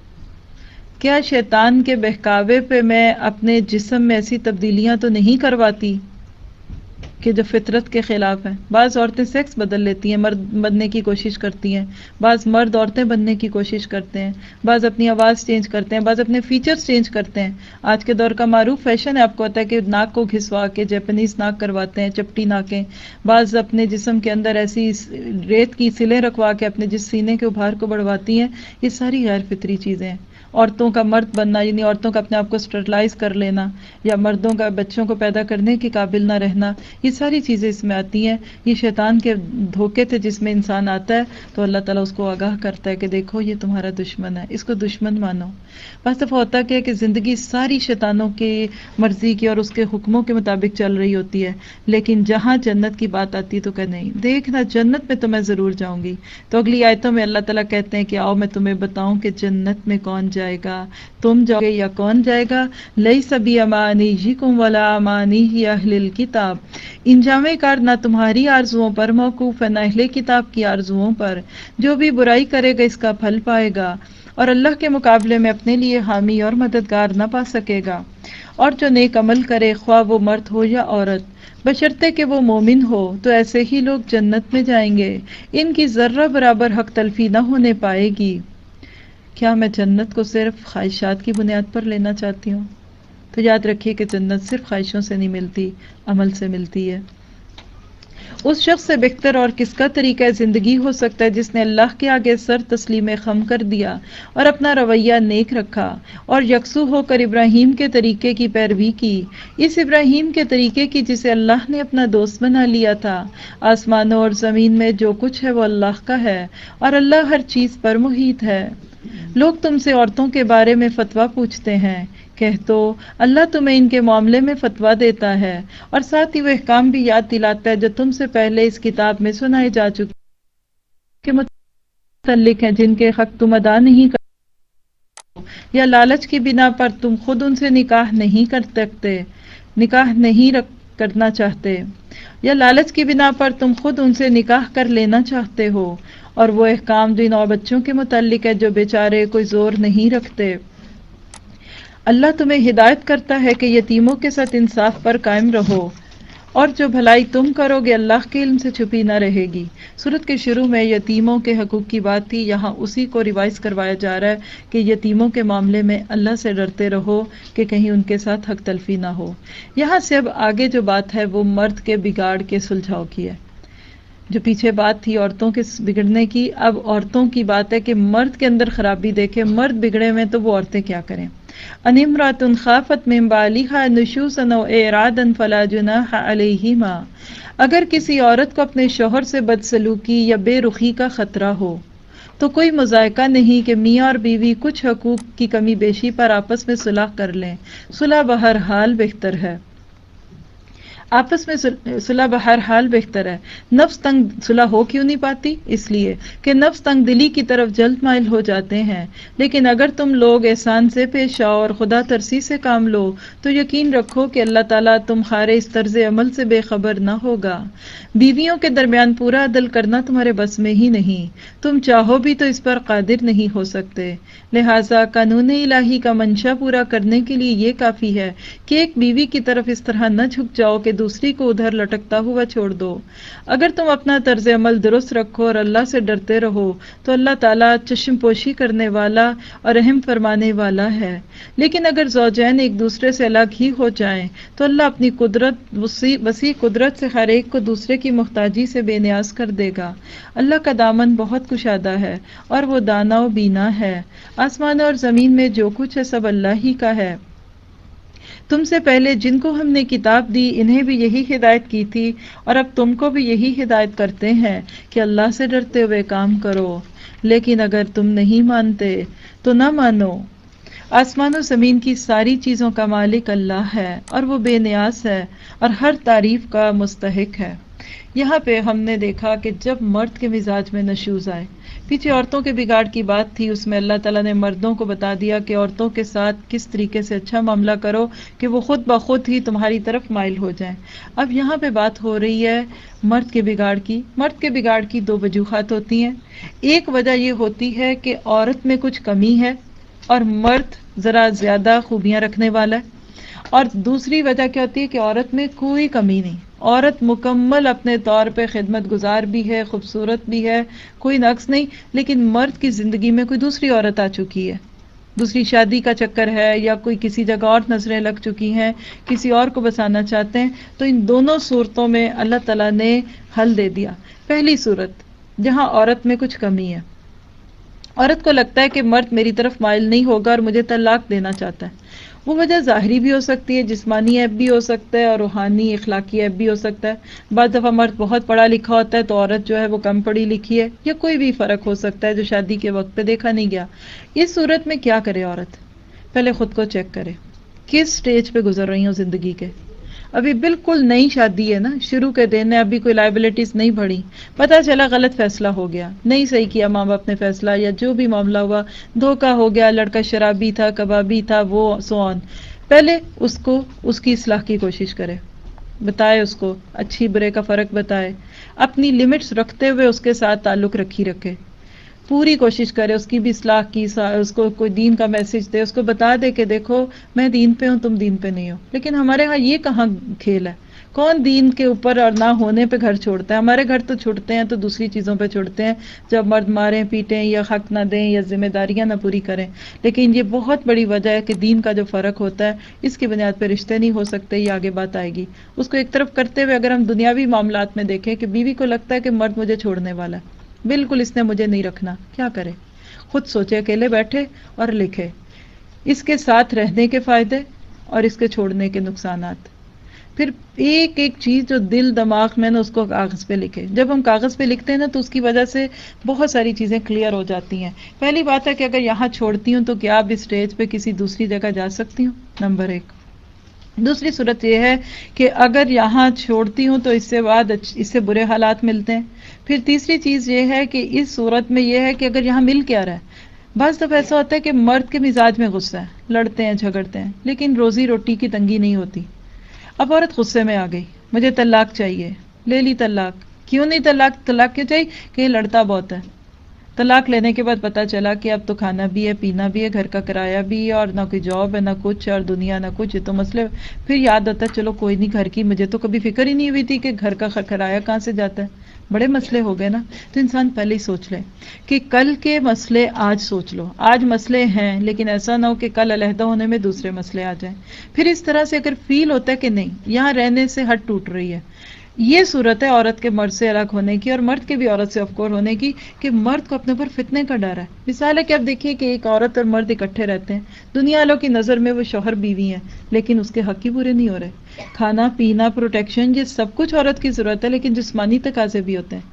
کیا شیطان کے بہکاوے پہ میں اپنے جسم میں ایسی تبدیلیاں تو نہیں کرواتی کہ جو فطرت کے خلاف ہیں؟ بعض عورتیں سیکس بدل لیتی ہیں، مرد بننے کی کوشش کرتی ہیں، بعض مرد عورتیں بننے کی کوشش کرتے ہیں، بعض اپنی آواز چینج کرتے ہیں، بعض اپنے فیچرز چینج کرتے ہیں. آج کے دور کا معروف فیشن ہے، آپ کو پتا ہے کہ ناک کو گھسوا کے جیپنیز ناک کرواتے ہیں، چپٹی ناکیں. بعض اپنے جسم کے اندر ایسی ریت کی سلیں رکھوا کے اپنے جس سینے کے ابھار کو بڑھواتی ہیں. یہ ساری غیر فطری چیزیں ہیں. عورتوں کا مرد بننا یعنی عورتوں کا اپنے آپ کو اسٹرلائز کر لینا یا مردوں کا بچوں کو پیدا کرنے کے قابل نہ رہنا، یہ ساری چیزیں اس میں آتی ہیں. یہ شیطان کے دھوکے تھے جس میں انسان آتا ہے تو اللہ تعالیٰ اس کو آگاہ کرتا ہے کہ دیکھو یہ تمہارا دشمن ہے، اس کو دشمن مانو. بعض دفعہ ہوتا کیا کہ زندگی ساری شیطانوں کی مرضی کی اور اس کے حکموں کے مطابق چل رہی ہوتی ہے، لیکن جہاں جنت کی بات آتی ہے تو کہ نہیں، دیکھنا جنت میں تو میں ضرور جاؤں گی. تو اگلی آیتوں میں اللہ تعالیٰ کہتے ہیں کہ آؤ میں تمہیں بتاؤں کہ جنت میں کون جائے گا، تم جاؤ گے یا کون جائے گا. لیس بامانیکم ولا امانی اہل الکتاب، انجام کار نہ تمہاری آرزوؤں پر موقوف ہے نہ اہل کتاب کی آرزوؤں پر. جو بھی برائی کرے گا اس کا پھل پائے گا اور اللہ کے مقابلے میں اپنے لیے حامی اور مددگار نہ پا سکے گا. اور جو نیک عمل کرے خواہ وہ مرد ہو یا عورت، بشرطے کہ وہ مومن ہو، تو ایسے ہی لوگ جنت میں جائیں گے. ان کی ذرہ برابر حق تلفی نہ ہونے پائے گی. کیا میں جنت کو صرف خواہشات کی بنیاد پر لینا چاہتی ہوں؟ تو یاد رکھیے کہ جنت صرف خواہشوں سے نہیں ملتی، عمل سے ملتی ہے. اس شخص سے بہتر اور کس کا طریقہ زندگی ہو سکتا ہے جس نے اللہ کے آگے سر تسلیم خم کر دیا اور اپنا رویہ نیک رکھا اور یکسو ہو کر ابراہیم کے طریقے کی پیروی کی، اس ابراہیم کے طریقے کی جسے اللہ نے اپنا دوست بنا لیا تھا. آسمانوں اور زمین میں جو کچھ ہے وہ اللہ کا ہے اور اللہ ہر چیز پر محیط ہے. لوگ تم سے عورتوں کے بارے میں فتویٰ پوچھتے ہیں، کہہ تو اللہ تمہیں ان کے معاملے میں فتویٰ دیتا ہے اور ساتھ ہی وہ احکام بھی یاد دلاتا ہے جو تم سے پہلے اس کتاب میں سنائے جا چکے کے متعلق ہیں، جن کے حق تم ادا نہیں کرتے یا لالچ کی بنا پر تم خود ان سے نکاح نہیں کر سکتے نکاح نہیں رکھ کرنا چاہتے یا لالچ کی بنا پر تم خود ان سے نکاح کر لینا چاہتے ہو. اور وہ احکام جو ان اور بچوں کے متعلق ہے جو بیچارے کوئی زور نہیں رکھتے. اللہ تمہیں ہدایت کرتا ہے کہ یتیموں کے ساتھ انصاف پر قائم رہو اور جو بھلائی تم کرو گے اللہ کے علم سے چھپی نہ رہے گی. سورت کے شروع میں یتیموں کے حقوق کی بات تھی، یہاں اسی کو ریوائز کروایا جا رہا ہے کہ یتیموں کے معاملے میں اللہ سے ڈرتے رہو کہ کہیں ان کے ساتھ حق تلفی نہ ہو. یہاں سے اب آگے جو بات ہے وہ مرد کے بگاڑ کے سلجھاؤ کی ہے. جو پیچھے بات تھی عورتوں کے بگڑنے کی، اب عورتوں کی بات ہے کہ مرد کے اندر خرابی دیکھے. مرد بگڑے ہوئے تو وہ عورتیں کیا کریں. ان امرأۃ خافت من بعلها نشوزا او اعراضا فلا جناح علیہما، اگر کسی عورت کو اپنے شوہر سے بدسلوکی یا بے رخی کا خطرہ ہو تو کوئی مذائقہ نہیں کہ میاں اور بیوی کچھ حقوق کی کمی بیشی پر آپس میں صلح کر لیں. صلح بہرحال بہتر ہے. آپس میں صلح بہر حال بہتر ہے. نفس تنگ صلح ہو کیوں نہیں پاتی؟ اس لیے کہ نفس تنگ دلی کی طرف جلد مائل ہو جاتے ہیں. لیکن اگر تم لوگ احسان سے پیش آؤ اور خدا ترسی سے کام لو تو یقین رکھو کہ اللہ تعالیٰ تمہارے اس طرز عمل سے بے خبر نہ ہوگا. بیویوں کے درمیان پورا عدل کرنا تمہارے بس میں ہی نہیں، تم چاہو بھی تو اس پر قادر نہیں ہو سکتے. لہٰذا قانون الہی کا منشا پورا کرنے کے لیے یہ کافی ہے کہ ایک بیوی کی طرف اس طرح نہ جھک جاؤ کہ دوسری کو ادھر لٹکتا ہوا چھوڑ دو. اگر تم اپنا طرز عمل درست رکھو اور اللہ سے ڈرتے رہو تو اللہ تعالیٰ چشم پوشی کرنے والا اور رحم فرمانے والا ہے. لیکن اگر زوجین ایک دوسرے سے الگ ہی ہو جائیں تو اللہ اپنی قدرت وسیع وسیع قدرت سے ہر ایک کو دوسرے کی محتاجی سے بے نیاز کر دے گا. اللہ کا دامن بہت کشادہ ہے اور وہ دانا و بینا ہے. آسمان اور زمین میں جو کچھ ہے سب اللہ ہی کا ہے. تم سے پہلے جن کو ہم نے کتاب دی انہیں بھی یہی ہدایت کی تھی اور اب تم کو بھی یہی ہدایت کرتے ہیں کہ اللہ سے ڈرتے ہوئے کام کرو. لیکن اگر تم نہیں مانتے تو نہ مانو. آسمان و زمین کی ساری چیزوں کا مالک اللہ ہے اور وہ بے نیاز ہے اور ہر تعریف کا مستحق ہے. یہاں پہ ہم نے دیکھا کہ جب مرد کے مزاج میں نشوز آئے، پیچھے عورتوں کے بگاڑ کی بات تھی، اس میں اللہ تعالیٰ نے مردوں کو بتا دیا کہ عورتوں کے ساتھ کس طریقے سے اچھا معاملہ کرو کہ وہ خود بخود ہی تمہاری طرف مائل ہو جائیں. اب یہاں پہ بات ہو رہی ہے مرد کے بگاڑ کی. مرد کے بگاڑ کی دو وجوہات ہوتی ہیں. ایک وجہ یہ ہوتی ہے کہ عورت میں کچھ کمی ہے اور مرد ذرا زیادہ خوبیاں رکھنے والا ہے، اور دوسری وجہ کیا ہوتی ہے کہ عورت میں کوئی کمی نہیں، عورت مکمل اپنے طور پہ خدمت گزار بھی ہے، خوبصورت بھی ہے، کوئی نقص نہیں. لیکن مرد کی زندگی میں کوئی دوسری عورت آ چکی ہے، دوسری شادی کا چکر ہے یا کوئی کسی جگہ اور نظریں لگ چکی ہیں، کسی اور کو بسانا چاہتے ہیں. تو ان دونوں صورتوں میں اللہ تعالیٰ نے حل دے دیا. پہلی صورت جہاں عورت میں کچھ کمی ہے، عورت کو لگتا ہے کہ مرد میری طرف مائل نہیں ہوگا اور مجھے طلاق دینا چاہتا ہے. وہ وجہ ظاہری بھی ہو سکتی ہے، جسمانی عیب بھی ہو سکتا ہے اور روحانی اخلاقی عیب بھی ہو سکتا ہے. بعض دفعہ مرد بہت پڑھا لکھا ہوتا ہے تو عورت جو ہے وہ کم پڑھی لکھی ہے، یا کوئی بھی فرق ہو سکتا ہے جو شادی کے وقت پہ دیکھا نہیں گیا. اس صورت میں کیا کرے عورت؟ پہلے خود کو چیک کرے کس سٹیج پہ گزر رہی ہوں زندگی کے. ابھی بالکل نئی شادی ہے نا، شروع کے دن ہے، ابھی کوئی لائبلٹیز نہیں بڑھی، پتہ چلا غلط فیصلہ ہو گیا، نہیں صحیح کیا ماں باپ نے فیصلہ، یا جو بھی معاملہ ہوا، دھوکہ ہو گیا، لڑکا شرابی تھا، کبابی تھا، وہ سو آن. پہلے اس کو اس کی اصلاح کی کوشش کرے، بتائے اس کو اچھی برے کا فرق بتائے، اپنی لمٹس رکھتے ہوئے اس کے ساتھ تعلق رکھی رکھے، پوری کوشش کرے اس کی بھی اصلاح کی، اس کو کوئی دین کا میسج دے، اس کو بتا دے کہ دیکھو میں دین پہ ہوں، تم دین پہ نہیں ہو. لیکن ہمارے ہاں یہ کہاں کھیل ہے؟ کون دین کے اوپر اور نہ ہونے پہ گھر چھوڑتا ہے؟ ہمارے گھر تو چھوڑتے ہیں تو دوسری چیزوں پہ چھوڑتے ہیں، جب مرد ماریں پیٹیں یا حق نہ دیں یا ذمہ داریاں نہ پوری کریں. لیکن یہ بہت بڑی وجہ ہے کہ دین کا جو فرق ہوتا ہے اس کی بنیاد پہ رشتے نہیں ہو سکتے. یہ آگے بات آئے گی. اس کو ایک طرف کرتے ہوئے اگر ہم دنیاوی معاملات میں دیکھیں کہ بیوی کو لگتا ہے کہ مرد مجھے چھوڑنے والا ہے، بالکل اس نے مجھے نہیں رکھنا، کیا کرے؟ خود سوچے، اکیلے بیٹھے اور لکھے اس کے ساتھ رہنے کے فائدے اور اس کے چھوڑنے کے نقصانات. پھر ایک ایک چیز جو دل دماغ میں نا اس کو کاغذ پہ لکھے. جب ہم کاغذ پہ لکھتے ہیں نا تو اس کی وجہ سے بہت ساری چیزیں کلیئر ہو جاتی ہیں. پہلی بات ہے کہ اگر یہاں چھوڑتی ہوں تو کیا اب اس اسٹیج پہ کسی دوسری جگہ جا سکتی ہوں؟ نمبر ایک. دوسری صورت یہ ہے کہ اگر یہاں چھوڑتی ہوں تو اس سے بعد اس سے برے حالات ملتے ہیں. پھر تیسری چیز یہ ہے کہ اس صورت میں یہ ہے کہ اگر یہاں مل کیا رہا ہے، بعض دفعہ ایسا ہوتا ہے کہ مرد کے مزاج میں غصہ ہے، لڑتے ہیں جھگڑتے ہیں، لیکن روزی روٹی کی تنگی نہیں ہوتی. اب عورت غصے میں آ گئی، مجھے طلاق چاہیے، لے لی طلاق. کیوں نہیں طلاق طلاق کیوں چاہیے؟ کہ یہ لڑتا بہت ہے. طلاق لینے کے بعد پتا چلا کہ اب تو کھانا بھی ہے، پینا بھی ہے، گھر کا کرایہ بھی ہے، اور نہ کوئی جاب ہے، نہ کچھ، اور دنیا نہ کچھ. تو مسئلے پھر یاد آتا ہے چلو کوئی نہیں، گھر کی مجھے تو کبھی فکر ہی نہیں ہوئی تھی کہ گھر کا کرایہ کہاں سے جاتا ہے. بڑے مسئلے ہو گئے نا. تو انسان پہلے ہی سوچ لے کہ کل کے مسئلے آج سوچ لو. آج مسئلے ہیں لیکن ایسا نہ ہو کہ کل علیحدہ ہونے میں دوسرے مسئلے آ جائیں. پھر اس طرح سے اگر فیل ہوتا ہے کہ نہیں یہاں رہنے سے ہٹ ٹوٹ رہی ہے، یہ صورت ہے عورت کے مرد سے الگ ہونے کی اور مرد کے بھی عورت سے افکور ہونے کی، کہ مرد کو اپنے اوپر فتنے کا ڈر ہے. مثال ہے کہ اب دیکھیے کہ ایک عورت اور مرد اکٹھے رہتے ہیں، دنیا والوں کی نظر میں وہ شوہر بیوی ہیں، لیکن اس کے حق ہی پورے نہیں ہو رہے. کھانا پینا، پروٹیکشن، یہ سب کچھ عورت کی ضرورت ہے، لیکن جسمانی تقاضے بھی ہوتے ہیں.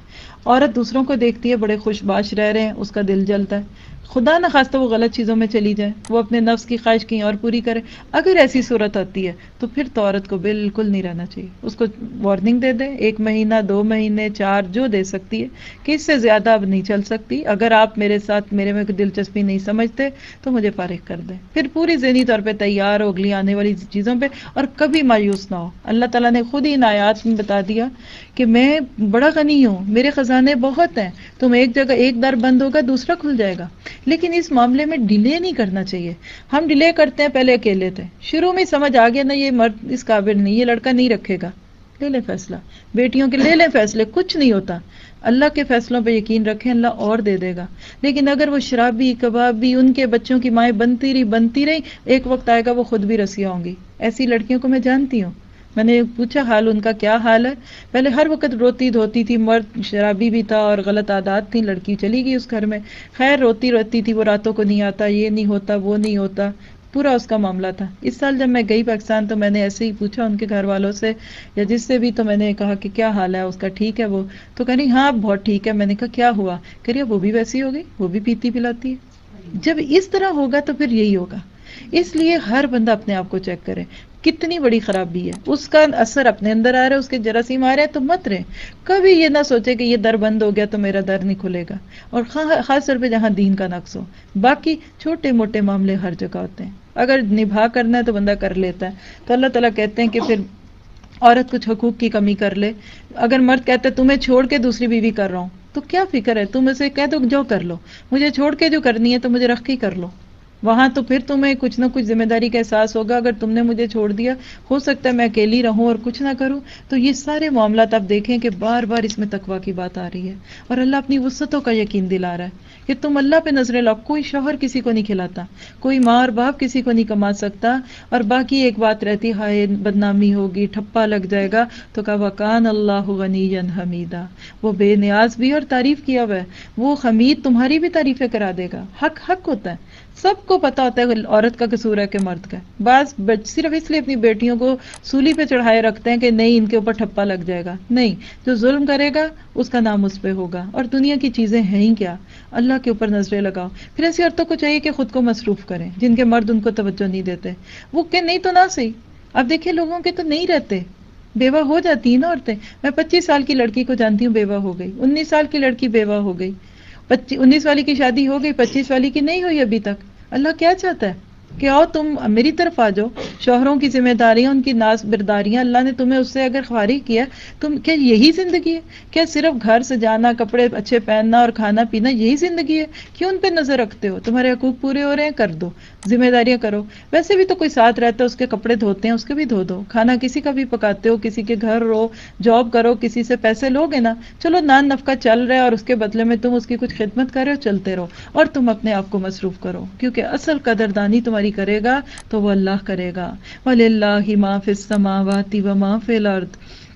عورت دوسروں کو دیکھتی ہے بڑے خوش باش رہ رہے ہیں، اس کا دل جلتا ہے، خدا نہ خواستہ وہ غلط چیزوں میں چلی جائے، وہ اپنے نفس کی خواہش کہیں اور پوری کرے. اگر ایسی صورت آتی ہے تو پھر تو عورت کو بالکل نہیں رہنا چاہیے. اس کو وارننگ دے دیں، ایک مہینہ، دو مہینے، چار، جو دے سکتی ہے کہ اس سے زیادہ اب نہیں چل سکتی. اگر آپ میرے ساتھ میرے میں دلچسپی نہیں سمجھتے تو مجھے فارغ کر دیں. پھر پوری ذہنی طور پہ تیار ہو اگلی آنے والی چیزوں پہ، اور کبھی مایوس نہ ہو. اللہ تعالیٰ نے خود ہی ان آیات میں بتا دیا کہ میں بڑا غنی ہوں، میرے خزانے بہت ہیں، تم ایک جگہ ایک در بند ہوگا دوسرا کھل جائے گا. لیکن اس معاملے میں ڈیلے نہیں کرنا چاہیے. ہم ڈیلے کرتے ہیں، پہلے اکیلے تھے، شروع میں سمجھ آ گیا نا یہ مرد اس قابل نہیں، یہ لڑکا نہیں رکھے گا، لے لیں فیصلہ. بیٹیوں کے لے لیں فیصلے، کچھ نہیں ہوتا. اللہ کے فیصلوں پہ یقین رکھیں، اللہ اور دے دے گا. لیکن اگر وہ شرابی، کبابی، ان کے بچوں کی مائیں بنتی رہی بنتی رہی، ایک وقت آئے گا وہ خود بھی رسیاں ہوں گی. ایسی لڑکیوں کو میں جانتی ہوں. میں نے پوچھا حال ان کا کیا حال ہے. پہلے ہر وقت روتی دھوتی تھی، مرد شرابی بھی تھا اور غلط عادات تھی، لڑکی چلی گئی اس گھر میں، خیر روتی رہتی تھی، وہ راتوں کو نہیں آتا، یہ نہیں ہوتا، وہ نہیں ہوتا، پورا اس کا معاملہ تھا. اس سال جب میں گئی پاکستان تو میں نے ایسے ہی پوچھا ان کے گھر والوں سے یا جس سے بھی، تو میں نے کہا کہ کیا حال ہے اس کا، ٹھیک ہے وہ؟ تو کہہ رہی ہاں بہت ٹھیک ہے. میں نے کہا کیا ہوا؟ کہہ رہی وہ بھی ویسی ہو گئی، وہ بھی پیتی پلاتی ہے. جب اس طرح ہوگا تو پھر یہی ہوگا. اس لیے ہر بندہ اپنے آپ کو چیک کرے کتنی بڑی خرابی ہے، اس کا اثر اپنے اندر آ رہا ہے، اس کے جراثیم آ رہے ہیں تو مت رہے. کبھی یہ نہ سوچے کہ یہ در بند ہو گیا تو میرا در نہیں کھلے گا. اور خاص طور پہ جہاں دین کا نقص ہو. باقی چھوٹے موٹے معاملے ہر جگہ ہوتے ہیں، اگر نبھا کرنا ہے تو بندہ کر لیتا ہے. تو اللہ تعالیٰ کہتے ہیں کہ پھر عورت کچھ حقوق کی کمی کر لے. اگر مرد کہتا ہے تمہیں چھوڑ کے دوسری بیوی کر رہا ہوں تو کیا فکر ہے، تم اسے کہہ دو جو کر لو، مجھے چھوڑ کے جو کرنی ہے تو مجھے رکھ کے کر لو. وہاں تو پھر تمہیں کچھ نہ کچھ ذمہ داری کا احساس ہوگا. اگر تم نے مجھے چھوڑ دیا، ہو سکتا ہے میں اکیلی رہوں اور کچھ نہ کروں. تو یہ سارے معاملات آپ دیکھیں کہ بار بار اس میں تقویٰ کی بات آ رہی ہے، اور اللہ اپنی وسعتوں کا یقین دلا رہا ہے کہ تم اللہ پہ نظریں لاؤ. کوئی شوہر کسی کو نہیں کھلاتا، کوئی ماں اور باپ کسی کو نہیں کما سکتا. اور باقی ایک بات رہتی، ہائے بدنامی ہوگی، ٹھپا لگ جائے گا، تو کہا وَكَانَ اللَّهُ غَنِيًّا حَمِيدًا، وہ بے نیاز بھی اور تعریف کیا ہوا ہے، وہ حمید تمہاری بھی تعریفیں کرا دے گا. حق حق ہوتا ہے، سب کو پتا ہوتا ہے عورت کا قصور ہے کہ مرد کا. بعض صرف اس لیے اپنی بیٹیوں کو سولی پہ چڑھائے رکھتے ہیں کہ نہیں ان کے اوپر ٹھپا لگ جائے گا. نہیں، جو ظلم کرے گا اس کا نام اس پہ ہوگا. اور دنیا کی چیزیں ہیں ہی کیا، اللہ کے اوپر نظریں لگاؤ. پھر ایسی عورتوں کو چاہیے کہ خود کو مصروف کریں جن کے مرد ان کو توجہ نہیں دیتے. وہ کہ نہیں تو نہ صحیح. اب دیکھیں لوگوں کے تو نہیں رہتے، بیوہ ہو جاتی ہیں نا عورتیں. میں پچیس سال کی لڑکی کو جانتی ہوں بیوہ ہو گئی، انیس سال کی لڑکی بیوہ ہو گئی، انیس والی کی شادی ہو گئی، پچیس والی کی نہیں ہوئی ابھی تک. اللہ کیا چاہتا ہے کہ آؤ تم میری طرف آ جاؤ. شوہروں کی ذمہ داریاں، ان کی ناز برداریاں، اللہ نے تمہیں اس سے اگر فارغ کیا، تم کیا یہی زندگی ہے؟ کیا صرف گھر سے جانا، کپڑے اچھے پہننا اور کھانا پینا یہی زندگی ہے؟ کیوں ان پہ نظر رکھتے ہو؟ تمہارے حقوق پورے ہو رہے ہیں، کر دو، ذمہ داریاں کرو. ویسے بھی تو کوئی ساتھ رہتا ہے، اس کے کپڑے دھوتے ہیں، اس کے بھی دھو دو. کھانا کسی کا بھی پکاتے ہو، کسی کے گھر رہو، جاب کرو، کسی سے پیسے لوگے نا، چلو نان نفقہ چل رہا ہے اور اس کے بدلے میں تم اس کی کچھ خدمت کر رہے ہو، چلتے رہو. اور تم اپنے آپ کو مصروف کرو، کیونکہ اصل قدردانی تمہاری کرے گا تو وہ اللہ کرے گا. وَلِلَّهِ مَا فِي السَّمَاوَاتِ وَمَا فِي الْأَرْضِ،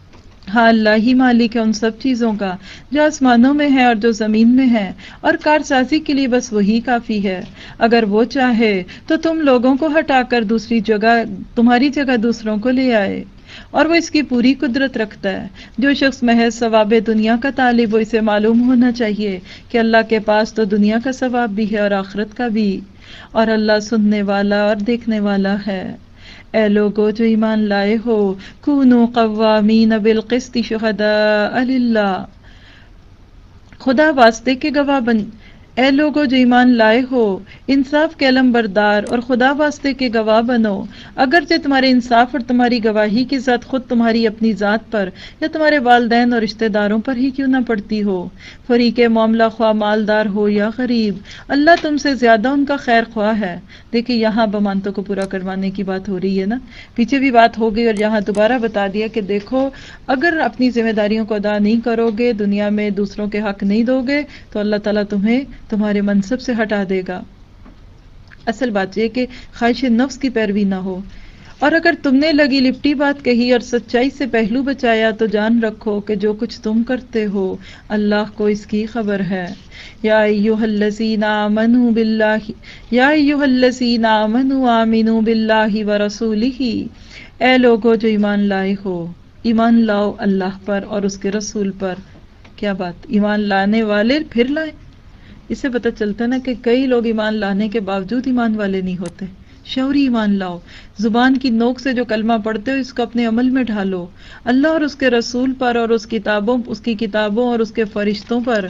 ہاں اللہ ہی مالک ہے ان سب چیزوں کا جو آسمانوں میں ہے اور جو زمین میں ہے، اور کارسازی کے لیے بس وہی کافی ہے. اگر وہ چاہے تو تم لوگوں کو ہٹا کر دوسری جگہ، تمہاری جگہ دوسروں کو لے آئے، اور وہ اس کی پوری قدرت رکھتا ہے. جو شخص محض ثواب دنیا کا طالب ہو، اسے معلوم ہونا چاہیے کہ اللہ کے پاس تو دنیا کا ثواب بھی ہے اور آخرت کا بھی، اور اللہ سننے والا اور دیکھنے والا ہے. اے لوگو جو ایمان لائے ہو، کونوا قوامین بالقسط شہداء للہ، خدا واسطے کے گواہ بن. اے لوگو جو ایمان لائے ہو، انصاف کے علم بردار اور خدا واسطے کے گواہ بنو، اگرچہ تمہارے انصاف اور تمہاری گواہی کی ذات خود تمہاری اپنی ذات پر یا تمہارے والدین اور رشتہ داروں پر ہی کیوں نہ پڑتی ہو. فریق معاملہ خواہ مالدار ہو یا غریب، اللہ تم سے زیادہ ان کا خیر خواہ ہے. دیکھیں یہاں بمانتوں کو پورا کروانے کی بات ہو رہی ہے نا، پیچھے بھی بات ہو گئی اور یہاں دوبارہ بتا دیا کہ دیکھو اگر اپنی ذمہ داریوں کو ادا نہیں کرو گے، دنیا میں دوسروں کے حق نہیں دو گے، تو اللہ تعالیٰ تمہیں تمہارے منصب سے ہٹا دے گا. اصل بات یہ کہ خواہش نفس کی پیروی نہ ہو. اور اگر تم نے لگی لپٹی بات کہی اور سچائی سے پہلو بچایا تو جان رکھو کہ جو کچھ تم کرتے ہو اللہ کو اس کی خبر ہے. یا ایھا الذین آمنوا باللہ یا ایھا الذین آمنوا آمنوا باللہ ورسولہ، اے لوگو جو ایمان لائے ہو، ایمان لاؤ اللہ پر اور اس کے رسول پر. کیا بات، ایمان لانے والے پھر لائیں. اس سے پتہ چلتا ہے نا کہ کئی لوگ ایمان لانے کے باوجود ایمان والے نہیں ہوتے. شعوری ایمان لاؤ، زبان کی نوک سے جو کلمہ پڑھتے ہو اس کو اپنے عمل میں ڈھالو. اللہ اور اس کے رسول پر اور اس کتابوں اس کی کتابوں اور اس کے فرشتوں پر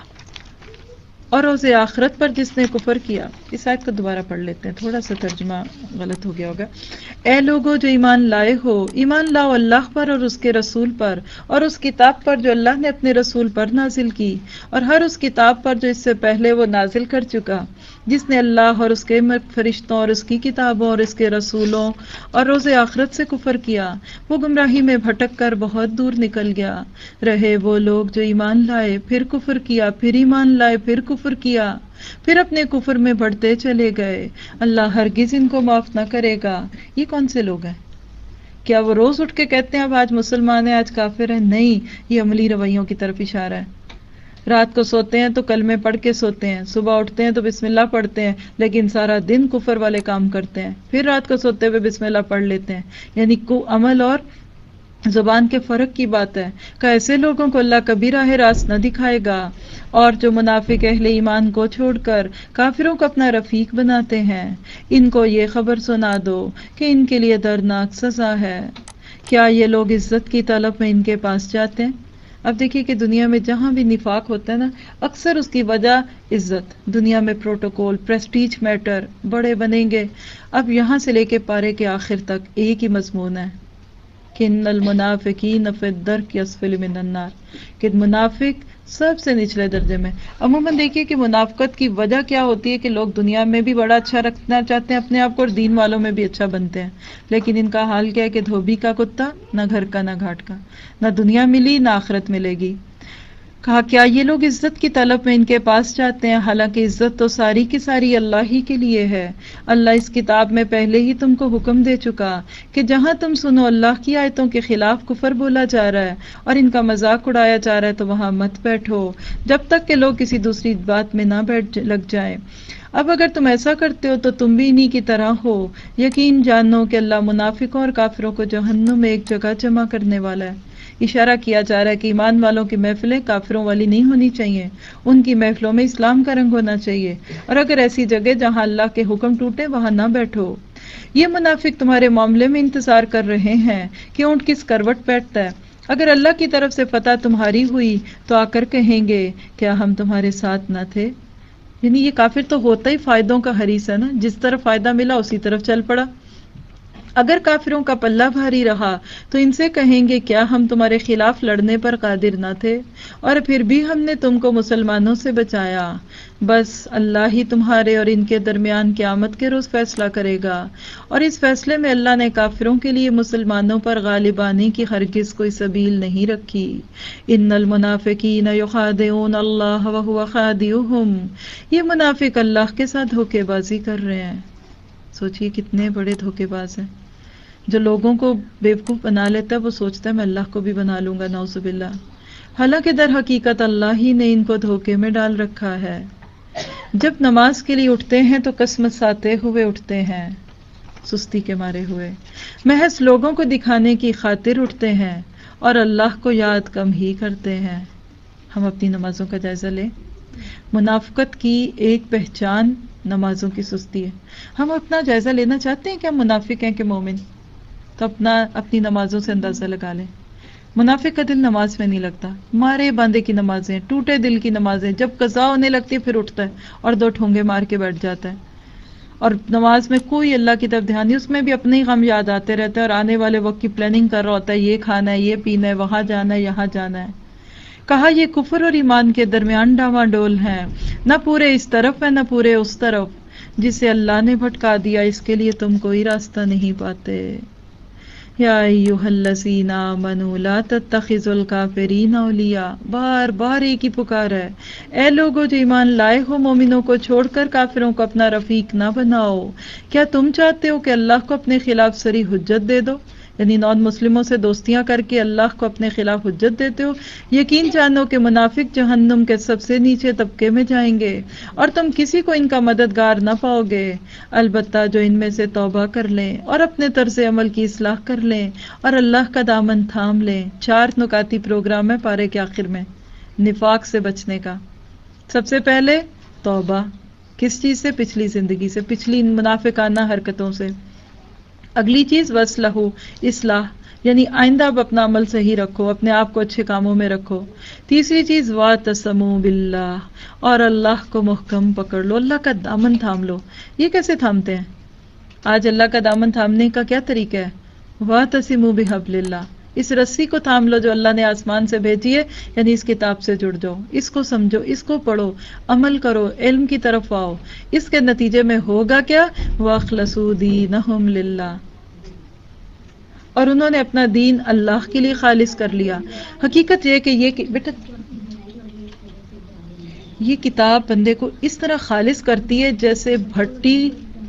اور روز آخرت پر جس نے کفر کیا. اس آیت کو دوبارہ پڑھ لیتے ہیں، تھوڑا سا ترجمہ غلط ہو گیا ہوگا. اے لوگو جو ایمان لائے ہو، ایمان لاؤ اللہ پر اور اس کے رسول پر اور اس کتاب پر جو اللہ نے اپنے رسول پر نازل کی، اور ہر اس کتاب پر جو اس سے پہلے وہ نازل کر چکا، جس نے اللہ اور اس کے فرشتوں اور اس کی کتابوں اور اس کے رسولوں اور روز آخرت سے کفر کیا، وہ گمراہی میں بھٹک کر بہت دور نکل گیا. رہے وہ لوگ جو ایمان لائے پھر کفر کیا، پھر ایمان لائے پھر کفر کیا، پھر اپنے کفر میں بڑھتے چلے گئے. اللہ ہرگز ان کو معاف نہ کرے گا. یہ کون سے لوگ ہیں؟ کیا وہ روز اٹھ کے کہتے ہیں اب آج مسلمان ہیں آج کافر ہیں؟ نہیں، یہ عملی رویوں کی طرف اشارہ ہے. رات کو سوتے ہیں تو کلمے پڑھ کے سوتے ہیں، صبح اٹھتے ہیں تو بسم اللہ پڑھتے ہیں، لیکن سارا دن کفر والے کام کرتے ہیں. پھر رات کو سوتے ہوئے بسم اللہ پڑھ لیتے ہیں. یعنی کو عمل اور زبان کے فرق کی بات ہے کہ ایسے لوگوں کو اللہ کبھی راہ راست نہ دکھائے گا. اور جو منافق اہل ایمان کو چھوڑ کر کافروں کو اپنا رفیق بناتے ہیں، ان کو یہ خبر سنا دو کہ ان کے لیے دردناک سزا ہے. کیا یہ لوگ عزت کی طلب میں ان کے پاس جاتے ہیں؟ اب دیکھیے کہ دنیا میں جہاں بھی نفاق ہوتا ہے نا، اکثر اس کی وجہ عزت. دنیا میں پروٹوکول، پریسٹیج میٹر، بڑے بنیں گے. اب یہاں سے لے کے پارے کے آخر تک ایک ہی مضمون ہے کہ ان المنافقین فی الدرک اسفل من النار، کہ منافق سب سے نچلے درجے میں. عموماً دیکھیے کہ منافقت کی وجہ کیا ہوتی ہے کہ لوگ دنیا میں بھی بڑا اچھا رکھنا چاہتے ہیں اپنے آپ کو اور دین والوں میں بھی اچھا بنتے ہیں، لیکن ان کا حال کیا ہے کہ دھوبی کا کتا، نہ گھر کا نہ گھاٹ کا، نہ دنیا ملی نہ آخرت ملے گی. کہا کیا یہ لوگ عزت کی طلب میں ان کے پاس جاتے ہیں، حالانکہ عزت تو ساری کی ساری اللہ ہی کے لیے ہے. اللہ اس کتاب میں پہلے ہی تم کو حکم دے چکا کہ جہاں تم سنو اللہ کی آیتوں کے خلاف کفر بولا جا رہا ہے اور ان کا مذاق اڑایا جا رہا ہے تو وہاں مت بیٹھو جب تک کہ لوگ کسی دوسری بات میں نہ بیٹھ لگ جائیں. اب اگر تم ایسا کرتے ہو تو تم بھی انہی کی طرح ہو. یقین جانو کہ اللہ منافقوں اور کافروں کو جہنم میں ایک جگہ جمع کرنے والا ہے. اشارہ کیا جا رہا ہے کہ ایمان والوں کی محفلیں کافروں والی نہیں ہونی چاہیے، ان کی محفلوں میں اسلام کا رنگ ہونا چاہیے. اور اگر ایسی جگہ جہاں اللہ کے حکم ٹوٹے وہاں نہ بیٹھو. یہ منافق تمہارے معاملے میں انتظار کر رہے ہیں کہ اونٹ کس کروٹ بیٹھتا ہے. اگر اللہ کی طرف سے فتح تمہاری ہوئی تو آ کر کہیں گے کیا ہم تمہارے ساتھ نہ تھے. یعنی یہ کافر تو ہوتا ہی فائدوں کا حریص ہے نا، جس طرف فائدہ ملا اسی طرف چل پڑا. اگر کافروں کا پلہ بھاری رہا تو ان سے کہیں گے کیا ہم تمہارے خلاف لڑنے پر قادر نہ تھے، اور پھر بھی ہم نے تم کو مسلمانوں سے بچایا. بس اللہ ہی تمہارے اور ان کے درمیان قیامت کے روز فیصلہ کرے گا، اور اس فیصلے میں اللہ نے کافروں کے لیے مسلمانوں پر غالب آنے کی ہرگز کوئی سبیل نہیں رکھی. ان المنافقین یخادعون اللہ وہو خادعهم، یہ منافق اللہ کے ساتھ دھوکے بازی کر رہے ہیں. سوچئے کتنے بڑے دھوکے باز ہیں. جو لوگوں کو بیوقوف بنا لیتا ہے وہ سوچتا ہے میں اللہ کو بھی بنا لوں گا، نعوذ باللہ. حالانکہ در حقیقت اللہ ہی نے ان کو دھوکے میں ڈال رکھا ہے. جب نماز کے لیے اٹھتے ہیں تو کسمساتے ہوئے اٹھتے ہیں، سستی کے مارے ہوئے، محض لوگوں کو دکھانے کی خاطر اٹھتے ہیں اور اللہ کو یاد کم ہی کرتے ہیں. ہم اپنی نمازوں کا جائزہ لیں. منافقت کی ایک پہچان نمازوں کی سستی ہے. ہم اپنا جائزہ لینا چاہتے ہیں کہ ہم منافق ہیں کہ مومن؟ تو اپنا اپنی نمازوں سے اندازہ لگا لیں. منافق کا دل نماز میں نہیں لگتا. مارے باندھے کی نمازیں، ٹوٹے دل کی نمازیں، جب قضا ہونے لگتی ہے پھر اٹھتا ہے اور دو ٹھونگے مار کے بیٹھ جاتا ہے. اور نماز میں کوئی اللہ کی طرف دھیان نہیں، اس میں بھی اپنے ہی غم یاد آتے رہتے ہیں اور آنے والے وقت کی پلاننگ کر رہا ہوتا ہے، یہ کھانا ہے، یہ پینا ہے، وہاں جانا ہے، یہاں جانا ہے. کہا یہ کفر اور ایمان کے درمیان ڈاواں ڈول ہیں، نہ پورے اس طرف ہے نہ پورے اس طرف. جسے اللہ نے بھٹکا دیا اس کے لیے تم کوئی راستہ نہیں پاتے. یا ایھا الذین آمنوا لا تتخذوا الکافرین اولیاء، بار بار ایک ہی پکار ہے. اے لوگو جو ایمان لائے ہو، مومنوں کو چھوڑ کر کافروں کو اپنا رفیق نہ بناؤ. کیا تم چاہتے ہو کہ اللہ کو اپنے خلاف سری حجت دے دو؟ یعنی نان مسلموں سے دوستیاں کر کے اللہ کو اپنے خلاف حجت دیتے ہو. یقین جانو کہ منافق جہنم کے سب سے نیچے طبقے میں جائیں گے اور تم کسی کو ان کا مددگار نہ پاؤ گے، البتہ جو ان میں سے توبہ کر لیں اور اپنے طرز عمل کی اصلاح کر لیں اور اللہ کا دامن تھام لیں. چار نکاتی پروگرام ہے پارے کے آخر میں. نفاق سے بچنے کا. سب سے پہلے توبہ. کس چیز سے؟ پچھلی زندگی سے، پچھلی منافقانہ حرکتوں سے. اگلی چیز وصلہ، اصلاح، یعنی آئندہ آپ اپنا عمل صحیح رکھو، اپنے آپ کو اچھے کاموں میں رکھو. تیسری چیز واعتصموا باللہ، اور اللہ کو محکم پکڑ لو، اللہ کا دامن تھام لو. یہ کیسے تھامتے ہیں؟ آج اللہ کا دامن تھامنے کا کیا طریقہ ہے؟ واعتصموا بحبل اللہ، اس رسی کو تھام لو جو اللہ نے آسمان سے بھیجی ہے، یعنی اس کتاب سے جڑ جاؤ، اس کو سمجھو، اس کو پڑھو، عمل کرو، علم کی طرف آؤ. اس کے نتیجے میں ہوگا کیا؟ وَأَخْلَصُوا دِينَهُمْ لِلَّهِ، اور انہوں نے اپنا دین اللہ کے لیے خالص کر لیا. حقیقت یہ کہ یہ بیٹا یہ کتاب بندے کو اس طرح خالص کرتی ہے جیسے بھٹی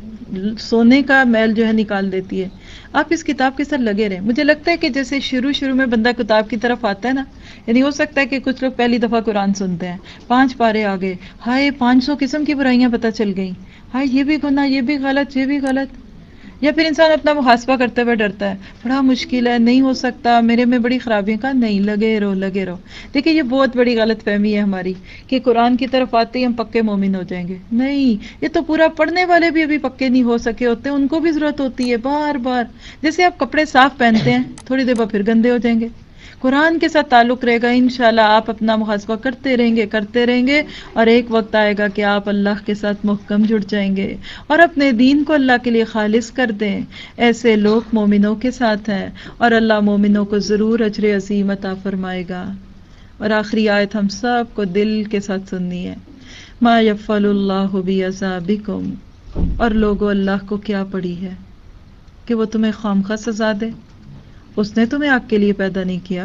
سونے کا میل جو ہے نکال دیتی ہے. آپ اس کتاب کے ساتھ لگے رہیں. مجھے لگتا ہے کہ جیسے شروع شروع میں بندہ کتاب کی طرف آتا ہے نا، یعنی ہو سکتا ہے کہ کچھ لوگ پہلی دفعہ قرآن سنتے ہیں، پانچ پارے آگے، ہائے پانچ سو قسم کی برائیاں پتہ چل گئیں، ہائے یہ بھی گناہ، یہ بھی غلط، یہ بھی غلط. یا پھر انسان اپنا محاسبہ کرتے ہوئے ڈرتا ہے، بڑا مشکل ہے، نہیں ہو سکتا، میرے میں بڑی خرابیاں. کا نہیں، لگے رہو لگے رہو. دیکھیں یہ بہت بڑی غلط فہمی ہے ہماری کہ قرآن کی طرف آتے ہی ہم پکے مومن ہو جائیں گے. نہیں، یہ تو پورا پڑھنے والے بھی ابھی پکے نہیں ہو سکے ہوتے، ان کو بھی ضرورت ہوتی ہے بار بار. جیسے آپ کپڑے صاف پہنتے ہیں، تھوڑی دیر بعد پھر گندے ہو جائیں گے. قرآن کے ساتھ تعلق رہے گا، انشاءاللہ آپ اپنا محاسبہ کرتے رہیں گے کرتے رہیں گے اور ایک وقت آئے گا کہ آپ اللہ کے ساتھ محکم جڑ جائیں گے اور اپنے دین کو اللہ کے لیے خالص کر دیں. ایسے لوگ مومنوں کے ساتھ ہیں اور اللہ مومنوں کو ضرور اجر عظیم عطا فرمائے گا. اور آخری آیت ہم سب کو دل کے ساتھ سننی ہے. ما یفعل اللہ بعذابکم، اور لوگوں اللہ کو کیا پڑی ہے کہ وہ تمہیں خامخواہ سزا دے؟ اس نے تمہیں آگ کے لیے پیدا نہیں کیا،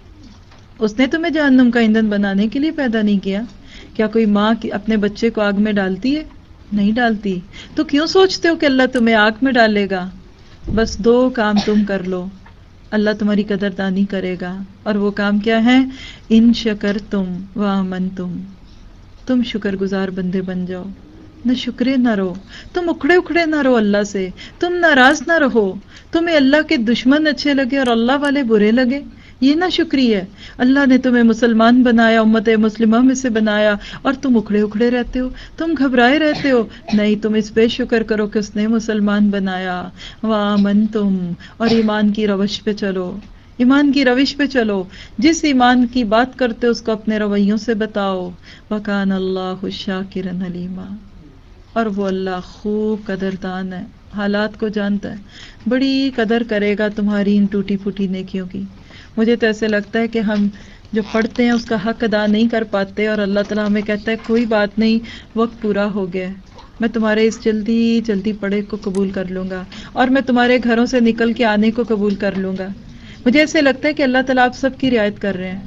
اس نے تمہیں جہنم کا ایندھن بنانے کے لیے پیدا نہیں کیا. کیا کوئی ماں اپنے بچے کو آگ میں ڈالتی ہے؟ نہیں ڈالتی. تو کیوں سوچتے ہو کہ اللہ تمہیں آگ میں ڈالے گا؟ بس دو کام تم کر لو، اللہ تمہاری قدردانی کرے گا. اور وہ کام کیا ہے؟ ان شکرتم وآمنتم، تم شکر گزار بندے بن جاؤ، نہ شکرے نہ رہو، تم اکھڑے اکھڑے نہ رہو اللہ سے، تم ناراض نہ رہو. تمہیں اللہ کے دشمن اچھے لگے اور اللہ والے برے لگے، یہ نہ شکری ہے. اللہ نے تمہیں مسلمان بنایا، امت مسلمہ میں سے بنایا، اور تم اکھڑے اکھڑے رہتے ہو، تم گھبرائے رہتے ہو. نہیں، تم اس پہ شکر کرو کہ اس نے مسلمان بنایا. وآمنتم، اور ایمان کی روش پہ چلو، ایمان کی روش پہ چلو. جس ایمان کی بات کرتے اس کو اپنے رویوں سے بتاؤ. وَكَانَ اللَّهُ شَاكِرًا عَلِيمًا، اور وہ اللہ خوب قدردان ہے، حالات کو جانتا ہے، بڑی قدر کرے گا تمہاری ان ٹوٹی پھوٹی نیکیوں کی. مجھے تو ایسے لگتا ہے کہ ہم جو پڑھتے ہیں اس کا حق ادا نہیں کر پاتے، اور اللہ تعالیٰ ہمیں کہتا ہے کوئی بات نہیں، وقت پورا ہو گیا ہے، میں تمہارے اس جلدی جلدی پڑھے کو قبول کر لوں گا، اور میں تمہارے گھروں سے نکل کے آنے کو قبول کر لوں گا. مجھے ایسے لگتا ہے کہ اللہ تعالیٰ آپ سب کی رعایت کر رہے ہیں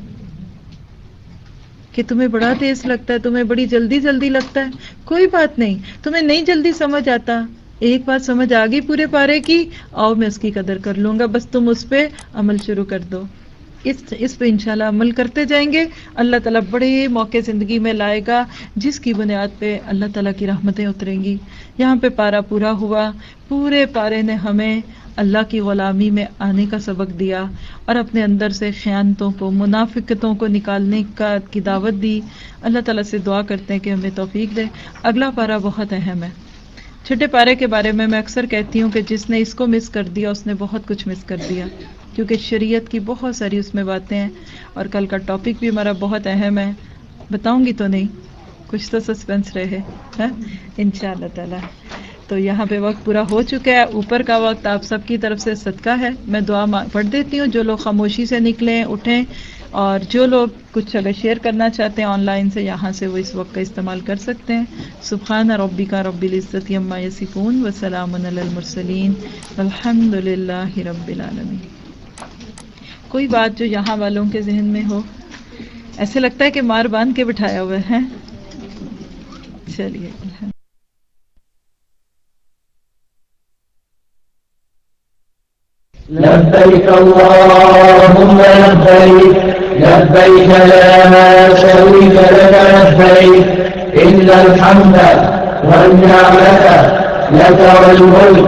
کہ تمہیں بڑا تیز لگتا ہے، تمہیں بڑی جلدی جلدی لگتا ہے. کوئی بات نہیں، تمہیں نہیں جلدی سمجھ آتا، ایک بات سمجھ آ گئی پورے پارے کی، آؤ میں اس کی قدر کر لوں گا. بس تم اس پہ عمل شروع کر دو، اس اس پہ انشاءاللہ عمل کرتے جائیں گے. اللہ تعالیٰ بڑے موقع زندگی میں لائے گا جس کی بنیاد پہ اللہ تعالیٰ کی رحمتیں اتریں گی. یہاں پہ پارا پورا ہوا، پورے پارے نے ہمیں اللہ کی غلامی میں آنے کا سبق دیا اور اپنے اندر سے خیانتوں کو، منافقتوں کو نکالنے کا کی دعوت دی. اللہ تعالیٰ سے دعا کرتے ہیں کہ ہمیں توفیق دے. اگلا پارا بہت اہم ہے. چھٹے پارے کے بارے میں میں اکثر کہتی ہوں کہ جس نے اس کو مس کر دیا اس نے بہت کچھ مس کر دیا، کیونکہ شریعت کی بہت ساری اس میں باتیں ہیں. اور کل کا ٹاپک بھی ہمارا بہت اہم ہے. بتاؤں گی تو نہیں، کچھ تو سسپینس رہے انشاءاللہ تعالیٰ. تو یہاں پہ وقت پورا ہو چکا ہے. اوپر کا وقت آپ سب کی طرف سے صدقہ ہے. میں دعا پڑھ دیتی ہوں. جو لوگ خاموشی سے نکلیں اٹھیں، اور جو لوگ کچھ اگر شیئر کرنا چاہتے ہیں آن لائن سے، یہاں سے وہ اس وقت کا استعمال کر سکتے ہیں. سبحان ربک رب العزت عما یصفون وسلام علی المرسلین والحمد للہ رب العالمین. کوئی بات جو یہاں والوں کے ذہن میں ہو؟ ایسے لگتا ہے کہ مار باندھ کے بٹھایا ہوا ہے. چلیے لبيك اللهم لبيك لبيك لا شريك لك لبيك إن الحمد والنعمة لك والملك